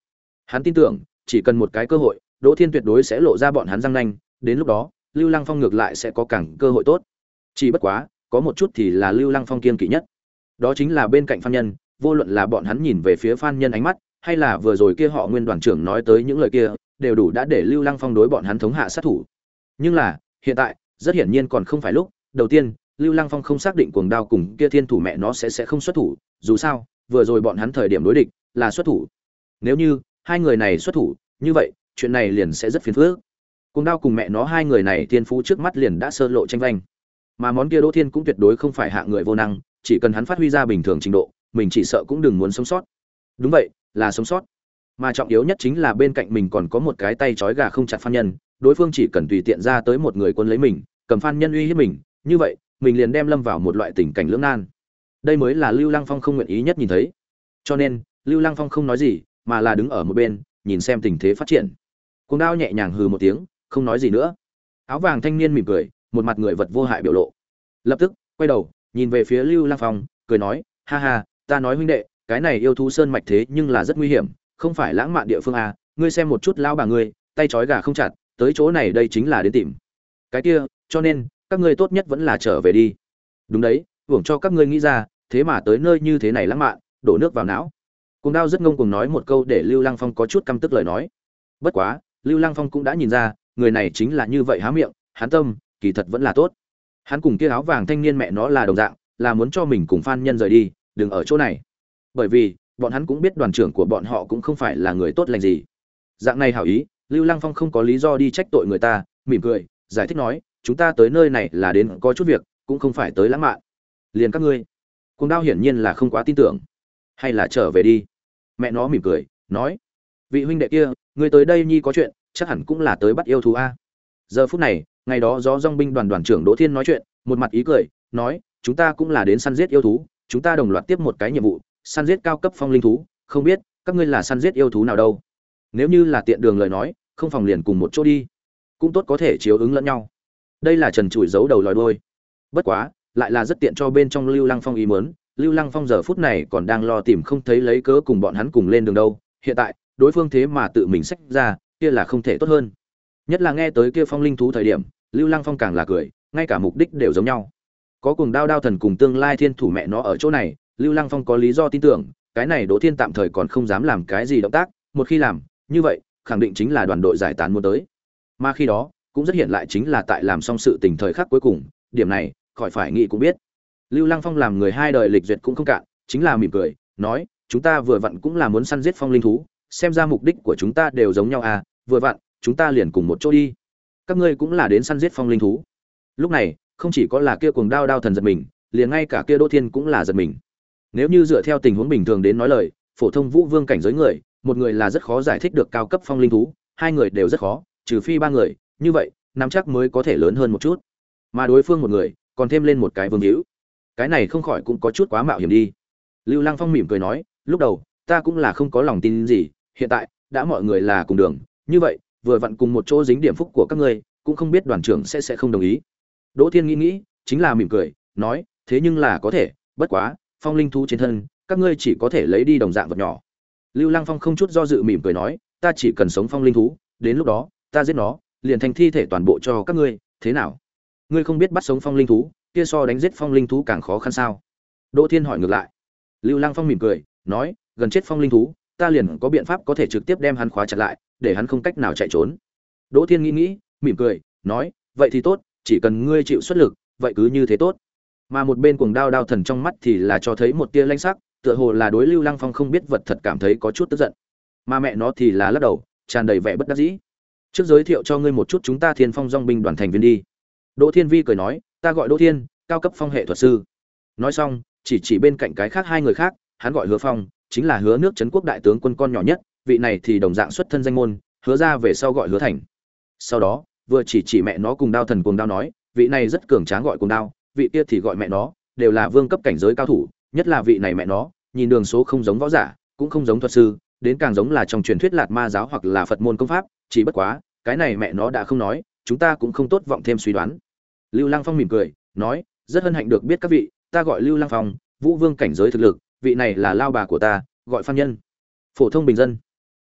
Hắn tin tưởng, chỉ cần một cái cơ hội, Đỗ Thiên tuyệt đối sẽ lộ ra bọn hắn răng nanh, đến lúc đó, Lưu Lăng Phong ngược lại sẽ có càng cơ hội tốt. Chỉ bất quá, có một chút thì là Lưu Lăng Phong kiên kỵ nhất. Đó chính là bên cạnh Phan Nhân, vô luận là bọn hắn nhìn về phía Phan Nhân ánh mắt, hay là vừa rồi kia họ Nguyên đoàn trưởng nói tới những lời kia, đều đủ đã để Lưu Lăng Phong đối bọn hắn thống hạ sát thủ. Nhưng là, hiện tại, rất hiển nhiên còn không phải lúc. Đầu tiên, Lưu Lăng Phong không xác định cuồng đao cùng kia thiên thủ mẹ nó sẽ sẽ không xuất thủ, dù sao, vừa rồi bọn hắn thời điểm đối địch là xuất thủ. Nếu như hai người này xuất thủ, như vậy, chuyện này liền sẽ rất phiền phức. Cuồng đao cùng mẹ nó hai người này thiên phú trước mắt liền đã sơ lộ tranh vanh. Mà món kia Đỗ Thiên cũng tuyệt đối không phải hạ người vô năng, chỉ cần hắn phát huy ra bình thường trình độ, mình chỉ sợ cũng đừng muốn sống sót. Đúng vậy, là sống sót. Mà trọng yếu nhất chính là bên cạnh mình còn có một cái tay trói gà không chặt Phan Nhân, đối phương chỉ cần tùy tiện ra tới một người quân lấy mình, cầm Phan Nhân uy hiếp mình, như vậy, mình liền đem lâm vào một loại tình cảnh lưỡng nan. Đây mới là Lưu Lăng Phong không nguyện ý nhất nhìn thấy. Cho nên, Lưu Lăng Phong không nói gì, mà là đứng ở một bên, nhìn xem tình thế phát triển. Cuồng đao nhẹ nhàng hừ một tiếng, không nói gì nữa. Áo vàng thanh niên mỉm cười, một mặt người vật vô hại biểu lộ. Lập tức, quay đầu, nhìn về phía Lưu Lăng Phong, cười nói, ha ha, ta nói huynh đệ, cái này yêu thú sơn mạch thế nhưng là rất nguy hiểm, không phải lãng mạn địa phương à, ngươi xem một chút lão bà ngươi, tay trói gà không chặt, tới chỗ này đây chính là đến tìm. Cái kia, cho nên, các ngươi tốt nhất vẫn là trở về đi. Đúng đấy, hưởng cho các ngươi nghĩ ra, thế mà tới nơi như thế này lãng mạn, đổ nước vào não. Cuồng đao rất ngông cuồng nói một câu để Lưu Lăng Phong có chút căm tức lời nói. Bất quá, Lưu Lăng Phong cũng đã nhìn ra, người này chính là như vậy há miệng, hắn tâm, kỳ thật vẫn là tốt. Hắn cùng kia áo vàng thanh niên mẹ nó là đồng dạng, là muốn cho mình cùng Phan Nhân rời đi, đừng ở chỗ này. Bởi vì, bọn hắn cũng biết đoàn trưởng của bọn họ cũng không phải là người tốt lành gì. Dạng này hảo ý, Lưu Lăng Phong không có lý do đi trách tội người ta, mỉm cười, giải thích nói, chúng ta tới nơi này là đến có chút việc, cũng không phải tới lãng mạn. Liền các ngươi. Cuồng đao hiển nhiên là không quá tin tưởng. Hay là trở về đi. Mẹ nó mỉm cười, nói, vị huynh đệ kia, ngươi tới đây nhi có chuyện, chắc hẳn cũng là tới bắt yêu thú a. Giờ phút này, ngày đó gió dòng binh đoàn đoàn trưởng Đỗ Thiên nói chuyện, một mặt ý cười, nói, chúng ta cũng là đến săn giết yêu thú, chúng ta đồng loạt tiếp một cái nhiệm vụ, săn giết cao cấp phong linh thú, không biết các ngươi là săn giết yêu thú nào đâu. Nếu như là tiện đường lời nói, không phòng liền cùng một chỗ đi, cũng tốt có thể chiếu ứng lẫn nhau. Đây là trần trụi giấu đầu lòi đuôi. Bất quá, lại là rất tiện cho bên trong Lưu Lăng Phong ý muốn, Lưu Lăng Phong giờ phút này còn đang lo tìm không thấy lấy cớ cùng bọn hắn cùng lên đường đâu, hiện tại, đối phương thế mà tự mình xách ra, kia là không thể tốt hơn. Nhất là nghe tới kia phong linh thú thời điểm, Lưu Lăng Phong càng là cười, ngay cả mục đích đều giống nhau. Có cùng đao đao thần cùng tương lai thiên thủ mẹ nó ở chỗ này, Lưu Lăng Phong có lý do tin tưởng, cái này Đỗ Thiên tạm thời còn không dám làm cái gì động tác, một khi làm, như vậy, khẳng định chính là đoàn đội giải tán muốn tới. Mà khi đó, cũng rất hiện lại chính là tại làm xong sự tình thời khắc cuối cùng, điểm này, khỏi phải nghĩ cũng biết. Lưu Lăng Phong làm người hai đời lịch duyệt cũng không cạn, chính là mỉm cười, nói, chúng ta vừa vặn cũng là muốn săn giết phong linh thú, xem ra mục đích của chúng ta đều giống nhau à, vừa vặn, chúng ta liền cùng một chỗ đi. Các ngươi cũng là đến săn giết phong linh thú. Lúc này, không chỉ có là kia cuồng đao đao thần giật mình, liền ngay cả kia Đỗ Thiên cũng là giật mình. Nếu như dựa theo tình huống bình thường đến nói lời, phổ thông vũ vương cảnh giới người, một người là rất khó giải thích được cao cấp phong linh thú, hai người đều rất khó, trừ phi ba người, như vậy, nắm chắc mới có thể lớn hơn một chút. Mà đối phương một người, còn thêm lên một cái vương hữu. Cái này không khỏi cũng có chút quá mạo hiểm đi. Lưu Lăng Phong mỉm cười nói, lúc đầu, ta cũng là không có lòng tin gì, hiện tại, đã mọi người là cùng đường, như vậy, vừa vặn cùng một chỗ dính điểm phúc của các ngươi, cũng không biết đoàn trưởng sẽ sẽ không đồng ý. Đỗ Thiên nghĩ nghĩ, chính là mỉm cười, nói, thế nhưng là có thể, bất quá, phong linh thú trên thân, các ngươi chỉ có thể lấy đi đồng dạng vật nhỏ. Lưu Lăng Phong không chút do dự mỉm cười nói, ta chỉ cần sống phong linh thú, đến lúc đó, ta giết nó, liền thành thi thể toàn bộ cho các ngươi, thế nào? Ngươi không biết bắt sống phong linh thú, kia so đánh giết phong linh thú càng khó khăn sao? Đỗ Thiên hỏi ngược lại. Lưu Lăng Phong mỉm cười, nói, gần chết phong linh thú, ta liền có biện pháp có thể trực tiếp đem hắn khóa chặt lại, để hắn không cách nào chạy trốn. Đỗ Thiên nghĩ nghĩ, mỉm cười, nói, vậy thì tốt, chỉ cần ngươi chịu xuất lực, vậy cứ như thế tốt. Mà một bên cuồng đao đao thần trong mắt thì là cho thấy một tia lanh sắc, tựa hồ là đối Lưu Lăng Phong không biết vật thật cảm thấy có chút tức giận. Mà mẹ nó thì là lắc đầu, tràn đầy vẻ bất đắc dĩ. Trước giới thiệu cho ngươi một chút chúng ta Thiên Phong Dòng binh đoàn thành viên đi. Đỗ Thiên Vi cười nói, ta gọi Đỗ Thiên, cao cấp phong hệ thuật sư. Nói xong, chỉ chỉ bên cạnh cái khác hai người khác, hắn gọi Hứa Phong, chính là Hứa nước trấn quốc đại tướng quân con nhỏ nhất, vị này thì đồng dạng xuất thân danh môn, Hứa ra về sau gọi Hứa Thành. Sau đó, vừa chỉ chỉ mẹ nó cùng đao thần cuồng đao nói, vị này rất cường tráng gọi cuồng đao, vị kia thì gọi mẹ nó, đều là vương cấp cảnh giới cao thủ, nhất là vị này mẹ nó, nhìn đường số không giống võ giả, cũng không giống thuật sư, đến càng giống là trong truyền thuyết Lạt Ma giáo hoặc là Phật môn công pháp, chỉ bất quá, cái này mẹ nó đã không nói, chúng ta cũng không tốt vọng thêm suy đoán. Lưu Lăng Phong mỉm cười, nói, rất hân hạnh được biết các vị, ta gọi Lưu Lăng Phong, Vũ Vương cảnh giới thực lực, vị này là lao bà của ta, gọi Phan Nhân. Phổ thông bình dân.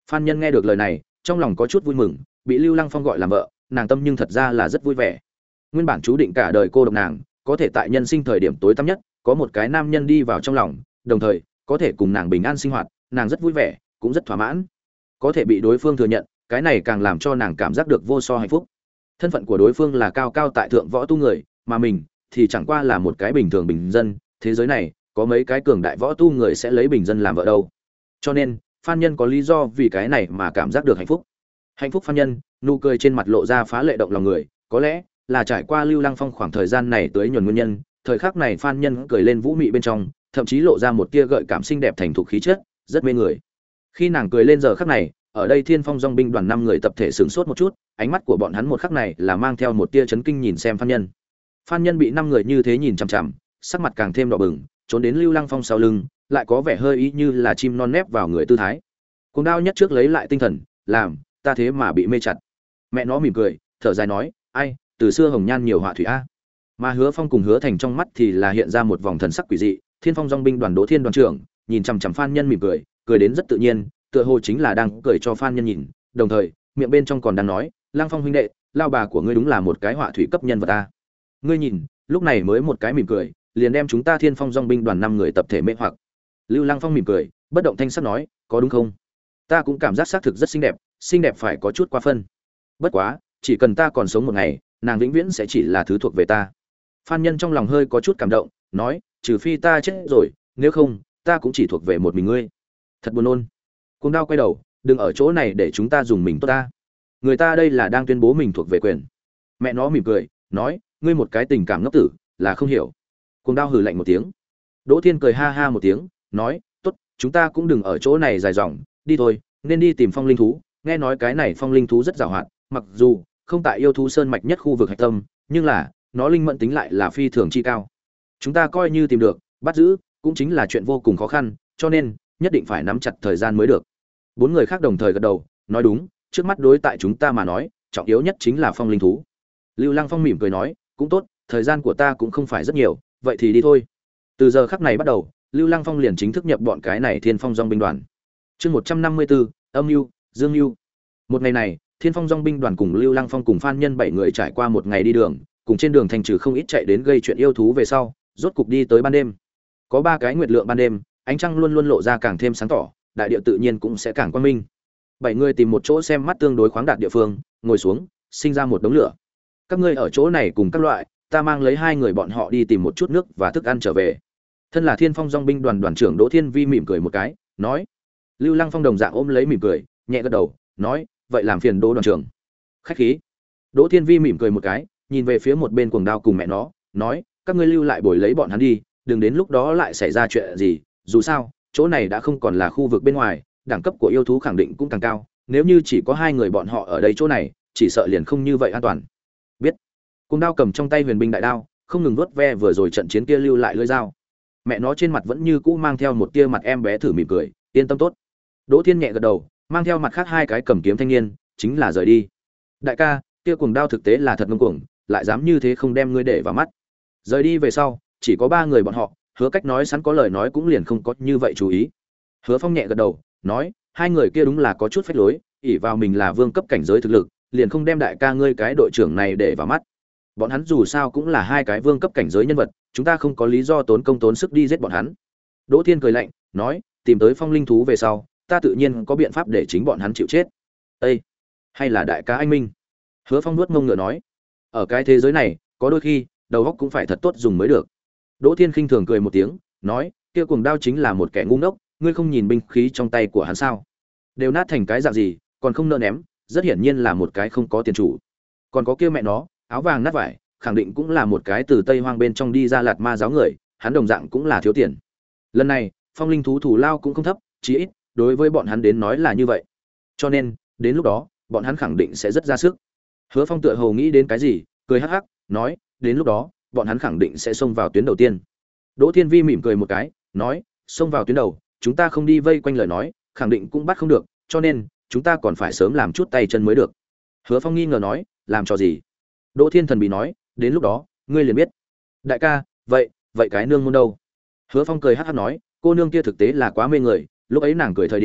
Phan Nhân nghe được lời này, trong lòng có chút vui mừng, bị Lưu Lăng Phong gọi làm vợ, nàng tâm nhưng thật ra là rất vui vẻ. Nguyên bản chú định cả đời cô độc nàng, có thể tại nhân sinh thời điểm tối tăm nhất, có một cái nam nhân đi vào trong lòng, đồng thời có thể cùng nàng bình an sinh hoạt, nàng rất vui vẻ, cũng rất thỏa mãn. Có thể bị đối phương thừa nhận, cái này càng làm cho nàng cảm giác được vô so hạnh phúc. Thân phận của đối phương là cao cao tại thượng võ tu người, mà mình thì chẳng qua là một cái bình thường bình dân, thế giới này có mấy cái cường đại võ tu người sẽ lấy bình dân làm vợ đâu. Cho nên, Phan Nhân có lý do vì cái này mà cảm giác được hạnh phúc. Hạnh phúc Phan Nhân, nụ cười trên mặt lộ ra phá lệ động lòng người, có lẽ là trải qua Lưu Lăng Phong khoảng thời gian này tới nhuần nguyên nhân, thời khắc này Phan Nhân cười lên vũ mị bên trong, thậm chí lộ ra một tia gợi cảm xinh đẹp thành thục khí chất, rất mê người. Khi nàng cười lên giờ khắc này, ở đây Thiên Phong Dòng binh đoàn năm người tập thể sửng sốt một chút, ánh mắt của bọn hắn một khắc này là mang theo một tia chấn kinh nhìn xem Phan Nhân. Phan Nhân bị năm người như thế nhìn chằm chằm, sắc mặt càng thêm đỏ bừng, trốn đến Lưu Lăng Phong sau lưng, lại có vẻ hơi ý như là chim non nép vào người tư thái. Cuồng Đao nhất trước lấy lại tinh thần, làm, ta thế mà bị mê chặt. Mẹ nó mỉm cười, thở dài nói, ai, từ xưa hồng nhan nhiều họa thủy a. Mà Hứa Phong cùng Hứa Thành trong mắt thì là hiện ra một vòng thần sắc quỷ dị, Thiên Phong Dòng binh đoàn Đỗ Thiên đoàn trưởng, nhìn chằm chằm Phan Nhân mỉm cười, cười đến rất tự nhiên, tựa hồ chính là đang cười cho Phan Nhân nhìn, đồng thời, miệng bên trong còn đang nói, Lăng Phong huynh đệ, lao bà của ngươi đúng là một cái họa thủy cấp nhân vật ta. Ngươi nhìn, lúc này mới một cái mỉm cười, liền đem chúng ta Thiên Phong Dòng binh đoàn năm người tập thể mê hoặc. Lưu Lăng Phong mỉm cười, bất động thanh sắc nói, có đúng không? Ta cũng cảm giác xác thực rất xinh đẹp, xinh đẹp phải có chút quá phân. Bất quá, chỉ cần ta còn sống một ngày, nàng vĩnh viễn sẽ chỉ là thứ thuộc về ta. Phan Nhân trong lòng hơi có chút cảm động, nói, trừ phi ta chết rồi, nếu không, ta cũng chỉ thuộc về một mình ngươi. Thật buồn nôn. Cuồng Đao quay đầu, đừng ở chỗ này để chúng ta dùng mình tốt ta. Người ta đây là đang tuyên bố mình thuộc về quyền. Mẹ nó mỉm cười, nói, ngươi một cái tình cảm ngốc tử, là không hiểu. Cuồng Đao hừ lạnh một tiếng. Đỗ Thiên cười ha ha một tiếng, nói, tốt, chúng ta cũng đừng ở chỗ này dài dòng, đi thôi, nên đi tìm phong linh thú. Nghe nói cái này phong linh thú rất giàu hoạt, mặc dù không tại yêu thú sơn mạch nhất khu vực hạch tâm, nhưng là nó linh mẫn tính lại là phi thường chi cao. Chúng ta coi như tìm được, bắt giữ cũng chính là chuyện vô cùng khó khăn, cho nên nhất định phải nắm chặt thời gian mới được. Bốn người khác đồng thời gật đầu, nói đúng, trước mắt đối tại chúng ta mà nói, trọng yếu nhất chính là phong linh thú. Lưu Lăng Phong mỉm cười nói, cũng tốt, thời gian của ta cũng không phải rất nhiều, vậy thì đi thôi. Từ giờ khắc này bắt đầu, Lưu Lăng Phong liền chính thức nhập bọn cái này Thiên Phong Dòng binh đoàn. Chương một trăm năm mươi tư, Âm Nhu, Dương Nhu. Một ngày này, Thiên Phong Dòng binh đoàn cùng Lưu Lăng Phong cùng Phan Nhân bảy người trải qua một ngày đi đường, cùng trên đường thành trừ không ít chạy đến gây chuyện yêu thú về sau, rốt cục đi tới ban đêm. Có ba cái nguyệt lượng ban đêm, ánh trăng luôn luôn lộ ra càng thêm sáng tỏ, đại địa tự nhiên cũng sẽ càng quang minh. Bảy người tìm một chỗ xem mắt tương đối khoáng đạt địa phương, ngồi xuống, sinh ra một đống lửa. Các ngươi ở chỗ này cùng các loại, ta mang lấy hai người bọn họ đi tìm một chút nước và thức ăn trở về. Thân là Thiên Phong Dòng binh đoàn đoàn trưởng Đỗ Thiên Vi mỉm cười một cái, nói. Lưu Lăng Phong đồng dạng ôm lấy mỉm cười, nhẹ gật đầu, nói, vậy làm phiền Đỗ đoàn trưởng. Khách khí. Đỗ Thiên Vi mỉm cười một cái, nhìn về phía một bên Cuồng Đao cùng mẹ nó, nói, các ngươi lưu lại bồi lấy bọn hắn đi, đừng đến lúc đó lại xảy ra chuyện gì, dù sao, chỗ này đã không còn là khu vực bên ngoài, đẳng cấp của yêu thú khẳng định cũng càng cao, nếu như chỉ có hai người bọn họ ở đây chỗ này, chỉ sợ liền không như vậy an toàn. Biết. Cuồng Đao cầm trong tay huyền binh đại đao, không ngừng vuốt ve vừa rồi trận chiến kia lưu lại lưỡi dao. Mẹ nó trên mặt vẫn như cũ mang theo một tia mặt em bé thử mỉm cười, yên tâm tốt. Đỗ Thiên nhẹ gật đầu, mang theo mặt khác hai cái cầm kiếm thanh niên, chính là rời đi. Đại ca, kia Cuồng Đao thực tế là thật ngông cuồng, lại dám như thế không đem ngươi để vào mắt. Rời đi về sau, chỉ có ba người bọn họ, Hứa Cách nói sẵn có lời nói cũng liền không có như vậy chú ý. Hứa Phong nhẹ gật đầu, nói, hai người kia đúng là có chút phách lối, ỷ vào mình là vương cấp cảnh giới thực lực, liền không đem đại ca ngươi cái đội trưởng này để vào mắt. Bọn hắn dù sao cũng là hai cái vương cấp cảnh giới nhân vật, chúng ta không có lý do tốn công tốn sức đi giết bọn hắn. Đỗ Thiên cười lạnh, nói, tìm tới phong linh thú về sau, ta tự nhiên có biện pháp để chính bọn hắn chịu chết. Ê, hay là đại ca anh minh? Hứa Phong nuốt ngông ngựa nói, ở cái thế giới này, có đôi khi đầu óc cũng phải thật tốt dùng mới được. Đỗ Thiên khinh thường cười một tiếng, nói, kia Cuồng Đao chính là một kẻ ngu ngốc, ngươi không nhìn binh khí trong tay của hắn sao? Đều nát thành cái dạng gì, còn không nỡ ném, rất hiển nhiên là một cái không có tiền chủ. Còn có kia mẹ nó, áo vàng nát vải, khẳng định cũng là một cái từ Tây Hoang bên trong đi ra lạt ma giáo người, hắn đồng dạng cũng là thiếu tiền. Lần này, phong linh thú thủ lao cũng không thấp, chí ít đối với bọn hắn đến nói là như vậy. Cho nên, đến lúc đó, bọn hắn khẳng định sẽ rất ra sức. Hứa Phong tựa hồ nghĩ đến cái gì, cười hắc hắc, nói, đến lúc đó, bọn hắn khẳng định sẽ xông vào tuyến đầu tiên. Đỗ Thiên Vi mỉm cười một cái, nói, xông vào tuyến đầu, chúng ta không đi vây quanh lời nói, khẳng định cũng bắt không được, cho nên chúng ta còn phải sớm làm chút tay chân mới được. Hứa Phong nghi ngờ nói, làm cho gì? Đỗ Thiên thần bí nói, đến lúc đó, ngươi liền biết. Đại ca, vậy, vậy cái nương môn đâu? Hứa Phong cười hắc hắc nói, cô nương kia thực tế là quá mê người, lúc ấy nàng cười thời điểm,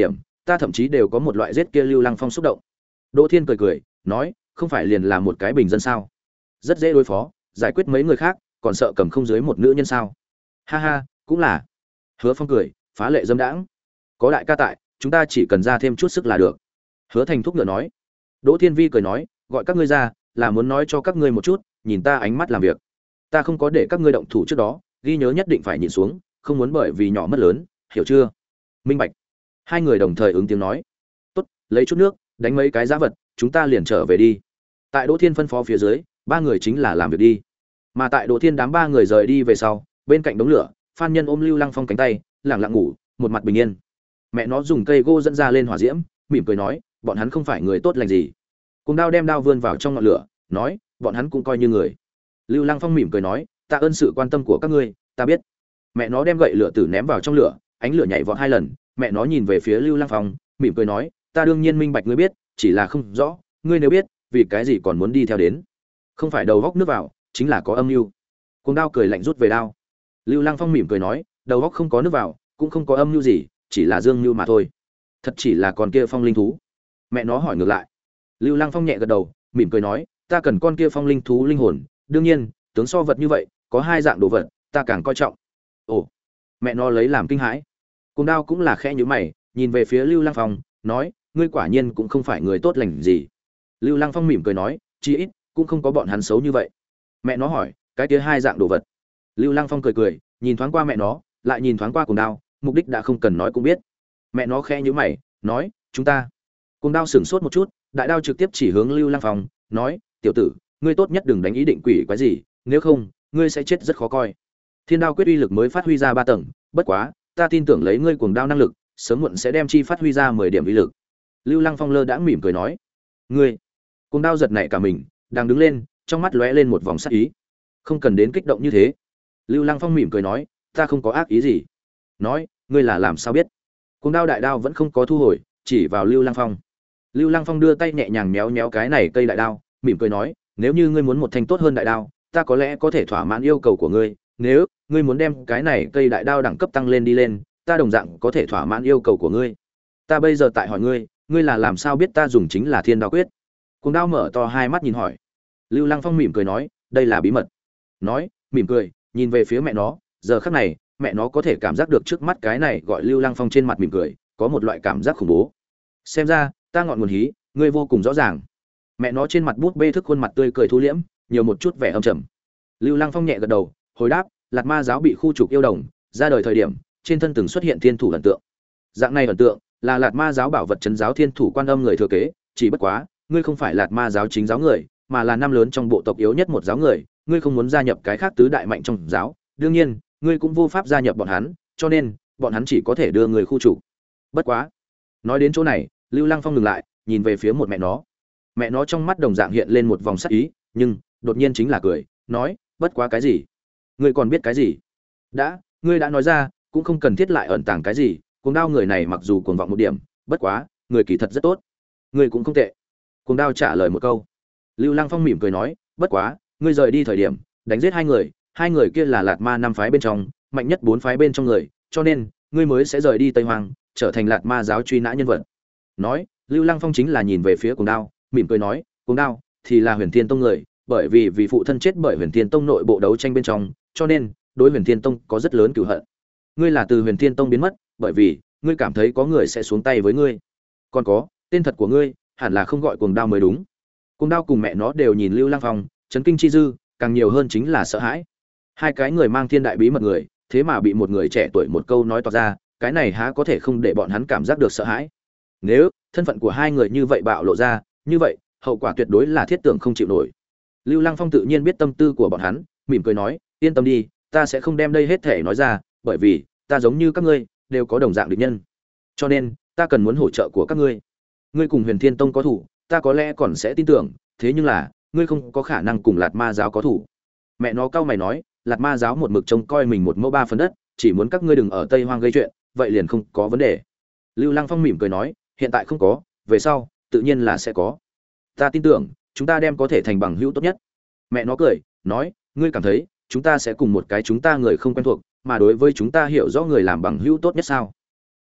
ta thậm chí đều có một loại giết kia Lưu Lăng Phong xúc động. Đỗ Thiên cười cười, nói, không phải liền là một cái bình dân sao? Rất dễ đối phó, giải quyết mấy người khác, còn sợ cầm không dưới một nữ nhân sao? Ha ha, cũng là. Hứa Phong cười, phá lệ dâm đãng. Có đại ca tại, chúng ta chỉ cần ra thêm chút sức là được. Hứa Thành thúc ngựa nói. Đỗ Thiên Vi cười nói, gọi các ngươi ra, là muốn nói cho các ngươi một chút, nhìn ta ánh mắt làm việc. Ta không có để các ngươi động thủ trước đó, ghi nhớ nhất định phải nhìn xuống, không muốn bởi vì nhỏ mất lớn, hiểu chưa? Minh bạch. Hai người đồng thời ứng tiếng nói. Tốt, lấy chút nước, đánh mấy cái giá vật, chúng ta liền trở về đi. Tại Đỗ Thiên phân phó phía dưới, ba người chính là làm việc đi. Mà tại Đỗ Thiên đám ba người rời đi về sau, bên cạnh đống lửa, Phan Nhân ôm Lưu Lăng Phong cánh tay, lẳng lặng ngủ, một mặt bình yên. Mẹ nó dùng cây gỗ dẫn ra lên hỏa diễm, mỉm cười nói, bọn hắn không phải người tốt lành gì. Cùng đao đem đao vươn vào trong ngọn lửa, nói, bọn hắn cũng coi như người. Lưu Lăng Phong mỉm cười nói, tạ ơn sự quan tâm của các ngươi, ta biết. Mẹ nó đem gậy lửa tử ném vào trong lửa, ánh lửa nhảy vọt hai lần, mẹ nó nhìn về phía Lưu Lăng Phong, mỉm cười nói, ta đương nhiên minh bạch ngươi biết, chỉ là không rõ, ngươi nếu biết, vì cái gì còn muốn đi theo đến? Không phải đầu góc nước vào, chính là có âm mưu. Cuồng đao cười lạnh rút về đao. Lưu Lăng Phong mỉm cười nói, đầu góc không có nước vào, cũng không có âm mưu gì, chỉ là dương mưu mà thôi. Thật chỉ là con kia phong linh thú. Mẹ nó hỏi ngược lại. Lưu Lăng Phong nhẹ gật đầu, mỉm cười nói, ta cần con kia phong linh thú linh hồn, đương nhiên, tướng so vật như vậy, có hai dạng đồ vật, ta càng coi trọng. Ồ, mẹ nó lấy làm kinh hãi. Cuồng đao cũng là khẽ nhíu mày, nhìn về phía Lưu Lăng Phong, nói, ngươi quả nhiên cũng không phải người tốt lành gì. Lưu Lăng Phong mỉm cười nói, chí ít cũng không có bọn hắn xấu như vậy. Mẹ nó hỏi, cái kia hai dạng đồ vật. Lưu Lăng Phong cười cười, nhìn thoáng qua mẹ nó, lại nhìn thoáng qua Cuồng đao, mục đích đã không cần nói cũng biết. Mẹ nó khẽ nhíu mày, nói, chúng ta. Cuồng đao sửng sốt một chút, đại đao trực tiếp chỉ hướng Lưu Lăng Phong, nói, tiểu tử, ngươi tốt nhất đừng đánh ý định quỷ quái gì, nếu không, ngươi sẽ chết rất khó coi. Thiên đao quyết uy lực mới phát huy ra ba tầng, bất quá, ta tin tưởng lấy ngươi Cuồng đao năng lực, sớm muộn sẽ đem chi phát huy ra mười điểm uy lực. Lưu Lăng Phong lơ đãng mỉm cười nói, ngươi. Cuồng đao giật nảy cả mình, đang đứng lên, trong mắt lóe lên một vòng sát ý. Không cần đến kích động như thế. Lưu Lăng Phong mỉm cười nói, ta không có ác ý gì. Nói, ngươi là làm sao biết? Cuồng đao đại đao vẫn không có thu hồi, chỉ vào Lưu Lăng Phong. Lưu Lăng Phong đưa tay nhẹ nhàng méo méo cái này cây đại đao, mỉm cười nói, nếu như ngươi muốn một thanh tốt hơn đại đao, ta có lẽ có thể thỏa mãn yêu cầu của ngươi, nếu ngươi muốn đem cái này cây đại đao đẳng cấp tăng lên đi lên, ta đồng dạng có thể thỏa mãn yêu cầu của ngươi. Ta bây giờ tại hỏi ngươi, ngươi là làm sao biết ta dùng chính là Thiên Đao Quyết? Cuồng đao mở to hai mắt nhìn hỏi. Lưu Lăng Phong mỉm cười nói, đây là bí mật. Nói, mỉm cười, nhìn về phía mẹ nó, giờ khắc này, mẹ nó có thể cảm giác được trước mắt cái này gọi Lưu Lăng Phong trên mặt mỉm cười, có một loại cảm giác khủng bố. Xem ra, ta ngọn nguồn hí, ngươi vô cùng rõ ràng. Mẹ nó trên mặt bút bê thức khuôn mặt tươi cười thu liễm, nhiều một chút vẻ âm trầm. Lưu Lăng Phong nhẹ gật đầu, hồi đáp, Lạt Ma giáo bị khu trục yêu đồng, ra đời thời điểm, trên thân từng xuất hiện thiên thủ ẩn tượng. Dạng này ẩn tượng, là Lạt Ma giáo bảo vật trấn giáo thiên thủ quan âm người thừa kế, chỉ bất quá, ngươi không phải Lạt Ma giáo chính giáo người, mà là năm lớn trong bộ tộc yếu nhất một giáo người, ngươi không muốn gia nhập cái khác tứ đại mạnh trong giáo, đương nhiên, ngươi cũng vô pháp gia nhập bọn hắn, cho nên, bọn hắn chỉ có thể đưa người khu trục. Bất quá, nói đến chỗ này, Lưu Lăng Phong ngừng lại, nhìn về phía một mẹ nó. Mẹ nó trong mắt đồng dạng hiện lên một vòng sắc ý, nhưng đột nhiên chính là cười, nói, bất quá cái gì? Ngươi còn biết cái gì? Đã, ngươi đã nói ra, cũng không cần thiết lại ẩn tàng cái gì, Cuồng đao người này mặc dù cuồng vọng một điểm, bất quá, người kỳ thật rất tốt. Ngươi cũng không tệ. Cuồng đao trả lời một câu. Lưu Lăng Phong mỉm cười nói, bất quá, ngươi rời đi thời điểm, đánh giết hai người, hai người kia là Lạt Ma năm phái bên trong, mạnh nhất bốn phái bên trong người, cho nên, ngươi mới sẽ rời đi Tây Hoang, trở thành Lạt Ma giáo truy nã nhân vật. Nói, Lưu Lăng Phong chính là nhìn về phía Cuồng đao, mỉm cười nói, Cuồng đao thì là Huyền Thiên Tông người, bởi vì vì phụ thân chết bởi Huyền Thiên Tông nội bộ đấu tranh bên trong, cho nên đối Huyền Thiên Tông có rất lớn cừu hận. Ngươi là từ Huyền Thiên Tông biến mất, bởi vì ngươi cảm thấy có người sẽ xuống tay với ngươi. Còn có, tên thật của ngươi hẳn là không gọi Cuồng đao mới đúng. Cuồng đao cùng mẹ nó đều nhìn Lưu Lăng Phong, chấn kinh chi dư, càng nhiều hơn chính là sợ hãi. Hai cái người mang thiên đại bí mật người, thế mà bị một người trẻ tuổi một câu nói toạc ra, cái này há có thể không để bọn hắn cảm giác được sợ hãi. Nếu thân phận của hai người như vậy bạo lộ ra, như vậy, hậu quả tuyệt đối là thiết tưởng không chịu nổi. Lưu Lăng Phong tự nhiên biết tâm tư của bọn hắn, mỉm cười nói, yên tâm đi, ta sẽ không đem đây hết thể nói ra, bởi vì ta giống như các ngươi, đều có đồng dạng địch nhân. Cho nên, ta cần muốn hỗ trợ của các ngươi. Ngươi cùng Huyền Thiên Tông có thủ, ta có lẽ còn sẽ tin tưởng, thế nhưng là, ngươi không có khả năng cùng Lạt Ma giáo có thủ. Mẹ nó cau mày nói, Lạt Ma giáo một mực trông coi mình một mẫu ba phần đất, chỉ muốn các ngươi đừng ở Tây Hoang gây chuyện, vậy liền không có vấn đề. Lưu Lăng Phong mỉm cười nói, hiện tại không có, về sau, tự nhiên là sẽ có. Ta tin tưởng, chúng ta đem có thể thành bằng hữu tốt nhất. Mẹ nó cười, nói, ngươi cảm thấy, chúng ta sẽ cùng một cái chúng ta người không quen thuộc, mà đối với chúng ta hiểu rõ người làm bằng hữu tốt nhất sao?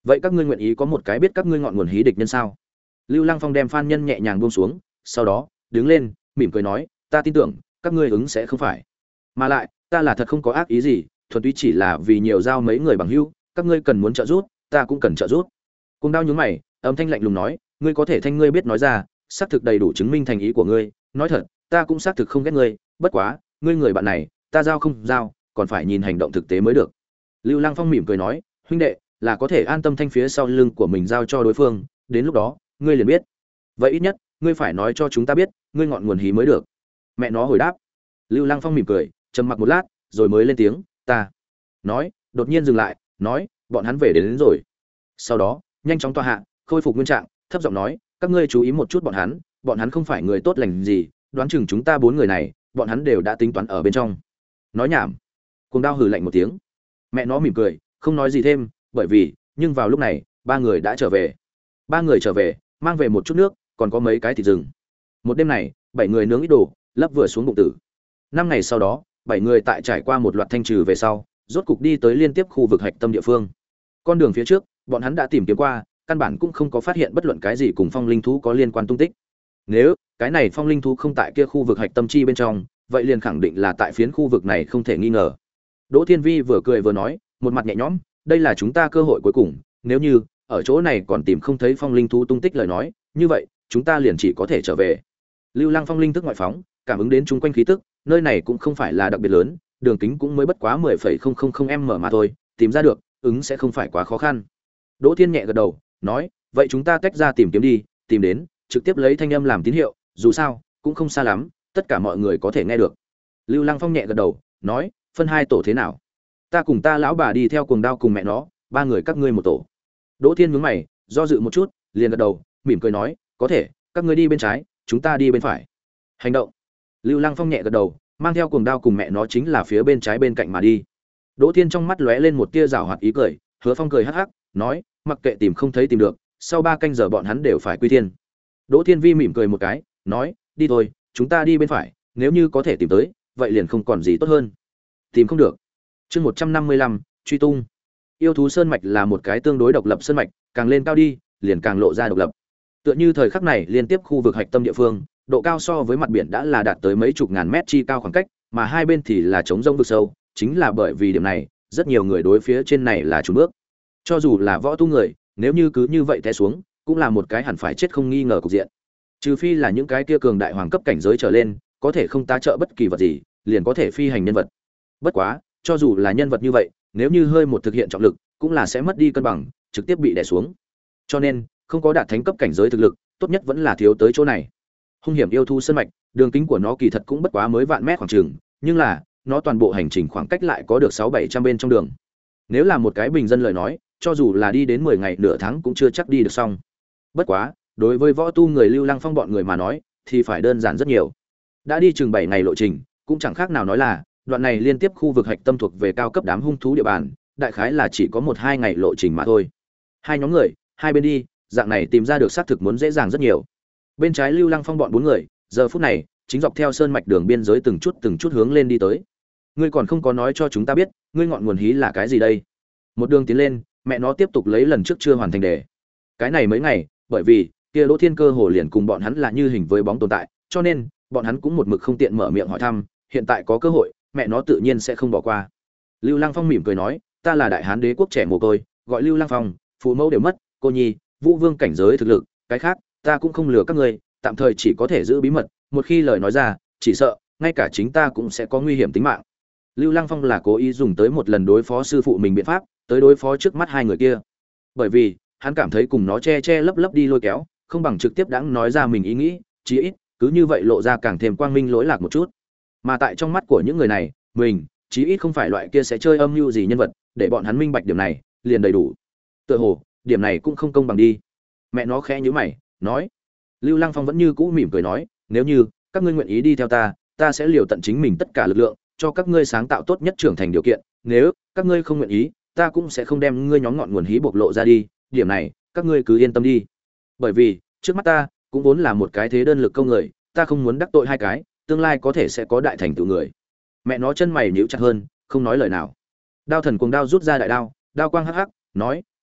vậy các ngươi nguyện ý có một cái biết các ngươi ngọn nguồn hí địch nhân sao? Lưu Lăng Phong đem Phan Nhân nhẹ nhàng buông xuống, sau đó đứng lên, mỉm cười nói, ta tin tưởng các ngươi ứng sẽ không phải. Mà lại, ta là thật không có ác ý gì, thuần túy chỉ là vì nhiều giao mấy người bằng hữu, các ngươi cần muốn trợ giúp, ta cũng cần trợ giúp. Cùng Đao nhướng mày, âm thanh lạnh lùng nói, ngươi có thể thanh ngươi biết nói ra, xác thực đầy đủ chứng minh thành ý của ngươi, nói thật, ta cũng xác thực không ghét ngươi, bất quá, ngươi người bạn này, ta giao không giao, còn phải nhìn hành động thực tế mới được. Lưu Lăng Phong mỉm cười nói, huynh đệ, là có thể an tâm thanh phía sau lưng của mình giao cho đối phương, đến lúc đó, ngươi liền biết. Vậy ít nhất, ngươi phải nói cho chúng ta biết, ngươi ngọn nguồn hí mới được. Mẹ nó hồi đáp. Lưu Lăng Phong mỉm cười, trầm mặc một lát, rồi mới lên tiếng, ta. Nói, đột nhiên dừng lại, nói, bọn hắn về đến, đến rồi. Sau đó, nhanh chóng tọa hạ, khôi phục nguyên trạng, thấp giọng nói, các ngươi chú ý một chút bọn hắn, bọn hắn không phải người tốt lành gì, đoán chừng chúng ta bốn người này, bọn hắn đều đã tính toán ở bên trong. Nói nhảm. Cuồng Đao hừ lạnh một tiếng. Mẹ nó mỉm cười, không nói gì thêm, bởi vì, nhưng vào lúc này, ba người đã trở về. Ba người trở về, mang về một chút nước, còn có mấy cái thịt rừng. Một đêm này, bảy người nướng ít đồ, lấp vừa xuống bụng tử. Năm ngày sau đó, bảy người tại trải qua một loạt thanh trừ về sau, rốt cục đi tới liên tiếp khu vực hạch tâm địa phương. Con đường phía trước, bọn hắn đã tìm kiếm qua, căn bản cũng không có phát hiện bất luận cái gì cùng phong linh thú có liên quan tung tích. Nếu cái này phong linh thú không tại kia khu vực hạch tâm chi bên trong, vậy liền khẳng định là tại phiến khu vực này không thể nghi ngờ. Đỗ Thiên Vi vừa cười vừa nói, một mặt nhẹ nhõm, đây là chúng ta cơ hội cuối cùng, nếu như ở chỗ này còn tìm không thấy phong linh thú tung tích lời nói, như vậy, chúng ta liền chỉ có thể trở về. Lưu Lăng Phong linh thức ngoại phóng, cảm ứng đến chung quanh khí tức, nơi này cũng không phải là đặc biệt lớn, đường kính cũng mới bất quá mười phẩy không không không m mà thôi, tìm ra được, ứng sẽ không phải quá khó khăn. Đỗ Thiên nhẹ gật đầu, nói, vậy chúng ta tách ra tìm kiếm đi, tìm đến, trực tiếp lấy thanh âm làm tín hiệu, dù sao, cũng không xa lắm, tất cả mọi người có thể nghe được. Lưu Lăng Phong nhẹ gật đầu, nói, phân hai tổ thế nào? Ta cùng ta lão bà đi theo Cuồng Đao cùng mẹ nó, ba người các ngươi một tổ. Đỗ Thiên nhướng mày, do dự một chút, liền gật đầu, mỉm cười nói, có thể, các ngươi đi bên trái, chúng ta đi bên phải. Hành động. Lưu Lăng Phong nhẹ gật đầu, mang theo Cuồng Đao cùng mẹ nó chính là phía bên trái bên cạnh mà đi. Đỗ Thiên trong mắt lóe lên một tia giảo hoạt ý cười, Hứa Phong cười hắc hắc, nói, mặc kệ tìm không thấy tìm được, sau ba canh giờ bọn hắn đều phải quy thiên. Đỗ Thiên Vi mỉm cười một cái, nói, đi thôi, chúng ta đi bên phải, nếu như có thể tìm tới, vậy liền không còn gì tốt hơn. Tìm không được. Chương một trăm năm mươi lăm, truy tung. Yêu thú sơn mạch là một cái tương đối độc lập sơn mạch, càng lên cao đi, liền càng lộ ra độc lập. Tựa như thời khắc này liên tiếp khu vực hạch tâm địa phương, độ cao so với mặt biển đã là đạt tới mấy chục ngàn mét chi cao khoảng cách, mà hai bên thì là trống rông vực sâu, chính là bởi vì điểm này, rất nhiều người đối phía trên này là chùn bước. Cho dù là võ tu người, nếu như cứ như vậy té xuống, cũng là một cái hẳn phải chết không nghi ngờ cục diện. Trừ phi là những cái kia cường đại hoàng cấp cảnh giới trở lên, có thể không tá trợ bất kỳ vật gì, liền có thể phi hành nhân vật. Bất quá, cho dù là nhân vật như vậy, nếu như hơi một thực hiện trọng lực, cũng là sẽ mất đi cân bằng, trực tiếp bị đè xuống. Cho nên, không có đạt thánh cấp cảnh giới thực lực, tốt nhất vẫn là thiếu tới chỗ này. Hung hiểm yêu thú sơn mạch, đường kính của nó kỳ thật cũng bất quá mới vạn mét khoảng chừng, nhưng là, nó toàn bộ hành trình khoảng cách lại có được sáu bảy trăm bên trong đường. Nếu là một cái bình dân lời nói, cho dù là đi đến mười ngày nửa tháng cũng chưa chắc đi được xong. Bất quá, đối với võ tu người Lưu Lăng Phong bọn người mà nói, thì phải đơn giản rất nhiều. Đã đi chừng bảy ngày lộ trình, cũng chẳng khác nào nói là, đoạn này liên tiếp khu vực hạch tâm thuộc về cao cấp đám hung thú địa bàn, đại khái là chỉ có một hai ngày lộ trình mà thôi. Hai nhóm người, hai bên đi, dạng này tìm ra được xác thực muốn dễ dàng rất nhiều. Bên trái Lưu Lăng Phong bọn bốn người, giờ phút này, chính dọc theo sơn mạch đường biên giới từng chút từng chút hướng lên đi tới. Ngươi còn không có nói cho chúng ta biết, ngươi ngọn nguồn hí là cái gì đây? Một đường tiến lên, mẹ nó tiếp tục lấy lần trước chưa hoàn thành đề. Cái này mấy ngày, bởi vì kia Đỗ Thiên cơ hồ liền cùng bọn hắn là như hình với bóng tồn tại, cho nên bọn hắn cũng một mực không tiện mở miệng hỏi thăm, hiện tại có cơ hội, mẹ nó tự nhiên sẽ không bỏ qua. Lưu Lăng Phong mỉm cười nói, ta là đại hán đế quốc trẻ mồ côi, gọi Lưu Lăng Phong, phụ mẫu đều mất, cô nhi, vũ vương cảnh giới thực lực, cái khác, ta cũng không lừa các ngươi, tạm thời chỉ có thể giữ bí mật, một khi lời nói ra, chỉ sợ ngay cả chính ta cũng sẽ có nguy hiểm tính mạng. Lưu Lăng Phong là cố ý dùng tới một lần đối phó sư phụ mình biện pháp, tới đối phó trước mắt hai người kia. Bởi vì, hắn cảm thấy cùng nó che che lấp lấp đi lôi kéo, không bằng trực tiếp đãng nói ra mình ý nghĩ, chí ít, cứ như vậy lộ ra càng thêm quang minh lỗi lạc một chút. Mà tại trong mắt của những người này, mình, chí ít không phải loại kia sẽ chơi âm mưu gì nhân vật, để bọn hắn minh bạch điểm này, liền đầy đủ. Tựa hồ, điểm này cũng không công bằng đi. Mẹ nó khẽ nhíu mày, nói. Lưu Lăng Phong vẫn như cũ mỉm cười nói, nếu như các ngươi nguyện ý đi theo ta, ta sẽ liều tận chính mình tất cả lực lượng, cho các ngươi sáng tạo tốt nhất trưởng thành điều kiện, nếu các ngươi không nguyện ý, ta cũng sẽ không đem ngươi nhóm ngọn nguồn hí bộc lộ ra đi, điểm này, các ngươi cứ yên tâm đi. Bởi vì, trước mắt ta cũng vốn là một cái thế đơn lực công người, ta không muốn đắc tội hai cái, tương lai có thể sẽ có đại thành tựu người. Mẹ nó chân mày nhíu chặt hơn, không nói lời nào. Đao thần cuồng đao rút ra đại đao, đao quang hắc hắc, nói,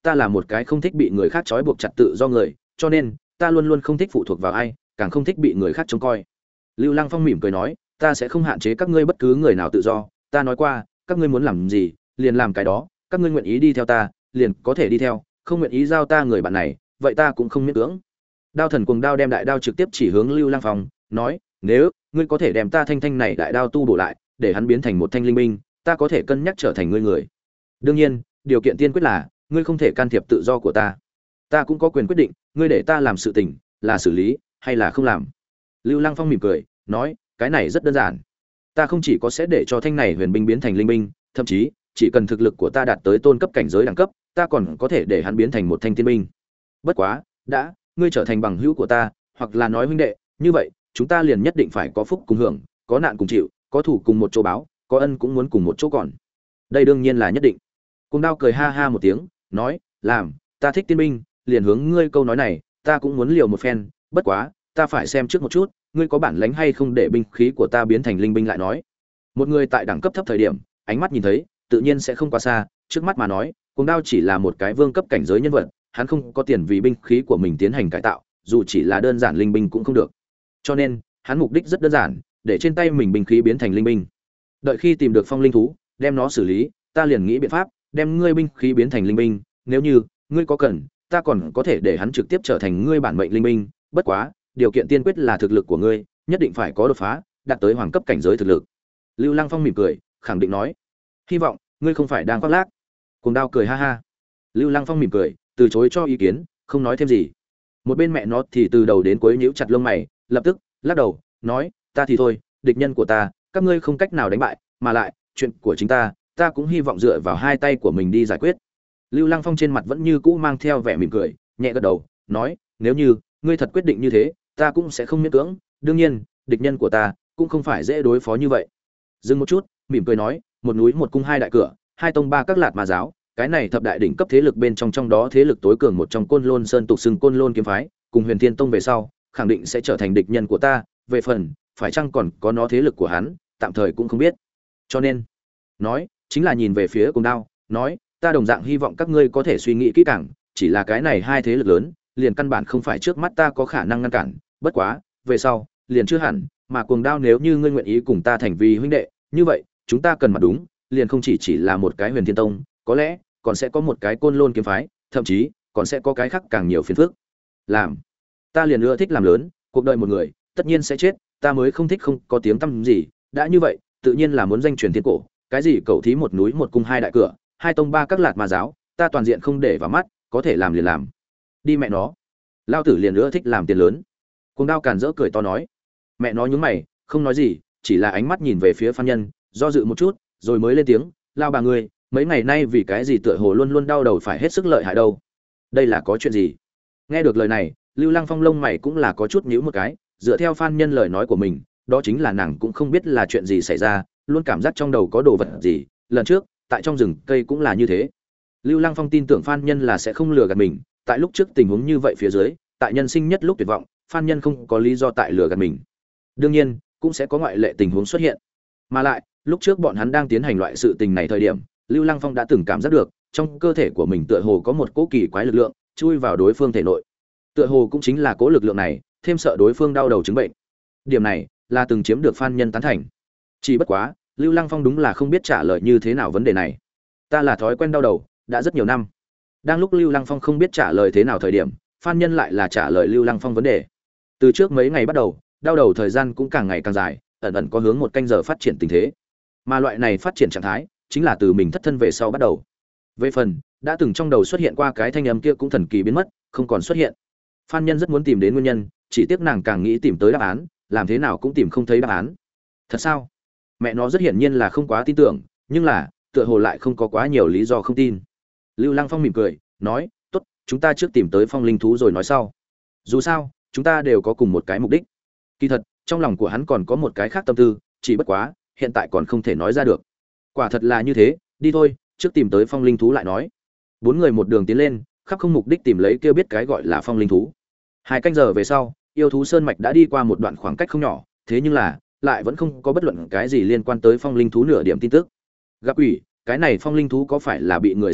ta là một cái không thích bị người khác trói buộc chặt tự do người, cho nên ta luôn luôn không thích phụ thuộc vào ai, càng không thích bị người khác trông coi. Lưu Lăng Phong mỉm cười nói, ta sẽ không hạn chế các ngươi bất cứ người nào tự do, ta nói qua, các ngươi muốn làm gì, liền làm cái đó, các ngươi nguyện ý đi theo ta, liền có thể đi theo, không nguyện ý giao ta người bạn này, vậy ta cũng không miễn cưỡng. Đao Thần Cuồng Đao đem đại đao trực tiếp chỉ hướng Lưu Lăng Phong, nói, nếu ngươi có thể đem ta thanh thanh này đại đao tu bổ lại, để hắn biến thành một thanh linh binh, ta có thể cân nhắc trở thành ngươi người. Đương nhiên, điều kiện tiên quyết là ngươi không thể can thiệp tự do của ta. Ta cũng có quyền quyết định, ngươi để ta làm sự tình, là xử lý hay là không làm. Lưu Lăng Phong mỉm cười, nói, cái này rất đơn giản. Ta không chỉ có sẽ để cho thanh này huyền binh biến thành linh binh, thậm chí, chỉ cần thực lực của ta đạt tới tôn cấp cảnh giới đẳng cấp, ta còn có thể để hắn biến thành một thanh tiên binh. Bất quá, đã, ngươi trở thành bằng hữu của ta, hoặc là nói huynh đệ, như vậy, chúng ta liền nhất định phải có phúc cùng hưởng, có nạn cùng chịu, có thủ cùng một chỗ báo, có ân cũng muốn cùng một chỗ còn. Đây đương nhiên là nhất định. Cuồng Đao cười ha ha một tiếng, nói, làm, ta thích tiên binh, liền hướng ngươi câu nói này, ta cũng muốn liều một phen, bất quá, ta phải xem trước một chút, ngươi có bản lĩnh hay không để binh khí của ta biến thành linh binh lại nói. Một người tại đẳng cấp thấp thời điểm, ánh mắt nhìn thấy, tự nhiên sẽ không quá xa, trước mắt mà nói, Cuồng Đao chỉ là một cái vương cấp cảnh giới nhân vật, hắn không có tiền vì binh khí của mình tiến hành cải tạo, dù chỉ là đơn giản linh binh cũng không được. Cho nên, hắn mục đích rất đơn giản, để trên tay mình binh khí biến thành linh binh. Đợi khi tìm được phong linh thú, đem nó xử lý, ta liền nghĩ biện pháp, đem ngươi binh khí biến thành linh binh, nếu như ngươi có cần, ta còn có thể để hắn trực tiếp trở thành ngươi bản mệnh linh binh, bất quá, điều kiện tiên quyết là thực lực của ngươi, nhất định phải có đột phá, đạt tới hoàng cấp cảnh giới thực lực. Lưu Lăng Phong mỉm cười, khẳng định nói, hy vọng ngươi không phải đang khoác lác. Cuồng Đao cười ha ha. Lưu Lăng Phong mỉm cười, từ chối cho ý kiến, không nói thêm gì. Một bên mẹ nó thì từ đầu đến cuối nhíu chặt lông mày, lập tức lắc đầu, nói, ta thì thôi, địch nhân của ta, các ngươi không cách nào đánh bại, mà lại, chuyện của chính ta, ta cũng hy vọng dựa vào hai tay của mình đi giải quyết. Lưu Lăng Phong trên mặt vẫn như cũ mang theo vẻ mỉm cười, nhẹ gật đầu, nói, nếu như ngươi thật quyết định như thế, ta cũng sẽ không miễn cưỡng, đương nhiên, địch nhân của ta cũng không phải dễ đối phó như vậy. Dừng một chút, mỉm cười nói, một núi một cung hai đại cửa, hai tông ba các lạt ma giáo, cái này thập đại đỉnh cấp thế lực bên trong trong đó thế lực tối cường một trong Côn Lôn Sơn tục xưng Côn Lôn kiếm phái, cùng Huyền Thiên Tông về sau, khẳng định sẽ trở thành địch nhân của ta, về phần phải chăng còn có nó thế lực của hắn, tạm thời cũng không biết. Cho nên, nói, chính là nhìn về phía Cuồng Đao, nói, ta đồng dạng hy vọng các ngươi có thể suy nghĩ kỹ càng, chỉ là cái này hai thế lực lớn, liền căn bản không phải trước mắt ta có khả năng ngăn cản, bất quá, về sau, liền chưa hẳn, mà Cuồng Đao nếu như ngươi nguyện ý cùng ta thành vi huynh đệ, như vậy, chúng ta cần mặt đúng, liền không chỉ chỉ là một cái Huyền Thiên Tông, có lẽ còn sẽ có một cái Côn Lôn kiếm phái, thậm chí còn sẽ có cái khác càng nhiều phiền phức. Làm, ta liền ưa thích làm lớn, cuộc đời một người, tất nhiên sẽ chết, ta mới không thích không có tiếng tăm gì, đã như vậy, tự nhiên là muốn danh truyền thiên cổ, cái gì cậu thí một núi một cung hai đại cửa, hai tông ba các lạt ma giáo, ta toàn diện không để vào mắt, có thể làm liền làm. Đi mẹ nó. Lao tử liền ưa thích làm tiền lớn. Cuồng Đao càn rỡ cười to nói. Mẹ nó nhướng mày, không nói gì, chỉ là ánh mắt nhìn về phía Phan Nhân, do dự một chút, rồi mới lên tiếng, lao bà ngươi, mấy ngày nay vì cái gì tựa hồ luôn luôn đau đầu phải hết sức lợi hại đâu. Đây là có chuyện gì? Nghe được lời này, Lưu Lăng Phong lông mày cũng là có chút nhíu một cái, dựa theo Phan Nhân lời nói của mình, đó chính là nàng cũng không biết là chuyện gì xảy ra, luôn cảm giác trong đầu có đồ vật gì, lần trước, tại trong rừng cây cũng là như thế. Lưu Lăng Phong tin tưởng Phan Nhân là sẽ không lừa gạt mình, tại lúc trước tình huống như vậy phía dưới, tại nhân sinh nhất lúc tuyệt vọng, Phan Nhân không có lý do tại lừa gạt mình. Đương nhiên, cũng sẽ có ngoại lệ tình huống xuất hiện. Mà lại, lúc trước bọn hắn đang tiến hành loại sự tình này thời điểm, Lưu Lăng Phong đã từng cảm giác được, trong cơ thể của mình tựa hồ có một cỗ kỳ quái lực lượng chui vào đối phương thể nội. Tựa hồ cũng chính là cỗ lực lượng này, thêm sợ đối phương đau đầu chứng bệnh. Điểm này là từng chiếm được Phan Nhân tán thành. Chỉ bất quá, Lưu Lăng Phong đúng là không biết trả lời như thế nào vấn đề này. Ta là thói quen đau đầu, đã rất nhiều năm. Đang lúc Lưu Lăng Phong không biết trả lời thế nào thời điểm, Phan Nhân lại là trả lời Lưu Lăng Phong vấn đề. Từ trước mấy ngày bắt đầu, đau đầu thời gian cũng càng ngày càng dài, ẩn ẩn có hướng một canh giờ phát triển tình thế. Mà loại này phát triển trạng thái, chính là từ mình thất thân về sau bắt đầu. Về phần, đã từng trong đầu xuất hiện qua cái thanh âm kia cũng thần kỳ biến mất, không còn xuất hiện. Phan Nhân rất muốn tìm đến nguyên nhân, chỉ tiếc nàng càng nghĩ tìm tới đáp án, làm thế nào cũng tìm không thấy đáp án. Thật sao? Mẹ nó rất hiển nhiên là không quá tin tưởng, nhưng là, tựa hồ lại không có quá nhiều lý do không tin. Lưu Lăng Phong mỉm cười, nói, tốt, chúng ta trước tìm tới phong linh thú rồi nói sau. Dù sao, chúng ta đều có cùng một cái mục đích. Kỳ thật, trong lòng của hắn còn có một cái khác tâm tư, chỉ bất quá, hiện tại còn không thể nói ra được. Quả thật là như thế, đi thôi, trước tìm tới phong linh thú lại nói. Bốn người một đường tiến lên, khắp không mục đích tìm lấy kêu biết cái gọi là phong linh thú. Hai canh giờ về sau, yêu thú sơn mạch đã đi qua một đoạn khoảng cách không nhỏ, thế nhưng là lại vẫn không có bất luận cái gì liên quan tới phong linh thú nửa điểm tin tức. Gặp ủy, cái này phong linh thú có phải là bị người săn giết,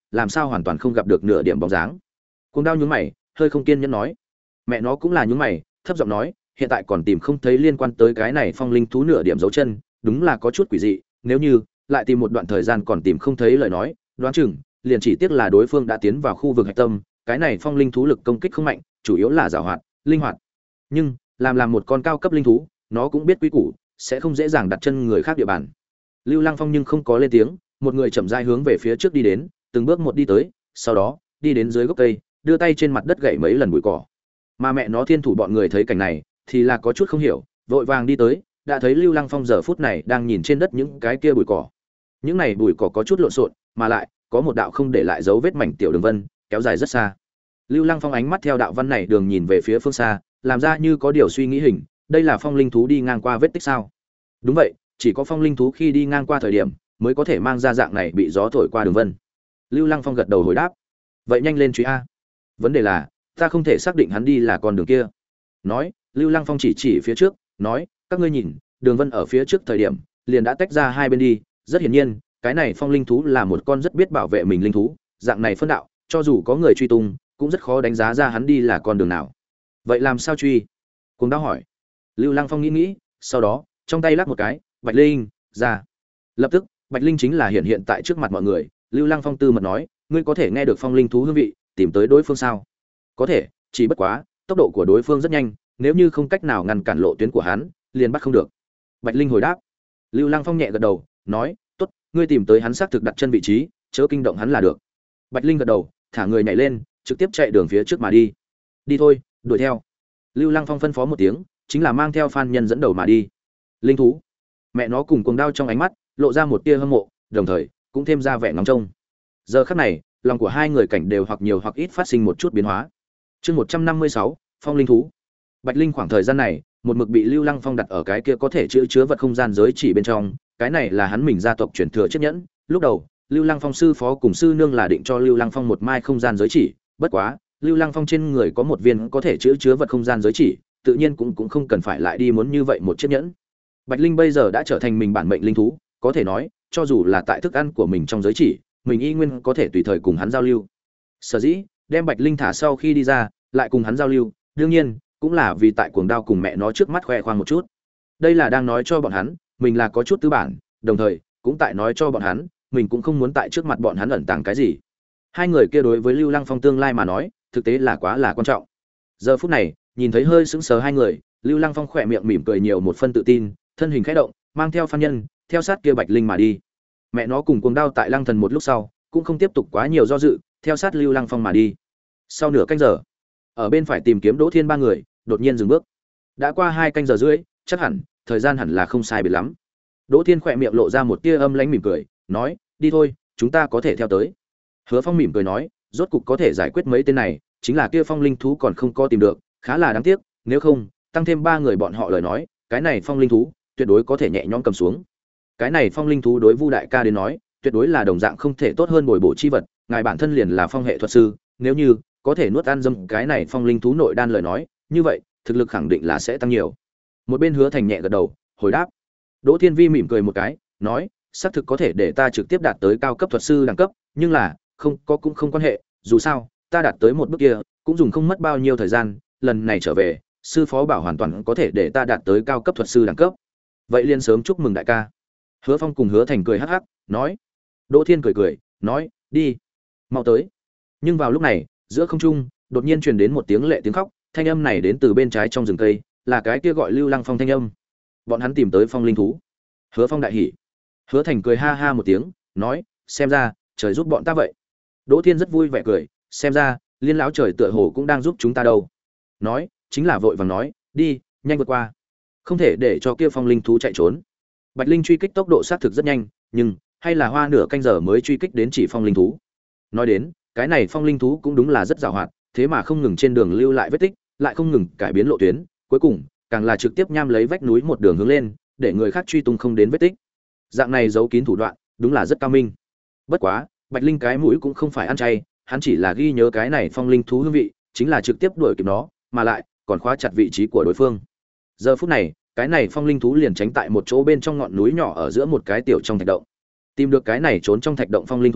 làm sao hoàn toàn không gặp được nửa điểm bóng dáng. Cuồng Đao nhướng mày, hơi không kiên nhẫn nói. Mẹ nó cũng là nhướng mày, thấp giọng nói, hiện tại còn tìm không thấy liên quan tới cái này phong linh thú nửa điểm dấu chân, đúng là có chút quỷ dị, nếu như lại tìm một đoạn thời gian còn tìm không thấy lời nói, đoán chừng liền chỉ tiếc là đối phương đã tiến vào khu vực hạch tâm, cái này phong linh thú lực công kích không mạnh, chủ yếu là giàu hoạt, linh hoạt. Nhưng, làm làm một con cao cấp linh thú, nó cũng biết quy củ, sẽ không dễ dàng đặt chân người khác địa bàn. Lưu Lăng Phong nhưng không có lên tiếng, một người chậm rãi hướng về phía trước đi đến, từng bước một đi tới, sau đó đi đến dưới gốc cây, đưa tay trên mặt đất gậy mấy lần bụi cỏ. Mà mẹ nó Thiên Thủ bọn người thấy cảnh này, thì là có chút không hiểu, vội vàng đi tới, đã thấy Lưu Lăng Phong giờ phút này đang nhìn trên đất những cái kia bụi cỏ. Những này bụi cỏ có chút lộn xộn, mà lại có một đạo không để lại dấu vết mảnh tiểu đường vân, kéo dài rất xa. Lưu Lăng Phong ánh mắt theo đạo văn này đường nhìn về phía phương xa, làm ra như có điều suy nghĩ hình, đây là phong linh thú đi ngang qua vết tích sao? Đúng vậy, chỉ có phong linh thú khi đi ngang qua thời điểm mới có thể mang ra dạng này bị gió thổi qua đường vân. Lưu Lăng Phong gật đầu hồi đáp. Vậy nhanh lên truy a. Vấn đề là, ta không thể xác định hắn đi là con đường kia. Nói, Lưu Lăng Phong chỉ chỉ phía trước, nói, các ngươi nhìn, đường vân ở phía trước thời điểm liền đã tách ra hai bên đi, rất hiển nhiên, cái này phong linh thú là một con rất biết bảo vệ mình linh thú, dạng này phân đạo, cho dù có người truy tung, cũng rất khó đánh giá ra hắn đi là con đường nào. Vậy làm sao truy? Cuồng Đao hỏi. Lưu Lăng Phong nghĩ nghĩ, sau đó, trong tay lắc một cái, Bạch Linh ra. Lập tức, Bạch Linh chính là hiện hiện tại trước mặt mọi người. Lưu Lăng Phong tư mật nói, ngươi có thể nghe được phong linh thú hương vị, tìm tới đối phương sao? Có thể, chỉ bất quá, tốc độ của đối phương rất nhanh, nếu như không cách nào ngăn cản lộ tuyến của hắn, liền bắt không được. Bạch Linh hồi đáp. Lưu Lăng Phong nhẹ gật đầu, nói, tốt, ngươi tìm tới hắn xác thực đặt chân vị trí, chớ kinh động hắn là được. Bạch Linh gật đầu, thả người nhảy lên, trực tiếp chạy đường phía trước mà đi. Đi thôi, đuổi theo. Lưu Lăng Phong phân phó một tiếng, chính là mang theo Phan Nhân dẫn đầu mà đi. Linh thú, mẹ nó cùng Cuồng Đao trong ánh mắt lộ ra một tia hâm mộ, đồng thời cũng thêm ra vẻ ngóng trông. Giờ khắc này, lòng của hai người cảnh đều hoặc nhiều hoặc ít phát sinh một chút biến hóa. Chương một trăm năm mươi sáu, Phong linh thú. Bạch Linh khoảng thời gian này, một mực bị Lưu Lăng Phong đặt ở cái kia có thể chứa chứa vật không gian giới chỉ bên trong, cái này là hắn mình gia tộc truyền thừa chiếc nhẫn. Lúc đầu, Lưu Lăng Phong sư phó cùng sư nương là định cho Lưu Lăng Phong một mai không gian giới chỉ, bất quá, Lưu Lăng Phong trên người có một viên có thể chứa chứa vật không gian giới chỉ, tự nhiên cũng cũng không cần phải lại đi muốn như vậy một chiếc nhẫn. Bạch Linh bây giờ đã trở thành mình bản mệnh linh thú, có thể nói, cho dù là tại thức ăn của mình trong giới chỉ, mình y nguyên có thể tùy thời cùng hắn giao lưu. Sở dĩ, đem Bạch Linh thả sau khi đi ra, lại cùng hắn giao lưu, đương nhiên, cũng là vì tại Cuồng Đao cùng mẹ nó trước mắt khoe khoang một chút. Đây là đang nói cho bọn hắn, mình là có chút tư bản, đồng thời, cũng tại nói cho bọn hắn, mình cũng không muốn tại trước mặt bọn hắn ẩn tàng cái gì. Hai người kia đối với Lưu Lăng Phong tương lai mà nói, thực tế là quá là quan trọng. Giờ phút này, nhìn thấy hơi sững sờ hai người, Lưu Lăng Phong khỏe miệng mỉm cười nhiều một phân tự tin, thân hình khẽ động, mang theo Phan Nhân, theo sát kia Bạch Linh mà đi. Mẹ nó cùng Cuồng Đao tại Lăng Thần một lúc sau, cũng không tiếp tục quá nhiều do dự, theo sát Lưu Lăng Phong mà đi. Sau nửa canh giờ, ở bên phải tìm kiếm Đỗ Thiên ba người, đột nhiên dừng bước. Đã qua hai canh giờ rưỡi, chắc hẳn thời gian hẳn là không sai biệt lắm. Đỗ Thiên khỏe miệng lộ ra một tia âm lãnh mỉm cười, nói, đi thôi, chúng ta có thể theo tới. Hứa Phong mỉm cười nói, rốt cục có thể giải quyết mấy tên này, chính là kia phong linh thú còn không có tìm được, khá là đáng tiếc, nếu không, tăng thêm ba người bọn họ lời nói, cái này phong linh thú tuyệt đối có thể nhẹ nhõm cầm xuống. Cái này phong linh thú đối Vu đại ca đến nói, tuyệt đối là đồng dạng không thể tốt hơn bồi bổ chi vật, ngài bản thân liền là phong hệ thuật sư, nếu như có thể nuốt ăn dâm cái này phong linh thú nội đan lời nói, như vậy, thực lực khẳng định là sẽ tăng nhiều. Một bên Hứa Thành nhẹ gật đầu, hồi đáp. Đỗ Thiên Vi mỉm cười một cái, nói, xác thực có thể để ta trực tiếp đạt tới cao cấp thuật sư đẳng cấp, nhưng là, không có cũng không quan hệ, dù sao, ta đạt tới một bước kia, cũng dùng không mất bao nhiêu thời gian, lần này trở về, sư phó bảo hoàn toàn có thể để ta đạt tới cao cấp thuật sư đẳng cấp. Vậy liền sớm chúc mừng đại ca. Hứa Phong cùng Hứa Thành cười hắc hắc, nói. Đỗ Thiên cười cười, nói, đi, mau tới. Nhưng vào lúc này, giữa không trung, đột nhiên truyền đến một tiếng lệ tiếng khóc, thanh âm này đến từ bên trái trong rừng cây, là cái kia gọi Lưu Lăng Phong thanh âm. Bọn hắn tìm tới phong linh thú. Hứa Phong đại hỉ. Hứa Thành cười ha ha một tiếng, nói, xem ra trời giúp bọn ta vậy. Đỗ Thiên rất vui vẻ cười, xem ra Liên lão trời tựa hồ cũng đang giúp chúng ta đâu. Nói, chính là vội vàng nói, đi, nhanh vượt qua. Không thể để cho kia phong linh thú chạy trốn. Bạch Linh truy kích tốc độ xác thực rất nhanh, nhưng hay là hoa nửa canh giờ mới truy kích đến chỉ phong linh thú. Nói đến, cái này phong linh thú cũng đúng là rất giàu hoạt, thế mà không ngừng trên đường lưu lại vết tích, lại không ngừng cải biến lộ tuyến, cuối cùng càng là trực tiếp nham lấy vách núi một đường hướng lên, để người khác truy tung không đến vết tích. Dạng này giấu kín thủ đoạn, đúng là rất cao minh. Bất quá, Bạch Linh cái mũi cũng không phải ăn chay, hắn chỉ là ghi nhớ cái này phong linh thú hương vị, chính là trực tiếp đuổi kịp nó, mà lại còn khóa chặt vị trí của đối phương. Giờ phút này, cái này phong linh thú liền tránh tại một chỗ bên trong ngọn núi nhỏ ở giữa một cái tiểu trong thạch động. Tìm được cái này trốn trong thạch động phong linh thú,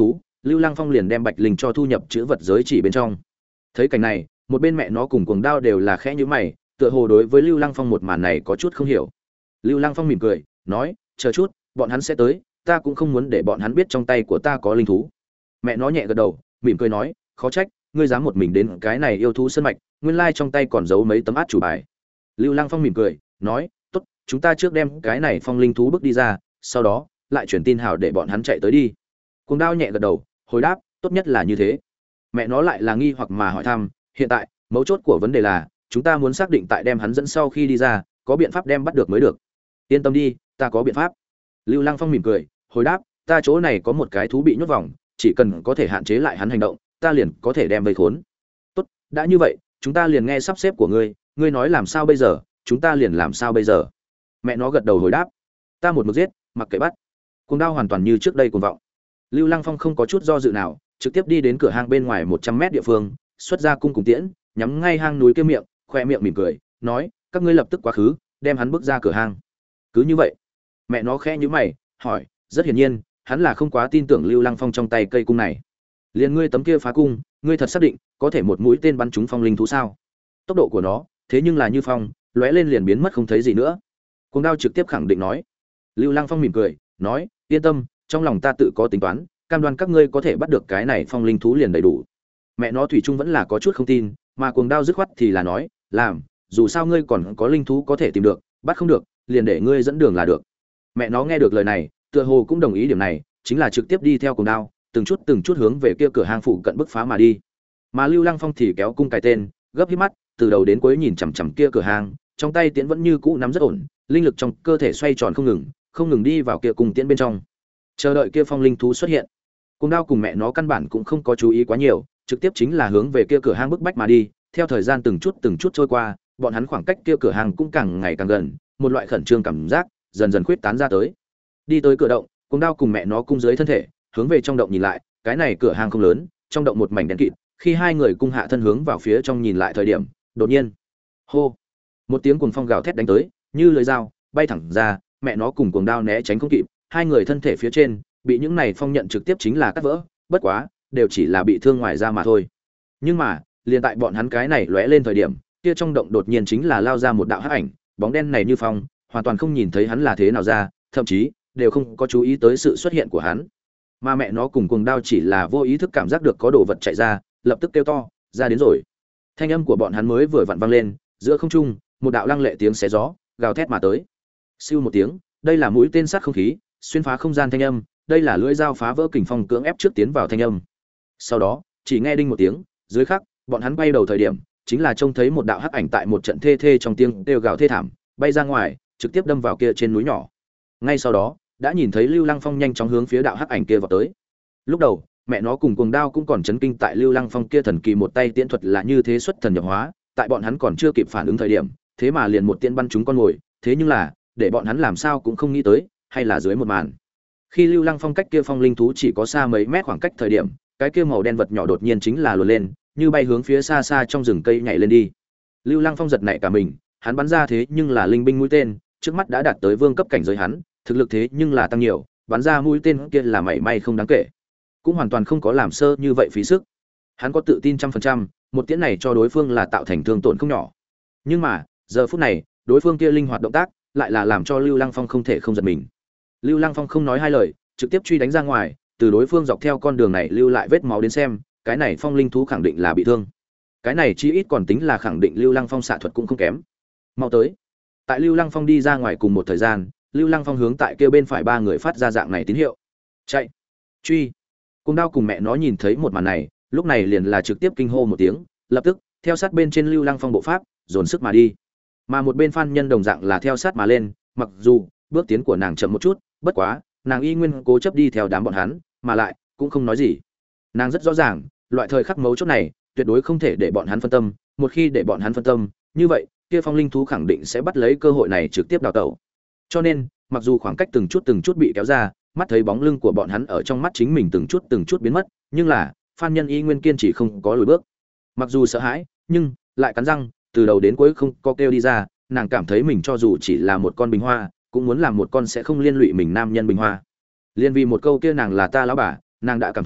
Lưu Lăng Phong liền đem Bạch Linh cho thu nhập chữ vật giới chỉ bên trong. Thấy cảnh này, một bên mẹ nó cùng Cuồng Đao đều là khẽ nhíu mày, tựa hồ đối với Lưu Lăng Phong một màn này có chút không hiểu. Lưu Lăng Phong mỉm cười, nói, chờ chút, bọn hắn sẽ tới, ta cũng không muốn để bọn hắn biết trong tay của ta có linh thú. Mẹ nó nhẹ gật đầu, mỉm cười nói, khó trách, ngươi dám một mình đến cái này yêu thú sơn mạch, nguyên lai trong tay còn giấu mấy tấm át chủ bài. Lưu Lăng Phong mỉm cười, nói, tốt, chúng ta trước đem cái này phong linh thú bước đi ra, sau đó lại truyền tin hào để bọn hắn chạy tới đi. Cuồng Đao nhẹ gật đầu, hồi đáp, tốt nhất là như thế. Mẹ nó lại là nghi hoặc mà hỏi thăm, hiện tại mấu chốt của vấn đề là chúng ta muốn xác định tại đem hắn dẫn sau khi đi ra có biện pháp đem bắt được mới được. Yên tâm đi, ta có biện pháp. Lưu Lăng Phong mỉm cười, hồi đáp, ta chỗ này có một cái thú bị nhốt vòng, chỉ cần có thể hạn chế lại hắn hành động, ta liền có thể đem vây khốn. Tốt, đã như vậy, chúng ta liền nghe sắp xếp của ngươi, ngươi nói làm sao bây giờ, chúng ta liền làm sao bây giờ. Mẹ nó gật đầu hồi đáp, ta một mực giết, mặc kệ bắt. Cuồng Đao hoàn toàn như trước đây cuồng vọng. Lưu Lăng Phong không có chút do dự nào, trực tiếp đi đến cửa hang bên ngoài một trăm mét địa phương, xuất ra cung cùng tiễn, nhắm ngay hang núi kia miệng, khoe miệng mỉm cười, nói, các ngươi lập tức quá khứ, đem hắn bước ra cửa hang. Cứ như vậy. Mẹ nó khẽ nhíu mày, hỏi, rất hiển nhiên, hắn là không quá tin tưởng Lưu Lăng Phong trong tay cây cung này. Liền ngươi tấm kia phá cung, ngươi thật xác định có thể một mũi tên bắn trúng phong linh thú sao? Tốc độ của nó, thế nhưng là như phong, lóe lên liền biến mất không thấy gì nữa. Cuồng Đao trực tiếp khẳng định nói. Lưu Lăng Phong mỉm cười, nói, yên tâm, trong lòng ta tự có tính toán, cam đoan các ngươi có thể bắt được cái này phong linh thú liền đầy đủ. Mẹ nó thủy chung vẫn là có chút không tin, mà Cuồng Đao dứt khoát thì là nói, làm, dù sao ngươi còn có linh thú có thể tìm được, bắt không được, liền để ngươi dẫn đường là được. Mẹ nó nghe được lời này, tựa hồ cũng đồng ý điểm này, chính là trực tiếp đi theo Cuồng Đao, từng chút từng chút hướng về kia cửa hang phụ cận bức phá mà đi. Mà Lưu Lăng Phong thì kéo cung cài tên, gấp hít mắt, từ đầu đến cuối nhìn chằm chằm kia cửa hang, trong tay tiễn vẫn như cũ nắm rất ổn, linh lực trong cơ thể xoay tròn không ngừng, không ngừng đi vào kia cung tiễn bên trong. Chờ đợi kia phong linh thú xuất hiện. Cuồng Đao cùng mẹ nó căn bản cũng không có chú ý quá nhiều, trực tiếp chính là hướng về kia cửa hang bức bách mà đi. Theo thời gian từng chút từng chút trôi qua, bọn hắn khoảng cách kia cửa hang cũng càng ngày càng gần, một loại khẩn trương cảm giác dần dần khuyết tán ra tới. Đi tới cửa động, Cuồng Đao cùng mẹ nó cung dưới thân thể, hướng về trong động nhìn lại, cái này cửa hang không lớn, trong động một mảnh đen kịt, khi hai người cung hạ thân hướng vào phía trong nhìn lại thời điểm, đột nhiên, hô, một tiếng cuồng phong gào thét đánh tới, như lưỡi dao, bay thẳng ra, mẹ nó cùng Cuồng Đao né tránh không kịp, hai người thân thể phía trên bị những này phong nhận trực tiếp chính là cắt vỡ, bất quá, đều chỉ là bị thương ngoài da mà thôi. Nhưng mà, liền tại bọn hắn cái này lóe lên thời điểm, kia trong động đột nhiên chính là lao ra một đạo hắc ảnh, bóng đen này như phong, hoàn toàn không nhìn thấy hắn là thế nào ra, thậm chí đều không có chú ý tới sự xuất hiện của hắn. Mà mẹ nó cùng Cuồng Đao chỉ là vô ý thức cảm giác được có đồ vật chạy ra, lập tức kêu to, ra đến rồi. Thanh âm của bọn hắn mới vừa vặn vang lên, giữa không trung, một đạo lăng lệ tiếng xé gió, gào thét mà tới. Siêu một tiếng, đây là mũi tên sát không khí, xuyên phá không gian thanh âm, đây là lưỡi dao phá vỡ kình phong cưỡng ép trước tiến vào thanh âm. Sau đó, chỉ nghe đinh một tiếng, dưới khắc, bọn hắn bay đầu thời điểm, chính là trông thấy một đạo hắc ảnh tại một trận thê thê trong tiếng kêu gào thê thảm, bay ra ngoài, trực tiếp đâm vào kia trên núi nhỏ. Ngay sau đó, đã nhìn thấy Lưu Lăng Phong nhanh chóng hướng phía đạo hắc ảnh kia vào tới. Lúc đầu, mẹ nó cùng Cuồng Đao cũng còn chấn kinh tại Lưu Lăng Phong kia thần kỳ một tay tiễn thuật là như thế xuất thần nhập hóa, tại bọn hắn còn chưa kịp phản ứng thời điểm, thế mà liền một tiễn bắn trúng con mồi, thế nhưng là, để bọn hắn làm sao cũng không nghĩ tới, hay là dưới một màn. Khi Lưu Lăng Phong cách kia phong linh thú chỉ có xa mấy mét khoảng cách thời điểm, cái kia màu đen vật nhỏ đột nhiên chính là luồn lên, như bay hướng phía xa xa trong rừng cây nhảy lên đi. Lưu Lăng Phong giật nảy cả mình, hắn bắn ra thế nhưng là linh binh mũi tên, trước mắt đã đạt tới vương cấp cảnh giới hắn, thực lực thế nhưng là tăng nhiều, bắn ra mũi tên kia là mảy may không đáng kể, cũng hoàn toàn không có làm sơ như vậy phí sức. Hắn có tự tin trăm phần trăm, một tiễn này cho đối phương là tạo thành thương tổn không nhỏ. Nhưng mà, giờ phút này, đối phương kia linh hoạt động tác, lại là làm cho Lưu Lăng Phong không thể không giật mình. Lưu Lăng Phong không nói hai lời, trực tiếp truy đánh ra ngoài, từ đối phương dọc theo con đường này lưu lại vết máu đến xem, cái này phong linh thú khẳng định là bị thương. Cái này chí ít còn tính là khẳng định Lưu Lăng Phong xạ thuật cũng không kém. Mau tới. Tại Lưu Lăng Phong đi ra ngoài cùng một thời gian, Lưu Lăng Phong hướng tại kia bên phải ba người phát ra dạng này tín hiệu. Chạy, truy. Cuồng Đao cùng mẹ nó nhìn thấy một màn này, lúc này liền là trực tiếp kinh hô một tiếng, lập tức theo sát bên trên Lưu Lăng Phong bộ pháp, dồn sức mà đi. Mà một bên Phan Nhân đồng dạng là theo sát mà lên, mặc dù bước tiến của nàng chậm một chút, bất quá, nàng y nguyên cố chấp đi theo đám bọn hắn, mà lại cũng không nói gì. Nàng rất rõ ràng, loại thời khắc mấu chốt này, tuyệt đối không thể để bọn hắn phân tâm, một khi để bọn hắn phân tâm, như vậy, kia phong linh thú khẳng định sẽ bắt lấy cơ hội này trực tiếp đào tẩu. Cho nên, mặc dù khoảng cách từng chút từng chút bị kéo ra, mắt thấy bóng lưng của bọn hắn ở trong mắt chính mình từng chút từng chút biến mất, nhưng là, Phan Nhân y nguyên kiên trì không có lùi bước. Mặc dù sợ hãi, nhưng lại cắn răng, từ đầu đến cuối không có kêu đi ra, nàng cảm thấy mình cho dù chỉ là một con bình hoa, cũng muốn làm một con sẽ không liên lụy mình nam nhân bình hoa. Liên vì một câu kia nàng là ta lão bà, nàng đã cảm thấy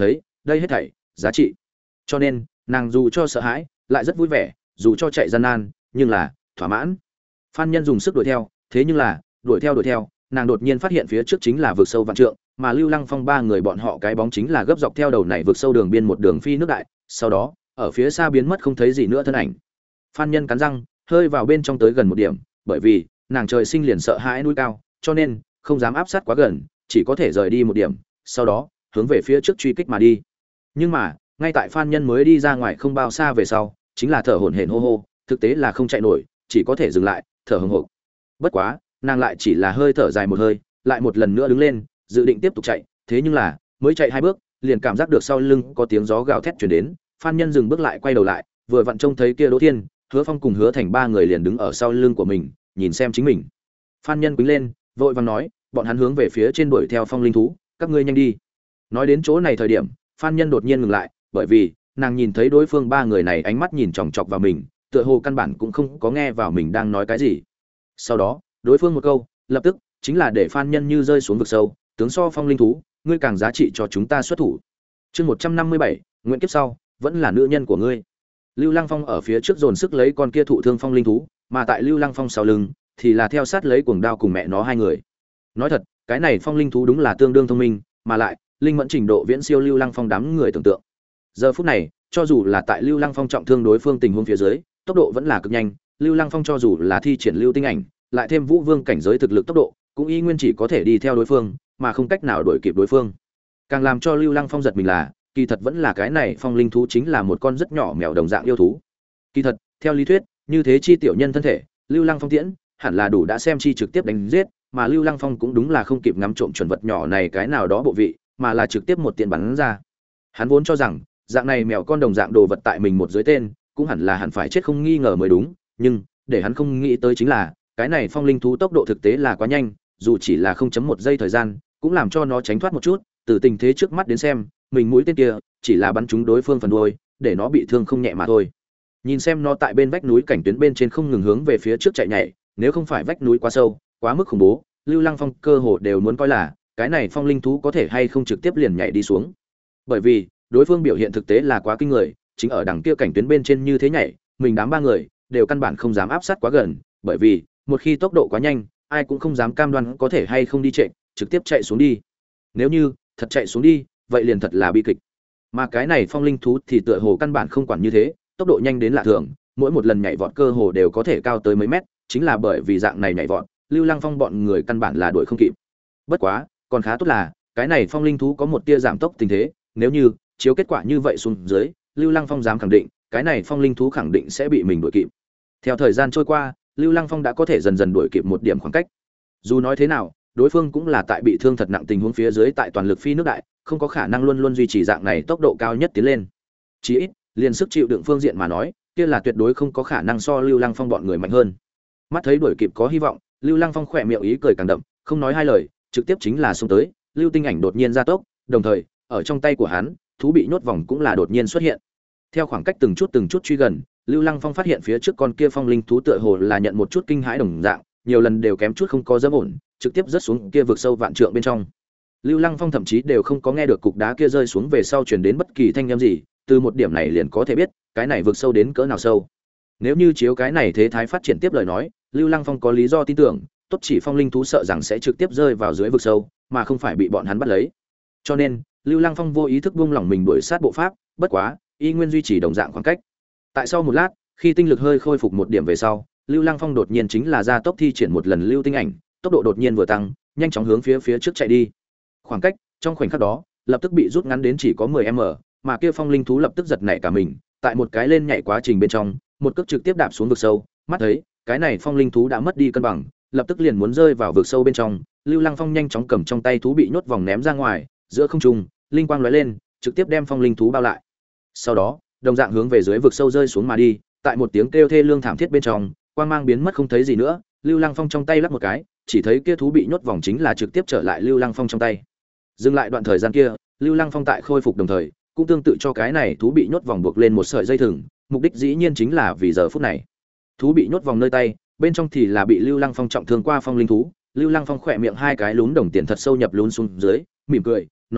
đây hết thảy giá trị. Cho nên nàng dù cho sợ hãi lại rất vui vẻ, dù cho chạy gian nan nhưng là thỏa mãn. Phan Nhân dùng sức đuổi theo, thế nhưng là đuổi theo đuổi theo, nàng đột nhiên phát hiện phía trước chính là vực sâu vạn trượng, mà Lưu Lăng Phong ba người bọn họ cái bóng chính là gấp dọc theo đầu này vực sâu đường biên một đường phi nước đại, sau đó ở phía xa biến mất không thấy gì nữa thân ảnh. Phan Nhân cắn răng, hơi vào bên trong tới gần một điểm, bởi vì nàng trời sinh liền sợ hãi núi cao, cho nên không dám áp sát quá gần, chỉ có thể rời đi một điểm, sau đó hướng về phía trước truy kích mà đi. Nhưng mà ngay tại Phan Nhân mới đi ra ngoài không bao xa về sau, chính là thở hổn hển hô hô, thực tế là không chạy nổi, chỉ có thể dừng lại, thở hổn hộc. Bất quá, nàng lại chỉ là hơi thở dài một hơi, lại một lần nữa đứng lên, dự định tiếp tục chạy, thế nhưng là, mới chạy hai bước, liền cảm giác được sau lưng có tiếng gió gào thét truyền đến, Phan Nhân dừng bước lại quay đầu lại, vừa vặn trông thấy kia Đỗ Thiên, Hứa Phong cùng Hứa Thành ba người liền đứng ở sau lưng của mình, nhìn xem chính mình. Phan Nhân quỳ lên, vội vàng nói, bọn hắn hướng về phía trên đuổi theo phong linh thú, các ngươi nhanh đi. Nói đến chỗ này thời điểm, Phan Nhân đột nhiên ngừng lại, bởi vì nàng nhìn thấy đối phương ba người này ánh mắt nhìn chòng chọc vào mình, tựa hồ căn bản cũng không có nghe vào mình đang nói cái gì. Sau đó, đối phương một câu, lập tức chính là để Phan Nhân như rơi xuống vực sâu, tướng so phong linh thú, ngươi càng giá trị cho chúng ta xuất thủ. Chương một trăm năm mươi bảy, nguyện kiếp sau, vẫn là nữ nhân của ngươi. Lưu Lăng Phong ở phía trước dồn sức lấy con kia thụ thương phong linh thú, mà tại Lưu Lăng Phong sau lưng thì là theo sát lấy cuồng đao cùng mẹ nó hai người. Nói thật, cái này phong linh thú đúng là tương đương thông minh, mà lại linh mẫn trình độ viễn siêu Lưu Lăng Phong đám người tưởng tượng. Giờ phút này, cho dù là tại Lưu Lăng Phong trọng thương đối phương tình huống phía dưới, tốc độ vẫn là cực nhanh, Lưu Lăng Phong cho dù là thi triển lưu tinh ảnh, lại thêm Vũ Vương cảnh giới thực lực tốc độ, cũng y nguyên chỉ có thể đi theo đối phương, mà không cách nào đuổi kịp đối phương. Càng làm cho Lưu Lăng Phong giật mình là, kỳ thật vẫn là cái này phong linh thú chính là một con rất nhỏ mèo đồng dạng yêu thú. Kỳ thật, theo lý thuyết, như thế chi tiểu nhân thân thể, Lưu Lăng Phong tiễn, hẳn là đủ đã xem chi trực tiếp đánh giết, mà Lưu Lăng Phong cũng đúng là không kịp ngắm trộm chuẩn vật nhỏ này cái nào đó bộ vị, mà là trực tiếp một tiện bắn ra. Hắn vốn cho rằng, dạng này mèo con đồng dạng đồ vật tại mình một dưới tên, cũng hẳn là hẳn phải chết không nghi ngờ mới đúng, nhưng để hắn không nghĩ tới chính là, cái này phong linh thú tốc độ thực tế là quá nhanh, dù chỉ là không chấm một giây thời gian, cũng làm cho nó tránh thoát một chút, từ tình thế trước mắt đến xem, mình mũi tên kia chỉ là bắn trúng đối phương phần đuôi, để nó bị thương không nhẹ mà thôi. Nhìn xem nó tại bên vách núi cảnh tuyến bên trên không ngừng hướng về phía trước chạy nhảy, nếu không phải vách núi quá sâu, quá mức khủng bố, Lưu Lăng Phong cơ hồ đều muốn coi là cái này phong linh thú có thể hay không trực tiếp liền nhảy đi xuống. Bởi vì, đối phương biểu hiện thực tế là quá kinh người, chính ở đằng kia cảnh tuyến bên trên như thế nhảy, mình đám ba người đều căn bản không dám áp sát quá gần, bởi vì một khi tốc độ quá nhanh, ai cũng không dám cam đoan có thể hay không đi chạy, trực tiếp chạy xuống đi. Nếu như thật chạy xuống đi, vậy liền thật là bi kịch. Mà cái này phong linh thú thì tựa hồ căn bản không quản như thế, tốc độ nhanh đến lạ thường, mỗi một lần nhảy vọt cơ hồ đều có thể cao tới mấy mét, chính là bởi vì dạng này nhảy vọt, Lưu Lăng Phong bọn người căn bản là đuổi không kịp. Bất quá, còn khá tốt là, cái này phong linh thú có một tia giảm tốc tình thế, nếu như chiếu kết quả như vậy xuống dưới, Lưu Lăng Phong dám khẳng định, cái này phong linh thú khẳng định sẽ bị mình đuổi kịp. Theo thời gian trôi qua, Lưu Lăng Phong đã có thể dần dần đuổi kịp một điểm khoảng cách. Dù nói thế nào, đối phương cũng là tại bị thương thật nặng tình huống phía dưới tại toàn lực phi nước đại, không có khả năng luôn luôn duy trì dạng này tốc độ cao nhất tiến lên. Chỉ ít, liền sức chịu đựng phương diện mà nói, kia là tuyệt đối không có khả năng so Lưu Lăng Phong bọn người mạnh hơn. Mắt thấy đuổi kịp có hy vọng, Lưu Lăng Phong khỏe miệng ý cười càng đậm, không nói hai lời, trực tiếp chính là xông tới, Lưu Tinh Ảnh đột nhiên gia tốc, đồng thời, ở trong tay của hắn, thú bị nhốt vòng cũng là đột nhiên xuất hiện. Theo khoảng cách từng chút từng chút truy gần, Lưu Lăng Phong phát hiện phía trước con kia phong linh thú tựa hồ là nhận một chút kinh hãi đồng dạng, nhiều lần đều kém chút không có dẫm ổn, trực tiếp rớt xuống kia vực sâu vạn trượng bên trong. Lưu Lăng Phong thậm chí đều không có nghe được cục đá kia rơi xuống về sau truyền đến bất kỳ thanh âm gì, từ một điểm này liền có thể biết, cái này vực sâu đến cỡ nào sâu. Nếu như chiếu cái này thế thái phát triển tiếp lời nói, Lưu Lăng Phong có lý do tin tưởng, tốt chỉ phong linh thú sợ rằng sẽ trực tiếp rơi vào dưới vực sâu, mà không phải bị bọn hắn bắt lấy. Cho nên, Lưu Lăng Phong vô ý thức buông lỏng mình đuổi sát bộ pháp, bất quá, y nguyên duy trì đồng dạng khoảng cách. Tại sau một lát, khi tinh lực hơi khôi phục một điểm về sau, Lưu Lăng Phong đột nhiên chính là ra tốc thi triển một lần lưu tinh ảnh, tốc độ đột nhiên vừa tăng, nhanh chóng hướng phía phía trước chạy đi. Khoảng cách trong khoảnh khắc đó, lập tức bị rút ngắn đến chỉ có mười mét, mà kia phong linh thú lập tức giật nảy cả mình, tại một cái lên nhảy quá trình bên trong, một cước trực tiếp đạp xuống vực sâu, mắt thấy, cái này phong linh thú đã mất đi cân bằng, lập tức liền muốn rơi vào vực sâu bên trong, Lưu Lăng Phong nhanh chóng cầm trong tay thú bị nhốt vòng ném ra ngoài, giữa không trung, linh quang lóe lên, trực tiếp đem phong linh thú bao lại. Sau đó, đồng dạng hướng về dưới vực sâu rơi xuống mà đi, tại một tiếng kêu thê lương thảm thiết bên trong, quang mang biến mất không thấy gì nữa, Lưu Lăng Phong trong tay lắc một cái, chỉ thấy kia thú bị nhốt vòng chính là trực tiếp trở lại Lưu Lăng Phong trong tay. Dừng lại đoạn thời gian kia, Lưu Lăng Phong tại khôi phục đồng thời, cũng tương tự cho cái này thú bị nhốt vòng buộc lên một sợi dây thừng, mục đích dĩ nhiên chính là vì giờ phút này. Thú bị nhốt vòng nơi tay, bên trong thì là bị Lưu Lăng Phong trọng thương qua phong linh thú, Lưu Lăng Phong khỏe miệng hai cái lún đồng tiền thật sâu nhập lún xuống dưới, mỉm cười, nói,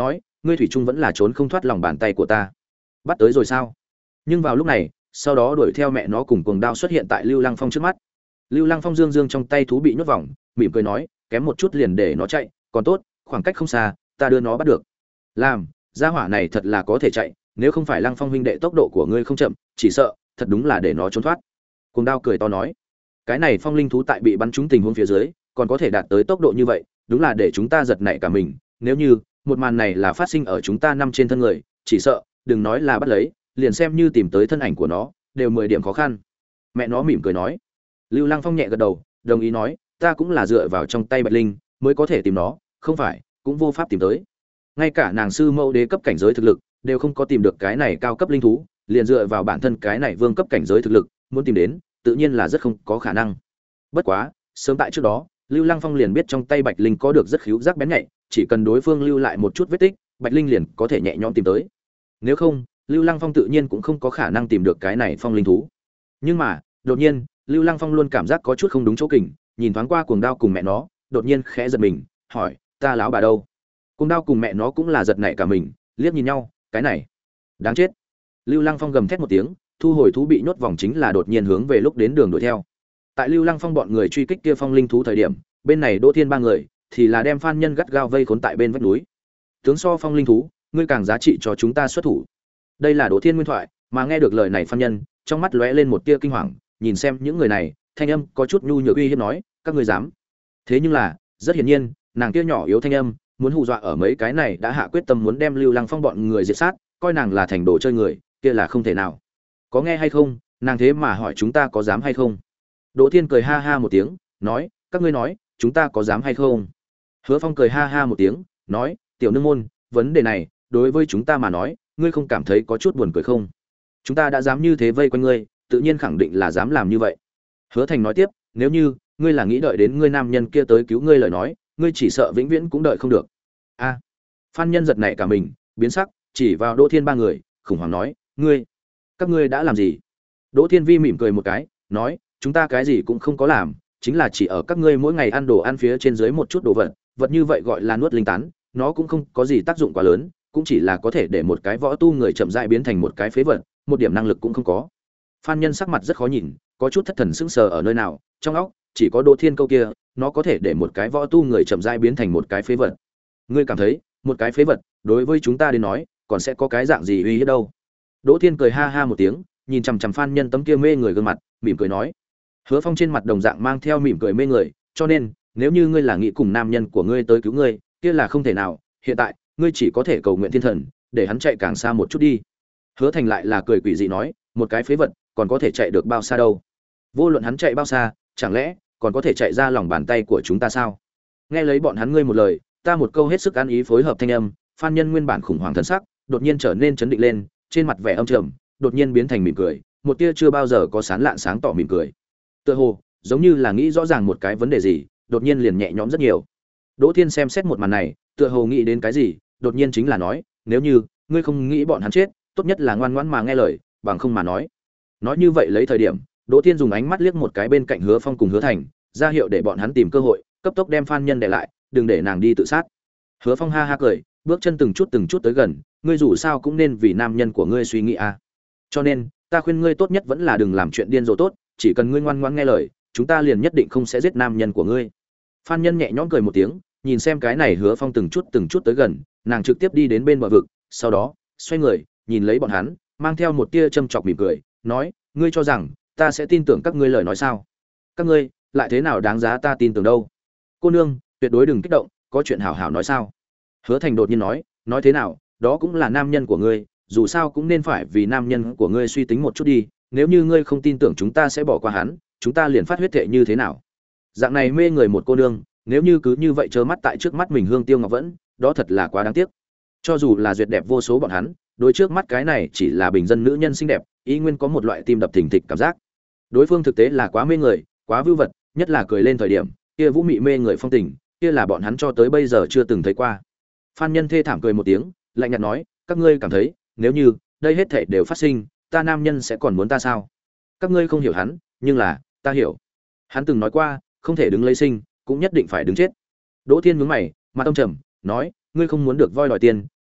ngươi thủy trung vẫn là trốn không thoát lòng bàn tay của ta. Bắt tới rồi sao? Nhưng vào lúc này, sau đó đuổi theo mẹ nó cùng cuồng đao xuất hiện tại Lưu Lăng Phong trước mắt. Lưu Lăng Phong dương dương trong tay thú bị nhốt vòng, mỉm cười nói, kém một chút liền để nó chạy, còn tốt, khoảng cách không xa, ta đưa nó bắt được. Làm, gia hỏa này thật là có thể chạy, nếu không phải Lăng Phong huynh đệ tốc độ của ngươi không chậm, chỉ sợ thật đúng là để nó trốn thoát. Cuồng đao cười to nói, cái này phong linh thú tại bị bắn trúng tình huống phía dưới, còn có thể đạt tới tốc độ như vậy, đúng là để chúng ta giật nảy cả mình, nếu như một màn này là phát sinh ở chúng ta năm trên thân người, chỉ sợ, đừng nói là bắt lấy, liền xem như tìm tới thân ảnh của nó, đều mười điểm khó khăn. Mẹ nó mỉm cười nói. Lưu Lăng Phong nhẹ gật đầu, đồng ý nói, ta cũng là dựa vào trong tay Bạch Linh mới có thể tìm nó, không phải, cũng vô pháp tìm tới. Ngay cả nàng sư mẫu đế cấp cảnh giới thực lực, đều không có tìm được cái này cao cấp linh thú, liền dựa vào bản thân cái này vương cấp cảnh giới thực lực, muốn tìm đến, tự nhiên là rất không có khả năng. Bất quá, sớm tại trước đó, Lưu Lăng Phong liền biết trong tay Bạch Linh có được rất khíu giác bén nhạy, chỉ cần đối phương lưu lại một chút vết tích, Bạch Linh liền có thể nhẹ nhõm tìm tới. Nếu không, Lưu Lăng Phong tự nhiên cũng không có khả năng tìm được cái này phong linh thú. Nhưng mà, đột nhiên, Lưu Lăng Phong luôn cảm giác có chút không đúng chỗ kình, nhìn thoáng qua Cuồng Đao cùng mẹ nó, đột nhiên khẽ giật mình, hỏi, ta lão bà đâu? Cuồng Đao cùng mẹ nó cũng là giật nảy cả mình, liếc nhìn nhau, cái này, đáng chết. Lưu Lăng Phong gầm thét một tiếng, thu hồi thú bị nhốt vòng chính là đột nhiên hướng về lúc đến đường đuổi theo. Tại Lưu Lăng Phong bọn người truy kích kia phong linh thú thời điểm, bên này Đỗ Thiên ba người thì là đem Phan Nhân gắt gao vây khốn tại bên vách núi. Tướng so phong linh thú, ngươi càng giá trị cho chúng ta xuất thủ. Đây là Đỗ Thiên nguyên thoại, mà nghe được lời này Phan Nhân, trong mắt lóe lên một tia kinh hoàng, nhìn xem những người này, thanh âm có chút nhu nhược uy hiếp nói, các ngươi dám? Thế nhưng là, rất hiển nhiên, nàng kia nhỏ yếu thanh âm, muốn hù dọa ở mấy cái này đã hạ quyết tâm muốn đem Lưu Lăng Phong bọn người diệt sát, coi nàng là thành đồ chơi người, kia là không thể nào. Có nghe hay không, nàng thế mà hỏi chúng ta có dám hay không? Đỗ Thiên cười ha ha một tiếng, nói, các ngươi nói, chúng ta có dám hay không? Hứa Phong cười ha ha một tiếng, nói, tiểu nương môn, vấn đề này, đối với chúng ta mà nói, ngươi không cảm thấy có chút buồn cười không? Chúng ta đã dám như thế vây quanh ngươi, tự nhiên khẳng định là dám làm như vậy. Hứa Thành nói tiếp, nếu như ngươi là nghĩ đợi đến ngươi nam nhân kia tới cứu ngươi lời nói, ngươi chỉ sợ vĩnh viễn cũng đợi không được. A. À, Phan Nhân giật nảy cả mình, biến sắc, chỉ vào Đỗ Thiên ba người, khủng hoảng nói, ngươi, các ngươi đã làm gì? Đỗ Thiên Vi mỉm cười một cái, nói, chúng ta cái gì cũng không có làm, chính là chỉ ở các ngươi mỗi ngày ăn đồ ăn phía trên dưới một chút đồ vật, vật như vậy gọi là nuốt linh tán, nó cũng không có gì tác dụng quá lớn, cũng chỉ là có thể để một cái võ tu người chậm rãi biến thành một cái phế vật, một điểm năng lực cũng không có. Phan Nhân sắc mặt rất khó nhìn, có chút thất thần sững sờ ở nơi nào, trong óc chỉ có Đỗ Thiên câu kia, nó có thể để một cái võ tu người chậm rãi biến thành một cái phế vật. Ngươi cảm thấy, một cái phế vật, đối với chúng ta đến nói, còn sẽ có cái dạng gì uy hiếp đâu? Đỗ Thiên cười ha ha một tiếng, nhìn chằm chằm Phan Nhân tấm kia mê người gương mặt, mỉm cười nói. Hứa Phong trên mặt đồng dạng mang theo mỉm cười mê người, cho nên, nếu như ngươi là nghĩ cùng nam nhân của ngươi tới cứu ngươi, kia là không thể nào, hiện tại, ngươi chỉ có thể cầu nguyện thiên thần, để hắn chạy càng xa một chút đi. Hứa Thành lại là cười quỷ dị nói, một cái phế vật, còn có thể chạy được bao xa đâu? Vô luận hắn chạy bao xa, chẳng lẽ còn có thể chạy ra lòng bàn tay của chúng ta sao? Nghe lấy bọn hắn ngươi một lời, ta một câu hết sức ăn ý phối hợp thanh âm, Phan Nhân nguyên bản khủng hoảng thần sắc, đột nhiên trở nên chấn định lên, trên mặt vẻ âm trầm, đột nhiên biến thành mỉm cười, một tia chưa bao giờ có sán lạn sáng tỏ mỉm cười. Tựa hồ, giống như là nghĩ rõ ràng một cái vấn đề gì, đột nhiên liền nhẹ nhõm rất nhiều. Đỗ Thiên xem xét một màn này, tựa hồ nghĩ đến cái gì, đột nhiên chính là nói, nếu như ngươi không nghĩ bọn hắn chết, tốt nhất là ngoan ngoãn mà nghe lời, bằng không mà nói. Nói như vậy lấy thời điểm, Đỗ Thiên dùng ánh mắt liếc một cái bên cạnh Hứa Phong cùng Hứa Thành, ra hiệu để bọn hắn tìm cơ hội, cấp tốc đem Phan Nhân để lại, đừng để nàng đi tự sát. Hứa Phong ha ha cười, bước chân từng chút từng chút tới gần, ngươi dù sao cũng nên vì nam nhân của ngươi suy nghĩ à. Cho nên, ta khuyên ngươi tốt nhất vẫn là đừng làm chuyện điên rồ tốt, chỉ cần ngươi ngoan ngoãn nghe lời, chúng ta liền nhất định không sẽ giết nam nhân của ngươi. Phan Nhân nhẹ nhõm cười một tiếng, nhìn xem cái này Hứa Phong từng chút từng chút tới gần, nàng trực tiếp đi đến bên bờ vực, sau đó, xoay người, nhìn lấy bọn hắn, mang theo một tia châm chọc mỉm cười, nói, ngươi cho rằng ta sẽ tin tưởng các ngươi lời nói sao? Các ngươi lại thế nào đáng giá ta tin tưởng đâu? Cô nương, tuyệt đối đừng kích động, có chuyện hảo hảo nói sao? Hứa Thành đột nhiên nói, nói thế nào, đó cũng là nam nhân của ngươi, dù sao cũng nên phải vì nam nhân của ngươi suy tính một chút đi, nếu như ngươi không tin tưởng chúng ta sẽ bỏ qua hắn, chúng ta liền phát huyết thệ như thế nào? Dạng này mê người một cô nương, nếu như cứ như vậy trơ mắt tại trước mắt mình Hương Tiêu Ngọc Vẫn, đó thật là quá đáng tiếc. Cho dù là duyệt đẹp vô số bọn hắn, đối trước mắt cái này chỉ là bình dân nữ nhân xinh đẹp, ý nguyên có một loại tim đập thình thịch cảm giác. Đối phương thực tế là quá mê người, quá vưu vật, nhất là cười lên thời điểm, kia vũ mị mê người phong tình, kia là bọn hắn cho tới bây giờ chưa từng thấy qua. Phan Nhân thê thảm cười một tiếng, lạnh nhạt nói, các ngươi cảm thấy, nếu như đây hết thảy đều phát sinh, ta nam nhân sẽ còn muốn ta sao? Các ngươi không hiểu hắn, nhưng là, ta hiểu. Hắn từng nói qua, không thể đứng lấy sinh, cũng nhất định phải đứng chết. Đỗ Thiên nhướng mày, mặt âm trầm, nói, ngươi không muốn được voi đòi tiền,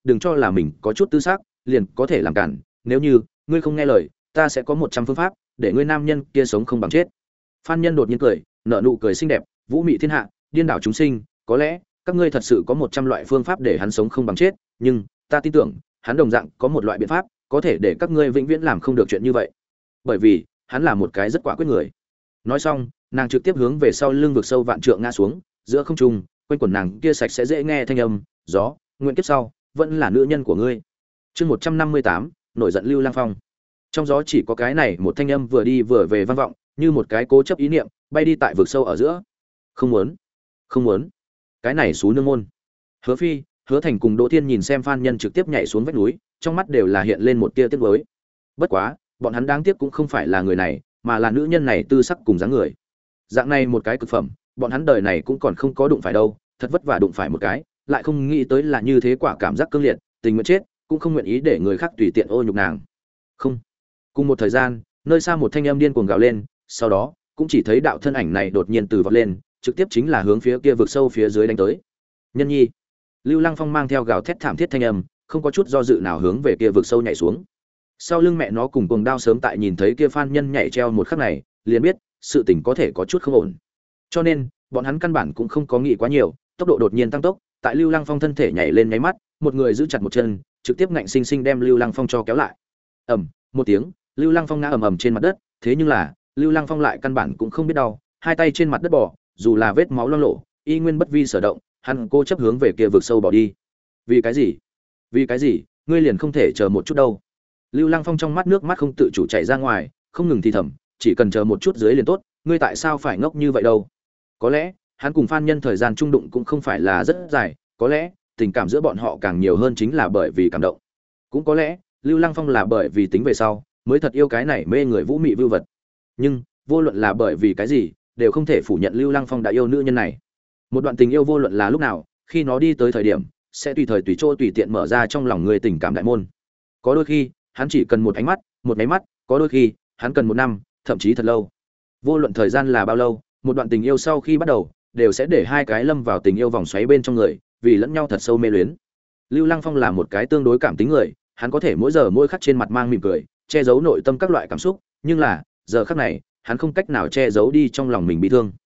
đừng cho là mình có chút tư xác liền có thể làm cản, nếu như ngươi không nghe lời ta sẽ có một trăm phương pháp để ngươi nam nhân kia sống không bằng chết. Phan Nhân đột nhiên cười, nở nụ cười xinh đẹp, vũ mị thiên hạ, điên đảo chúng sinh, có lẽ các ngươi thật sự có một trăm loại phương pháp để hắn sống không bằng chết, nhưng ta tin tưởng hắn đồng dạng có một loại biện pháp có thể để các ngươi vĩnh viễn làm không được chuyện như vậy, bởi vì hắn là một cái rất quả quyết người. Nói xong, nàng trực tiếp hướng về sau lưng vực sâu vạn trượng ngã xuống, giữa không trung quanh quần nàng kia sạch sẽ dễ nghe thanh âm, gió, nguyện kiếp sau vẫn là nữ nhân của ngươi. Chương một trăm năm mươi tám, nổi giận Lưu Lang Phong. Trong gió chỉ có cái này một thanh âm vừa đi vừa về vang vọng, như một cái cố chấp ý niệm bay đi tại vực sâu ở giữa. Không muốn, không muốn, cái này xú nương môn. Hứa Phi, Hứa Thành cùng Đỗ Thiên nhìn xem Phan Nhân trực tiếp nhảy xuống vách núi, trong mắt đều là hiện lên một tia tiếc nuối. Bất quá, bọn hắn đáng tiếc cũng không phải là người này, mà là nữ nhân này tư sắc cùng dáng người. Dạng này một cái cực phẩm, bọn hắn đời này cũng còn không có đụng phải đâu, thật vất vả đụng phải một cái, lại không nghĩ tới là như thế, quả cảm giác cương liệt, tình nguyện chết, cũng không nguyện ý để người khác tùy tiện ô nhục nàng. Không. Cùng một thời gian, nơi xa một thanh âm điên cuồng gào lên, sau đó, cũng chỉ thấy đạo thân ảnh này đột nhiên từ vọt lên, trực tiếp chính là hướng phía kia vực sâu phía dưới đánh tới. Nhân nhi. Lưu Lăng Phong mang theo gào thét thảm thiết thanh âm, không có chút do dự nào hướng về kia vực sâu nhảy xuống. Sau lưng mẹ nó cùng cuồng đao sớm tại nhìn thấy kia Phan Nhân nhảy treo một khắc này, liền biết sự tình có thể có chút không ổn. Cho nên, bọn hắn căn bản cũng không có nghĩ quá nhiều, tốc độ đột nhiên tăng tốc, tại Lưu Lăng Phong thân thể nhảy lên nháy mắt, một người giữ chặt một chân, trực tiếp ngạnh sinh sinh đem Lưu Lăng Phong cho kéo lại. Ầm, một tiếng, Lưu Lăng Phong ngã ầm ầm trên mặt đất, thế nhưng là, Lưu Lăng Phong lại căn bản cũng không biết đau, hai tay trên mặt đất bò, dù là vết máu loang lổ, y nguyên bất vi sở động, hắn cố chấp hướng về kia vực sâu bỏ đi. Vì cái gì? Vì cái gì? Ngươi liền không thể chờ một chút đâu? Lưu Lăng Phong trong mắt nước mắt không tự chủ chảy ra ngoài, không ngừng thì thầm, chỉ cần chờ một chút dưới liền tốt, ngươi tại sao phải ngốc như vậy đâu? Có lẽ, hắn cùng Phan Nhân thời gian chung đụng cũng không phải là rất dài, có lẽ, tình cảm giữa bọn họ càng nhiều hơn chính là bởi vì cảm động. Cũng có lẽ, Lưu Lăng Phong là bởi vì tính về sau, mới thật yêu cái này mê người vũ mị vưu vật. Nhưng, vô luận là bởi vì cái gì, đều không thể phủ nhận Lưu Lăng Phong đã yêu nữ nhân này. Một đoạn tình yêu vô luận là lúc nào, khi nó đi tới thời điểm, sẽ tùy thời tùy chỗ tùy tiện mở ra trong lòng người tình cảm đại môn. Có đôi khi, hắn chỉ cần một ánh mắt, một cái mắt, có đôi khi, hắn cần một năm, thậm chí thật lâu. Vô luận thời gian là bao lâu, một đoạn tình yêu sau khi bắt đầu, đều sẽ để hai cái lâm vào tình yêu vòng xoáy bên trong người, vì lẫn nhau thật sâu mê luyến. Lưu Lăng Phong là một cái tương đối cảm tính người, hắn có thể mỗi giờ mỗi khắc trên mặt mang mỉm cười, che giấu nội tâm các loại cảm xúc, nhưng là, giờ khắc này, hắn không cách nào che giấu đi trong lòng mình bị thương.